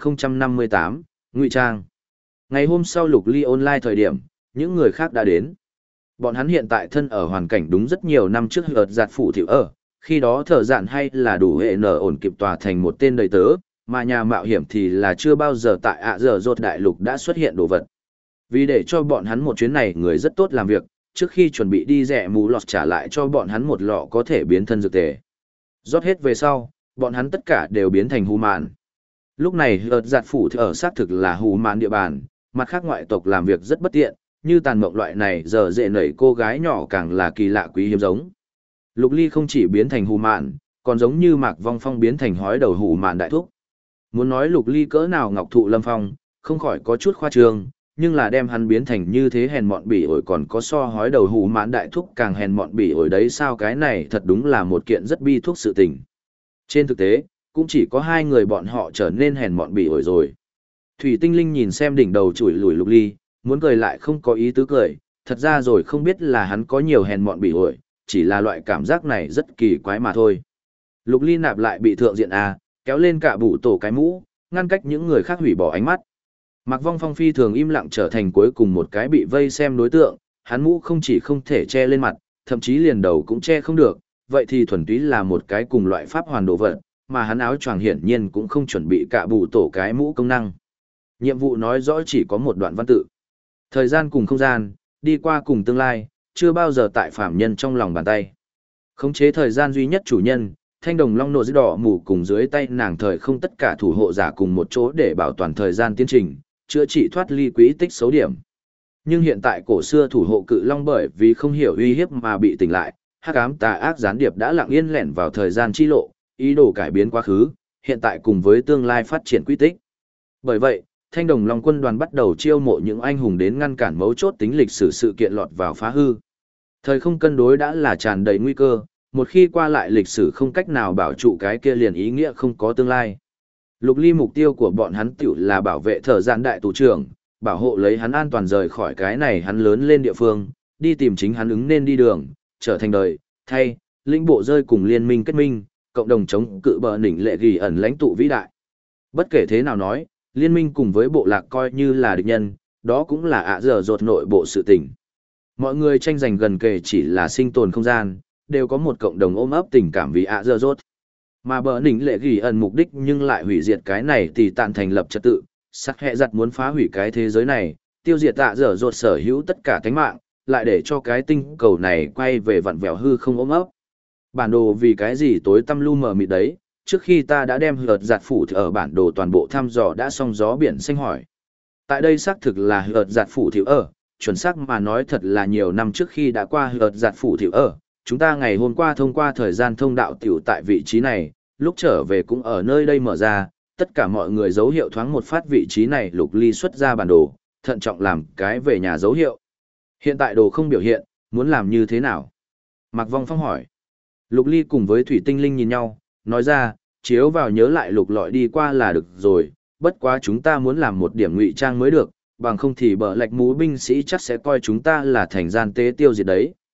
B: 1058, Ngụy Trang. Ngày hôm sau Lục Ly online thời điểm, những người khác đã đến. Bọn hắn hiện tại thân ở hoàn cảnh đúng rất nhiều năm trước hợt giạt phủ thiểu ở, khi đó thợ dạn hay là đủ hệ nở ổn kịp tòa thành một tên đầy tớ, mà nhà mạo hiểm thì là chưa bao giờ tại ạ giờ rột đại lục đã xuất hiện đồ vật. Vì để cho bọn hắn một chuyến này người rất tốt làm việc, trước khi chuẩn bị đi rẻ mù lọt trả lại cho bọn hắn một lọ có thể biến thân dược tề. Rót hết về sau, bọn hắn tất cả đều biến thành hù mạn. Lúc này hợt giạt phủ ở xác thực là hù mạn địa bàn, mặt khác ngoại tộc làm việc rất bất tiện, như tàn mộng loại này giờ dễ nảy cô gái nhỏ càng là kỳ lạ quý hiếm giống. Lục Ly không chỉ biến thành hù mạn, còn giống như Mạc Vong Phong biến thành hói đầu hù mạn đại thúc. Muốn nói Lục Ly cỡ nào ngọc thụ lâm phong, không khỏi có chút khoa trương, nhưng là đem hắn biến thành như thế hèn mọn bỉ ổi còn có so hói đầu hù mạn đại thúc càng hèn mọn bỉ ổi đấy sao, cái này thật đúng là một kiện rất bi thuốc sự tình. Trên thực tế, cũng chỉ có hai người bọn họ trở nên hèn mọn bỉ ổi rồi. Thủy Tinh Linh nhìn xem đỉnh đầu chủi lùi Lục Ly, muốn cười lại không có ý tứ cười, thật ra rồi không biết là hắn có nhiều hèn mọn bỉ ổi, chỉ là loại cảm giác này rất kỳ quái mà thôi. Lục Ly nạp lại bị thượng diện A, kéo lên cả bụ tổ cái mũ, ngăn cách những người khác hủy bỏ ánh mắt. Mạc Vong Phong phi thường im lặng trở thành cuối cùng một cái bị vây xem đối tượng, hắn mũ không chỉ không thể che lên mặt, thậm chí liền đầu cũng che không được, vậy thì thuần túy là một cái cùng loại pháp hoàn đồ vật, mà hắn áo choàng hiển nhiên cũng không chuẩn bị cả bụ tổ cái mũ công năng. Nhiệm vụ nói rõ chỉ có một đoạn văn tự. Thời gian cùng không gian, đi qua cùng tương lai, chưa bao giờ tại phạm nhân trong lòng bàn tay. Khống chế thời gian duy nhất chủ nhân, thanh đồng long nộ đỏ mù cùng dưới tay nàng thời không tất cả thủ hộ giả cùng một chỗ để bảo toàn thời gian tiến trình, chữa trị thoát ly quỹ tích xấu điểm. Nhưng hiện tại cổ xưa thủ hộ cự long bởi vì không hiểu uy hiếp mà bị tỉnh lại, hắc ám tà ác gián điệp đã lặng yên lẻn vào thời gian chi lộ, ý đồ cải biến quá khứ, hiện tại cùng với tương lai phát triển quỹ tích. Bởi vậy, Thanh Đồng Long quân đoàn bắt đầu chiêu mộ những anh hùng đến ngăn cản mấu chốt tính lịch sử sự kiện lọt vào phá hư. Thời không cân đối đã là tràn đầy nguy cơ, một khi qua lại lịch sử không cách nào bảo trụ cái kia liền ý nghĩa không có tương lai. Lục Ly mục tiêu của bọn hắn tiểu là bảo vệ thợ gian đại tù trưởng, bảo hộ lấy hắn an toàn rời khỏi cái này hắn lớn lên địa phương, đi tìm chính hắn ứng nên đi đường, trở thành đời, thay, lĩnh bộ rơi cùng liên minh kết minh, cộng đồng chống cự bờ đỉnh lệ ghi ẩn lãnh tụ vĩ đại. Bất kể thế nào nói, liên minh cùng với bộ lạc coi như là địch nhân, đó cũng là ạ dở dột nội bộ sự tình. Mọi người tranh giành gần kề chỉ là sinh tồn không gian, đều có một cộng đồng ôm ấp tình cảm vì ạ dở dột. Mà bờ đỉnh lệ ghi ẩn mục đích nhưng lại hủy diệt cái này thì tàn thành lập trật tự, sắc hệ giặt muốn phá hủy cái thế giới này, tiêu diệt ạ dở dột sở hữu tất cả tánh mạng, lại để cho cái tinh cầu này quay về vặn vẹo hư không ôm ấp. Bản đồ vì cái gì tối tăm lu mờ mịt đấy, trước khi ta đã đem hợt giặt phủ ở bản đồ toàn bộ thăm dò đã xong gió biển xanh hỏi. Tại đây xác thực là hợt giặt phủ thiểu ở, chuẩn xác mà nói thật là nhiều năm trước khi đã qua hợt giặt phủ thiểu ở, chúng ta ngày hôm qua thông qua thời gian thông đạo tiểu tại vị trí này, lúc trở về cũng ở nơi đây mở ra, tất cả mọi người dấu hiệu thoáng một phát vị trí này. Lục Ly xuất ra bản đồ, thận trọng làm cái về nhà dấu hiệu. Hiện tại đồ không biểu hiện, muốn làm như thế nào? Mạc Vong Phong hỏi. Lục Ly cùng với Thủy Tinh Linh nhìn nhau, nói ra, chiếu vào nhớ lại lục lọi đi qua là được rồi, bất quá chúng ta muốn làm một điểm ngụy trang mới được, bằng không thì bờ lạch mũ binh sĩ chắc sẽ coi chúng ta là thành gian tế tiêu diệt đấy,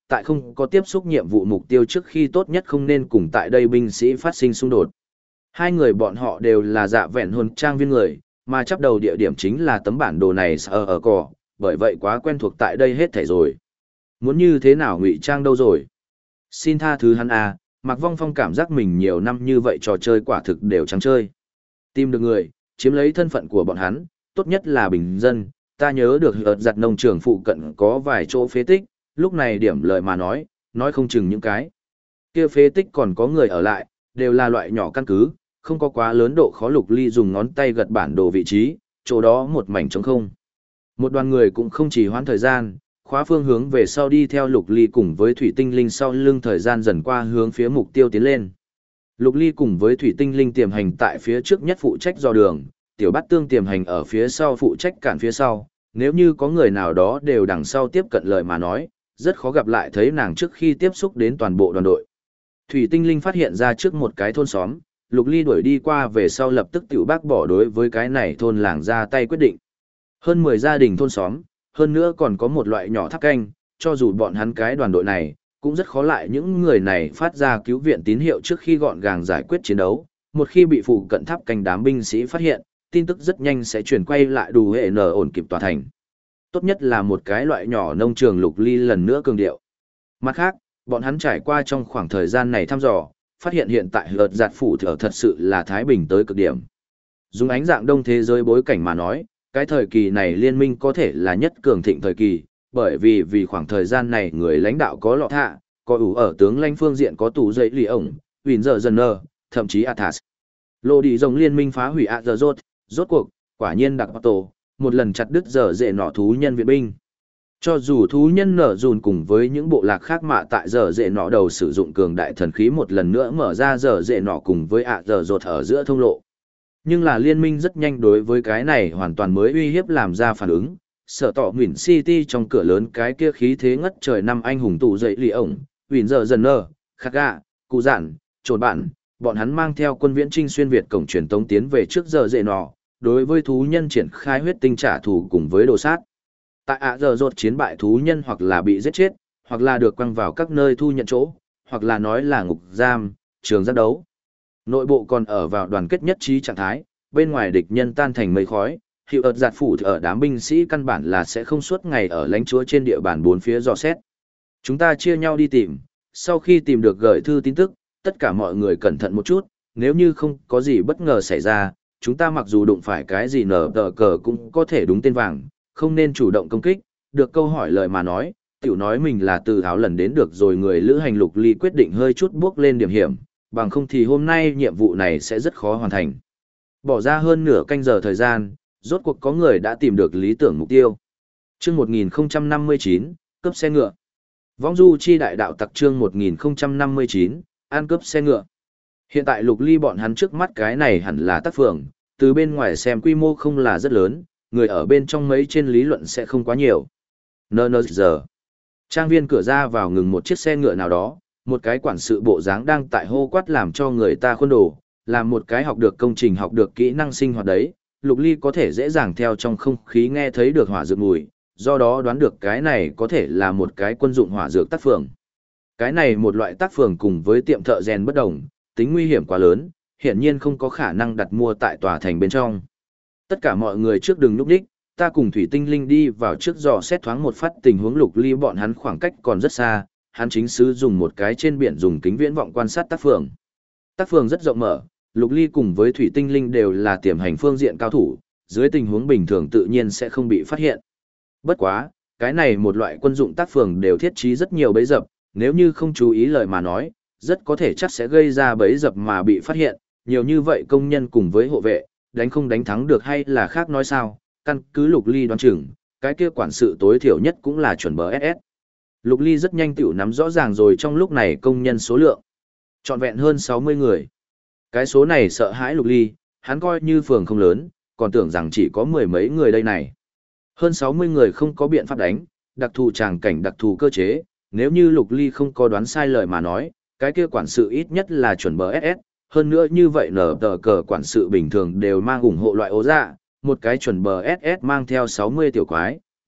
B: tại không có tiếp xúc nhiệm vụ mục tiêu trước khi tốt nhất không nên cùng tại đây binh sĩ phát sinh xung đột. Hai người bọn họ đều là dạ vẹn hồn trang viên người, mà chấp đầu địa điểm chính là tấm bản đồ này ở cỏ, bởi vậy quá quen thuộc tại đây hết thảy rồi. Muốn như thế nào ngụy trang đâu rồi? Xin tha thứ hắn à, Mạc Vong Phong cảm giác mình nhiều năm như vậy trò chơi quả thực đều trắng chơi. Tìm được người, chiếm lấy thân phận của bọn hắn, tốt nhất là bình dân, ta nhớ được hợt giặt nông trường phụ cận có vài chỗ phế tích, lúc này điểm lời mà nói không chừng những cái. Kia phế tích còn có người ở lại, đều là loại nhỏ căn cứ, không có quá lớn độ khó. Lục Ly dùng ngón tay gật bản đồ vị trí, chỗ đó một mảnh trống không. Một đoàn người cũng không chỉ hoãn thời gian, khóa phương hướng về sau đi theo Lục Ly cùng với Thủy Tinh Linh sau lưng thời gian dần qua hướng phía mục tiêu tiến lên. Lục Ly cùng với Thủy Tinh Linh tiềm hành tại phía trước nhất phụ trách dò đường, Tiểu Bát Tương tiềm hành ở phía sau phụ trách cản phía sau, nếu như có người nào đó đều đằng sau tiếp cận lời mà nói, rất khó gặp lại thấy nàng trước khi tiếp xúc đến toàn bộ đoàn đội. Thủy Tinh Linh phát hiện ra trước một cái thôn xóm, Lục Ly đuổi đi qua về sau lập tức tiểu bác bỏ đối với cái này thôn làng ra tay quyết định. Hơn 10 gia đình thôn xóm, hơn nữa còn có một loại nhỏ tháp canh, cho dù bọn hắn cái đoàn đội này, cũng rất khó lại những người này phát ra cứu viện tín hiệu trước khi gọn gàng giải quyết chiến đấu. Một khi bị phụ cận tháp canh đám binh sĩ phát hiện, tin tức rất nhanh sẽ chuyển quay lại đủ hệ nở ổn kịp tòa thành. Tốt nhất là một cái loại nhỏ nông trường. Lục Ly lần nữa cường điệu. Mặt khác, bọn hắn trải qua trong khoảng thời gian này thăm dò, phát hiện hiện tại hợt giặt phủ thở thật sự là thái bình tới cực điểm. Dùng ánh dạng đông thế giới bối cảnh mà nói, cái thời kỳ này liên minh có thể là nhất cường thịnh thời kỳ, bởi vì khoảng thời gian này người lãnh đạo có lọ thạ, có ủ ở tướng lãnh phương diện có tủ dậy lì ổng, Huỳnh Giờ Dần Nơ, thậm chí Athas. Lô đi rồng liên minh phá hủy rốt cuộc, quả nhiên đặc tổ, một lần chặt đứt giờ dễ nọ thú nhân viện binh. Cho dù thú nhân nở dùn cùng với những bộ lạc khác mạ tại giờ dễ nọ đầu sử dụng cường đại thần khí một lần nữa mở ra giờ dễ nọ cùng với giờ rột ở giữa thông lộ. Nhưng là liên minh rất nhanh đối với cái này hoàn toàn mới uy hiếp làm ra phản ứng. Sở tỏ Nguyễn City trong cửa lớn cái kia khí thế ngất trời năm anh hùng tụ dậy lì ổng, Huỳnh Giờ Dần Nơ, Khắc Gạ, Cụ Giản, Trồn Bản, bọn hắn mang theo quân viễn trinh xuyên Việt cổng truyền tống tiến về trước giờ dễ nọ, đối với thú nhân triển khai huyết tinh trả thù cùng với đồ sát. Tại giờ rột chiến bại thú nhân hoặc là bị giết chết, hoặc là được quăng vào các nơi thu nhận chỗ, hoặc là nói là ngục giam, trường giác đấu. Nội bộ còn ở vào đoàn kết nhất trí trạng thái, bên ngoài địch nhân tan thành mây khói, hiệu ợt giạt phủ ở đám binh sĩ căn bản là sẽ không suốt ngày ở lãnh chúa trên địa bàn bốn phía dò xét. Chúng ta chia nhau đi tìm, sau khi tìm được gửi thư tin tức, tất cả mọi người cẩn thận một chút, nếu như không có gì bất ngờ xảy ra, chúng ta mặc dù đụng phải cái gì nở tờ cờ cũng có thể đúng tên vàng, không nên chủ động công kích. Được câu hỏi lời mà nói, tiểu nói mình là từ áo lần đến được rồi. Người lữ hành Lục Ly quyết định hơi chút bước lên điểm hiểm, bằng không thì hôm nay nhiệm vụ này sẽ rất khó hoàn thành. Bỏ ra hơn nửa canh giờ thời gian, rốt cuộc có người đã tìm được lý tưởng mục tiêu. Chương 1059, cướp xe ngựa. Vong du chi đại đạo tặc chương 1059, ăn cướp xe ngựa. Hiện tại Lục Ly bọn hắn trước mắt cái này hẳn là tác phường, từ bên ngoài xem quy mô không là rất lớn, người ở bên trong mấy trên lý luận sẽ không quá nhiều. giờ. Trang viên cửa ra vào ngừng một chiếc xe ngựa nào đó, một cái quản sự bộ dáng đang tại hô quát làm cho người ta khuôn đồ, làm một cái học được công trình học được kỹ năng sinh hoạt đấy. Lục Ly có thể dễ dàng theo trong không khí nghe thấy được hỏa dược mùi, do đó đoán được cái này có thể là một cái quân dụng hỏa dược tác phường. Cái này một loại tác phường cùng với tiệm thợ rèn bất đồng, tính nguy hiểm quá lớn, hiển nhiên không có khả năng đặt mua tại tòa thành bên trong. Tất cả mọi người trước đừng núp đích, ta cùng Thủy Tinh Linh đi vào trước dò xét thoáng một phát tình huống. Lục Ly bọn hắn khoảng cách còn rất xa, hắn chính sử dùng một cái trên biển dùng kính viễn vọng quan sát tác phường. Tác phường rất rộng mở, Lục Ly cùng với Thủy Tinh Linh đều là tiềm hành phương diện cao thủ, dưới tình huống bình thường tự nhiên sẽ không bị phát hiện. Bất quá, cái này một loại quân dụng tác phường đều thiết trí rất nhiều bẫy dập, nếu như không chú ý lời mà nói, rất có thể chắc sẽ gây ra bẫy dập mà bị phát hiện. Nhiều như vậy công nhân cùng với hộ vệ, đánh không đánh thắng được hay là khác nói sao, căn cứ Lục Ly đoán chừng, cái kia quản sự tối thiểu nhất cũng là chuẩn bờ SS. Lục Ly rất nhanh tiểu nắm rõ ràng rồi trong lúc này công nhân số lượng. Trọn vẹn hơn 60 người. Cái số này sợ hãi Lục Ly, hắn coi như phường không lớn, còn tưởng rằng chỉ có mười mấy người đây này. Hơn 60 người không có biện pháp đánh, đặc thù tràng cảnh đặc thù cơ chế, nếu như Lục Ly không có đoán sai lời mà nói, cái kia quản sự ít nhất là chuẩn bờ SS. Hơn nữa như vậy nở tờ cờ quản sự bình thường đều mang ủng hộ loại ố dạ, một cái chuẩn bờ SS mang theo 60 tiểu quái,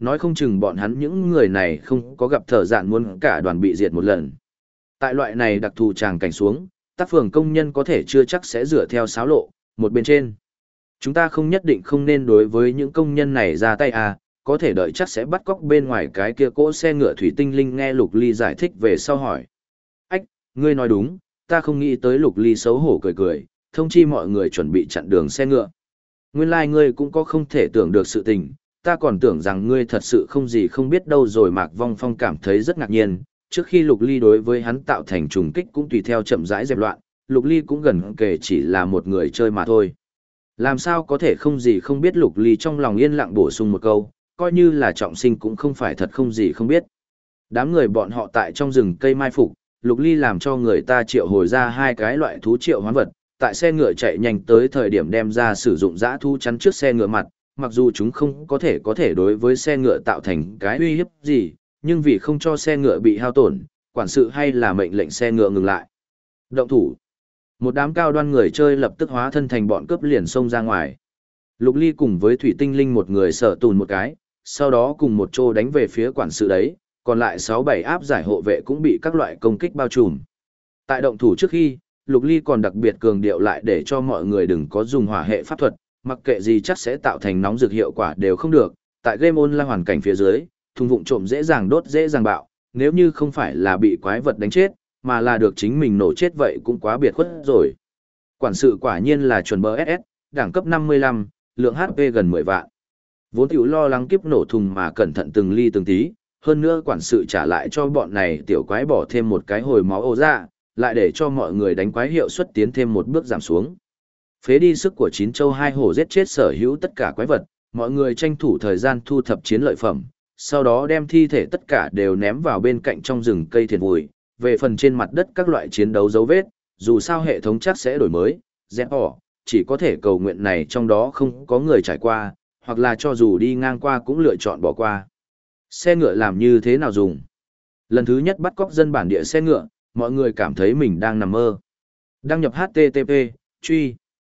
A: nói không chừng bọn hắn những người này không có gặp thợ dạn muốn cả đoàn bị diệt một lần. Tại loại này đặc thù tràng cảnh xuống, tác phường công nhân có thể chưa chắc sẽ dựa theo xáo lộ, một bên trên. Chúng ta không nhất định không nên đối với những công nhân này ra tay à, có thể đợi chắc sẽ bắt cóc bên ngoài cái kia cỗ xe ngựa thủy tinh linh. Nghe Lục Ly giải thích về sau hỏi. Ách, ngươi nói đúng, ta không nghĩ tới. Lục Ly xấu hổ cười cười, thông chi mọi người chuẩn bị chặn đường xe ngựa. Nguyên lai ngươi cũng có không thể tưởng được sự tình, ta còn tưởng rằng ngươi thật sự không gì không biết đâu rồi. Mạc Vong Phong cảm thấy rất ngạc nhiên, trước khi Lục Ly đối với hắn tạo thành trùng kích cũng tùy theo chậm rãi dẹp loạn, Lục Ly cũng gần kể chỉ là một người chơi mà thôi. Làm sao có thể không gì không biết. Lục Ly trong lòng yên lặng bổ sung một câu, coi như là trọng sinh cũng không phải thật không gì không biết. Đám người bọn họ tại trong rừng cây mai phục, Lục Ly làm cho người ta triệu hồi ra 2 cái loại thú triệu hoán vật, tại xe ngựa chạy nhanh tới thời điểm đem ra sử dụng dã thú chắn trước xe ngựa mặt, mặc dù chúng không có thể đối với xe ngựa tạo thành cái uy hiếp gì, nhưng vì không cho xe ngựa bị hao tổn, quản sự hay là mệnh lệnh xe ngựa ngừng lại. Động thủ. Một đám cao đoan người chơi lập tức hóa thân thành bọn cướp liền xông ra ngoài. Lục Ly cùng với Thủy Tinh Linh một người sở tùn một cái, sau đó cùng một chỗ đánh về phía quản sự đấy, còn lại 6-7 áp giải hộ vệ cũng bị các loại công kích bao trùm. Tại động thủ trước khi, Lục Ly còn đặc biệt cường điệu lại để cho mọi người đừng có dùng hỏa hệ pháp thuật, mặc kệ gì chắc sẽ tạo thành nóng rực hiệu quả đều không được. Tại game online hoàn cảnh phía dưới, thùng vụng trộm dễ dàng đốt dễ dàng bạo, nếu như không phải là bị quái vật đánh chết, mà là được chính mình nổ chết vậy cũng quá biệt khuất rồi. Quản sự quả nhiên là chuẩn bờ SS, đẳng cấp 55, lượng HP gần 10 vạn. Vốn tiểu lo lắng kiếp nổ thùng mà cẩn thận từng ly từng tí, hơn nữa quản sự trả lại cho bọn này tiểu quái bỏ thêm một cái hồi máu ô ra, lại để cho mọi người đánh quái hiệu suất tiến thêm một bước giảm xuống. Phế đi sức của 9 châu 2 hổ giết chết sở hữu tất cả quái vật, mọi người tranh thủ thời gian thu thập chiến lợi phẩm, sau đó đem thi thể tất cả đều ném vào bên cạnh trong rừng cây thiền vùi. Về phần trên mặt đất các loại chiến đấu dấu vết, dù sao hệ thống chắc sẽ đổi mới, dẹp bỏ, chỉ có thể cầu nguyện này trong đó không có người trải qua, hoặc là cho dù đi ngang qua cũng lựa chọn bỏ qua. Xe ngựa làm như thế nào dùng? Lần thứ nhất bắt cóc dân bản địa xe ngựa, mọi người cảm thấy mình đang nằm mơ. Đăng nhập HTTP, truy.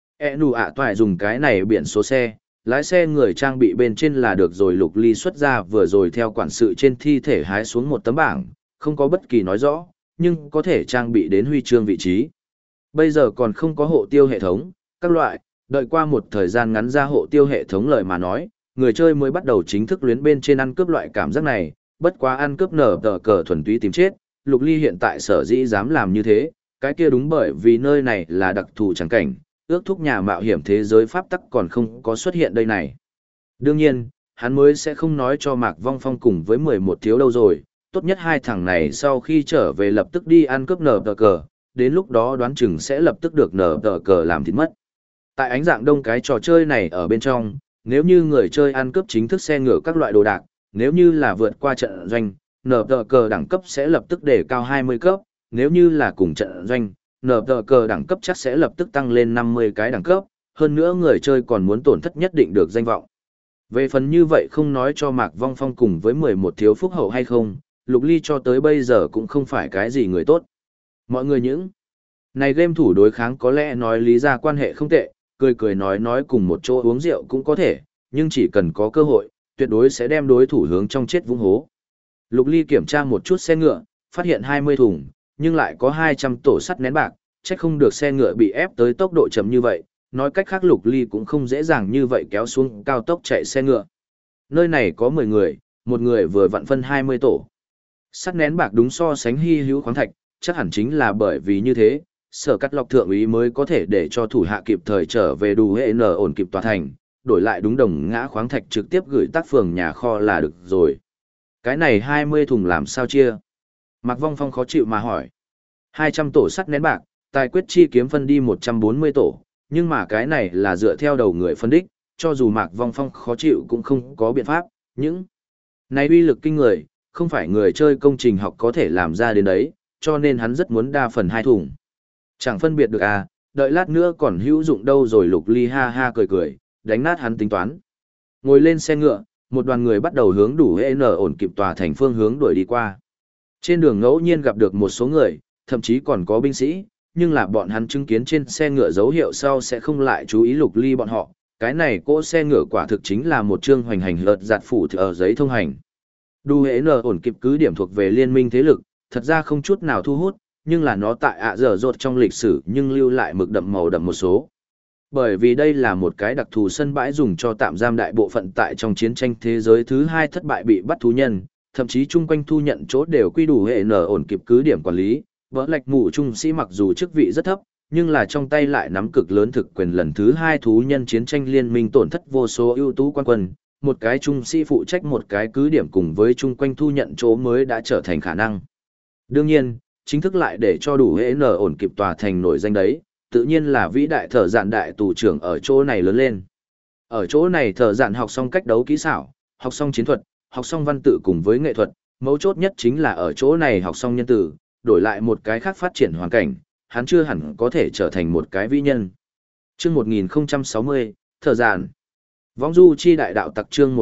A: Nụ ạ toại dùng cái này biển số xe, lái xe người trang bị bên trên là được rồi. Lục Ly xuất ra vừa rồi theo quản sự trên thi thể hái xuống một tấm bảng, không có bất kỳ nói rõ, nhưng có thể trang bị đến huy chương vị trí. Bây giờ còn không có hộ tiêu hệ thống, các loại, đợi qua một thời gian ngắn ra hộ tiêu hệ thống lời mà nói, người chơi mới bắt đầu chính thức luyến bên trên ăn cướp loại cảm giác này, bất quá ăn cướp nở tờ cờ thuần túy tìm chết. Lục Ly hiện tại sở dĩ dám làm như thế, cái kia đúng bởi vì nơi này là đặc thù chẳng cảnh, ước thúc nhà mạo hiểm thế giới pháp tắc còn không có xuất hiện đây này. Đương nhiên, hắn mới sẽ không nói cho Mạc Vong Phong cùng với 11 thiếu đâu rồi, tốt nhất 2 thằng này sau khi trở về lập tức đi ăn cướp nở tờ cờ, đến lúc đó đoán chừng sẽ lập tức được nở tờ cờ làm thịt mất. Tại ánh dạng đông cái trò chơi này ở bên trong, nếu như người chơi ăn cướp chính thức xe ngựa các loại đồ đạc, nếu như là vượt qua trận doanh, nở tờ cờ đẳng cấp sẽ lập tức đề cao 20 cấp, nếu như là cùng trận doanh, nở tờ cờ đẳng cấp chắc sẽ lập tức tăng lên 50 cái đẳng cấp, hơn nữa người chơi còn muốn tổn thất nhất định được danh vọng. Về phần như vậy không nói cho Mạc Vong Phong cùng với 11 thiếu phúc hậu hay không, Lục Ly cho tới bây giờ cũng không phải cái gì người tốt. Mọi người những này game thủ đối kháng có lẽ nói lý ra quan hệ không tệ, cười cười nói cùng một chỗ uống rượu cũng có thể, nhưng chỉ cần có cơ hội, tuyệt đối sẽ đem đối thủ hướng trong chết vũng hố. Lục Ly kiểm tra một chút xe ngựa, phát hiện 20 thùng, nhưng lại có 200 tổ sắt nén bạc, chắc không được xe ngựa bị ép tới tốc độ chậm như vậy, nói cách khác Lục Ly cũng không dễ dàng như vậy kéo xuống cao tốc chạy xe ngựa. Nơi này có 10 người, một người vừa vặn phân 20 tổ. Sắt nén bạc đúng so sánh hy hữu khoáng thạch, chắc hẳn chính là bởi vì như thế, sở cắt lọc thượng úy mới có thể để cho thủ hạ kịp thời trở về đủ hệ nở ổn kịp tòa thành, đổi lại đúng đồng ngã khoáng thạch trực tiếp gửi tác phường nhà kho là được rồi. Cái này 20 thùng làm sao chia? Mạc Vong Phong khó chịu mà hỏi. 200 tổ sắt nén bạc, tài quyết chi kiếm phân đi 140 tổ, nhưng mà cái này là dựa theo đầu người phân đích, cho dù Mạc Vong Phong khó chịu cũng không có biện pháp, những này uy lực kinh người, không phải người chơi công trình học có thể làm ra đến đấy, cho nên hắn rất muốn đa phần 2 thùng. Chẳng phân biệt được à, đợi lát nữa còn hữu dụng đâu rồi. Lục Ly ha ha cười cười, đánh nát hắn tính toán. Ngồi lên xe ngựa, một đoàn người bắt đầu hướng đủ hệ nở ổn kịp tòa thành phương hướng đuổi đi qua. Trên đường ngẫu nhiên gặp được một số người, thậm chí còn có binh sĩ, nhưng là bọn hắn chứng kiến trên xe ngựa dấu hiệu sau sẽ không lại chú ý Lục Ly bọn họ, Cái này cỗ xe ngựa quả thực chính là một chương hoành hành lợt giạt phủ ở giấy thông hành. Đủ hệ nở ổn kịp cứ điểm thuộc về liên minh thế lực, thật ra không chút nào thu hút, nhưng là nó tại ạ dở dột trong lịch sử nhưng lưu lại mực đậm màu đậm một số. Bởi vì đây là một cái đặc thù sân bãi dùng cho tạm giam đại bộ phận tại trong chiến tranh thế giới thứ hai thất bại bị bắt thú nhân, thậm chí chung quanh thu nhận chỗ đều quy đủ hệ nở ổn kịp cứ điểm quản lý. Vỡ lạch mù trung sĩ mặc dù chức vị rất thấp, nhưng là trong tay lại nắm cực lớn thực quyền lần thứ hai thú nhân chiến tranh liên minh tổn thất vô số ưu tú quan quân, một cái trung sĩ phụ trách một cái cứ điểm cùng với chung quanh thu nhận chỗ mới đã trở thành khả năng. Đương nhiên, chính thức lại để cho đủ hệ nở ổn kịp tòa thành nổi danh đấy, tự nhiên là vĩ đại thợ dạn đại tù trưởng ở chỗ này lớn lên. Ở chỗ này thợ dạn học xong cách đấu kỹ xảo, học xong chiến thuật, học xong văn tự cùng với nghệ thuật, mấu chốt nhất chính là ở chỗ này học xong nhân tử, đổi lại một cái khác phát triển hoàn cảnh, hắn chưa hẳn có thể trở thành một cái vĩ nhân. Chương 1060, thợ dạn. Võng du chi đại đạo tặc chương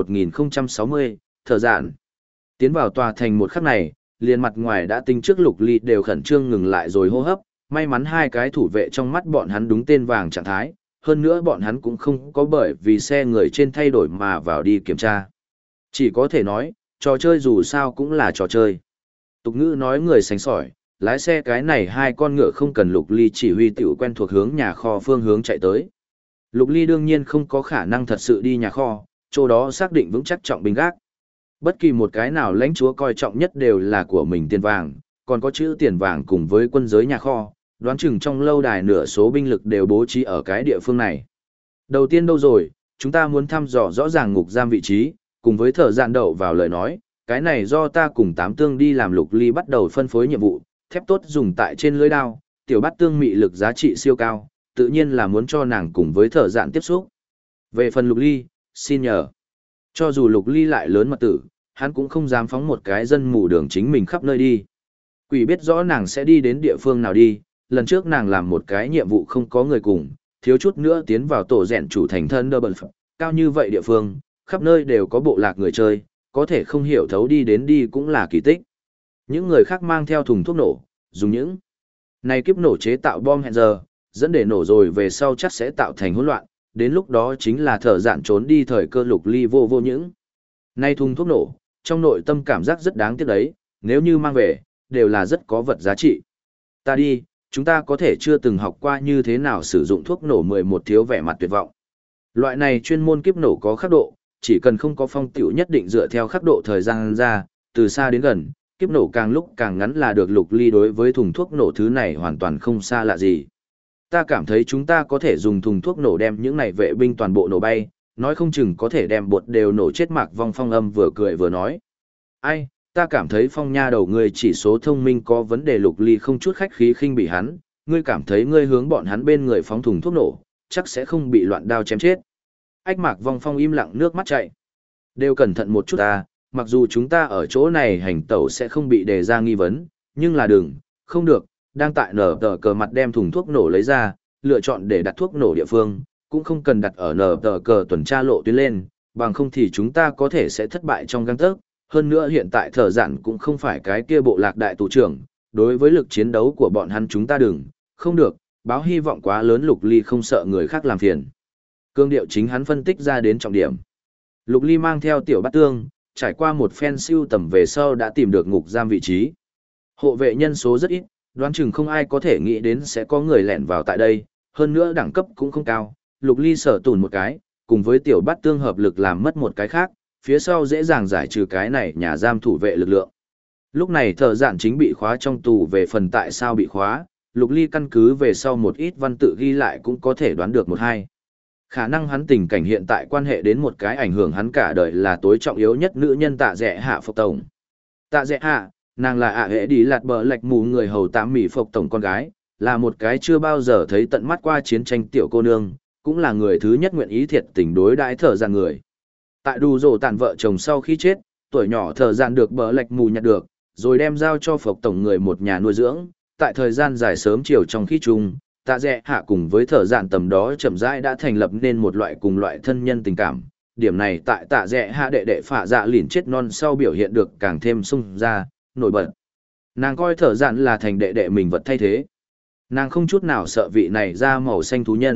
A: 1060, thợ dạn. Tiến vào tòa thành một khắc này, liền mặt ngoài đã tính trước Lục Ly đều khẩn trương ngừng lại rồi hô hấp, may mắn hai cái thủ vệ trong mắt bọn hắn đúng tên vàng trạng thái, hơn nữa bọn hắn cũng không có bởi vì xe người trên thay đổi mà vào đi kiểm tra. Chỉ có thể nói, trò chơi dù sao cũng là trò chơi. Tục ngữ nói người sánh sỏi, lái xe cái này hai con ngựa không cần Lục Ly chỉ huy tiểu quen thuộc hướng nhà kho phương hướng chạy tới. Lục Ly đương nhiên không có khả năng thật sự đi nhà kho, chỗ đó xác định vững chắc trọng binh gác. Bất kỳ một cái nào lãnh chúa coi trọng nhất đều là của mình tiền vàng, còn có chữ tiền vàng cùng với quân giới nhà kho, đoán chừng trong lâu đài nửa số binh lực đều bố trí ở cái địa phương này. Đầu tiên đâu rồi, chúng ta muốn thăm dò rõ ràng ngục giam vị trí, cùng với thợ dạn đậu vào lời nói, cái này do ta cùng tám tương đi làm. Lục Ly bắt đầu phân phối nhiệm vụ, thép tốt dùng tại trên lưới đao, tiểu bát tương mị lực giá trị siêu cao, tự nhiên là muốn cho nàng cùng với thợ dạn tiếp xúc. Về phần Lục Ly, xin nhờ. Cho dù Lục Ly lại lớn mật tử, hắn cũng không dám phóng một cái dân mù đường chính mình khắp nơi đi. Quỷ biết rõ nàng sẽ đi đến địa phương nào đi, lần trước nàng làm một cái nhiệm vụ không có người cùng, thiếu chút nữa tiến vào tổ rèn chủ thành thân đơ bẩn phật, cao như vậy địa phương, khắp nơi đều có bộ lạc người chơi, có thể không hiểu thấu đi đến đi cũng là kỳ tích. Những người khác mang theo thùng thuốc nổ, dùng những này kiếp nổ chế tạo bom hẹn giờ, dẫn để nổ rồi về sau chắc sẽ tạo thành hỗn loạn, đến lúc đó chính là thợ dạn trốn đi thời cơ. Lục Ly vô những nay thùng thuốc nổ, trong nội tâm cảm giác rất đáng tiếc đấy, nếu như mang về, đều là rất có vật giá trị. Ta đi, chúng ta có thể chưa từng học qua như thế nào sử dụng thuốc nổ. 11 thiếu vẻ mặt tuyệt vọng. Loại này chuyên môn kiếp nổ có khắc độ, chỉ cần không có phong tiểu nhất định dựa theo khắc độ thời gian ra, từ xa đến gần, kiếp nổ càng lúc càng ngắn là được. Lục Ly đối với thùng thuốc nổ thứ này hoàn toàn không xa lạ gì. Ta cảm thấy chúng ta có thể dùng thùng thuốc nổ đem những này vệ binh toàn bộ nổ bay, nói không chừng có thể đem bột đều nổ chết. Mạc Vong Phong âm vừa cười vừa nói. Ai, ta cảm thấy Phong nha đầu ngươi chỉ số thông minh có vấn đề. Lục Ly không chút khách khí khinh bỉ hắn, ngươi cảm thấy ngươi hướng bọn hắn bên người phóng thùng thuốc nổ, chắc sẽ không bị loạn đao chém chết. Ách Mạc Vong Phong im lặng nước mắt chảy. Đều cẩn thận một chút ta, mặc dù chúng ta ở chỗ này hành tẩu sẽ không bị đề ra nghi vấn, nhưng là đừng, không được, đang tại nở tờ cờ mặt đem thùng thuốc nổ lấy ra, lựa chọn để đặt thuốc nổ địa phương, cũng không cần đặt ở nở tờ cờ tuần tra lộ tuyến lên, bằng không thì chúng ta có thể sẽ thất bại trong gang tấc. Hơn nữa hiện tại thợ dạn cũng không phải cái kia bộ lạc đại tù trưởng, đối với lực chiến đấu của bọn hắn chúng ta đừng, không được, báo hy vọng quá lớn. Lục Ly không sợ người khác làm phiền. Cương điệu chính hắn phân tích ra đến trọng điểm. Lục Ly mang theo tiểu bát tương, trải qua một phen siêu tầm về sau đã tìm được ngục giam vị trí. Hộ vệ nhân số rất ít, đoán chừng không ai có thể nghĩ đến sẽ có người lẻn vào tại đây, hơn nữa đẳng cấp cũng không cao. Lục Ly sở tùn một cái, cùng với tiểu bát tương hợp lực làm mất một cái khác, phía sau dễ dàng giải trừ cái này nhà giam thủ vệ lực lượng. Lúc này thợ dạn chính bị khóa trong tù. Về phần tại sao bị khóa, Lục Ly căn cứ về sau một ít văn tự ghi lại cũng có thể đoán được một hai. Khả năng hắn tình cảnh hiện tại quan hệ đến một cái ảnh hưởng hắn cả đời là tối trọng yếu nhất nữ nhân Tạ Dẹ Hạ Phục Tổng. Tạ Dẹ Hạ, nàng là ạ hệ đi lạt bờ lạch mù người hầu tám mỹ Phục Tổng con gái, là một cái chưa bao giờ thấy tận mắt qua chiến tranh tiểu cô nương, cũng là người thứ nhất nguyện ý thiệt tình đối đãi thợ dạn người. Tại đủ rổ tàn vợ chồng sau khi chết, tuổi nhỏ thợ dạn được bờ lạch mù nhặt được, rồi đem giao cho Phục Tổng người một nhà nuôi dưỡng. Tại thời gian dài sớm chiều trong khi chung, Tạ Dẹ Hạ cùng với thợ dạn tầm đó chậm rãi đã thành lập nên một loại cùng loại thân nhân tình cảm. Điểm này tại Tạ Dẹ Hạ đệ đệ phạ dạ lìn chết non sau biểu hiện được càng thêm sung ra, nổi bật. Nàng coi thợ dạn là thành đệ đệ mình vật thay thế. Nàng không chút nào sợ vị này da màu xanh thú nhân,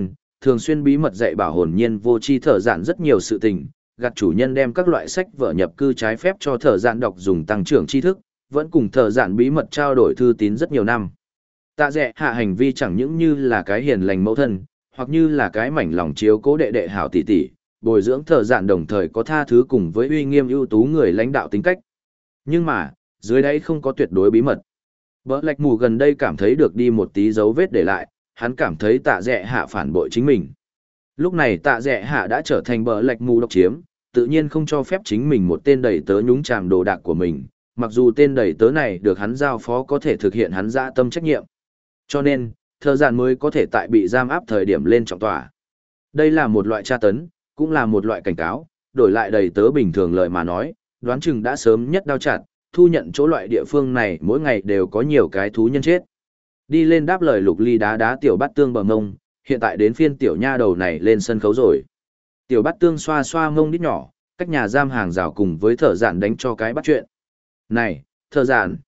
B: thường xuyên bí mật dạy bảo hồn nhiên vô tri thợ dạn rất nhiều sự tình, gạt chủ nhân đem các loại sách vở nhập cư trái phép cho thợ dạn đọc dùng tăng trưởng tri thức, vẫn cùng thợ dạn bí mật trao đổi thư tín rất nhiều năm. Tạ Dẹ Hạ hành vi chẳng những như là cái hiền lành mẫu thân, hoặc như là cái mảnh lòng chiếu cố đệ đệ hảo tỷ tỷ, bồi dưỡng thợ dạn đồng thời có tha thứ cùng với uy nghiêm ưu tú người lãnh đạo tính cách. Nhưng mà, dưới đáy không có tuyệt đối bí mật. Bỡ lạch mù gần đây cảm thấy được đi một tí dấu vết để lại, hắn cảm thấy Tạ Dẹ Hạ phản bội chính mình. Lúc này Tạ Dẹ Hạ đã trở thành bỡ lạch mù độc chiếm, tự nhiên không cho phép chính mình một tên đầy tớ nhúng chàm đồ đạc của mình, mặc dù tên đầy tớ này được hắn giao phó có thể thực hiện hắn dã tâm trách nhiệm. Cho nên, thợ dạn mới có thể tại bị giam áp thời điểm lên trọng tòa. Đây là một loại tra tấn, cũng là một loại cảnh cáo, đổi lại đầy tớ bình thường lời mà nói, đoán chừng đã sớm nhất đao chặt, thu nhận chỗ loại địa phương này mỗi ngày đều có nhiều cái thú nhân chết. Đi lên đáp lời Lục Ly đá đá tiểu bát tương bờ mông, hiện tại đến phiên tiểu nha đầu này lên sân khấu rồi. Tiểu bát tương xoa xoa mông đít nhỏ, cách nhà giam hàng rào cùng với thợ dạn đánh cho cái bắt chuyện. Này, thợ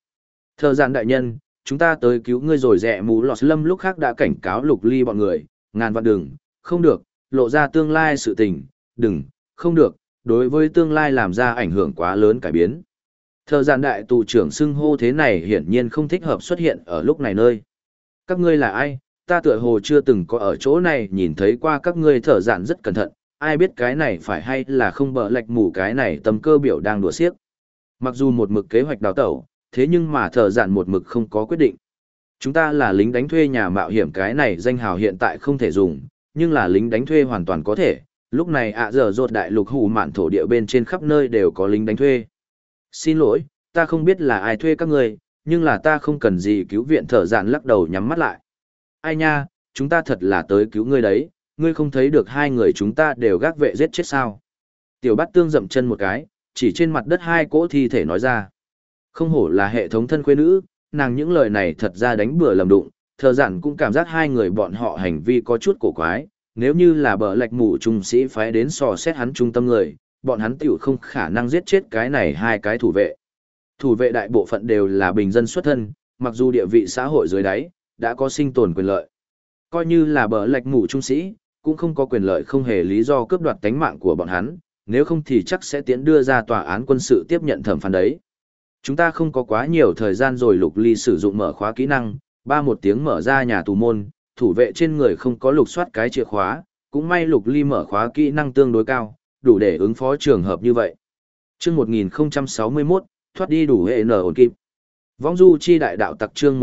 B: dạn đại nhân, chúng ta tới cứu ngươi rồi. Rẽ mũ lọt lâm lúc khác đã cảnh cáo Lục Ly bọn người, ngàn vạn đừng, không được, lộ ra tương lai sự tình, đừng, không được, đối với tương lai làm ra ảnh hưởng quá lớn cải biến. Thợ dạn đại tù trưởng xưng hô thế này hiển nhiên không thích hợp xuất hiện ở lúc này nơi. Các ngươi là ai? Ta tựa hồ chưa từng có ở chỗ này nhìn thấy qua các ngươi. Thợ dạn rất cẩn thận, ai biết cái này phải hay là không. Bợ lạch mù cái này tâm cơ biểu đang đùa xiếc. Mặc dù một mực kế hoạch đào tẩu, thế nhưng mà thợ dạn một mực không có quyết định. Chúng ta là lính đánh thuê nhà mạo hiểm, cái này danh hào hiện tại không thể dùng, nhưng là lính đánh thuê hoàn toàn có thể. Lúc này giờ rột đại lục hủ mạn thổ địa bên trên khắp nơi đều có lính đánh thuê. Xin lỗi, ta không biết là ai thuê các ngươi, nhưng là ta không cần gì cứu viện. Thợ dạn lắc đầu nhắm mắt lại. Ai nha, chúng ta thật là tới cứu ngươi đấy, ngươi không thấy được hai người chúng ta đều gác vệ giết chết sao? Tiểu bát tương dậm chân một cái, chỉ trên mặt đất hai cỗ thi thể nói ra. Không hổ là hệ thống thân khuê nữ, nàng những lời này thật ra đánh bừa lầm đụng. Thợ dạn cũng cảm giác hai người bọn họ hành vi có chút cổ quái, nếu như là bờ lạch mù trung sĩ phái đến sò xét hắn trung tâm người, bọn hắn tiểu không khả năng giết chết cái này hai cái thủ vệ. Thủ vệ đại bộ phận đều là bình dân xuất thân, mặc dù địa vị xã hội dưới đáy, đã có sinh tồn quyền lợi. Coi như là bờ lạch mù trung sĩ, cũng không có quyền lợi không hề lý do cướp đoạt tánh mạng của bọn hắn, nếu không thì chắc sẽ tiến đưa ra tòa án quân sự tiếp nhận thẩm phán đấy. Chúng ta không có quá nhiều thời gian rồi. Lục Ly sử dụng mở khóa kỹ năng, một tiếng mở ra nhà tù môn, thủ vệ trên người không có lục soát cái chìa khóa, cũng may Lục Ly mở khóa kỹ năng tương đối cao, đủ để ứng phó trường hợp như vậy. Chương 1061, thoát đi đủ hệ nở ổn kịp. Vong du chi đại đạo tặc chương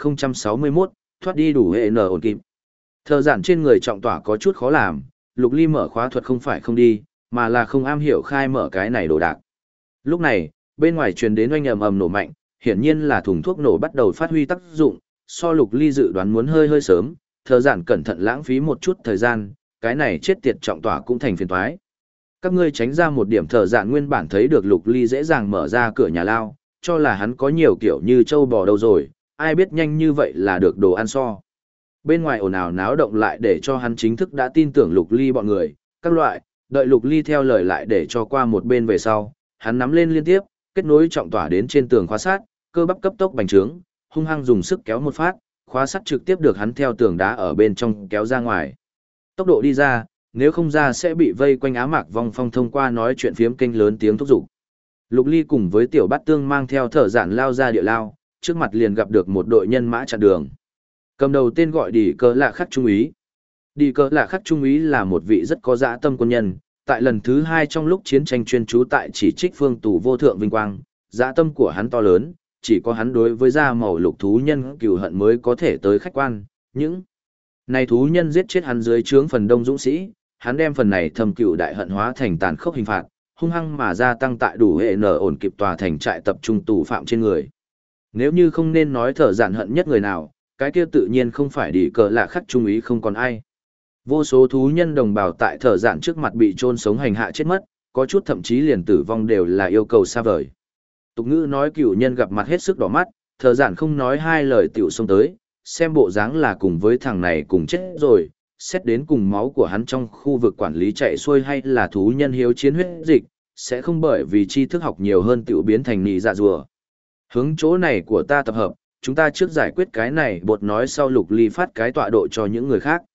B: 1061, thoát đi đủ hệ nở ổn kịp. Thợ dạn trên người trọng tỏa có chút khó làm, Lục Ly mở khóa thuật không phải không đi, mà là không am hiểu khai mở cái này đồ đạc. Lúc này, bên ngoài truyền đến oanh ầm ầm nổ mạnh, hiển nhiên là thùng thuốc nổ bắt đầu phát huy tác dụng, so Lục Ly dự đoán muốn hơi sớm, thợ dạn cẩn thận lãng phí một chút thời gian, cái này chết tiệt trọng tỏa cũng thành phiền toái. Các ngươi tránh ra một điểm. Thợ dạn nguyên bản thấy được Lục Ly dễ dàng mở ra cửa nhà lao, cho là hắn có nhiều kiểu như trâu bò đâu rồi, ai biết nhanh như vậy là được đồ ăn so. Bên ngoài ồn ào náo động lại để cho hắn chính thức đã tin tưởng Lục Ly bọn người, các loại, đợi Lục Ly theo lời lại để cho qua một bên về sau, hắn nắm lên liên tiếp, kết nối trọng tỏa đến trên tường khóa sát, cơ bắp cấp tốc bành trướng, hung hăng dùng sức kéo một phát, khóa sắt trực tiếp được hắn theo tường đá ở bên trong kéo ra ngoài. Tốc độ đi ra, nếu không ra sẽ bị vây quanh Á Mạc Vong Phong thông qua nói chuyện phiếm kênh lớn tiếng thúc giục. Lục Ly cùng với tiểu bát tương mang theo thợ dạn lao ra địa lao, trước mặt liền gặp được một đội nhân mã chặn đường. Cầm đầu tên gọi Đỉ Cờ Lạ Khắc Trung úy. Đỉ Cờ Lạ Khắc Trung úy là một vị rất có dã tâm quân nhân, tại lần thứ 2 trong lúc chiến tranh chuyên trú tại chỉ trích phương tù vô thượng vinh quang, dã tâm của hắn to lớn, chỉ có hắn đối với da màu lục thú nhân cừu hận mới có thể tới khách quan. Những này thú nhân giết chết hắn dưới trướng phần đông dũng sĩ, hắn đem phần này thầm cừu đại hận hóa thành tàn khốc hình phạt, hung hăng mà gia tăng tại đủ hệ nở ổn kịp tòa thành trại tập trung tù phạm trên người. Nếu như không nên nói thợ dạn hận nhất người nào, cái kia tự nhiên không phải Đỉ Cờ Lạ Khắc Trung úy không còn ai. Vô số thú nhân đồng bào tại thợ dạn trước mặt bị chôn sống hành hạ chết mất, có chút thậm chí liền tử vong đều là yêu cầu xa vời. Tục ngữ nói cửu nhân gặp mặt hết sức đỏ mắt, thợ dạn không nói hai lời tiểu xông tới, xem bộ dáng là cùng với thằng này cùng chết rồi, xét đến cùng máu của hắn trong khu vực quản lý chạy xuôi hay là thú nhân hiếu chiến huyết dịch, sẽ không bởi vì tri thức học nhiều hơn tiểu biến thành nị dạ rùa. Hướng chỗ này của ta tập hợp, chúng ta trước giải quyết cái này. Bột nói sau Lục Ly phát cái tọa độ cho những người khác.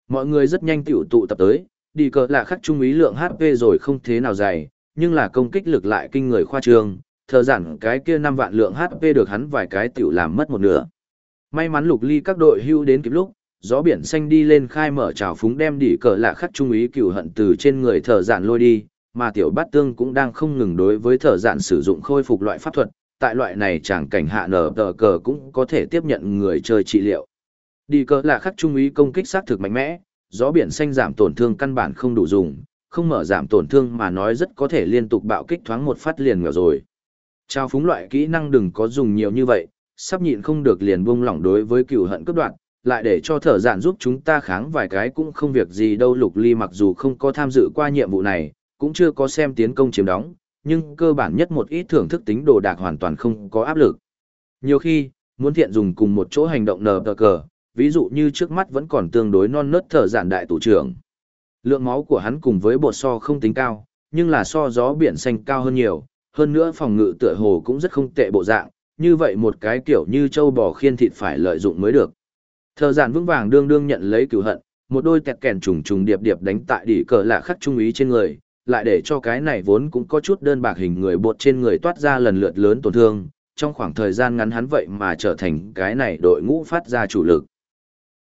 B: Mọi người rất nhanh tiểu tụ tập tới, đi cờ là khắc trung ý lượng HP rồi không thế nào dày, nhưng là công kích lực lại kinh người khoa trương, thờ giản cái kia 5 vạn lượng HP được hắn vài cái tiểu làm mất một nửa. May mắn Lục Ly các đội hưu đến kịp lúc, gió biển xanh đi lên khai mở trào phúng đem đỉ cờ lạ khắc trung ý cửu hận từ trên người thợ giản lôi đi, mà tiểu bát tương cũng đang không ngừng đối với thợ giản sử dụng khôi phục loại pháp thuật, tại loại này chẳng cảnh hạ nở tờ cờ cũng có thể tiếp nhận người chơi trị liệu. Đỉ cờ lạ khắc trung ý công kích xác thực mạnh mẽ, gió biển xanh giảm tổn thương căn bản không đủ dùng, không mở giảm tổn thương mà nói rất có thể liên tục bạo kích thoáng một phát liền nghèo rồi. Trao phúng loại kỹ năng đừng có dùng nhiều như vậy, sắp nhịn không được liền buông lỏng đối với cửu hận cấp đoạn, lại để cho thở dạn giúp chúng ta kháng vài cái cũng không việc gì đâu. Lục Ly mặc dù không có tham dự qua nhiệm vụ này, cũng chưa có xem tiến công chiếm đóng, nhưng cơ bản nhất một ít thưởng thức tính đồ đạc hoàn toàn không có áp lực. Nhiều khi, muốn thiện dùng cùng một chỗ hành động nờ tờ cờ, ví dụ như trước mắt vẫn còn tương đối non nớt thở dạn đại tủ trưởng. Lượng máu của hắn cùng với bột so không tính cao, nhưng là so gió biển xanh cao hơn nhiều, hơn nữa phòng ngự tựa hồ cũng rất không tệ bộ dạng, như vậy một cái kiểu như trâu bò khiên thịt phải lợi dụng mới được. Thợ giản vững vàng đương đương nhận lấy cửu hận, một đôi tẹt kèn trùng trùng điệp điệp đánh tại đỉ cờ lạ khắc trung ý trên người, lại để cho cái này vốn cũng có chút đơn bạc hình người bột trên người toát ra lần lượt lớn tổn thương, trong khoảng thời gian ngắn hắn vậy mà trở thành cái này đội ngũ phát ra chủ lực.